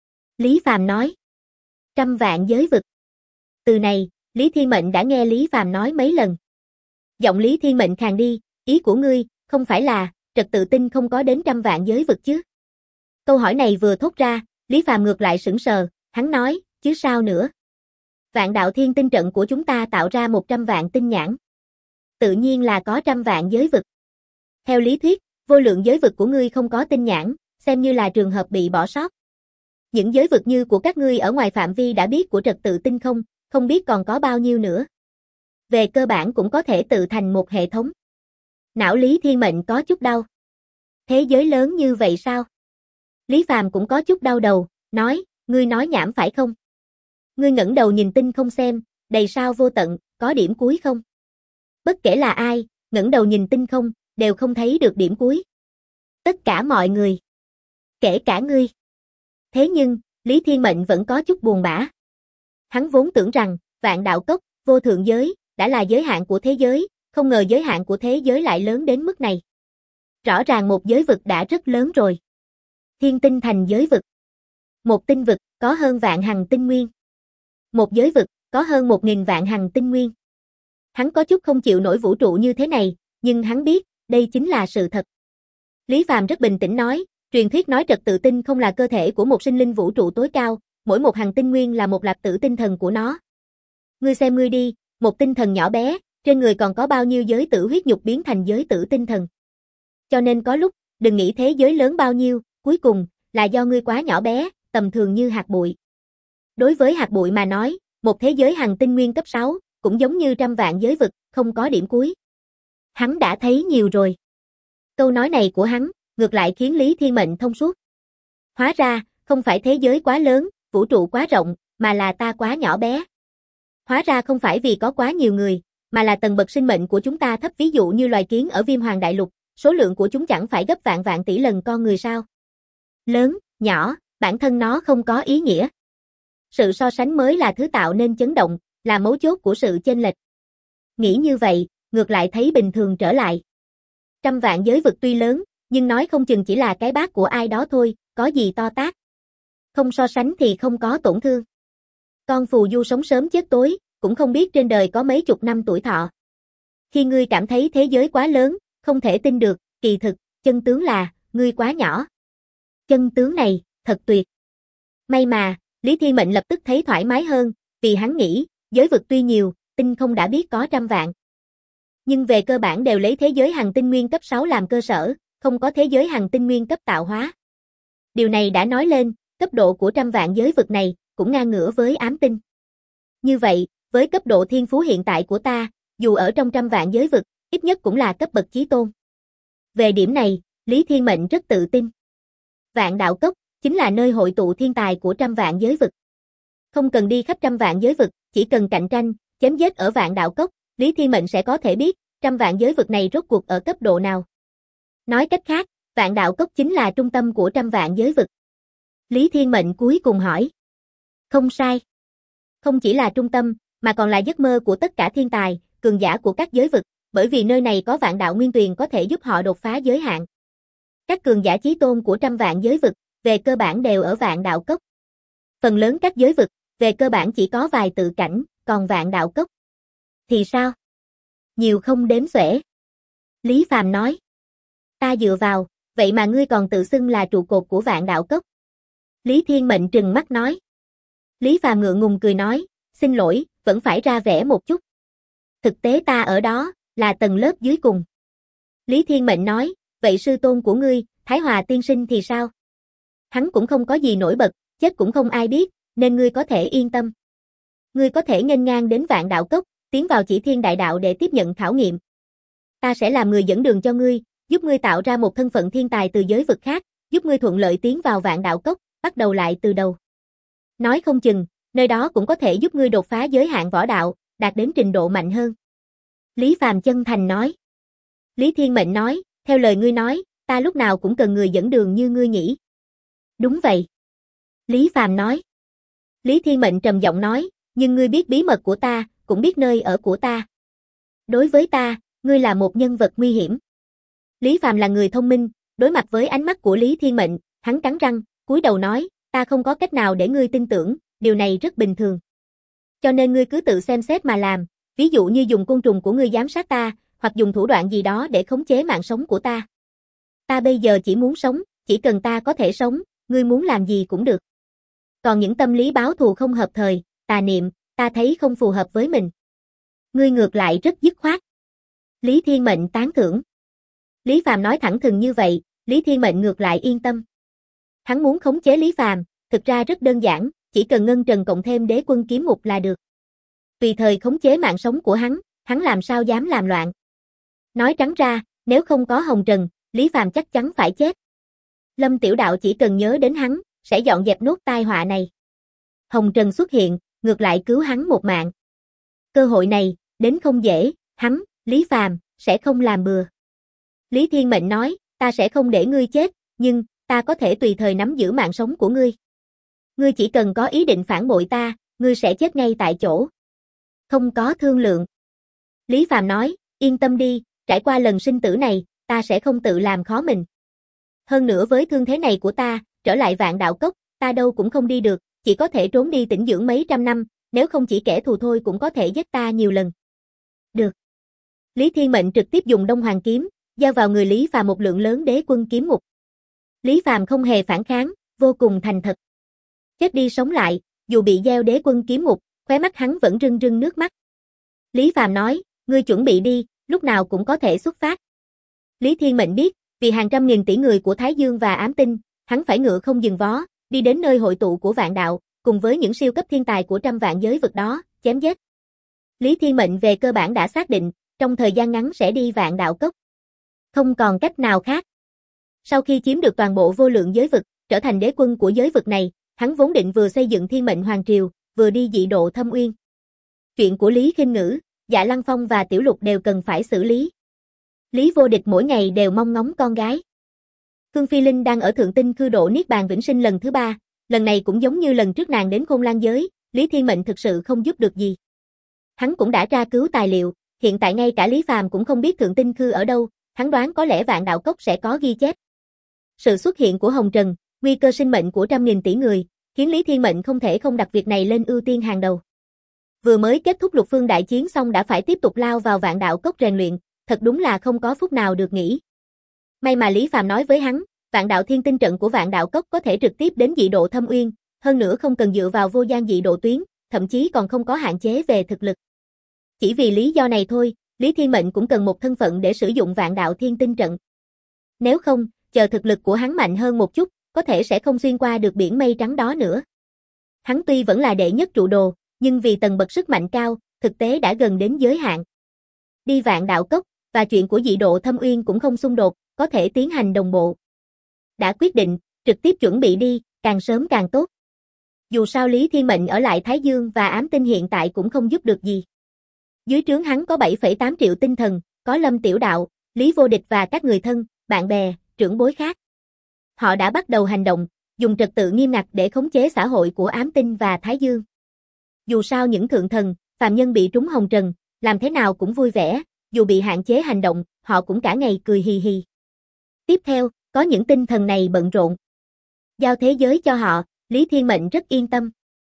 Lý Phàm nói. Trăm vạn giới vực. Từ này, Lý Thiên Mệnh đã nghe Lý Phàm nói mấy lần. Giọng Lý Thiên Mệnh khàn đi, ý của ngươi, không phải là, trật tự tinh không có đến trăm vạn giới vực chứ? Câu hỏi này vừa thốt ra, Lý Phàm ngược lại sững sờ, hắn nói, chứ sao nữa? Vạn Đạo Thiên Tinh trận của chúng ta tạo ra 100 vạn tinh nhãn. Tự nhiên là có trăm vạn giới vực. Theo lý thuyết, vô lượng giới vực của ngươi không có tinh nhãn, xem như là trường hợp bị bỏ sót. Những giới vực như của các ngươi ở ngoài phạm vi đã biết của trật tự tinh không không biết còn có bao nhiêu nữa. Về cơ bản cũng có thể tự thành một hệ thống. Não Lý Thiên Mệnh có chút đau. Thế giới lớn như vậy sao? Lý Phàm cũng có chút đau đầu, nói, ngươi nói nhảm phải không? Ngươi ngẩng đầu nhìn tinh không xem, đầy sao vô tận, có điểm cuối không? Bất kể là ai, ngẩng đầu nhìn tinh không, đều không thấy được điểm cuối. Tất cả mọi người. Kể cả ngươi. Thế nhưng, Lý Thiên Mệnh vẫn có chút buồn bã. Hắn vốn tưởng rằng, vạn đạo cốc, vô thượng giới, đã là giới hạn của thế giới, không ngờ giới hạn của thế giới lại lớn đến mức này. Rõ ràng một giới vực đã rất lớn rồi. Thiên tinh thành giới vực. Một tinh vực, có hơn vạn hằng tinh nguyên. Một giới vực, có hơn 1.000 vạn hằng tinh nguyên. Hắn có chút không chịu nổi vũ trụ như thế này, nhưng hắn biết, đây chính là sự thật. Lý Phàm rất bình tĩnh nói, truyền thuyết nói trật tự tinh không là cơ thể của một sinh linh vũ trụ tối cao, mỗi một hằng tinh nguyên là một lạp tử tinh thần của nó. Ngươi xem ngươi đi, một tinh thần nhỏ bé, trên người còn có bao nhiêu giới tử huyết nhục biến thành giới tử tinh thần. Cho nên có lúc, đừng nghĩ thế giới lớn bao nhiêu, cuối cùng, là do ngươi quá nhỏ bé, tầm thường như hạt bụi. Đối với hạt bụi mà nói, một thế giới hằng tinh nguyên cấp 6, cũng giống như trăm vạn giới vực, không có điểm cuối. Hắn đã thấy nhiều rồi. Câu nói này của hắn, ngược lại khiến Lý Thiên Mệnh thông suốt. Hóa ra, không phải thế giới quá lớn, vũ trụ quá rộng, mà là ta quá nhỏ bé. Hóa ra không phải vì có quá nhiều người, mà là tầng bậc sinh mệnh của chúng ta thấp, ví dụ như loài kiến ở Viêm Hoàng Đại Lục, số lượng của chúng chẳng phải gấp vạn vạn tỷ lần con người sao. Lớn, nhỏ, bản thân nó không có ý nghĩa. Sự so sánh mới là thứ tạo nên chấn động, là mấu chốt của sự chênh lệch. Nghĩ như vậy, ngược lại thấy bình thường trở lại. Trăm vạn giới vực tuy lớn, nhưng nói không chừng chỉ là cái bát của ai đó thôi, có gì to tát. Không so sánh thì không có tổn thương. Con phù du sống sớm chết tối, cũng không biết trên đời có mấy chục năm tuổi thọ. Khi ngươi cảm thấy thế giới quá lớn, không thể tin được, kỳ thực, chân tướng là, ngươi quá nhỏ. Chân tướng này, thật tuyệt. May mà, Lý Thiên Mệnh lập tức thấy thoải mái hơn, vì hắn nghĩ, giới vực tuy nhiều, tinh không đã biết có trăm vạn. Nhưng về cơ bản đều lấy thế giới hằng tinh nguyên cấp 6 làm cơ sở, không có thế giới hằng tinh nguyên cấp tạo hóa. Điều này đã nói lên, cấp độ của trăm vạn giới vực này, cũng ngang ngửa với ám tinh. Như vậy, với cấp độ thiên phú hiện tại của ta, dù ở trong trăm vạn giới vực, ít nhất cũng là cấp bậc chí tôn. Về điểm này, Lý Thiên Mệnh rất tự tin. Vạn đạo cốc, chính là nơi hội tụ thiên tài của trăm vạn giới vực. Không cần đi khắp trăm vạn giới vực, chỉ cần cạnh tranh, chém giết ở vạn đạo cốc, Lý Thiên Mệnh sẽ có thể biết, trăm vạn giới vực này rốt cuộc ở cấp độ nào. Nói cách khác, vạn đạo cốc chính là trung tâm của trăm vạn giới vực. Lý Thiên Mệnh cuối cùng hỏi. Không sai. Không chỉ là trung tâm, mà còn là giấc mơ của tất cả thiên tài, cường giả của các giới vực, bởi vì nơi này có vạn đạo nguyên tuyền có thể giúp họ đột phá giới hạn. Các cường giả chí tôn của trăm vạn giới vực, về cơ bản đều ở vạn đạo cốc. Phần lớn các giới vực, về cơ bản chỉ có vài tự cảnh, còn vạn đạo cốc thì sao? Nhiều không đếm xuể. Lý Phàm nói. Ta dựa vào, vậy mà ngươi còn tự xưng là trụ cột của vạn đạo cốc. Lý Thiên Mệnh trừng mắt nói. Lý Phàm ngượng ngùng cười nói, xin lỗi, vẫn phải ra vẻ một chút. Thực tế ta ở đó, là tầng lớp dưới cùng. Lý Thiên Mệnh nói, vậy sư tôn của ngươi, Thái Hòa tiên sinh thì sao? Hắn cũng không có gì nổi bật, chết cũng không ai biết, nên ngươi có thể yên tâm. Ngươi có thể nghênh ngang đến vạn đạo cốc, tiến vào chỉ thiên đại đạo để tiếp nhận khảo nghiệm. Ta sẽ làm người dẫn đường cho ngươi, giúp ngươi tạo ra một thân phận thiên tài từ giới vực khác, giúp ngươi thuận lợi tiến vào vạn đạo cốc, bắt đầu lại từ đầu. Nói không chừng, nơi đó cũng có thể giúp ngươi đột phá giới hạn võ đạo, đạt đến trình độ mạnh hơn. Lý Phàm chân thành nói. Lý Thiên Mệnh nói, theo lời ngươi nói, ta lúc nào cũng cần người dẫn đường như ngươi nhỉ? Đúng vậy. Lý Phàm nói. Lý Thiên Mệnh trầm giọng nói, nhưng ngươi biết bí mật của ta, cũng biết nơi ở của ta. Đối với ta, ngươi là một nhân vật nguy hiểm. Lý Phàm là người thông minh, đối mặt với ánh mắt của Lý Thiên Mệnh, hắn cắn răng, cúi đầu nói, ta không có cách nào để ngươi tin tưởng, điều này rất bình thường. Cho nên ngươi cứ tự xem xét mà làm, ví dụ như dùng côn trùng của ngươi giám sát ta, hoặc dùng thủ đoạn gì đó để khống chế mạng sống của ta. Ta bây giờ chỉ muốn sống, chỉ cần ta có thể sống, ngươi muốn làm gì cũng được. Còn những tâm lý báo thù không hợp thời, tà niệm, ta thấy không phù hợp với mình. Ngươi ngược lại rất dứt khoát. Lý Thiên Mệnh tán thưởng. Lý Phàm nói thẳng thừng như vậy, Lý Thiên Mệnh ngược lại yên tâm. Hắn muốn khống chế Lý Phàm, thực ra rất đơn giản, chỉ cần ngân trần cộng thêm đế quân kiếm ngục là được. tùy thời khống chế mạng sống của hắn làm sao dám làm loạn. Nói trắng ra, nếu không có Hồng Trần, Lý Phàm chắc chắn phải chết. Lâm Tiểu Đạo chỉ cần nhớ đến hắn, sẽ dọn dẹp nốt tai họa này. Hồng Trần xuất hiện, ngược lại cứu hắn một mạng. Cơ hội này, đến không dễ, hắn, Lý Phàm, sẽ không làm bừa. Lý Thiên Mệnh nói, ta sẽ không để ngươi chết, nhưng, ta có thể tùy thời nắm giữ mạng sống của ngươi. Ngươi chỉ cần có ý định phản bội ta, ngươi sẽ chết ngay tại chỗ. Không có thương lượng. Lý Phàm nói, yên tâm đi, trải qua lần sinh tử này, ta sẽ không tự làm khó mình. Hơn nữa với thương thế này của ta, trở lại Vạn Đạo Cốc, ta đâu cũng không đi được, chỉ có thể trốn đi tĩnh dưỡng mấy trăm năm, nếu không chỉ kẻ thù thôi cũng có thể giết ta nhiều lần. Được. Lý Thiên Mệnh trực tiếp dùng Đông Hoàng kiếm, giao vào người Lý Phàm một lượng lớn đế quân kiếm ngục. Lý Phàm không hề phản kháng, vô cùng thành thật. Chết đi sống lại, dù bị gieo đế quân kiếm ngục, khóe mắt hắn vẫn rưng rưng nước mắt. Lý Phàm nói, ngươi chuẩn bị đi, lúc nào cũng có thể xuất phát. Lý Thiên Mệnh biết, vì hàng trăm nghìn tỷ người của Thái Dương và Ám Tinh, hắn phải ngựa không dừng vó, đi đến nơi hội tụ của vạn đạo, cùng với những siêu cấp thiên tài của trăm vạn giới vực đó, chém giết. Lý Thiên Mệnh về cơ bản đã xác định, trong thời gian ngắn sẽ đi Vạn Đạo Cốc. Không còn cách nào khác. Sau khi chiếm được toàn bộ vô lượng giới vực, trở thành đế quân của giới vực này, hắn vốn định vừa xây dựng Thiên Mệnh Hoàng Triều, vừa đi dị độ thâm uyên. Chuyện của Lý Khinh Ngữ, Dạ Lăng Phong và Tiểu Lục đều cần phải xử lý. Lý Vô Địch mỗi ngày đều mong ngóng con gái. Khương Phi Linh đang ở thượng tinh khư độ Niết Bàn vĩnh sinh lần thứ 3, lần này cũng giống như lần trước nàng đến Khôn Lang giới, Lý Thiên Mệnh thực sự không giúp được gì. Hắn cũng đã tra cứu tài liệu, hiện tại ngay cả Lý Phàm cũng không biết thượng tinh khư ở đâu, hắn đoán có lẽ Vạn Đạo Cốc sẽ có ghi chép. Sự xuất hiện của Hồng Trần, nguy cơ sinh mệnh của trăm nghìn tỷ người, khiến Lý Thiên Mệnh không thể không đặt việc này lên ưu tiên hàng đầu. Vừa mới kết thúc lục phương đại chiến xong đã phải tiếp tục lao vào Vạn Đạo Cốc rèn luyện, thật đúng là không có phút nào được nghỉ. May mà Lý Phàm nói với hắn, Vạn Đạo Thiên Tinh trận của Vạn Đạo Cốc có thể trực tiếp đến dị độ thâm uyên, hơn nữa không cần dựa vào vô gian dị độ tuyến, thậm chí còn không có hạn chế về thực lực. Chỉ vì lý do này thôi, Lý Thiên Mệnh cũng cần một thân phận để sử dụng Vạn Đạo Thiên Tinh trận. Nếu không, chờ thực lực của hắn mạnh hơn một chút, có thể sẽ không xuyên qua được biển mây trắng đó nữa. Hắn tuy vẫn là đệ nhất trụ đồ, nhưng vì tầng bậc sức mạnh cao, thực tế đã gần đến giới hạn. Đi Vạn Đạo Cốc, và chuyện của dị độ thâm uyên cũng không xung đột, có thể tiến hành đồng bộ. Đã quyết định, trực tiếp chuẩn bị đi, càng sớm càng tốt. Dù sao Lý Thiên Mệnh ở lại Thái Dương và Ám Tinh hiện tại cũng không giúp được gì. Dưới trướng hắn có 7,8 triệu tinh thần, có Lâm Tiểu Đạo, Lý Vô Địch và các người thân, bạn bè, trưởng bối khác. Họ đã bắt đầu hành động, dùng trật tự nghiêm ngặt để khống chế xã hội của Ám Tinh và Thái Dương. Dù sao những thượng thần, phàm nhân bị trúng hồng trần, làm thế nào cũng vui vẻ, dù bị hạn chế hành động, họ cũng cả ngày cười hì hì. Tiếp theo, có những tinh thần này bận rộn. Giao thế giới cho họ, Lý Thiên Mệnh rất yên tâm.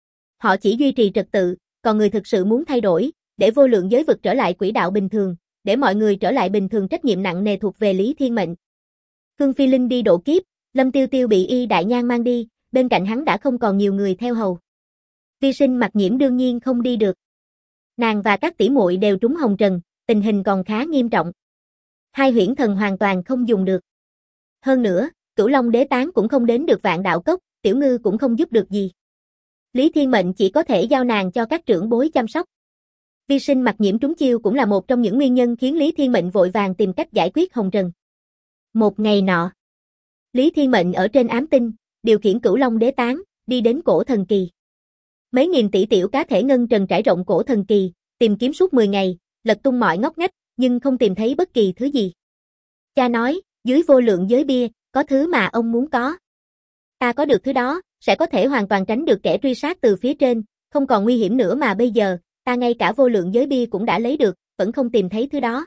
Họ chỉ duy trì trật tự, còn người thực sự muốn thay đổi, để vô lượng giới vực trở lại quỹ đạo bình thường, để mọi người trở lại bình thường trách nhiệm nặng nề thuộc về Lý Thiên Mệnh. Khương Phi Linh đi độ kiếp, Lâm Tiêu Tiêu bị Y Đại Nhan mang đi, bên cạnh hắn đã không còn nhiều người theo hầu. Vi Sinh Mặc Nhiễm đương nhiên không đi được. Nàng và các tỷ muội đều trúng hồng trần, tình hình còn khá nghiêm trọng. Hai huyễn thần hoàn toàn không dùng được. Hơn nữa, Cửu Long Đế Tán cũng không đến được Vạn Đạo Cốc, Tiểu Ngư cũng không giúp được gì. Lý Thiên Mệnh chỉ có thể giao nàng cho các trưởng bối chăm sóc. Vi Sinh Mặc Nhiễm trúng chiêu cũng là một trong những nguyên nhân khiến Lý Thiên Mệnh vội vàng tìm cách giải quyết hồng trần. Một ngày nọ, Lý Thiên Mệnh ở trên Ám Tinh, điều khiển Cửu Long Đế Tán, đi đến Cổ Thần Kỳ. Mấy nghìn tỷ tiểu cá thể ngân trần trải rộng Cổ Thần Kỳ, tìm kiếm suốt 10 ngày, lật tung mọi ngóc ngách, nhưng không tìm thấy bất kỳ thứ gì. Cha nói, dưới vô lượng giới bia, có thứ mà ông muốn có. Ta có được thứ đó, sẽ có thể hoàn toàn tránh được kẻ truy sát từ phía trên, không còn nguy hiểm nữa mà bây giờ, ta ngay cả vô lượng giới bia cũng đã lấy được, vẫn không tìm thấy thứ đó.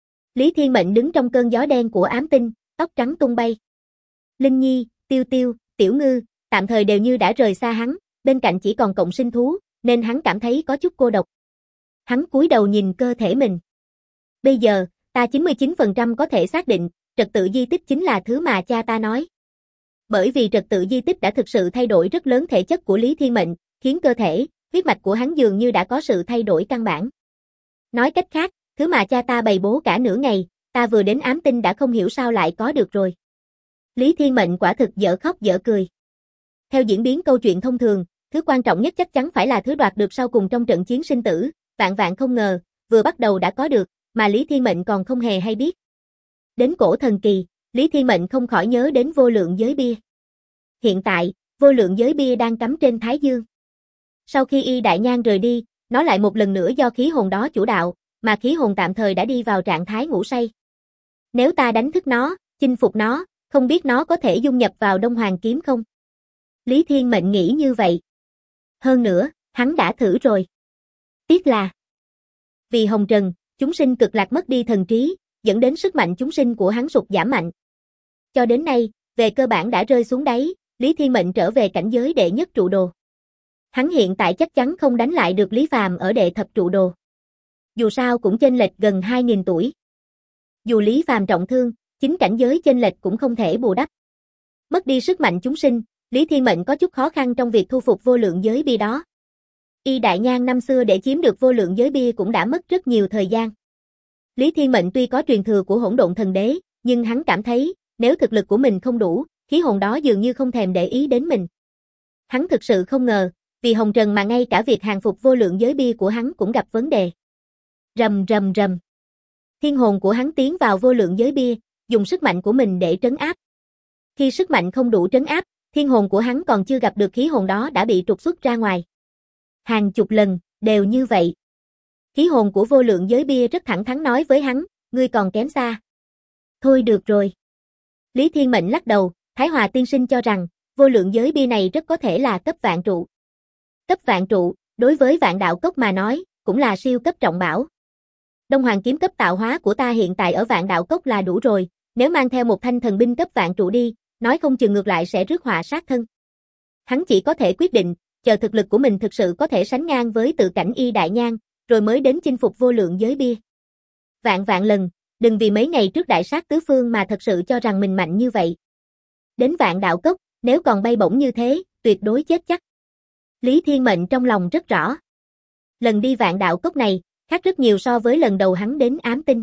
Lý Thiên Mệnh đứng trong cơn gió đen của Ám Tinh, tóc trắng tung bay. Linh Nhi, Tiêu Tiêu, Tiểu Ngư, tạm thời đều như đã rời xa hắn, bên cạnh chỉ còn cộng sinh thú, nên hắn cảm thấy có chút cô độc. Hắn cúi đầu nhìn cơ thể mình. Bây giờ, ta 99% có thể xác định, trật tự di tích chính là thứ mà cha ta nói. Bởi vì trật tự di tích đã thực sự thay đổi rất lớn thể chất của Lý Thiên Mệnh, khiến cơ thể, huyết mạch của hắn dường như đã có sự thay đổi căn bản. Nói cách khác, thứ mà cha ta bày bố cả nửa ngày, ta vừa đến Ám Tinh đã không hiểu sao lại có được rồi. Lý Thiên Mệnh quả thực dở khóc dở cười. Theo diễn biến câu chuyện thông thường, thứ quan trọng nhất chắc chắn phải là thứ đoạt được sau cùng trong trận chiến sinh tử, vạn vạn không ngờ, vừa bắt đầu đã có được, mà Lý Thiên Mệnh còn không hề hay biết. Đến cổ thần kỳ, Lý Thiên Mệnh không khỏi nhớ đến vô lượng giới bia. Hiện tại, vô lượng giới bia đang cắm trên Thái Dương. Sau khi Y Đại Nhang rời đi, nó lại một lần nữa do khí hồn đó chủ đạo, mà khí hồn tạm thời đã đi vào trạng thái ngủ say. Nếu ta đánh thức nó, chinh phục nó, không biết nó có thể dung nhập vào Đông Hoàng kiếm không? Lý Thiên Mệnh nghĩ như vậy. Hơn nữa, hắn đã thử rồi. Tiếc là vì hồng trần, chúng sinh cực lạc mất đi thần trí, dẫn đến sức mạnh chúng sinh của hắn sụt giảm mạnh. Cho đến nay, về cơ bản đã rơi xuống đáy, Lý Thiên Mệnh trở về cảnh giới đệ nhất trụ đồ. Hắn hiện tại chắc chắn không đánh lại được Lý Phàm ở đệ thập trụ đồ. Dù sao cũng chênh lệch gần 2.000 tuổi. Dù Lý Phàm trọng thương, chính cảnh giới chênh lệch cũng không thể bù đắp. Mất đi sức mạnh chúng sinh, Lý Thiên Mệnh có chút khó khăn trong việc thu phục vô lượng giới bia đó. Y Đại Nhang năm xưa để chiếm được vô lượng giới bia cũng đã mất rất nhiều thời gian. Lý Thiên Mệnh tuy có truyền thừa của Hỗn Độn Thần Đế, nhưng hắn cảm thấy, nếu thực lực của mình không đủ, khí hồn đó dường như không thèm để ý đến mình. Hắn thực sự không ngờ, vì hồng trần mà ngay cả việc hàng phục vô lượng giới bia của hắn cũng gặp vấn đề. Rầm rầm rầm. Thiên hồn của hắn tiến vào vô lượng giới bia, dùng sức mạnh của mình để trấn áp. Khi sức mạnh không đủ trấn áp, thiên hồn của hắn còn chưa gặp được khí hồn đó đã bị trục xuất ra ngoài. Hàng chục lần, đều như vậy. Khí hồn của vô lượng giới bia rất thẳng thắn nói với hắn, ngươi còn kém xa. Thôi được rồi. Lý Thiên Mệnh lắc đầu, Thái Hòa tiên sinh cho rằng, vô lượng giới bia này rất có thể là cấp vạn trụ. Cấp vạn trụ, đối với vạn đạo cốc mà nói, cũng là siêu cấp trọng bảo. Đông Hoàng kiếm cấp tạo hóa của ta hiện tại ở vạn đạo cốc là đủ rồi, nếu mang theo một thanh thần binh cấp vạn trụ đi, nói không chừng ngược lại sẽ rước họa sát thân. Hắn chỉ có thể quyết định, chờ thực lực của mình thực sự có thể sánh ngang với tự cảnh Y Đại Nhang, rồi mới đến chinh phục vô lượng giới bia. Vạn vạn lần, đừng vì mấy ngày trước đại sát tứ phương mà thật sự cho rằng mình mạnh như vậy. Đến vạn đạo cốc, nếu còn bay bổng như thế, tuyệt đối chết chắc. Lý Thiên Mệnh trong lòng rất rõ. Lần đi vạn đạo cốc này, khác rất nhiều so với lần đầu hắn đến Ám Tinh.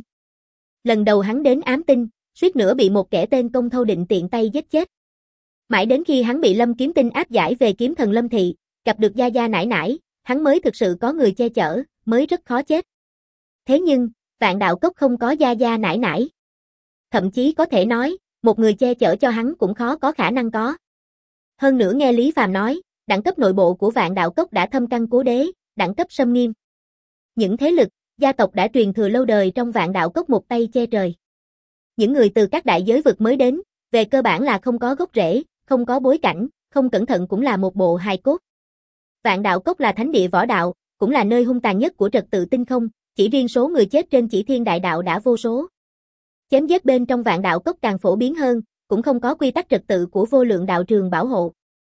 Lần đầu hắn đến Ám Tinh, suýt nữa bị một kẻ tên Công Thâu Định tiện tay giết chết. Mãi đến khi hắn bị Lâm Kiếm Tinh áp giải về kiếm thần Lâm Thị, gặp được Gia Gia nải nải, hắn mới thực sự có người che chở, mới rất khó chết. Thế nhưng, vạn đạo cốc không có Gia Gia nải nải. Thậm chí có thể nói, một người che chở cho hắn cũng khó có khả năng có. Hơn nữa nghe Lý Phàm nói, đẳng cấp nội bộ của vạn đạo cốc đã thâm căn cố đế, đẳng cấp xâm nghiêm. Những thế lực, gia tộc đã truyền thừa lâu đời trong vạn đạo cốc một tay che trời. Những người từ các đại giới vực mới đến, về cơ bản là không có gốc rễ, không có bối cảnh, không cẩn thận cũng là một bộ hài cốt. Vạn đạo cốc là thánh địa võ đạo, cũng là nơi hung tàn nhất của trật tự tinh không, chỉ riêng số người chết trên chỉ thiên đại đạo đã vô số. Chém giết bên trong vạn đạo cốc càng phổ biến hơn, cũng không có quy tắc trật tự của vô lượng đạo trường bảo hộ.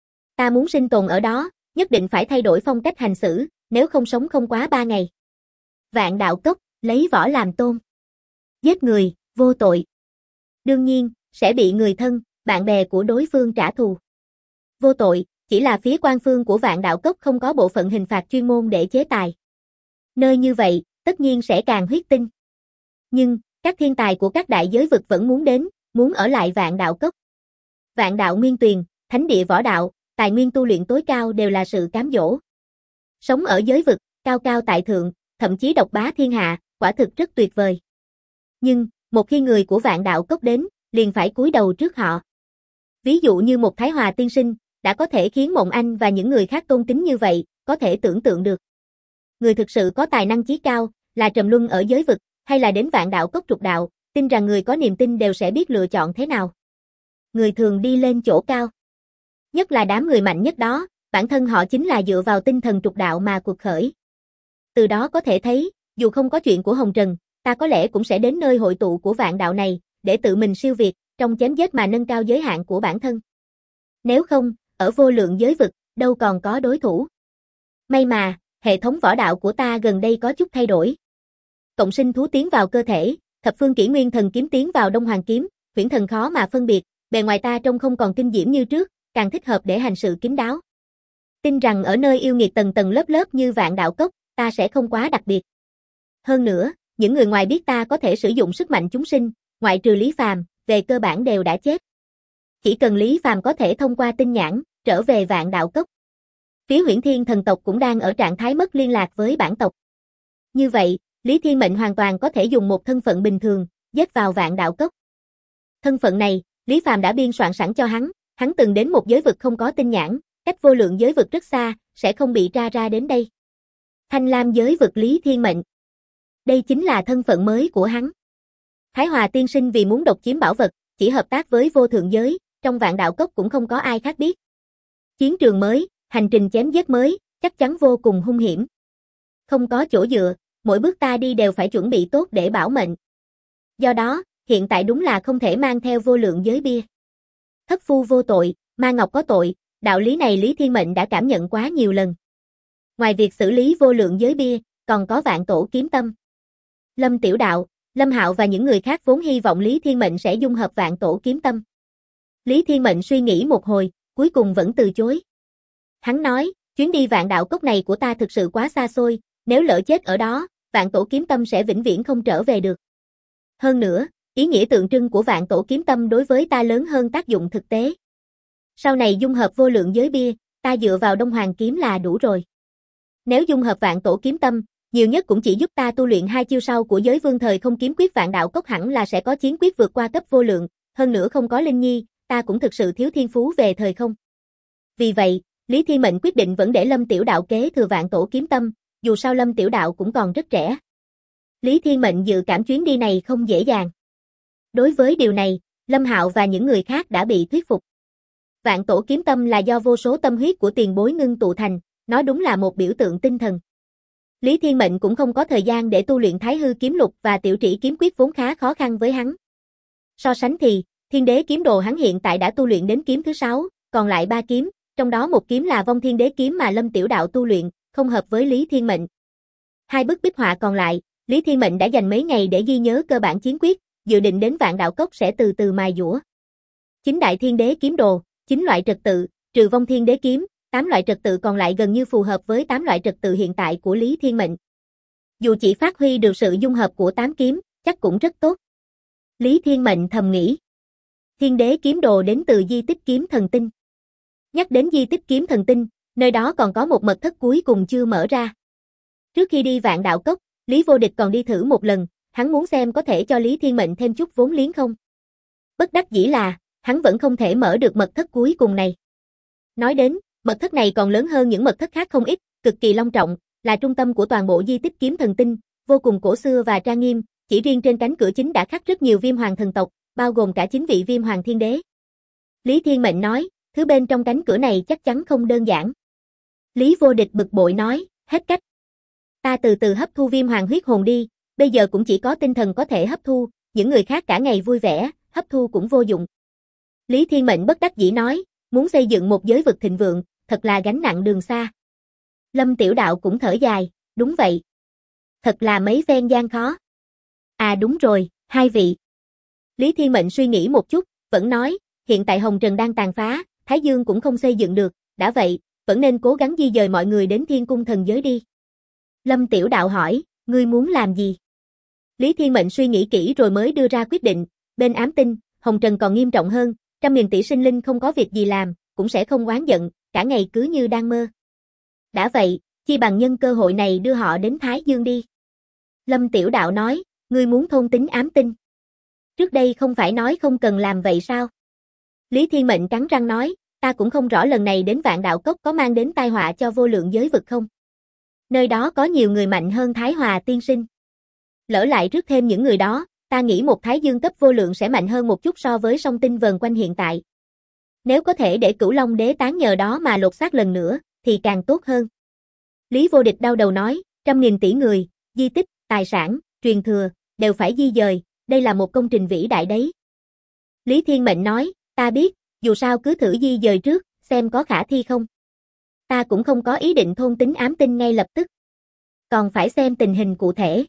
Ta muốn sinh tồn ở đó, nhất định phải thay đổi phong cách hành xử, nếu không sống không quá 3 ngày. Vạn đạo cốc, lấy võ làm tôn. Giết người, vô tội. Đương nhiên, sẽ bị người thân, bạn bè của đối phương trả thù. Vô tội, chỉ là phía quan phương của vạn đạo cốc không có bộ phận hình phạt chuyên môn để chế tài. Nơi như vậy, tất nhiên sẽ càng huyết tinh. Nhưng, các thiên tài của các đại giới vực vẫn muốn đến, muốn ở lại vạn đạo cốc. Vạn đạo nguyên tuyền, thánh địa võ đạo, tài nguyên tu luyện tối cao đều là sự cám dỗ. Sống ở giới vực, cao cao tại thượng, thậm chí độc bá thiên hạ, quả thực rất tuyệt vời. Nhưng, một khi người của vạn đạo cốc đến, liền phải cúi đầu trước họ. Ví dụ như một Thái Hòa tiên sinh, đã có thể khiến Mộng Anh và những người khác tôn kính như vậy, có thể tưởng tượng được. Người thực sự có tài năng chí cao, là trầm luân ở giới vực, hay là đến vạn đạo cốc trục đạo, tin rằng người có niềm tin đều sẽ biết lựa chọn thế nào. Người thường đi lên chỗ cao. Nhất là đám người mạnh nhất đó, bản thân họ chính là dựa vào tinh thần trục đạo mà cuộc khởi. Từ đó có thể thấy, dù không có chuyện của Hồng Trần, ta có lẽ cũng sẽ đến nơi hội tụ của vạn đạo này, để tự mình siêu việt, trong chém giết mà nâng cao giới hạn của bản thân. Nếu không, ở vô lượng giới vực, đâu còn có đối thủ. May mà, hệ thống võ đạo của ta gần đây có chút thay đổi. Cộng sinh thú tiến vào cơ thể, thập phương kỷ nguyên thần kiếm tiến vào Đông Hoàng kiếm, huyễn thần khó mà phân biệt, bề ngoài ta trông không còn kinh diễm như trước, càng thích hợp để hành sự kín đáo. Tin rằng ở nơi yêu nghiệt tầng tầng lớp lớp như vạn đạo cốc, ta sẽ không quá đặc biệt. Hơn nữa, những người ngoài biết ta có thể sử dụng sức mạnh chúng sinh, ngoại trừ Lý Phàm, về cơ bản đều đã chết. Chỉ cần Lý Phàm có thể thông qua tinh nhãn, trở về vạn đạo cốc. Phía Huyễn Thiên thần tộc cũng đang ở trạng thái mất liên lạc với bản tộc. Như vậy, Lý Thiên Mệnh hoàn toàn có thể dùng một thân phận bình thường, giết vào Vạn Đạo Cốc. Thân phận này, Lý Phàm đã biên soạn sẵn cho hắn từng đến một giới vực không có tinh nhãn, cách vô lượng giới vực rất xa, sẽ không bị tra ra đến đây. Thanh Lam giới vực Lý Thiên Mệnh. Đây chính là thân phận mới của hắn. Thái Hòa tiên sinh vì muốn độc chiếm bảo vật, chỉ hợp tác với vô thượng giới, trong Vạn Đạo Cốc cũng không có ai khác biết. Chiến trường mới, hành trình chém giết mới, chắc chắn vô cùng hung hiểm. Không có chỗ dựa, mỗi bước ta đi đều phải chuẩn bị tốt để bảo mệnh. Do đó, hiện tại đúng là không thể mang theo vô lượng giới bia. Thất phu vô tội, ma ngọc có tội, đạo lý này Lý Thiên Mệnh đã cảm nhận quá nhiều lần. Ngoài việc xử lý vô lượng giới bia, còn có vạn tổ kiếm tâm. Lâm Tiểu Đạo, Lâm Hạo và những người khác vốn hy vọng Lý Thiên Mệnh sẽ dung hợp vạn tổ kiếm tâm. Lý Thiên Mệnh suy nghĩ một hồi, cuối cùng vẫn từ chối. Hắn nói, chuyến đi Vạn Đạo Cốc này của ta thực sự quá xa xôi, nếu lỡ chết ở đó, vạn tổ kiếm tâm sẽ vĩnh viễn không trở về được. Hơn nữa, ý nghĩa tượng trưng của vạn tổ kiếm tâm đối với ta lớn hơn tác dụng thực tế. Sau này dung hợp vô lượng giới bia, ta dựa vào Đông Hoàng kiếm là đủ rồi. Nếu dung hợp vạn tổ kiếm tâm, nhiều nhất cũng chỉ giúp ta tu luyện 2 chiêu sau của giới vương thời không kiếm quyết. Vạn Đạo Cốc hẳn là sẽ có chiến quyết vượt qua cấp vô lượng, hơn nữa không có Linh Nhi, ta cũng thực sự thiếu thiên phú về thời không. Vì vậy, Lý Thiên Mệnh quyết định vẫn để Lâm Tiểu Đạo kế thừa vạn tổ kiếm tâm, dù sao Lâm Tiểu Đạo cũng còn rất trẻ. Lý Thiên Mệnh dự cảm chuyến đi này không dễ dàng. Đối với điều này, Lâm Hạo và những người khác đã bị thuyết phục. Vạn tổ kiếm tâm là do vô số tâm huyết của tiền bối ngưng tụ thành, nó đúng là một biểu tượng tinh thần. Lý Thiên Mệnh cũng không có thời gian để tu luyện Thái Hư kiếm lục và Tiểu Trĩ kiếm quyết vốn khá khó khăn với hắn. So sánh thì, Thiên Đế kiếm đồ hắn hiện tại đã tu luyện đến kiếm thứ 6, còn lại 3 kiếm, trong đó một kiếm là Vong Thiên Đế kiếm mà Lâm Tiểu Đạo tu luyện, không hợp với Lý Thiên Mệnh. 2 bức bích họa còn lại, Lý Thiên Mệnh đã dành mấy ngày để ghi nhớ cơ bản chiến quyết, dự định đến Vạn Đạo Cốc sẽ từ từ mài dũa. 9 đại Thiên Đế kiếm đồ, 9 loại trật tự, trừ Vong Thiên Đế kiếm, 8 loại trật tự còn lại gần như phù hợp với 8 loại trật tự hiện tại của Lý Thiên Mệnh. Dù chỉ phát huy được sự dung hợp của 8 kiếm, chắc cũng rất tốt. Lý Thiên Mệnh thầm nghĩ. Thiên Đế kiếm đồ đến từ di tích kiếm thần tinh. Nhắc đến di tích kiếm thần tinh, nơi đó còn có một mật thất cuối cùng chưa mở ra. Trước khi đi Vạn Đạo Cốc, Lý Vô Địch còn đi thử một lần, hắn muốn xem có thể cho Lý Thiên Mệnh thêm chút vốn liếng không. Bất đắc dĩ là, hắn vẫn không thể mở được mật thất cuối cùng này. Nói đến, mật thất này còn lớn hơn những mật thất khác không ít, cực kỳ long trọng, là trung tâm của toàn bộ di tích kiếm thần tinh, vô cùng cổ xưa và trang nghiêm, chỉ riêng trên cánh cửa chính đã khắc rất nhiều viêm hoàng thần tộc, bao gồm cả 9 vị viêm hoàng thiên đế. Lý Thiên Mệnh nói, thứ bên trong cánh cửa này chắc chắn không đơn giản. Lý Vô Địch bực bội nói, hết cách. Ta từ từ hấp thu viêm hoàng huyết hồn đi, bây giờ cũng chỉ có tinh thần có thể hấp thu, những người khác cả ngày vui vẻ, hấp thu cũng vô dụng. Lý Thiên Mệnh bất đắc dĩ nói, muốn xây dựng một giới vực thịnh vượng, thật là gánh nặng đường xa. Lâm Tiểu Đạo cũng thở dài, đúng vậy. Thật là mấy phen gian khó. À đúng rồi, 2 vị. Lý Thiên Mệnh suy nghĩ một chút, vẫn nói, hiện tại Hồng Trần đang tàn phá, Thái Dương cũng không xây dựng được, đã vậy, vẫn nên cố gắng di dời mọi người đến Thiên Cung thần giới đi. Lâm Tiểu Đạo hỏi, ngươi muốn làm gì? Lý Thiên Mệnh suy nghĩ kỹ rồi mới đưa ra quyết định, bên ám tinh, Hồng Trần còn nghiêm trọng hơn, 100.000 tỷ sinh linh không có việc gì làm, cũng sẽ không oán giận, cả ngày cứ như đang mơ. Đã vậy, chi bằng nhân cơ hội này đưa họ đến Thái Dương đi. Lâm Tiểu Đạo nói, ngươi muốn thôn tính ám tinh. Trước đây không phải nói không cần làm vậy sao? Lý Thiên Mệnh cắn răng nói, ta cũng không rõ lần này đến Vạn Đạo Cốc có mang đến tai họa cho vô lượng giới vực không. Nơi đó có nhiều người mạnh hơn Thái Hòa tiên sinh. Lỡ lại rước thêm những người đó, ta nghĩ một Thái Dương cấp vô lượng sẽ mạnh hơn một chút so với song tinh vờn quanh hiện tại. Nếu có thể để Cửu Long Đế tán nhờ đó mà lột xác lần nữa, thì càng tốt hơn. Lý Vô Địch đau đầu nói, 100.000 tỷ người, di tích, tài sản, truyền thừa, đều phải di dời, đây là một công trình vĩ đại đấy. Lý Thiên Mệnh nói, ta biết, dù sao cứ thử di dời trước, xem có khả thi không. Ta cũng không có ý định thôn tính ám tinh ngay lập tức. Còn phải xem tình hình cụ thể.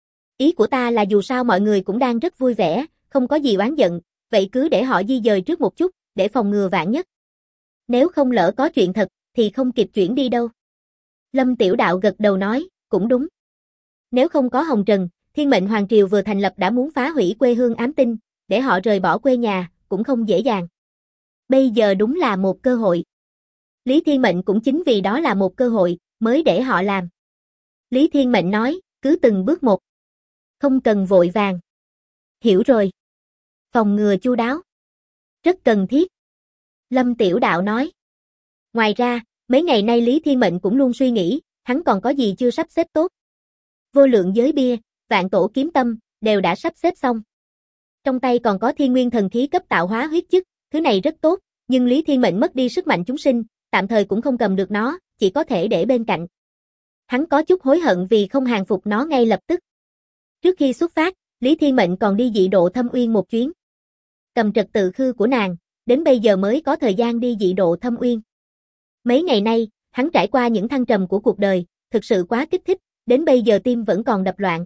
Ý của ta là dù sao mọi người cũng đang rất vui vẻ, không có gì oán giận, vậy cứ để họ di dời trước một chút, để phòng ngừa vạn nhất. Nếu không lỡ có chuyện thật, thì không kịp chuyển đi đâu. Lâm Tiểu Đạo gật đầu nói, cũng đúng. Nếu không có Hồng Trần, Thiên Mệnh Hoàng Triều vừa thành lập đã muốn phá hủy quê hương ám tinh, để họ rời bỏ quê nhà, cũng không dễ dàng. Bây giờ đúng là một cơ hội. Lý Thiên Mệnh cũng chính vì đó là một cơ hội, mới để họ làm. Lý Thiên Mệnh nói, cứ từng bước một. Không cần vội vàng. Hiểu rồi. Phòng ngừa chu đáo. Rất cần thiết. Lâm Tiểu Đạo nói. Ngoài ra, mấy ngày nay Lý Thiên Mệnh cũng luôn suy nghĩ, hắn còn có gì chưa sắp xếp tốt. Vô lượng giới bia, vạn tổ kiếm tâm, đều đã sắp xếp xong. Trong tay còn có thiên nguyên thần khí cấp tạo hóa huyết chức, thứ này rất tốt, nhưng Lý Thiên Mệnh mất đi sức mạnh chúng sinh, tạm thời cũng không cầm được nó, chỉ có thể để bên cạnh. Hắn có chút hối hận vì không hàng phục nó ngay lập tức. Trước khi xuất phát, Lý Thiên Mệnh còn đi dị độ Thâm Uyên một chuyến. Cầm trật tự khư của nàng, đến bây giờ mới có thời gian đi dị độ Thâm Uyên. Mấy ngày nay, hắn trải qua những thăng trầm của cuộc đời, thực sự quá kích thích, đến bây giờ tim vẫn còn đập loạn.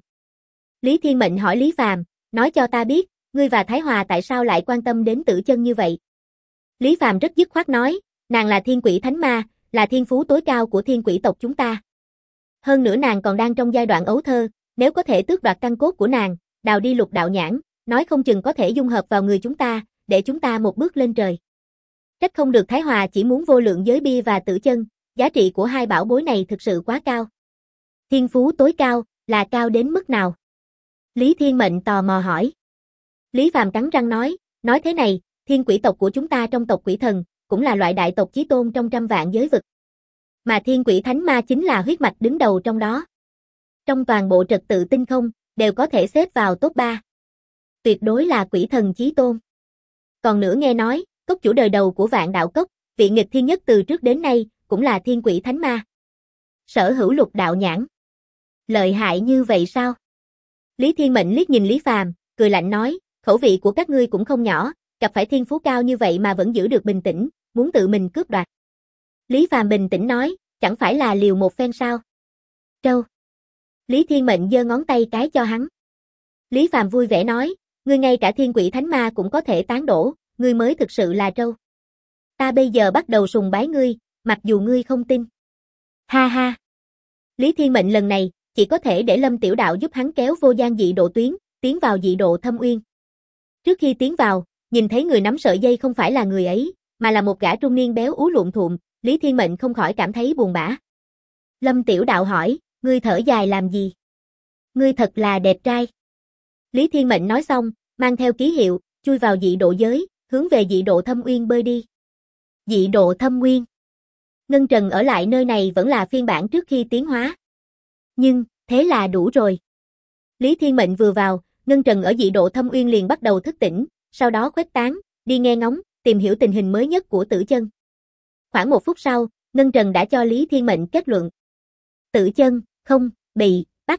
Lý Thiên Mệnh hỏi Lý Phàm, nói cho ta biết, ngươi và Thái Hòa tại sao lại quan tâm đến Tử Chân như vậy? Lý Phàm rất dứt khoát nói, nàng là thiên quỷ thánh ma, là thiên phú tối cao của thiên quỷ tộc chúng ta. Hơn nữa nàng còn đang trong giai đoạn ấu thơ, nếu có thể tước đoạt căn cốt của nàng, đào đi lục đạo nhãn, nói không chừng có thể dung hợp vào người chúng ta, để chúng ta một bước lên trời. Trách không được Thái Hòa chỉ muốn vô lượng giới bia và Tử Chân, giá trị của hai bảo bối này thực sự quá cao. Thiên phú tối cao, là cao đến mức nào? Lý Thiên Mệnh tò mò hỏi. Lý Phàm cắn răng nói thế này, thiên quỷ tộc của chúng ta trong tộc quỷ thần, cũng là loại đại tộc chí tôn trong trăm vạn giới vực. Mà thiên quỷ thánh ma chính là huyết mạch đứng đầu trong đó. Trong toàn bộ trật tự tinh không, đều có thể xếp vào top 3. Tuyệt đối là quỷ thần chí tôn. Còn nữa nghe nói, cốc chủ đời đầu của vạn đạo cốc, vị nghịch thiên nhất từ trước đến nay, cũng là thiên quỷ thánh ma. Sở hữu lục đạo nhãn. Lợi hại như vậy sao? Lý Thiên Mệnh liếc nhìn Lý Phàm, cười lạnh nói, khẩu vị của các ngươi cũng không nhỏ, gặp phải thiên phú cao như vậy mà vẫn giữ được bình tĩnh, muốn tự mình cướp đoạt. Lý Phàm bình tĩnh nói, chẳng phải là liều một phen sao? Trâu. Lý Thiên Mệnh giơ ngón tay cái cho hắn. Lý Phàm vui vẻ nói, ngươi ngay cả thiên quỷ thánh ma cũng có thể tán đổ, ngươi mới thực sự là trâu. Ta bây giờ bắt đầu sùng bái ngươi, mặc dù ngươi không tin. Ha ha. Lý Thiên Mệnh lần này, chỉ có thể để Lâm Tiểu Đạo giúp hắn kéo vô gian dị độ tuyến, tiến vào dị độ Thâm Uyên. Trước khi tiến vào, nhìn thấy người nắm sợi dây không phải là người ấy, mà là một gã trung niên béo ú lụm thuộm, Lý Thiên Mệnh không khỏi cảm thấy buồn bã. Lâm Tiểu Đạo hỏi, ngươi thở dài làm gì? Ngươi thật là đẹp trai. Lý Thiên Mệnh nói xong, mang theo ký hiệu, chui vào dị độ giới, hướng về dị độ Thâm Uyên bơi đi. Dị độ Thâm Uyên. Ngân Trần ở lại nơi này vẫn là phiên bản trước khi tiến hóa. Nhưng, thế là đủ rồi. Lý Thiên Mệnh vừa vào, Ngân Trần ở dị độ Thâm Uyên liền bắt đầu thức tỉnh, sau đó khuếch tán, đi nghe ngóng, tìm hiểu tình hình mới nhất của Tử Chân. Khoảng 1 phút sau, Ngân Trần đã cho Lý Thiên Mệnh kết luận. Tử Chân, không, bị, bắt.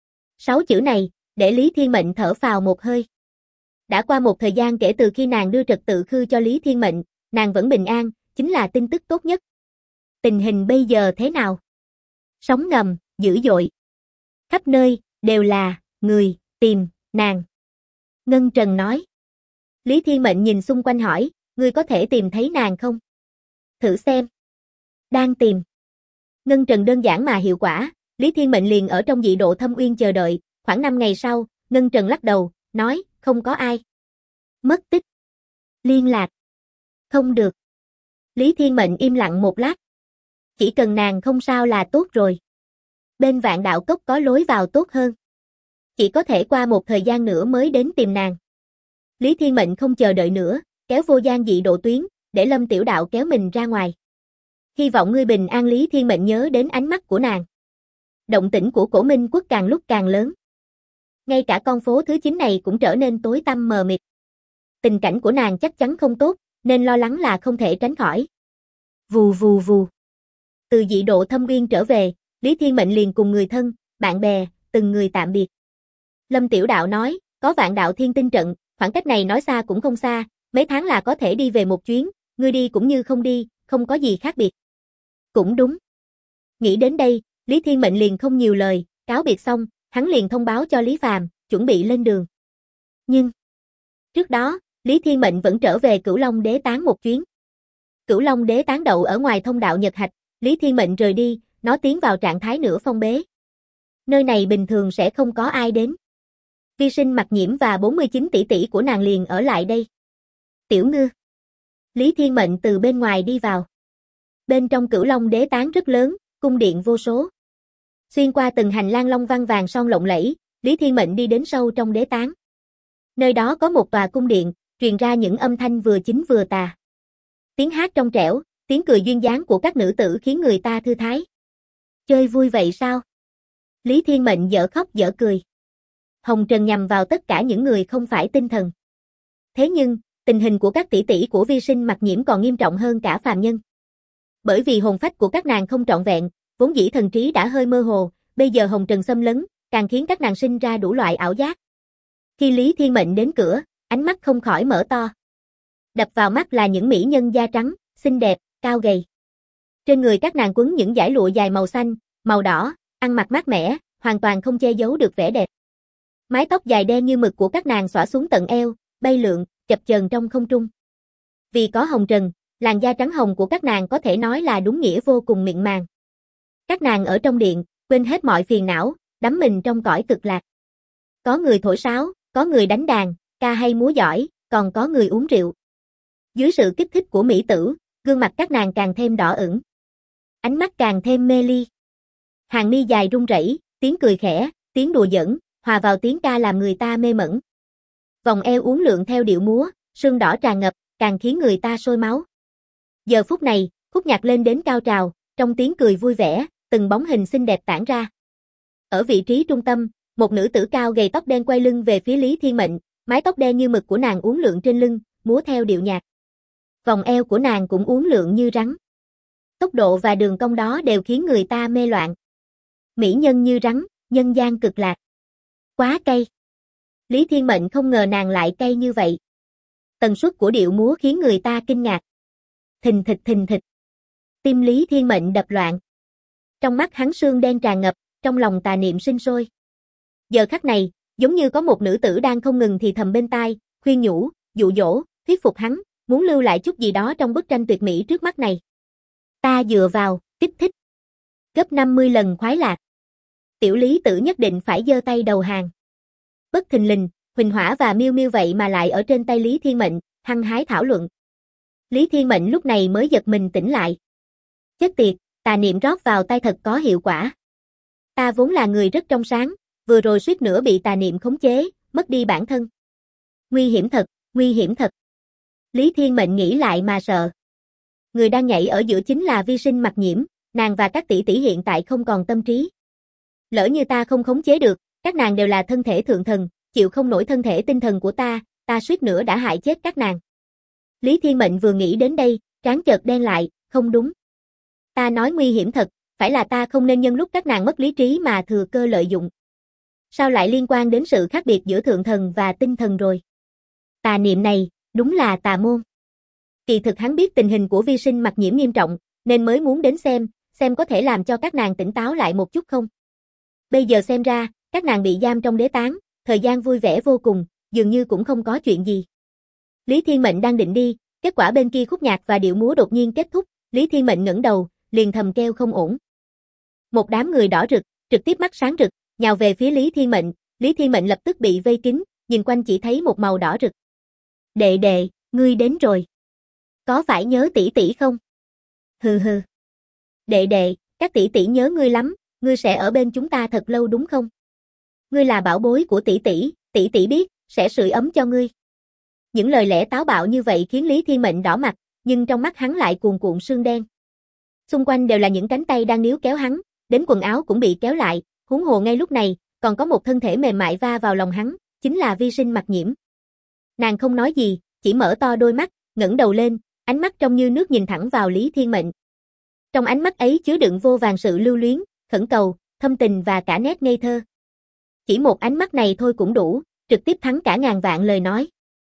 6 chữ này, để Lý Thiên Mệnh thở phào một hơi. Đã qua một thời gian kể từ khi nàng đưa trật tự khư cho Lý Thiên Mệnh, nàng vẫn bình an, chính là tin tức tốt nhất. Tình hình bây giờ thế nào? Sóng ngầm, dữ dội. Khắp nơi, đều là, người, tìm, nàng. Ngân Trần nói. Lý Thiên Mệnh nhìn xung quanh hỏi, ngươi có thể tìm thấy nàng không? Thử xem. Đang tìm. Ngân Trần đơn giản mà hiệu quả, Lý Thiên Mệnh liền ở trong dị độ Thâm Uyên chờ đợi, khoảng 5 ngày sau, Ngân Trần lắc đầu, nói, không có ai. Mất tích. Liên lạc. Không được. Lý Thiên Mệnh im lặng một lát. Chỉ cần nàng không sao là tốt rồi. Bên Vạn Đạo Cốc có lối vào tốt hơn. Chỉ có thể qua một thời gian nữa mới đến tìm nàng. Lý Thiên Mệnh không chờ đợi nữa, kéo vô gian dị độ tuyến, để Lâm Tiểu Đạo kéo mình ra ngoài. Hy vọng ngươi bình an. Lý Thiên Mệnh nhớ đến ánh mắt của nàng. Động tĩnh của Cổ Minh Quốc càng lúc càng lớn. Ngay cả con phố thứ 9 này cũng trở nên tối tăm mờ mịt. Tình cảnh của nàng chắc chắn không tốt, nên lo lắng là không thể tránh khỏi. Vù vù vù. Từ dị độ Thâm Uyên trở về, Lý Thiên Mệnh liền cùng người thân, bạn bè, từng người tạm biệt. Lâm Tiểu Đạo nói, có Vạn Đạo Thiên Tinh trận, khoảng cách này nói xa cũng không xa, mấy tháng là có thể đi về một chuyến, ngươi đi cũng như không đi, không có gì khác biệt. Cũng đúng. Nghĩ đến đây, Lý Thiên Mệnh liền không nhiều lời, cáo biệt xong, hắn liền thông báo cho Lý Phàm, chuẩn bị lên đường. Nhưng, trước đó, Lý Thiên Mệnh vẫn trở về Cửu Long Đế Tán một chuyến. Cửu Long Đế Tán đậu ở ngoài thông đạo Nhật Hạch, Lý Thiên Mệnh rời đi, nó tiến vào trạng thái nửa phong bế. Nơi này bình thường sẽ không có ai đến. Vi Sinh Mặc Nhiễm và 49 tỷ tỷ của nàng liền ở lại đây. Tiểu Ngư. Lý Thiên Mệnh từ bên ngoài đi vào. Bên trong Cửu Long Đế Tán rất lớn, cung điện vô số. Xuyên qua từng hành lang long văn vàng son lộng lẫy, Lý Thiên Mệnh đi đến sâu trong đế tán. Nơi đó có một tòa cung điện, truyền ra những âm thanh vừa chính vừa tà. Tiếng hát trong trẻo, tiếng cười duyên dáng của các nữ tử khiến người ta thư thái. Chơi vui vậy sao? Lý Thiên Mệnh dở khóc dở cười. Hồng trần nhằm vào tất cả những người không phải tinh thần. Thế nhưng, tình hình của các tỷ tỷ của Vi Sinh Mặc Nhiễm còn nghiêm trọng hơn cả phàm nhân. Bởi vì hồn phách của các nàng không trọn vẹn, vốn dĩ thần trí đã hơi mơ hồ, bây giờ hồng trần xâm lấn, càng khiến các nàng sinh ra đủ loại ảo giác. Khi Lý Thiên Mệnh đến cửa, ánh mắt không khỏi mở to. Đập vào mắt là những mỹ nhân da trắng, xinh đẹp, cao gầy. Trên người các nàng quấn những dải lụa dài màu xanh, màu đỏ, ăn mặc mát mẻ, hoàn toàn không che giấu được vẻ đẹp. Mái tóc dài đen như mực của các nàng xõa xuống tận eo, bay lượn, chập chờn trong không trung. Vì có hồng trần, làn da trắng hồng của các nàng có thể nói là đúng nghĩa vô cùng mịn màng. Các nàng ở trong điện, quên hết mọi phiền não, đắm mình trong cõi cực lạc. Có người thổi sáo, có người đánh đàn, ca hay múa giỏi, còn có người uống rượu. Dưới sự kích thích của mỹ tử, gương mặt các nàng càng thêm đỏ ửng. Ánh mắt càng thêm mê ly. Hàng mi dài rung rẩy, tiếng cười khẽ, tiếng đùa giỡn, hòa vào tiếng ca làm người ta mê mẩn. Vòng eo uốn lượn theo điệu múa, sương đỏ tràn ngập, càng khiến người ta sôi máu. Giờ phút này, khúc nhạc lên đến cao trào, trong tiếng cười vui vẻ, từng bóng hình xinh đẹp tản ra. Ở vị trí trung tâm, một nữ tử cao gầy tóc đen quay lưng về phía Lý Thiên Mệnh, mái tóc đen như mực của nàng uốn lượn trên lưng, múa theo điệu nhạc. Vòng eo của nàng cũng uốn lượn như rắn. Tốc độ và đường cong đó đều khiến người ta mê loạn. Mỹ nhân như rắn, nhân gian cực lạc. Quá cay. Lý Thiên Mệnh không ngờ nàng lại cay như vậy. Tần suất của điệu múa khiến người ta kinh ngạc. Thình thịch thình thịch. Tim Lý Thiên Mệnh đập loạn. Trong mắt hắn sương đen tràn ngập, trong lòng tà niệm sinh sôi. Giờ khắc này, giống như có một nữ tử đang không ngừng thì thầm bên tai, khuyên nhủ, dụ dỗ, thuyết phục hắn, muốn lưu lại chút gì đó trong bức tranh tuyệt mỹ trước mắt này. Ta dựa vào, kích thích. Gấp 50 lần khoái lạc. Tiểu Lý Tử nhất định phải giơ tay đầu hàng. Bất thình lình, Huỳnh Hỏa và Miêu Miêu vậy mà lại ở trên tay Lý Thiên Mệnh, hăng hái thảo luận. Lý Thiên Mệnh lúc này mới giật mình tỉnh lại. Chết tiệt, tà niệm rót vào tay thật có hiệu quả. Ta vốn là người rất trong sáng, vừa rồi suýt nữa bị tà niệm khống chế, mất đi bản thân. Nguy hiểm thật, nguy hiểm thật. Lý Thiên Mệnh nghĩ lại mà sợ. Người đang nhảy ở giữa chính là Vi Sinh Mặc Nhiễm, nàng và các tỷ tỷ hiện tại không còn tâm trí. Lỡ như ta không khống chế được, các nàng đều là thân thể thượng thần, chịu không nổi thân thể tinh thần của ta suýt nữa đã hại chết các nàng. Lý Thiên Mệnh vừa nghĩ đến đây, trán chợt đen lại, không đúng. Ta nói nguy hiểm thật, phải là ta không nên nhân lúc các nàng mất lý trí mà thừa cơ lợi dụng. Sao lại liên quan đến sự khác biệt giữa thượng thần và tinh thần rồi? Tà niệm này, đúng là tà môn. Kỳ thực hắn biết tình hình của Vi Sinh Mặc Nhiễm nghiêm trọng, nên mới muốn đến xem có thể làm cho các nàng tỉnh táo lại một chút không. Bây giờ xem ra, các nàng bị giam trong đế tán, thời gian vui vẻ vô cùng, dường như cũng không có chuyện gì. Lý Thiên Mệnh đang định đi, kết quả bên kia khúc nhạc và điệu múa đột nhiên kết thúc, Lý Thiên Mệnh ngẩng đầu, liền thầm kêu không ổn. Một đám người đỏ rực, trực tiếp mắt sáng rực, nhào về phía Lý Thiên Mệnh lập tức bị vây kín, nhìn quanh chỉ thấy một màu đỏ rực. Đệ đệ, ngươi đến rồi. Có phải nhớ tỷ tỷ không? Hừ hừ. Đệ đệ, các tỷ tỷ nhớ ngươi lắm, ngươi sẽ ở bên chúng ta thật lâu đúng không? Ngươi là bảo bối của tỷ tỷ biết, sẽ sưởi ấm cho ngươi. Những lời lẽ táo bạo như vậy khiến Lý Thiên Mệnh đỏ mặt, nhưng trong mắt hắn lại cuồn cuộn sương đen. Xung quanh đều là những cánh tay đang níu kéo hắn, đến quần áo cũng bị kéo lại, huống hồ ngay lúc này, còn có một thân thể mềm mại va vào lòng hắn, chính là Vi Sinh Mặc Nhiễm. Nàng không nói gì, chỉ mở to đôi mắt, ngẩng đầu lên, ánh mắt trong như nước nhìn thẳng vào Lý Thiên Mệnh. Trong ánh mắt ấy chứa đựng vô vàn sự lưu luyến, khẩn cầu, thâm tình và cả nét ngây thơ. Chỉ một ánh mắt này thôi cũng đủ, trực tiếp thắng cả ngàn vạn lời nói.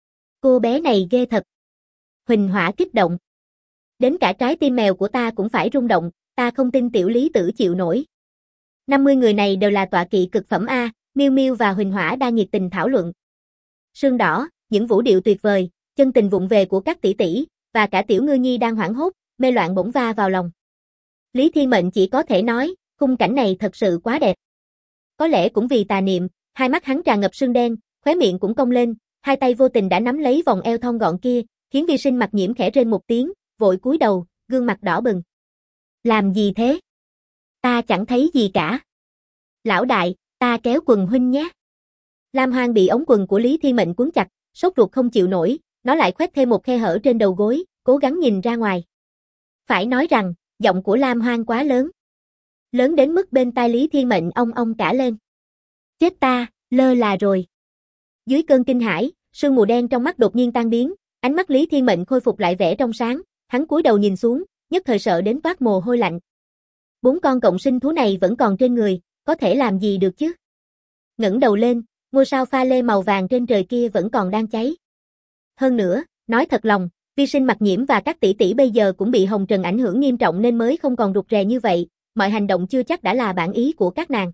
Cô bé này ghê thật. Huỳnh Hỏa kích động. Đến cả trái tim mèo của ta cũng phải rung động, ta không tin tiểu Lý Tử chịu nổi. 50 người này đều là tọa kỵ cực phẩm A, Miêu Miêu và Huỳnh Hỏa đang nhiệt tình thảo luận. Sương đỏ, những vũ điệu tuyệt vời, chân tình vụng về của các tỷ tỷ, và cả tiểu ngư nhi đang hoảng hốt, mê loạn bỗng va vào lòng. Lý Thiên Mệnh chỉ có thể nói, khung cảnh này thật sự quá đẹp. Có lẽ cũng vì tà niệm, hai mắt hắn tràn ngập sương đen, khóe miệng cũng cong lên, hai tay vô tình đã nắm lấy vòng eo thon gọn kia, khiến Vi Sinh Mặc Nhiễm khẽ rên một tiếng, vội cúi đầu, gương mặt đỏ bừng. Làm gì thế? Ta chẳng thấy gì cả. Lão đại, ta kéo quần huynh nhé. Lam Hoang bị ống quần của Lý Thiên Mệnh cuốn chặt, sốt ruột không chịu nổi, nó lại khoét thêm một khe hở trên đầu gối, cố gắng nhìn ra ngoài. Phải nói rằng, giọng của Lam Hoang quá lớn. Lớn đến mức bên tai Lý Thiên Mệnh ong ong cả lên. Chết ta, lơ là rồi. Dưới cơn kinh hãi, sương mù đen trong mắt đột nhiên tan biến, ánh mắt Lý Thiên Mệnh khôi phục lại vẻ trong sáng, hắn cúi đầu nhìn xuống, nhất thời sợ đến toát mồ hôi lạnh. 4 con cộng sinh thú này vẫn còn trên người, có thể làm gì được chứ? Ngẩng đầu lên, ngôi sao pha lê màu vàng trên trời kia vẫn còn đang cháy. Hơn nữa, nói thật lòng, Vi Sinh Mặc Nhiễm và các tỷ tỷ bây giờ cũng bị hồng trần ảnh hưởng nghiêm trọng nên mới không còn rụt rè như vậy, mọi hành động chưa chắc đã là bản ý của các nàng.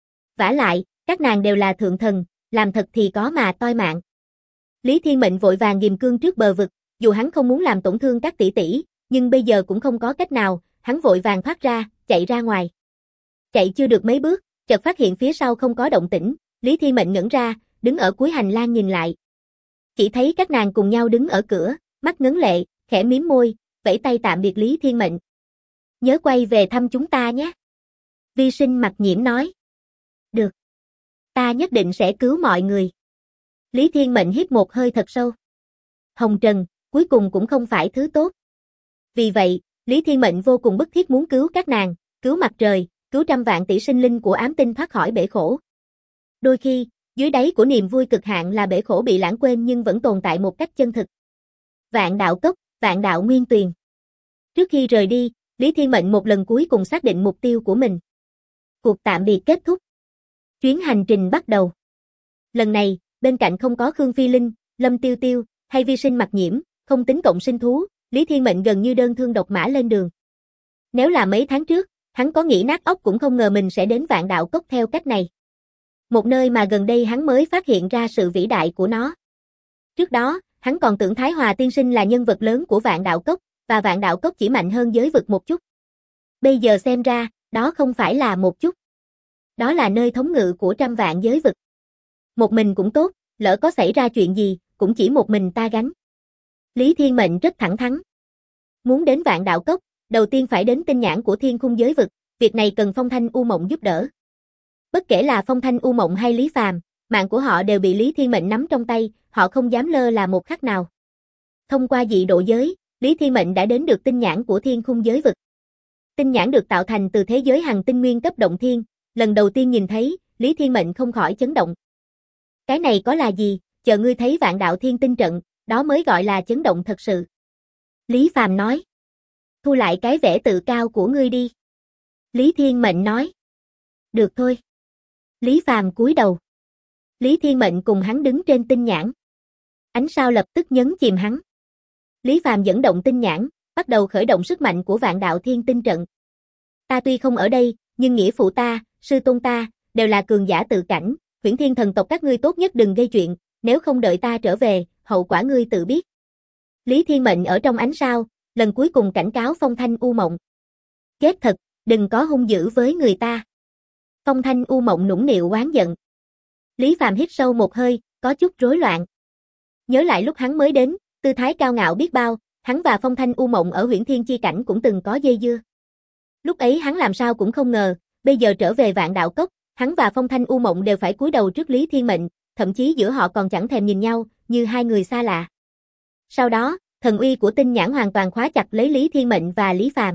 Vả lại, các nàng đều là thượng thần, làm thật thì có mà toi mạng. Lý Thiên Mệnh vội vàng ghim cương trước bờ vực, dù hắn không muốn làm tổn thương các tỷ tỷ, nhưng bây giờ cũng không có cách nào, hắn vội vàng thoát ra, chạy ra ngoài. Chạy chưa được mấy bước, chợt phát hiện phía sau không có động tĩnh, Lý Thiên Mệnh ngẩn ra, đứng ở cuối hành lang nhìn lại. Chỉ thấy các nàng cùng nhau đứng ở cửa, mắt ngấn lệ, khẽ mím môi, vẫy tay tạm biệt Lý Thiên Mệnh. Nhớ quay về thăm chúng ta nhé. Vi Sinh Mặc Nhiễm nói. Được. Ta nhất định sẽ cứu mọi người. Lý Thiên Mệnh hít một hơi thật sâu. Hồng trần, cuối cùng cũng không phải thứ tốt. Vì vậy, Lý Thiên Mệnh vô cùng bức thiết muốn cứu các nàng, cứu mặt trời, cứu trăm vạn tỷ sinh linh của ám tinh thoát khỏi bể khổ. Đôi khi, dưới đáy của niềm vui cực hạn là bể khổ bị lãng quên nhưng vẫn tồn tại một cách chân thực. Vạn đạo cốc, vạn đạo nguyên tuyền. Trước khi rời đi, Lý Thiên Mệnh một lần cuối cùng xác định mục tiêu của mình. Cuộc tạm biệt kết thúc. Chuyến hành trình bắt đầu. Lần này, bên cạnh không có Khương Phi Linh, Lâm Tiêu Tiêu, hay Vi Sinh Mặc Nhiễm, không tính cộng sinh thú, Lý Thiên Mệnh gần như đơn thương độc mã lên đường. Nếu là mấy tháng trước, hắn có nghĩ nát óc cũng không ngờ mình sẽ đến vạn đạo cốc theo cách này. Một nơi mà gần đây hắn mới phát hiện ra sự vĩ đại của nó. Trước đó, hắn còn tưởng Thái Hòa tiên sinh là nhân vật lớn của vạn đạo cốc, và vạn đạo cốc chỉ mạnh hơn giới vực một chút. Bây giờ xem ra, đó không phải là một chút. Đó là nơi thống ngự của trăm vạn giới vực. Một mình cũng tốt, lỡ có xảy ra chuyện gì, cũng chỉ một mình ta gánh. Lý Thiên Mệnh rất thẳng thắn. Muốn đến vạn đạo cốc, đầu tiên phải đến tinh nhãn của thiên khung giới vực, việc này cần Phong Thanh U Mộng giúp đỡ. Bất kể là Phong Thanh U Mộng hay Lý Phàm, mạng của họ đều bị Lý Thiên Mệnh nắm trong tay, họ không dám lơ là một khắc nào. Thông qua dị độ giới, Lý Thiên Mệnh đã đến được tinh nhãn của thiên khung giới vực. Tinh nhãn được tạo thành từ thế giới hằng tinh nguyên cấp động thiên, lần đầu tiên nhìn thấy, Lý Thiên Mệnh không khỏi chấn động. Cái này có là gì, chờ ngươi thấy vạn đạo thiên tinh trận, đó mới gọi là chấn động thật sự. Lý Phàm nói. Thu lại cái vẻ tự cao của ngươi đi. Lý Thiên Mệnh nói. Được thôi. Lý Phàm cúi đầu. Lý Thiên Mệnh cùng hắn đứng trên tinh nhãn. Ánh sao lập tức nhấn chìm hắn. Lý Phàm dẫn động tinh nhãn, bắt đầu khởi động sức mạnh của vạn đạo thiên tinh trận. Ta tuy không ở đây, nhưng nghĩa phụ ta, sư tôn ta, đều là cường giả tự cảnh, Huyễn Thiên thần tộc các ngươi tốt nhất đừng gây chuyện, nếu không đợi ta trở về, hậu quả ngươi tự biết. Lý Thiên Mệnh ở trong ánh sao, lần cuối cùng cảnh cáo Phong Thanh U Mộng. Kết thật, đừng có hung dữ với người ta. Phong Thanh U Mộng nũng nịu oán giận. Lý Phàm hít sâu một hơi, có chút rối loạn. Nhớ lại lúc hắn mới đến, tư thái cao ngạo biết bao, hắn và Phong Thanh U Mộng ở Huyễn Thiên chi cảnh cũng từng có dây dưa. Lúc ấy hắn làm sao cũng không ngờ, bây giờ trở về vạn đạo cốc, hắn và Phong Thanh U Mộng đều phải cúi đầu trước Lý Thiên Mệnh, thậm chí giữa họ còn chẳng thèm nhìn nhau, như hai người xa lạ. Sau đó, thần uy của tinh nhãn hoàn toàn khóa chặt lấy Lý Thiên Mệnh và Lý Phàm.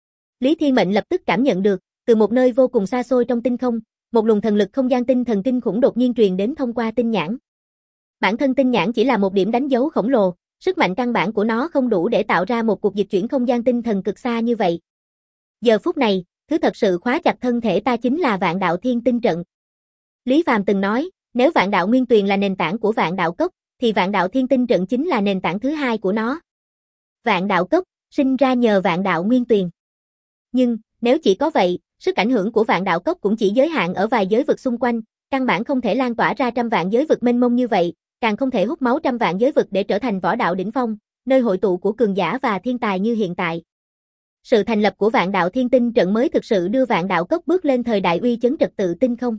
Lý Thiên Mệnh lập tức cảm nhận được, từ một nơi vô cùng xa xôi trong tinh không, một luồng thần lực không gian tinh thần kinh khủng đột nhiên truyền đến thông qua tinh nhãn. Bản thân tinh nhãn chỉ là một điểm đánh dấu khổng lồ, sức mạnh căn bản của nó không đủ để tạo ra một cuộc dịch chuyển không gian tinh thần cực xa như vậy. Giờ phút này, thứ thật sự khóa chặt thân thể ta chính là vạn đạo thiên tinh trận. Lý Phàm từng nói, nếu vạn đạo nguyên tuyền là nền tảng của vạn đạo cốc, thì vạn đạo thiên tinh trận chính là nền tảng thứ hai của nó. Vạn đạo cốc, sinh ra nhờ vạn đạo nguyên tuyền. Nhưng, nếu chỉ có vậy, sức ảnh hưởng của vạn đạo cốc cũng chỉ giới hạn ở vài giới vực xung quanh, căn bản không thể lan tỏa ra trăm vạn giới vực mênh mông như vậy, càng không thể hút máu trăm vạn giới vực để trở thành võ đạo đỉnh phong, nơi hội tụ của cường giả và thiên tài như hiện tại. Sự thành lập của vạn đạo thiên tinh trận mới thực sự đưa vạn đạo cốc bước lên thời đại uy chấn trật tự tinh không.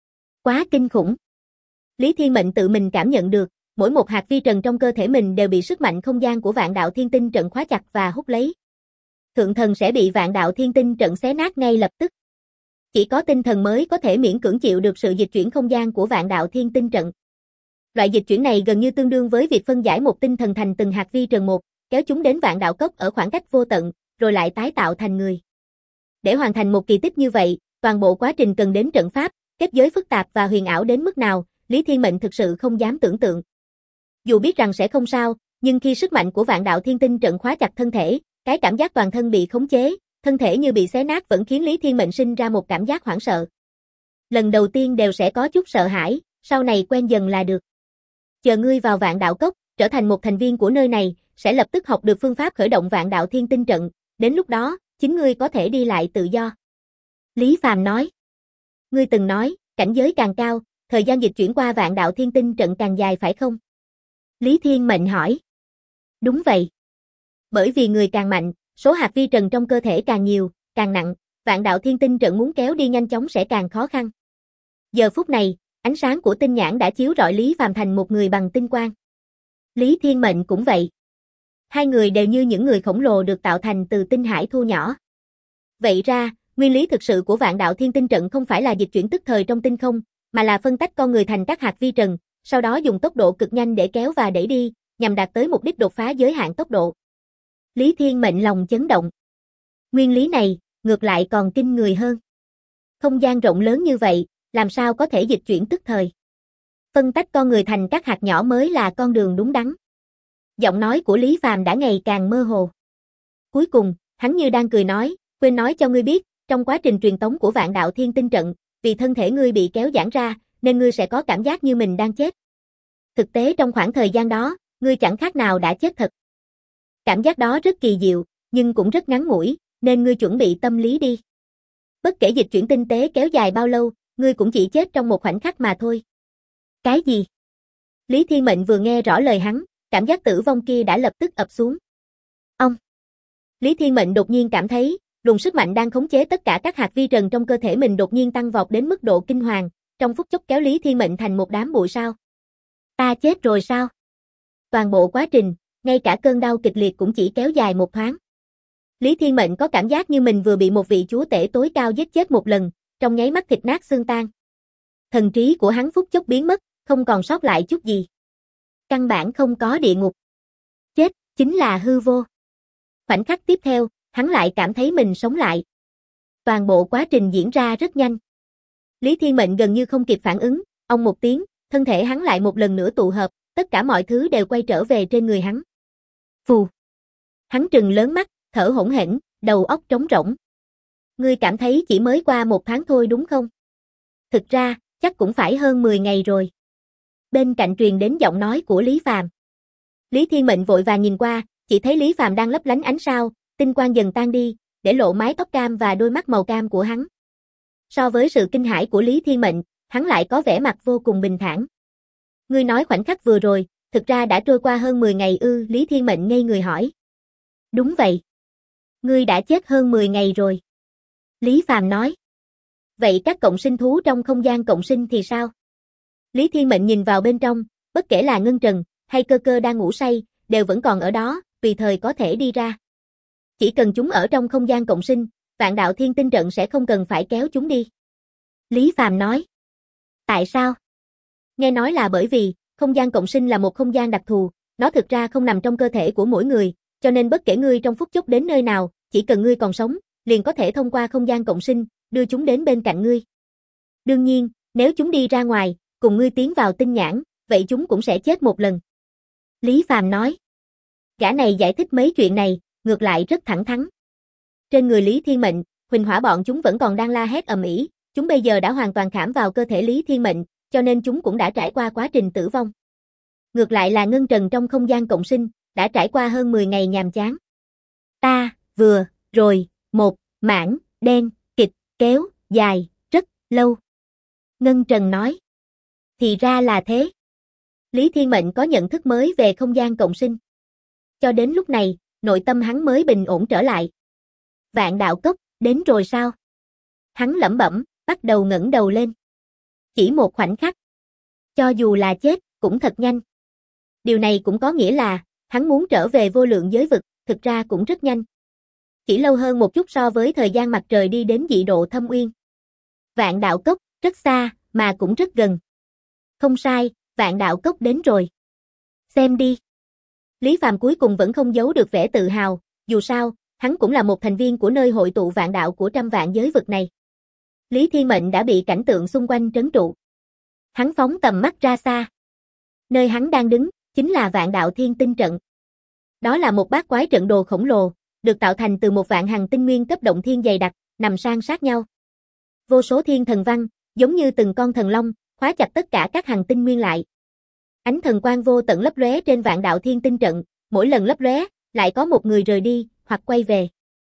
Quá kinh khủng. Lý Thiên Mệnh tự mình cảm nhận được, mỗi một hạt vi trần trong cơ thể mình đều bị sức mạnh không gian của vạn đạo thiên tinh trận khóa chặt và hút lấy. Thượng thần sẽ bị vạn đạo thiên tinh trận xé nát ngay lập tức. Chỉ có tinh thần mới có thể miễn cưỡng chịu được sự dịch chuyển không gian của Vạn Đạo Thiên Tinh trận. Loại dịch chuyển này gần như tương đương với việc phân giải một tinh thần thành từng hạt vi trần một, kéo chúng đến Vạn Đạo Cốc ở khoảng cách vô tận, rồi lại tái tạo thành người. Để hoàn thành một kỳ tích như vậy, toàn bộ quá trình cần đến trận pháp, kết giới phức tạp và huyền ảo đến mức nào, Lý Thiên Mệnh thực sự không dám tưởng tượng. Dù biết rằng sẽ không sao, nhưng khi sức mạnh của Vạn Đạo Thiên Tinh trận khóa chặt thân thể, cái cảm giác toàn thân bị khống chế, thân thể như bị xé nát vẫn khiến Lý Thiên Mệnh sinh ra một cảm giác hoảng sợ. Lần đầu tiên đều sẽ có chút sợ hãi, sau này quen dần là được. Chờ ngươi vào Vạn Đạo Cốc, trở thành một thành viên của nơi này, sẽ lập tức học được phương pháp khởi động Vạn Đạo Thiên Tinh trận, đến lúc đó, chính ngươi có thể đi lại tự do. Lý Phàm nói. Ngươi từng nói, cảnh giới càng cao, thời gian dịch chuyển qua Vạn Đạo Thiên Tinh trận càng dài phải không? Lý Thiên Mệnh hỏi. Đúng vậy. Bởi vì người càng mạnh, số hạt vi trần trong cơ thể càng nhiều, càng nặng, Vạn Đạo Thiên Tinh trận muốn kéo đi nhanh chóng sẽ càng khó khăn. Giờ phút này, ánh sáng của tinh nhãn đã chiếu rọi Lý Phàm thành một người bằng tinh quang. Lý Thiên Mệnh cũng vậy. Hai người đều như những người khổng lồ được tạo thành từ tinh hải thu nhỏ. Vậy ra, nguyên lý thực sự của Vạn Đạo Thiên Tinh trận không phải là dịch chuyển tức thời trong tinh không, mà là phân tách con người thành các hạt vi trần, sau đó dùng tốc độ cực nhanh để kéo và đẩy đi, nhằm đạt tới mục đích đột phá giới hạn tốc độ. Lý Thiên Mệnh lòng chấn động. Nguyên lý này, ngược lại còn kinh người hơn. Không gian rộng lớn như vậy, làm sao có thể dịch chuyển tức thời? Phân tách con người thành các hạt nhỏ mới là con đường đúng đắn. Giọng nói của Lý Phàm đã ngày càng mơ hồ. Cuối cùng, hắn như đang cười nói, quên nói cho ngươi biết, trong quá trình truyền tống của Vạn Đạo Thiên Tinh trận, vì thân thể ngươi bị kéo giãn ra, nên ngươi sẽ có cảm giác như mình đang chết. Thực tế trong khoảng thời gian đó, ngươi chẳng khác nào đã chết thật. Cảm giác đó rất kỳ diệu, nhưng cũng rất ngắn ngủi, nên ngươi chuẩn bị tâm lý đi. Bất kể dịch chuyển tinh tế kéo dài bao lâu, ngươi cũng chỉ chết trong một khoảnh khắc mà thôi. Cái gì? Lý Thiên Mệnh vừa nghe rõ lời hắn, cảm giác tử vong kia đã lập tức ập xuống. Ông! Lý Thiên Mệnh đột nhiên cảm thấy, luồng sức mạnh đang khống chế tất cả các hạt vi trần trong cơ thể mình đột nhiên tăng vọt đến mức độ kinh hoàng, trong phút chốc kéo Lý Thiên Mệnh thành một đám bụi sao. Ta chết rồi sao? Toàn bộ quá trình, ngay cả cơn đau kịch liệt cũng chỉ kéo dài một thoáng. Lý Thiên Mệnh có cảm giác như mình vừa bị một vị chúa tể tối cao giết chết một lần, trong nháy mắt thịt nát xương tan. Thần trí của hắn phút chốc biến mất, không còn sót lại chút gì. Căn bản không có địa ngục. Chết, chính là hư vô. Khoảnh khắc tiếp theo, hắn lại cảm thấy mình sống lại. Toàn bộ quá trình diễn ra rất nhanh. Lý Thiên Mệnh gần như không kịp phản ứng, ông một tiếng, thân thể hắn lại một lần nữa tụ hợp, tất cả mọi thứ đều quay trở về trên người hắn. Phù. Hắn trừng lớn mắt, thở hổn hển, đầu óc trống rỗng. Ngươi cảm thấy chỉ mới qua một tháng thôi đúng không? Thực ra, chắc cũng phải hơn 10 ngày rồi. Bên cạnh truyền đến giọng nói của Lý Phàm. Lý Thiên Mệnh vội vàng nhìn qua, chỉ thấy Lý Phàm đang lấp lánh ánh sao, tinh quang dần tan đi, để lộ mái tóc cam và đôi mắt màu cam của hắn. So với sự kinh hãi của Lý Thiên Mệnh, hắn lại có vẻ mặt vô cùng bình thản. Ngươi nói khoảnh khắc vừa rồi, thực ra đã trôi qua hơn 10 ngày ư? Lý Thiên Mệnh ngây người hỏi. Đúng vậy. Ngươi đã chết hơn 10 ngày rồi. Lý Phàm nói. Vậy các cộng sinh thú trong không gian cộng sinh thì sao? Lý Thiên Mệnh nhìn vào bên trong, bất kể là Ngân Trần, hay Cơ Cơ đang ngủ say, đều vẫn còn ở đó, tùy thời có thể đi ra. Chỉ cần chúng ở trong không gian cộng sinh, Vạn Đạo Thiên Tinh trận sẽ không cần phải kéo chúng đi. Lý Phàm nói. Tại sao? Nghe nói là bởi vì, không gian cộng sinh là một không gian đặc thù, nó thực ra không nằm trong cơ thể của mỗi người, cho nên bất kể ngươi trong phút chốc đến nơi nào, chỉ cần ngươi còn sống, liền có thể thông qua không gian cộng sinh, đưa chúng đến bên cạnh ngươi. Đương nhiên, nếu chúng đi ra ngoài, cùng ngươi tiến vào tinh nhãn, vậy chúng cũng sẽ chết một lần. Lý Phàm nói. Gã này giải thích mấy chuyện này, ngược lại rất thẳng thắn. Trên người Lý Thiên Mệnh, huỳnh hỏa bọn chúng vẫn còn đang la hét ầm ĩ, chúng bây giờ đã hoàn toàn khảm vào cơ thể Lý Thiên Mệnh, cho nên chúng cũng đã trải qua quá trình tử vong. Ngược lại là Ngân Trần trong không gian cộng sinh, đã trải qua hơn 10 ngày nhàm chán. Ta, vừa, rồi, một, mảng, đen, kịch, kéo, dài, rất, lâu. Ngân Trần nói. Thì ra là thế. Lý Thiên Mệnh có nhận thức mới về không gian cộng sinh. Cho đến lúc này, nội tâm hắn mới bình ổn trở lại. Vạn Đạo Cốc, đến rồi sao? Hắn lẩm bẩm, bắt đầu ngẩng đầu lên. Chỉ một khoảnh khắc. Cho dù là chết, cũng thật nhanh. Điều này cũng có nghĩa là, hắn muốn trở về vô lượng giới vực, thực ra cũng rất nhanh. Chỉ lâu hơn một chút so với thời gian mặt trời đi đến dị độ Thâm Uyên. Vạn đạo cốc, rất xa, mà cũng rất gần. Không sai, vạn đạo cốc đến rồi. Xem đi. Lý Phàm cuối cùng vẫn không giấu được vẻ tự hào, dù sao, hắn cũng là một thành viên của nơi hội tụ vạn đạo của trăm vạn giới vực này. Lý Thiên Mệnh đã bị cảnh tượng xung quanh trấn trụ. Hắn phóng tầm mắt ra xa. Nơi hắn đang đứng, chính là vạn đạo thiên tinh trận. Đó là một bát quái trận đồ khổng lồ, được tạo thành từ một vạn hằng tinh nguyên cấp động thiên dày đặc, nằm san sát nhau. Vô số thiên thần văn, giống như từng con thần long, khóa chặt tất cả các hằng tinh nguyên lại. Ánh thần quang vô tận lấp lóe trên vạn đạo thiên tinh trận, mỗi lần lấp lóe, lại có một người rời đi, hoặc quay về.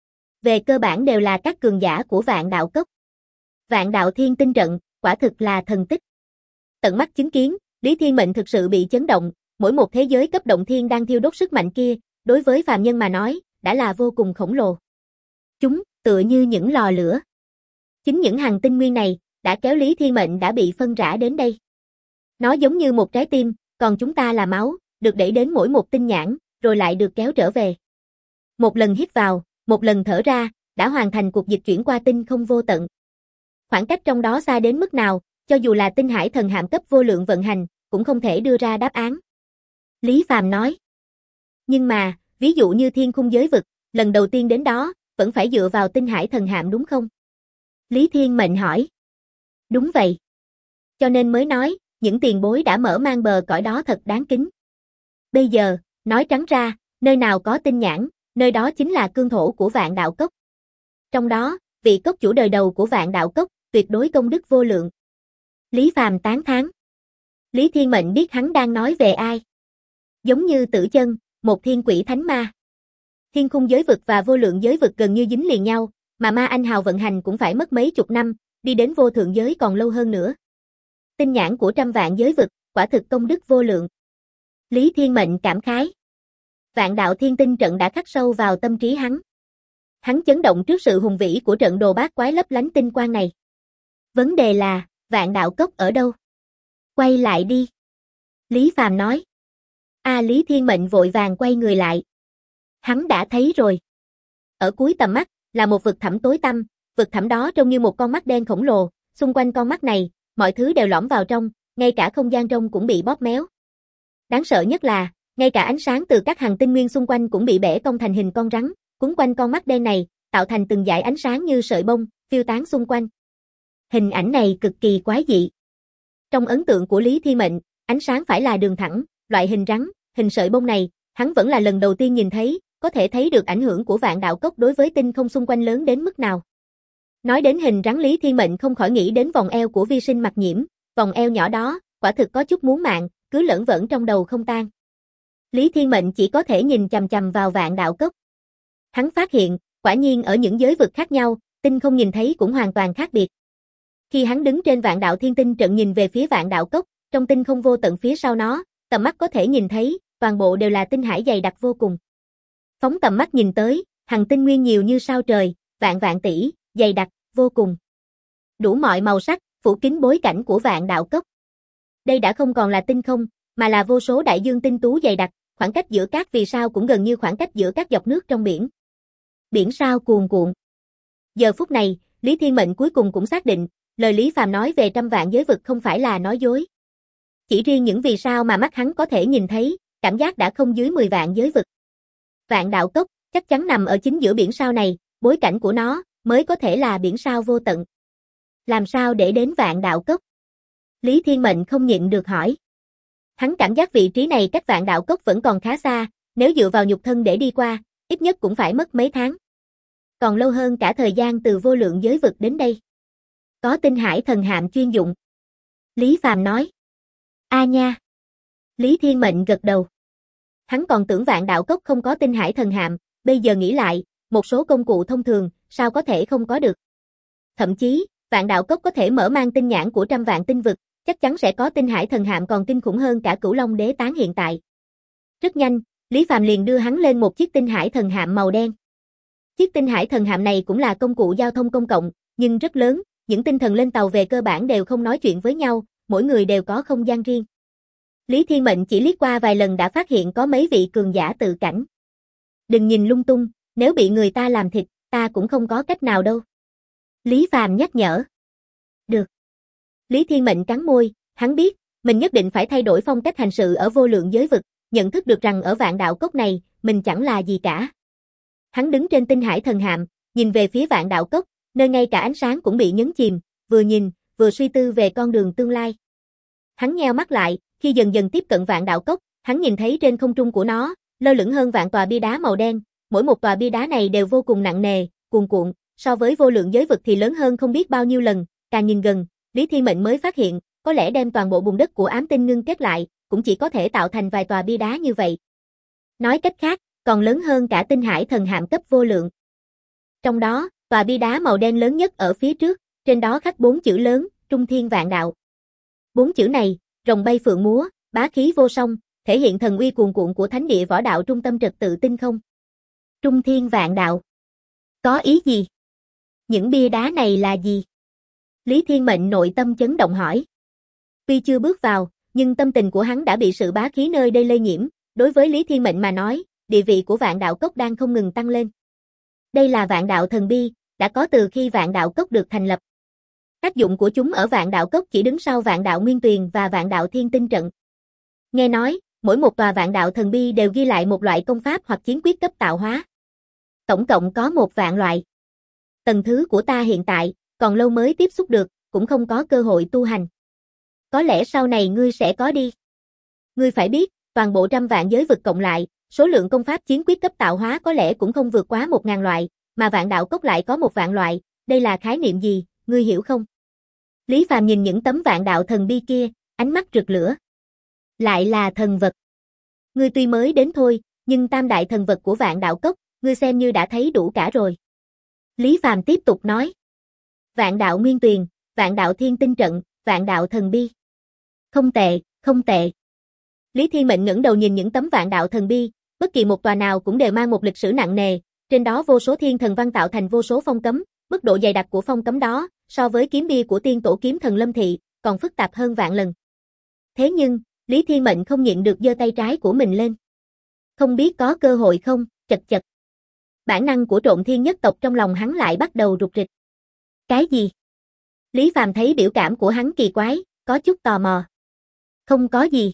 Về cơ bản đều là các cường giả của vạn đạo cốc. Vạn đạo thiên tinh trận, quả thực là thần tích. Tận mắt chứng kiến, Lý Thiên Mệnh thực sự bị chấn động, mỗi một thế giới cấp động thiên đang thiêu đốt sức mạnh kia, đối với phàm nhân mà nói, đã là vô cùng khổng lồ. Chúng, tựa như những lò lửa. Chính những hằng tinh nguyên này, đã kéo Lý Thiên Mệnh đã bị phân rã đến đây. Nó giống như một trái tim, còn chúng ta là máu, được đẩy đến mỗi một tinh nhãn, rồi lại được kéo trở về. Một lần hít vào, một lần thở ra, đã hoàn thành cuộc dịch chuyển qua tinh không vô tận. Khoảng cách trong đó xa đến mức nào, cho dù là tinh hải thần hạm cấp vô lượng vận hành, cũng không thể đưa ra đáp án. Lý Phàm nói. Nhưng mà, ví dụ như thiên khung giới vực, lần đầu tiên đến đó, vẫn phải dựa vào tinh hải thần hạm đúng không? Lý Thiên Mệnh hỏi. Đúng vậy. Cho nên mới nói, những tiền bối đã mở mang bờ cõi đó thật đáng kính. Bây giờ, nói trắng ra, nơi nào có tinh nhãn, nơi đó chính là cương thổ của vạn đạo cốc. Trong đó, vị cốc chủ đời đầu của vạn đạo cốc, tuyệt đối công đức vô lượng. Lý Phàm tán thán. Lý Thiên Mệnh biết hắn đang nói về ai. Giống như Tử Chân, một thiên quỷ thánh ma. Thiên khung giới vực và vô lượng giới vực gần như dính liền nhau, mà ma anh hào vận hành cũng phải mất mấy chục năm, đi đến vô thượng giới còn lâu hơn nữa. Tinh nhãn của trăm vạn giới vực, quả thực công đức vô lượng. Lý Thiên Mệnh cảm khái. Vạn đạo thiên tinh trận đã khắc sâu vào tâm trí hắn. Hắn chấn động trước sự hùng vĩ của trận đồ bát quái lấp lánh tinh quang này. Vấn đề là, vạn đạo cốc ở đâu? Quay lại đi. Lý Phàm nói. Lý Thiên Mệnh vội vàng quay người lại. Hắn đã thấy rồi. Ở cuối tầm mắt, là một vực thẳm tối tăm, vực thẳm đó trông như một con mắt đen khổng lồ, xung quanh con mắt này, mọi thứ đều lõm vào trong, ngay cả không gian trong cũng bị bóp méo. Đáng sợ nhất là, ngay cả ánh sáng từ các hằng tinh nguyên xung quanh cũng bị bẻ cong thành hình con rắn, quấn quanh con mắt đen này, tạo thành từng dải ánh sáng như sợi bông, phiêu tán xung quanh. Hình ảnh này cực kỳ quái dị. Trong ấn tượng của Lý Thiên Mệnh, ánh sáng phải là đường thẳng, loại hình rắn, hình sợi bông này, hắn vẫn là lần đầu tiên nhìn thấy, có thể thấy được ảnh hưởng của vạn đạo cốc đối với tinh không xung quanh lớn đến mức nào. Nói đến hình rắn, Lý Thiên Mệnh không khỏi nghĩ đến vòng eo của Vi Sinh Mặc Nhiễm, vòng eo nhỏ đó, quả thực có chút muốn mạng, cứ lởn vởn trong đầu không tan. Lý Thiên Mệnh chỉ có thể nhìn chằm chằm vào vạn đạo cốc. Hắn phát hiện, quả nhiên ở những giới vực khác nhau, tinh không nhìn thấy cũng hoàn toàn khác biệt. Khi hắn đứng trên vạn đạo thiên tinh trận nhìn về phía vạn đạo cốc, trong tinh không vô tận phía sau nó, tầm mắt có thể nhìn thấy, toàn bộ đều là tinh hải dày đặc vô cùng. Phóng tầm mắt nhìn tới, hằng tinh nguyên nhiều như sao trời, vạn vạn tỷ, dày đặc, vô cùng. Đủ mọi màu sắc, phủ kín bối cảnh của vạn đạo cốc. Đây đã không còn là tinh không, mà là vô số đại dương tinh tú dày đặc, khoảng cách giữa các vì sao cũng gần như khoảng cách giữa các dọc nước trong biển. Biển sao cuồn cuộn. Giờ phút này, Lý Thiên Mệnh cuối cùng cũng xác định, lời Lý Phàm nói về trăm vạn giới vực không phải là nói dối. Chỉ riêng những vì sao mà mắt hắn có thể nhìn thấy, cảm giác đã không dưới 10 vạn giới vực. Vạn đạo cốc, chắc chắn nằm ở chính giữa biển sao này, bối cảnh của nó, mới có thể là biển sao vô tận. Làm sao để đến vạn đạo cốc? Lý Thiên Mệnh không nhịn được hỏi. Hắn cảm giác vị trí này cách vạn đạo cốc vẫn còn khá xa, nếu dựa vào nhục thân để đi qua, ít nhất cũng phải mất mấy tháng. Còn lâu hơn cả thời gian từ vô lượng giới vực đến đây. Có tinh hải thần hạm chuyên dụng. Lý Phàm nói. Nha. Lý Thiên Mệnh gật đầu. Hắn còn tưởng vạn đạo cốc không có tinh hải thần hạm, bây giờ nghĩ lại, một số công cụ thông thường, sao có thể không có được. Thậm chí, vạn đạo cốc có thể mở mang tinh nhãn của trăm vạn tinh vực, chắc chắn sẽ có tinh hải thần hạm còn kinh khủng hơn cả Cửu Long Đế tán hiện tại. Rất nhanh, Lý Phàm liền đưa hắn lên một chiếc tinh hải thần hạm màu đen. Chiếc tinh hải thần hạm này cũng là công cụ giao thông công cộng, nhưng rất lớn, những tinh thần lên tàu về cơ bản đều không nói chuyện với nhau, mỗi người đều có không gian riêng. Lý Thiên Mệnh chỉ liếc qua vài lần đã phát hiện có mấy vị cường giả tự cảnh. Đừng nhìn lung tung, nếu bị người ta làm thịt, ta cũng không có cách nào đâu. Lý Phàm nhắc nhở. Được. Lý Thiên Mệnh cắn môi, hắn biết, mình nhất định phải thay đổi phong cách hành sự ở vô lượng giới vực, nhận thức được rằng ở vạn đạo cốc này, mình chẳng là gì cả. Hắn đứng trên tinh hải thần hạm, nhìn về phía vạn đạo cốc, nơi ngay cả ánh sáng cũng bị nhấn chìm, vừa nhìn, vừa suy tư về con đường tương lai. Hắn nheo mắt lại, khi dần dần tiếp cận vạn đạo cốc, hắn nhìn thấy trên không trung của nó, lơ lửng hơn vạn tòa bia đá màu đen, mỗi một tòa bia đá này đều vô cùng nặng nề, cuồn cuộn, so với vô lượng giới vực thì lớn hơn không biết bao nhiêu lần, càng nhìn gần, Lý Thiên Mệnh mới phát hiện, có lẽ đem toàn bộ bùn đất của ám tinh ngưng kết lại, cũng chỉ có thể tạo thành vài tòa bia đá như vậy. Nói cách khác, còn lớn hơn cả tinh hải thần hạm cấp vô lượng. Trong đó, tòa bia đá màu đen lớn nhất ở phía trước, trên đó khắc 4 chữ lớn, Trung Thiên Vạn Đạo. 4 chữ này, rồng bay phượng múa, bá khí vô song, thể hiện thần uy cuồn cuộn của thánh địa võ đạo trung tâm trật tự tinh không. Trung Thiên Vạn Đạo. Có ý gì? Những bia đá này là gì? Lý Thiên Mệnh nội tâm chấn động hỏi. Tuy chưa bước vào, nhưng tâm tình của hắn đã bị sự bá khí nơi đây lây nhiễm, đối với Lý Thiên Mệnh mà nói, địa vị của vạn đạo cốc đang không ngừng tăng lên. Đây là vạn đạo thần bi, đã có từ khi vạn đạo cốc được thành lập. Tác dụng của chúng ở vạn đạo cốc chỉ đứng sau vạn đạo nguyên tuyền và vạn đạo thiên tinh trận. Nghe nói, mỗi một tòa vạn đạo thần bi đều ghi lại một loại công pháp hoặc chiến quyết cấp tạo hóa. Tổng cộng có 1 vạn loại. Tầng thứ của ta hiện tại, còn lâu mới tiếp xúc được, cũng không có cơ hội tu hành. Có lẽ sau này ngươi sẽ có đi. Ngươi phải biết, toàn bộ trăm vạn giới vực cộng lại, số lượng công pháp chiến quyết cấp tạo hóa có lẽ cũng không vượt quá 1000 loại, mà vạn đạo cốc lại có 1 vạn loại, đây là khái niệm gì, ngươi hiểu không? Lý Phàm nhìn những tấm vạn đạo thần bi kia, ánh mắt rực lửa. Lại là thần vật. Ngươi tuy mới đến thôi, nhưng tam đại thần vật của vạn đạo cốc, ngươi xem như đã thấy đủ cả rồi. Lý Phàm tiếp tục nói. Vạn đạo nguyên tuyền, vạn đạo thiên tinh trận, vạn đạo thần bi. Không tệ, không tệ. Lý Thiên Mệnh ngẩng đầu nhìn những tấm vạn đạo thần bi, bất kỳ một tòa nào cũng đều mang một lịch sử nặng nề, trên đó vô số thiên thần văn tạo thành vô số phong cấm, mức độ dày đặc của phong cấm đó, so với kiếm bia của tiên tổ kiếm thần Lâm Thị, còn phức tạp hơn vạn lần. Thế nhưng, Lý Thiên Mệnh không nhịn được giơ tay trái của mình lên. Không biết có cơ hội không, chật chật. Bản năng của Trộn Thiên nhất tộc trong lòng hắn lại bắt đầu rục rịch. Cái gì? Lý Phàm thấy biểu cảm của hắn kỳ quái, có chút tò mò. Không có gì.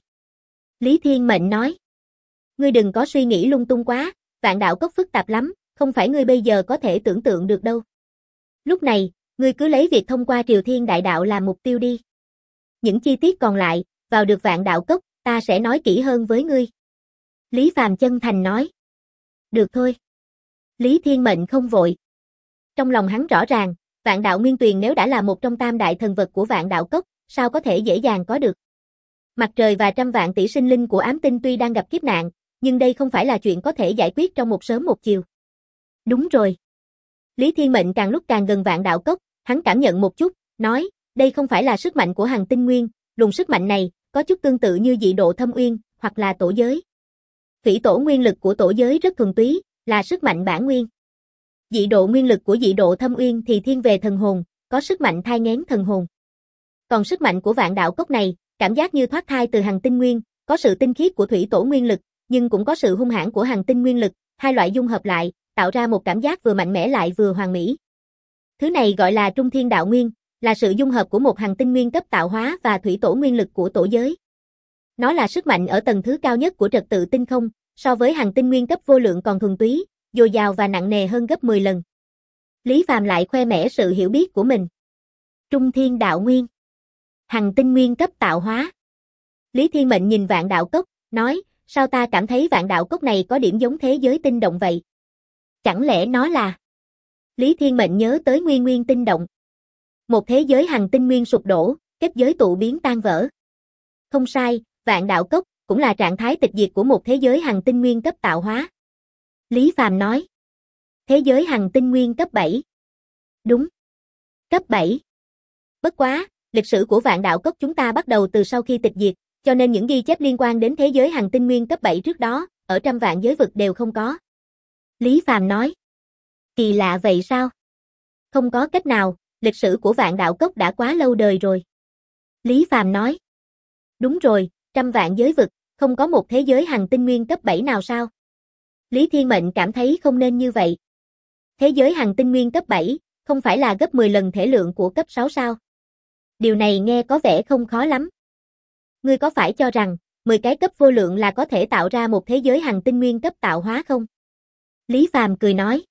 Lý Thiên Mệnh nói. Ngươi đừng có suy nghĩ lung tung quá, vạn đạo cốc phức tạp lắm, không phải ngươi bây giờ có thể tưởng tượng được đâu. Lúc này, ngươi cứ lấy việc thông qua Triều Thiên Đại Đạo làm mục tiêu đi. Những chi tiết còn lại, vào được vạn đạo cốc, ta sẽ nói kỹ hơn với ngươi. Lý Phàm chân thành nói. Được thôi. Lý Thiên Mệnh không vội. Trong lòng hắn rõ ràng, vạn đạo nguyên tuyền nếu đã là một trong tam đại thần vật của vạn đạo cốc, sao có thể dễ dàng có được. Mặt trời và trăm vạn tỷ sinh linh của ám tinh tuy đang gặp kiếp nạn, nhưng đây không phải là chuyện có thể giải quyết trong một sớm một chiều. Đúng rồi. Lý Thiên Mệnh càng lúc càng gần vạn đạo cốc, hắn cảm nhận một chút, nói, đây không phải là sức mạnh của Hằng Tinh Nguyên, luồng sức mạnh này, có chút tương tự như dị độ thâm uyên, hoặc là tổ giới. Thủy tổ nguyên lực của tổ giới rất thuần túy, là sức mạnh bản nguyên. Dị độ nguyên lực của dị độ thâm uyên thì thiên về thần hồn, có sức mạnh thai nghén thần hồn. Còn sức mạnh của vạn đạo cốc này, cảm giác như thoát thai từ Hằng Tinh Nguyên, có sự tinh khiết của thủy tổ nguyên lực, nhưng cũng có sự hung hãn của Hằng Tinh Nguyên lực, hai loại dung hợp lại, tạo ra một cảm giác vừa mạnh mẽ lại vừa hoàn mỹ. Thứ này gọi là Trung Thiên Đạo Nguyên, là sự dung hợp của một Hằng Tinh Nguyên cấp tạo hóa và thủy tổ nguyên lực của tổ giới. Nó là sức mạnh ở tầng thứ cao nhất của trật tự tinh không, so với Hằng Tinh Nguyên cấp vô lượng còn thuần túy, dồi dào và nặng nề hơn gấp 10 lần. Lý Phàm lại khoe mẽ sự hiểu biết của mình. Trung Thiên Đạo Nguyên, Hằng Tinh Nguyên cấp tạo hóa. Lý Thiên Mệnh nhìn vạn đạo cốc, nói, sao ta cảm thấy vạn đạo cốc này có điểm giống thế giới tinh động vậy? Chẳng lẽ nó là... Lý Thiên Mệnh nhớ tới Nguyên Nguyên tinh động. Một thế giới Hằng Tinh Nguyên sụp đổ, kết giới tụ biến tan vỡ. Không sai, vạn đạo cốc cũng là trạng thái tịch diệt của một thế giới Hằng Tinh Nguyên cấp tạo hóa. Lý Phàm nói. Thế giới Hằng Tinh Nguyên cấp 7. Đúng. Cấp 7. Bất quá, lịch sử của vạn đạo cốc chúng ta bắt đầu từ sau khi tịch diệt, cho nên những ghi chép liên quan đến thế giới Hằng Tinh Nguyên cấp 7 trước đó, ở trăm vạn giới vực đều không có. Lý Phàm nói. Kỳ lạ vậy sao? Không có cách nào, lịch sử của vạn đạo cốc đã quá lâu đời rồi. Lý Phàm nói. Đúng rồi, trăm vạn giới vực, không có một thế giới Hằng Tinh Nguyên cấp 7 nào sao? Lý Thiên Mệnh cảm thấy không nên như vậy. Thế giới Hằng Tinh Nguyên cấp 7, không phải là gấp 10 lần thể lượng của cấp 6 sao? Điều này nghe có vẻ không khó lắm. Ngươi có phải cho rằng 10 cái cấp vô lượng là có thể tạo ra một thế giới hằng tinh nguyên cấp tạo hóa không? Lý Phàm cười nói.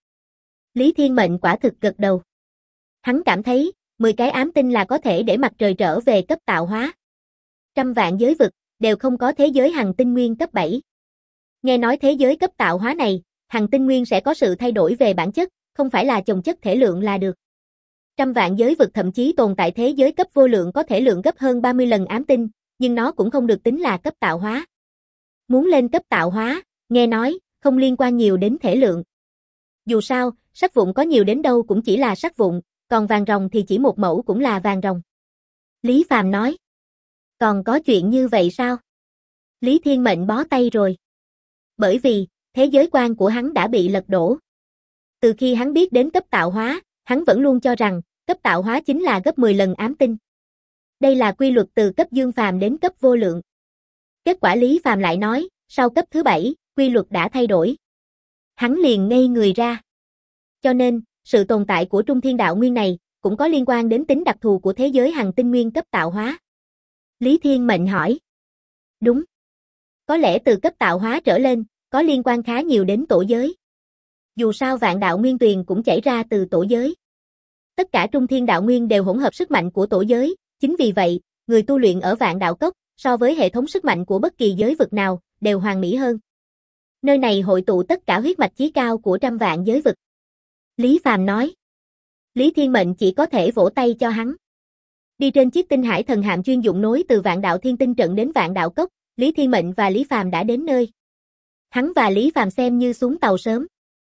Lý Thiên Mệnh quả thực gật đầu. Hắn cảm thấy 10 cái ám tinh là có thể để mặt trời trở về cấp tạo hóa. Trăm vạn giới vực đều không có thế giới hằng tinh nguyên cấp 7. Nghe nói thế giới cấp tạo hóa này, hằng tinh nguyên sẽ có sự thay đổi về bản chất, không phải là chồng chất thể lượng là được. Trăm vạn giới vực thậm chí tồn tại thế giới cấp vô lượng có thể lượng gấp hơn 30 lần ám tinh, nhưng nó cũng không được tính là cấp tạo hóa. Muốn lên cấp tạo hóa, nghe nói, không liên quan nhiều đến thể lượng. Dù sao, sắt vụn có nhiều đến đâu cũng chỉ là sắt vụn, còn vàng ròng thì chỉ một mẫu cũng là vàng ròng. Lý Phàm nói. Còn có chuyện như vậy sao? Lý Thiên Mệnh bó tay rồi. Bởi vì, thế giới quan của hắn đã bị lật đổ. Từ khi hắn biết đến cấp tạo hóa, hắn vẫn luôn cho rằng, cấp tạo hóa chính là gấp 10 lần ám tinh. Đây là quy luật từ cấp dương phàm đến cấp vô lượng. Kết quả Lý Phàm lại nói, sau cấp thứ 7, quy luật đã thay đổi. Hắn liền ngây người ra. Cho nên, sự tồn tại của Trung Thiên Đạo Nguyên này, cũng có liên quan đến tính đặc thù của thế giới hằng tinh nguyên cấp tạo hóa. Lý Thiên Mệnh hỏi. Đúng. Có lẽ từ cấp tạo hóa trở lên, có liên quan khá nhiều đến tổ giới. Dù sao vạn đạo nguyên tuyền cũng chảy ra từ tổ giới. Tất cả Trung Thiên Đạo Nguyên đều hỗn hợp sức mạnh của tổ giới, chính vì vậy, người tu luyện ở vạn đạo cốc, so với hệ thống sức mạnh của bất kỳ giới vực nào, đều hoàn mỹ hơn. Nơi này hội tụ tất cả huyết mạch chí cao của trăm vạn giới vực. Lý Phàm nói. Lý Thiên Mệnh chỉ có thể vỗ tay cho hắn. Đi trên chiếc tinh hải thần hạm chuyên dụng nối từ vạn đạo thiên tinh trận đến vạn đạo cốc, Lý Thiên Mệnh và Lý Phàm đã đến nơi. Hắn và Lý Phàm xem như xuống tàu sớm.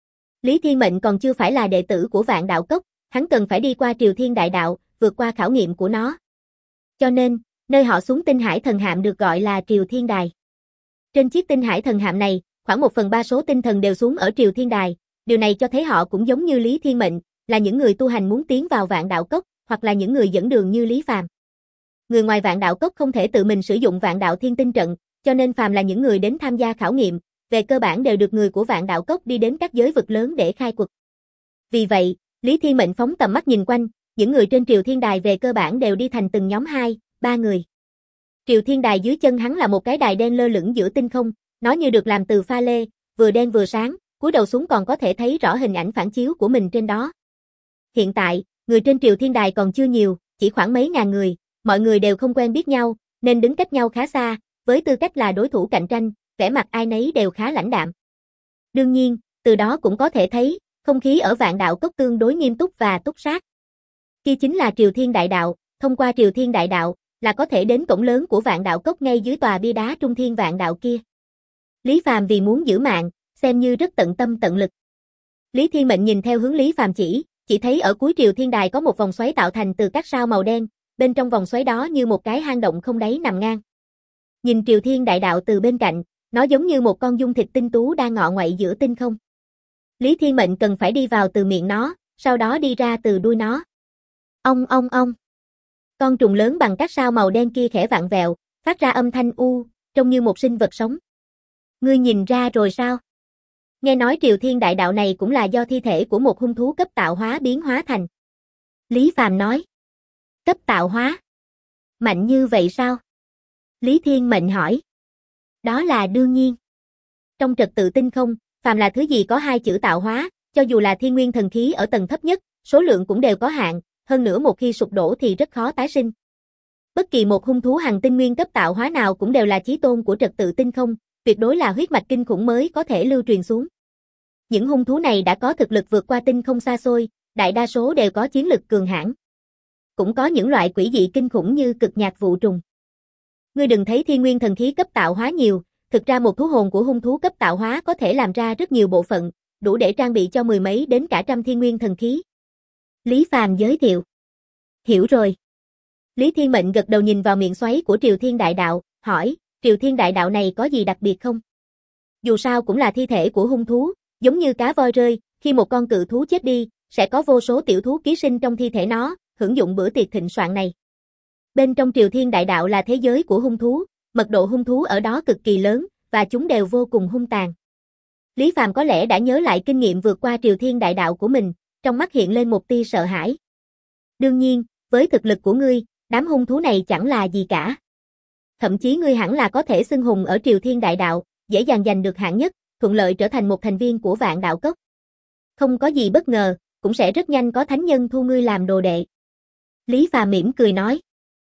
Lý Thiên Mệnh còn chưa phải là đệ tử của vạn đạo cốc, hắn cần phải đi qua Triều Thiên Đại Đạo, vượt qua khảo nghiệm của nó. Cho nên, nơi họ xuống tinh hải thần hạm được gọi là Triều Thiên Đài. Trên chiếc tinh hải thần hạm này, khoảng 1/3 số tinh thần đều xuống ở Triều Thiên Đài, điều này cho thấy họ cũng giống như Lý Thiên Mệnh, là những người tu hành muốn tiến vào vạn đạo cốc, hoặc là những người dẫn đường như Lý Phàm. Người ngoài vạn đạo cốc không thể tự mình sử dụng vạn đạo thiên tinh trận, cho nên phàm là những người đến tham gia khảo nghiệm, về cơ bản đều được người của vạn đạo cốc đi đến các giới vực lớn để khai quật. Vì vậy, Lý Thiên Mệnh phóng tầm mắt nhìn quanh, những người trên Triều Thiên Đài về cơ bản đều đi thành từng nhóm 2, 3 người. Triều Thiên Đài dưới chân hắn là một cái đài đen lơ lửng giữa tinh không, nó như được làm từ pha lê, vừa đen vừa sáng, cúi đầu xuống còn có thể thấy rõ hình ảnh phản chiếu của mình trên đó. Hiện tại, người trên Triều Thiên Đài còn chưa nhiều, chỉ khoảng mấy ngàn người, mọi người đều không quen biết nhau, nên đứng cách nhau khá xa, với tư cách là đối thủ cạnh tranh, vẻ mặt ai nấy đều khá lãnh đạm. Đương nhiên, từ đó cũng có thể thấy, không khí ở vạn đạo cốc tương đối nghiêm túc và túc sát. Kia chính là Triều Thiên Đại Đạo, thông qua Triều Thiên Đại Đạo, là có thể đến cổng lớn của vạn đạo cốc ngay dưới tòa bia đá Trung Thiên Vạn Đạo kia. Lý Phàm vì muốn giữ mạng, xem như rất tận tâm tận lực. Lý Thiên Mệnh nhìn theo hướng Lý Phàm chỉ thấy ở cuối Triều Thiên Đài có một vòng xoáy tạo thành từ các sao màu đen, bên trong vòng xoáy đó như một cái hang động không đáy nằm ngang. Nhìn Triều Thiên Đại Đạo từ bên cạnh, nó giống như một con dung thịt tinh tú đang ngọ nguậy giữa tinh không. Lý Thiên Mệnh cần phải đi vào từ miệng nó, sau đó đi ra từ đuôi nó. Ong ong ong. Con trùng lớn bằng các sao màu đen kia khẽ vặn vẹo, phát ra âm thanh trông như một sinh vật sống. Ngươi nhìn ra rồi sao? Nghe nói Triều Thiên Đại Đạo này cũng là do thi thể của một hung thú cấp tạo hóa biến hóa thành. Lý Phàm nói. Cấp tạo hóa? Mạnh như vậy sao? Lý Thiên Mệnh hỏi. Đó là đương nhiên. Trong trật tự tinh không, phàm là thứ gì có 2 chữ tạo hóa, cho dù là thiên nguyên thần khí ở tầng thấp nhất, số lượng cũng đều có hạn, hơn nữa một khi sụp đổ thì rất khó tái sinh. Bất kỳ một hung thú hằng tinh nguyên cấp tạo hóa nào cũng đều là chí tôn của trật tự tinh không, tuyệt đối là huyết mạch kinh khủng mới có thể lưu truyền xuống. Những hung thú này đã có thực lực vượt qua tinh không xa xôi, đại đa số đều có chiến lực cường hãn. Cũng có những loại quỷ dị kinh khủng như cực nhạc vụ trùng. Ngươi đừng thấy thiên nguyên thần khí cấp tạo hóa nhiều, thực ra một thú hồn của hung thú cấp tạo hóa có thể làm ra rất nhiều bộ phận, đủ để trang bị cho 10 mấy đến cả trăm thiên nguyên thần khí. Lý Phàm giới thiệu. Hiểu rồi. Lý Thiên Mệnh gật đầu nhìn vào miệng xoáy của Triều Thiên Đại Đạo, hỏi, Triều Thiên Đại Đạo này có gì đặc biệt không? Dù sao cũng là thi thể của hung thú, giống như cá voi rơi, khi một con cự thú chết đi, sẽ có vô số tiểu thú ký sinh trong thi thể nó, hưởng dụng bữa tiệc thịnh soạn này. Bên trong Triều Thiên Đại Đạo là thế giới của hung thú, mật độ hung thú ở đó cực kỳ lớn, và chúng đều vô cùng hung tàn. Lý Phàm có lẽ đã nhớ lại kinh nghiệm vượt qua Triều Thiên Đại Đạo của mình, trong mắt hiện lên một tia sợ hãi. Đương nhiên, với thực lực của ngươi, Đám hung thú này chẳng là gì cả. Thậm chí ngươi hẳn là có thể xưng hùng ở Triều Thiên Đại Đạo, dễ dàng giành được hạng nhất, thuận lợi trở thành một thành viên của Vạn Đạo Cốc. Không có gì bất ngờ, cũng sẽ rất nhanh có thánh nhân thu ngươi làm đồ đệ. Lý Phàm mỉm cười nói.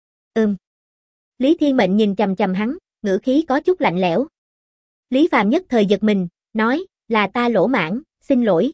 Lý Thiên Mệnh nhìn chằm chằm hắn, ngữ khí có chút lạnh lẽo. Lý Phàm nhất thời giật mình, nói, là ta lỗ mãng, xin lỗi.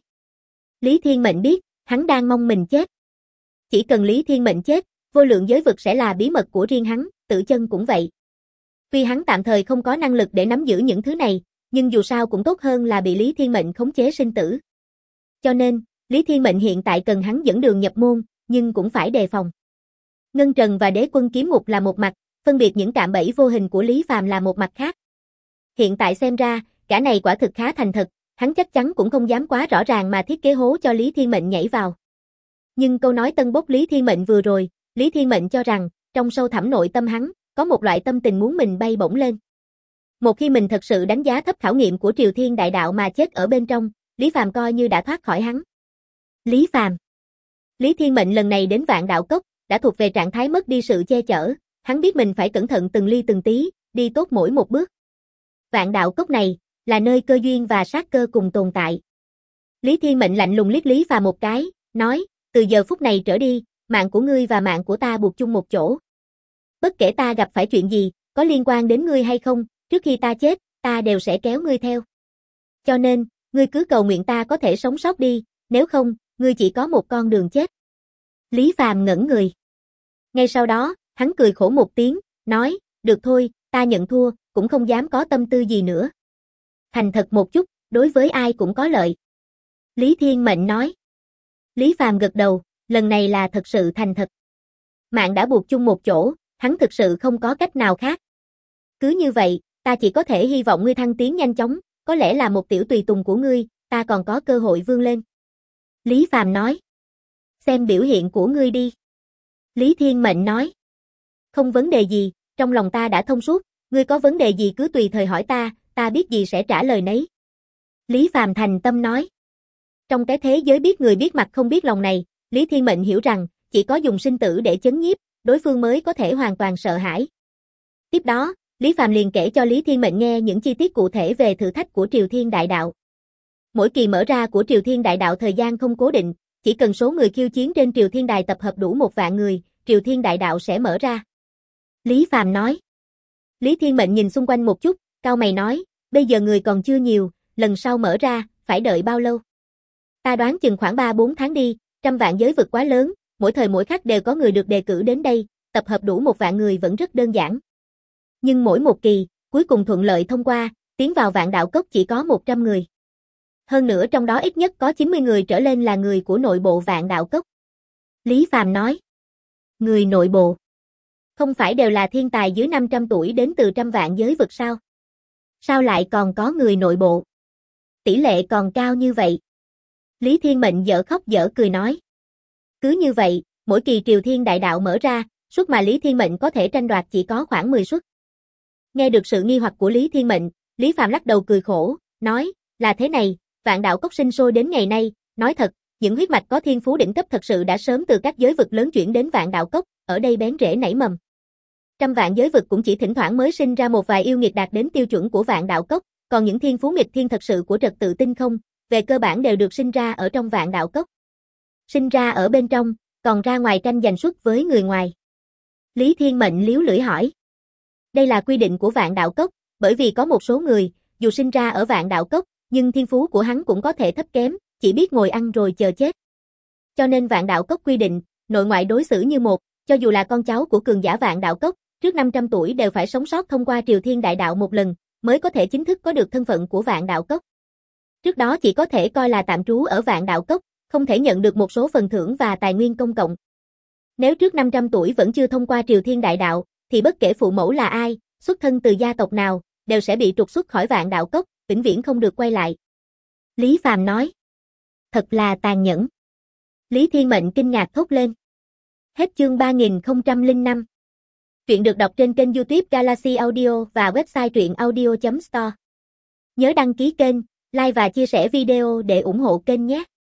Lý Thiên Mệnh biết, hắn đang mong mình chết. Chỉ cần Lý Thiên Mệnh chết, vô lượng giới vực sẽ là bí mật của riêng hắn, Tử Chân cũng vậy. Tuy hắn tạm thời không có năng lực để nắm giữ những thứ này, nhưng dù sao cũng tốt hơn là bị Lý Thiên Mệnh khống chế sinh tử. Cho nên, Lý Thiên Mệnh hiện tại cần hắn dẫn đường nhập môn, nhưng cũng phải đề phòng. Ngân Trần và Đế Quân Kiếm Ngục là một mặt, phân biệt những cạm bẫy vô hình của Lý Phàm là một mặt khác. Hiện tại xem ra, cả này quả thực khá thành thật, hắn chắc chắn cũng không dám quá rõ ràng mà thiết kế hố cho Lý Thiên Mệnh nhảy vào. Nhưng câu nói tân bốc Lý Thiên Mệnh vừa rồi, Lý Thiên Mệnh cho rằng, trong sâu thẳm nội tâm hắn, có một loại tâm tình muốn mình bay bổng lên. Một khi mình thật sự đánh giá thấp khảo nghiệm của Triều Thiên Đại Đạo mà chết ở bên trong, Lý Phàm coi như đã thoát khỏi hắn. Lý Phàm. Lý Thiên Mệnh lần này đến Vạn Đạo Cốc, đã thuộc về trạng thái mất đi sự che chở, hắn biết mình phải cẩn thận từng ly từng tí, đi tốt mỗi một bước. Vạn Đạo Cốc này, là nơi cơ duyên và sát cơ cùng tồn tại. Lý Thiên Mệnh lạnh lùng liếc Lý Phàm một cái, nói, từ giờ phút này trở đi, mạng của ngươi và mạng của ta buộc chung một chỗ. Bất kể ta gặp phải chuyện gì, có liên quan đến ngươi hay không, trước khi ta chết, ta đều sẽ kéo ngươi theo. Cho nên, ngươi cứ cầu nguyện ta có thể sống sót đi, nếu không, ngươi chỉ có một con đường chết. Lý Phàm ngẩn người. Ngay sau đó, hắn cười khổ một tiếng, nói, được thôi, ta nhận thua, cũng không dám có tâm tư gì nữa. Thành thật một chút, đối với ai cũng có lợi. Lý Thiên Mệnh nói. Lý Phàm gật đầu, lần này là thật sự thành thật. Mạng đã buộc chung một chỗ, hắn thực sự không có cách nào khác. Cứ như vậy, ta chỉ có thể hy vọng ngươi thăng tiến nhanh chóng, có lẽ là một tiểu tùy tùng của ngươi, ta còn có cơ hội vươn lên. Lý Phàm nói. Xem biểu hiện của ngươi đi. Lý Thiên Mệnh nói. Không vấn đề gì, trong lòng ta đã thông suốt, ngươi có vấn đề gì cứ tùy thời hỏi ta biết gì sẽ trả lời nấy. Lý Phàm thành tâm nói. Trong cái thế giới biết người biết mặt không biết lòng này, Lý Thiên Mệnh hiểu rằng, chỉ có dùng sinh tử để chấn nhiếp, đối phương mới có thể hoàn toàn sợ hãi. Tiếp đó, Lý Phàm liền kể cho Lý Thiên Mệnh nghe những chi tiết cụ thể về thử thách của Triều Thiên Đại Đạo. Mỗi kỳ mở ra của Triều Thiên Đại Đạo thời gian không cố định, chỉ cần số người khiêu chiến trên Triều Thiên Đài tập hợp đủ 1.000 người, Triều Thiên Đại Đạo sẽ mở ra. Lý Phàm nói. Lý Thiên Mệnh nhìn xung quanh một chút, cau mày nói, bây giờ người còn chưa nhiều, lần sau mở ra, phải đợi bao lâu? Ta đoán chừng khoảng 3-4 tháng đi, 100.000 giới vực quá lớn, mỗi thời mỗi khắc đều có người được đề cử đến đây, tập hợp đủ 1.000 người vẫn rất đơn giản. Nhưng mỗi một kỳ, cuối cùng thuận lợi thông qua, tiến vào Vạn Đạo Cốc chỉ có 100 người. Hơn nữa trong đó ít nhất có 90 người trở lên là người của nội bộ Vạn Đạo Cốc. Lý Phàm nói. Người nội bộ. Không phải đều là thiên tài dưới 500 tuổi đến từ 100.000 giới vực sao? Sao lại còn có người nội bộ? Tỷ lệ còn cao như vậy. Lý Thiên Mệnh dở khóc dở cười nói. Cứ như vậy, mỗi kỳ Triều Thiên Đại Đạo mở ra, suất mà Lý Thiên Mệnh có thể tranh đoạt chỉ có khoảng 10 suất. Nghe được sự nghi hoặc của Lý Thiên Mệnh, Lý Phàm lắc đầu cười khổ, nói, là thế này, Vạn Đạo Cốc sinh sôi đến ngày nay, nói thật, những huyết mạch có thiên phú đỉnh cấp thật sự đã sớm từ các giới vực lớn chuyển đến Vạn Đạo Cốc, ở đây bén rễ nảy mầm. 100.000 giới vực cũng chỉ thỉnh thoảng mới sinh ra một vài yêu nghiệt đạt đến tiêu chuẩn của Vạn Đạo Cốc, còn những thiên phú nghịch thiên thật sự của trật tự tinh không, về cơ bản đều được sinh ra ở trong Vạn Đạo Cốc. Sinh ra ở bên trong, còn ra ngoài tranh giành suất với người ngoài. Lý Thiên Mệnh liếu lưỡi hỏi. Đây là quy định của Vạn Đạo Cốc, bởi vì có một số người, dù sinh ra ở Vạn Đạo Cốc, nhưng thiên phú của hắn cũng có thể thấp kém, chỉ biết ngồi ăn rồi chờ chết. Cho nên Vạn Đạo Cốc quy định, nội ngoại đối xử như một, cho dù là con cháu của cường giả Vạn Đạo Cốc, trước 500 tuổi đều phải sống sót thông qua Triều Thiên Đại Đạo một lần, mới có thể chính thức có được thân phận của Vạn Đạo Cốc. Trước đó chỉ có thể coi là tạm trú ở Vạn Đạo Cốc, không thể nhận được một số phần thưởng và tài nguyên công cộng. Nếu trước 500 tuổi vẫn chưa thông qua Triều Thiên Đại Đạo, thì bất kể phụ mẫu là ai, xuất thân từ gia tộc nào, đều sẽ bị trục xuất khỏi Vạn Đạo Cốc, vĩnh viễn không được quay lại. Lý Phàm nói. Thật là tàn nhẫn. Lý Thiên Mệnh kinh ngạc thốt lên. Hết chương 3005. Truyện được đọc trên kênh YouTube Galaxy Audio và website truyệnaudio.store. Nhớ đăng ký kênh, like và chia sẻ video để ủng hộ kênh nhé.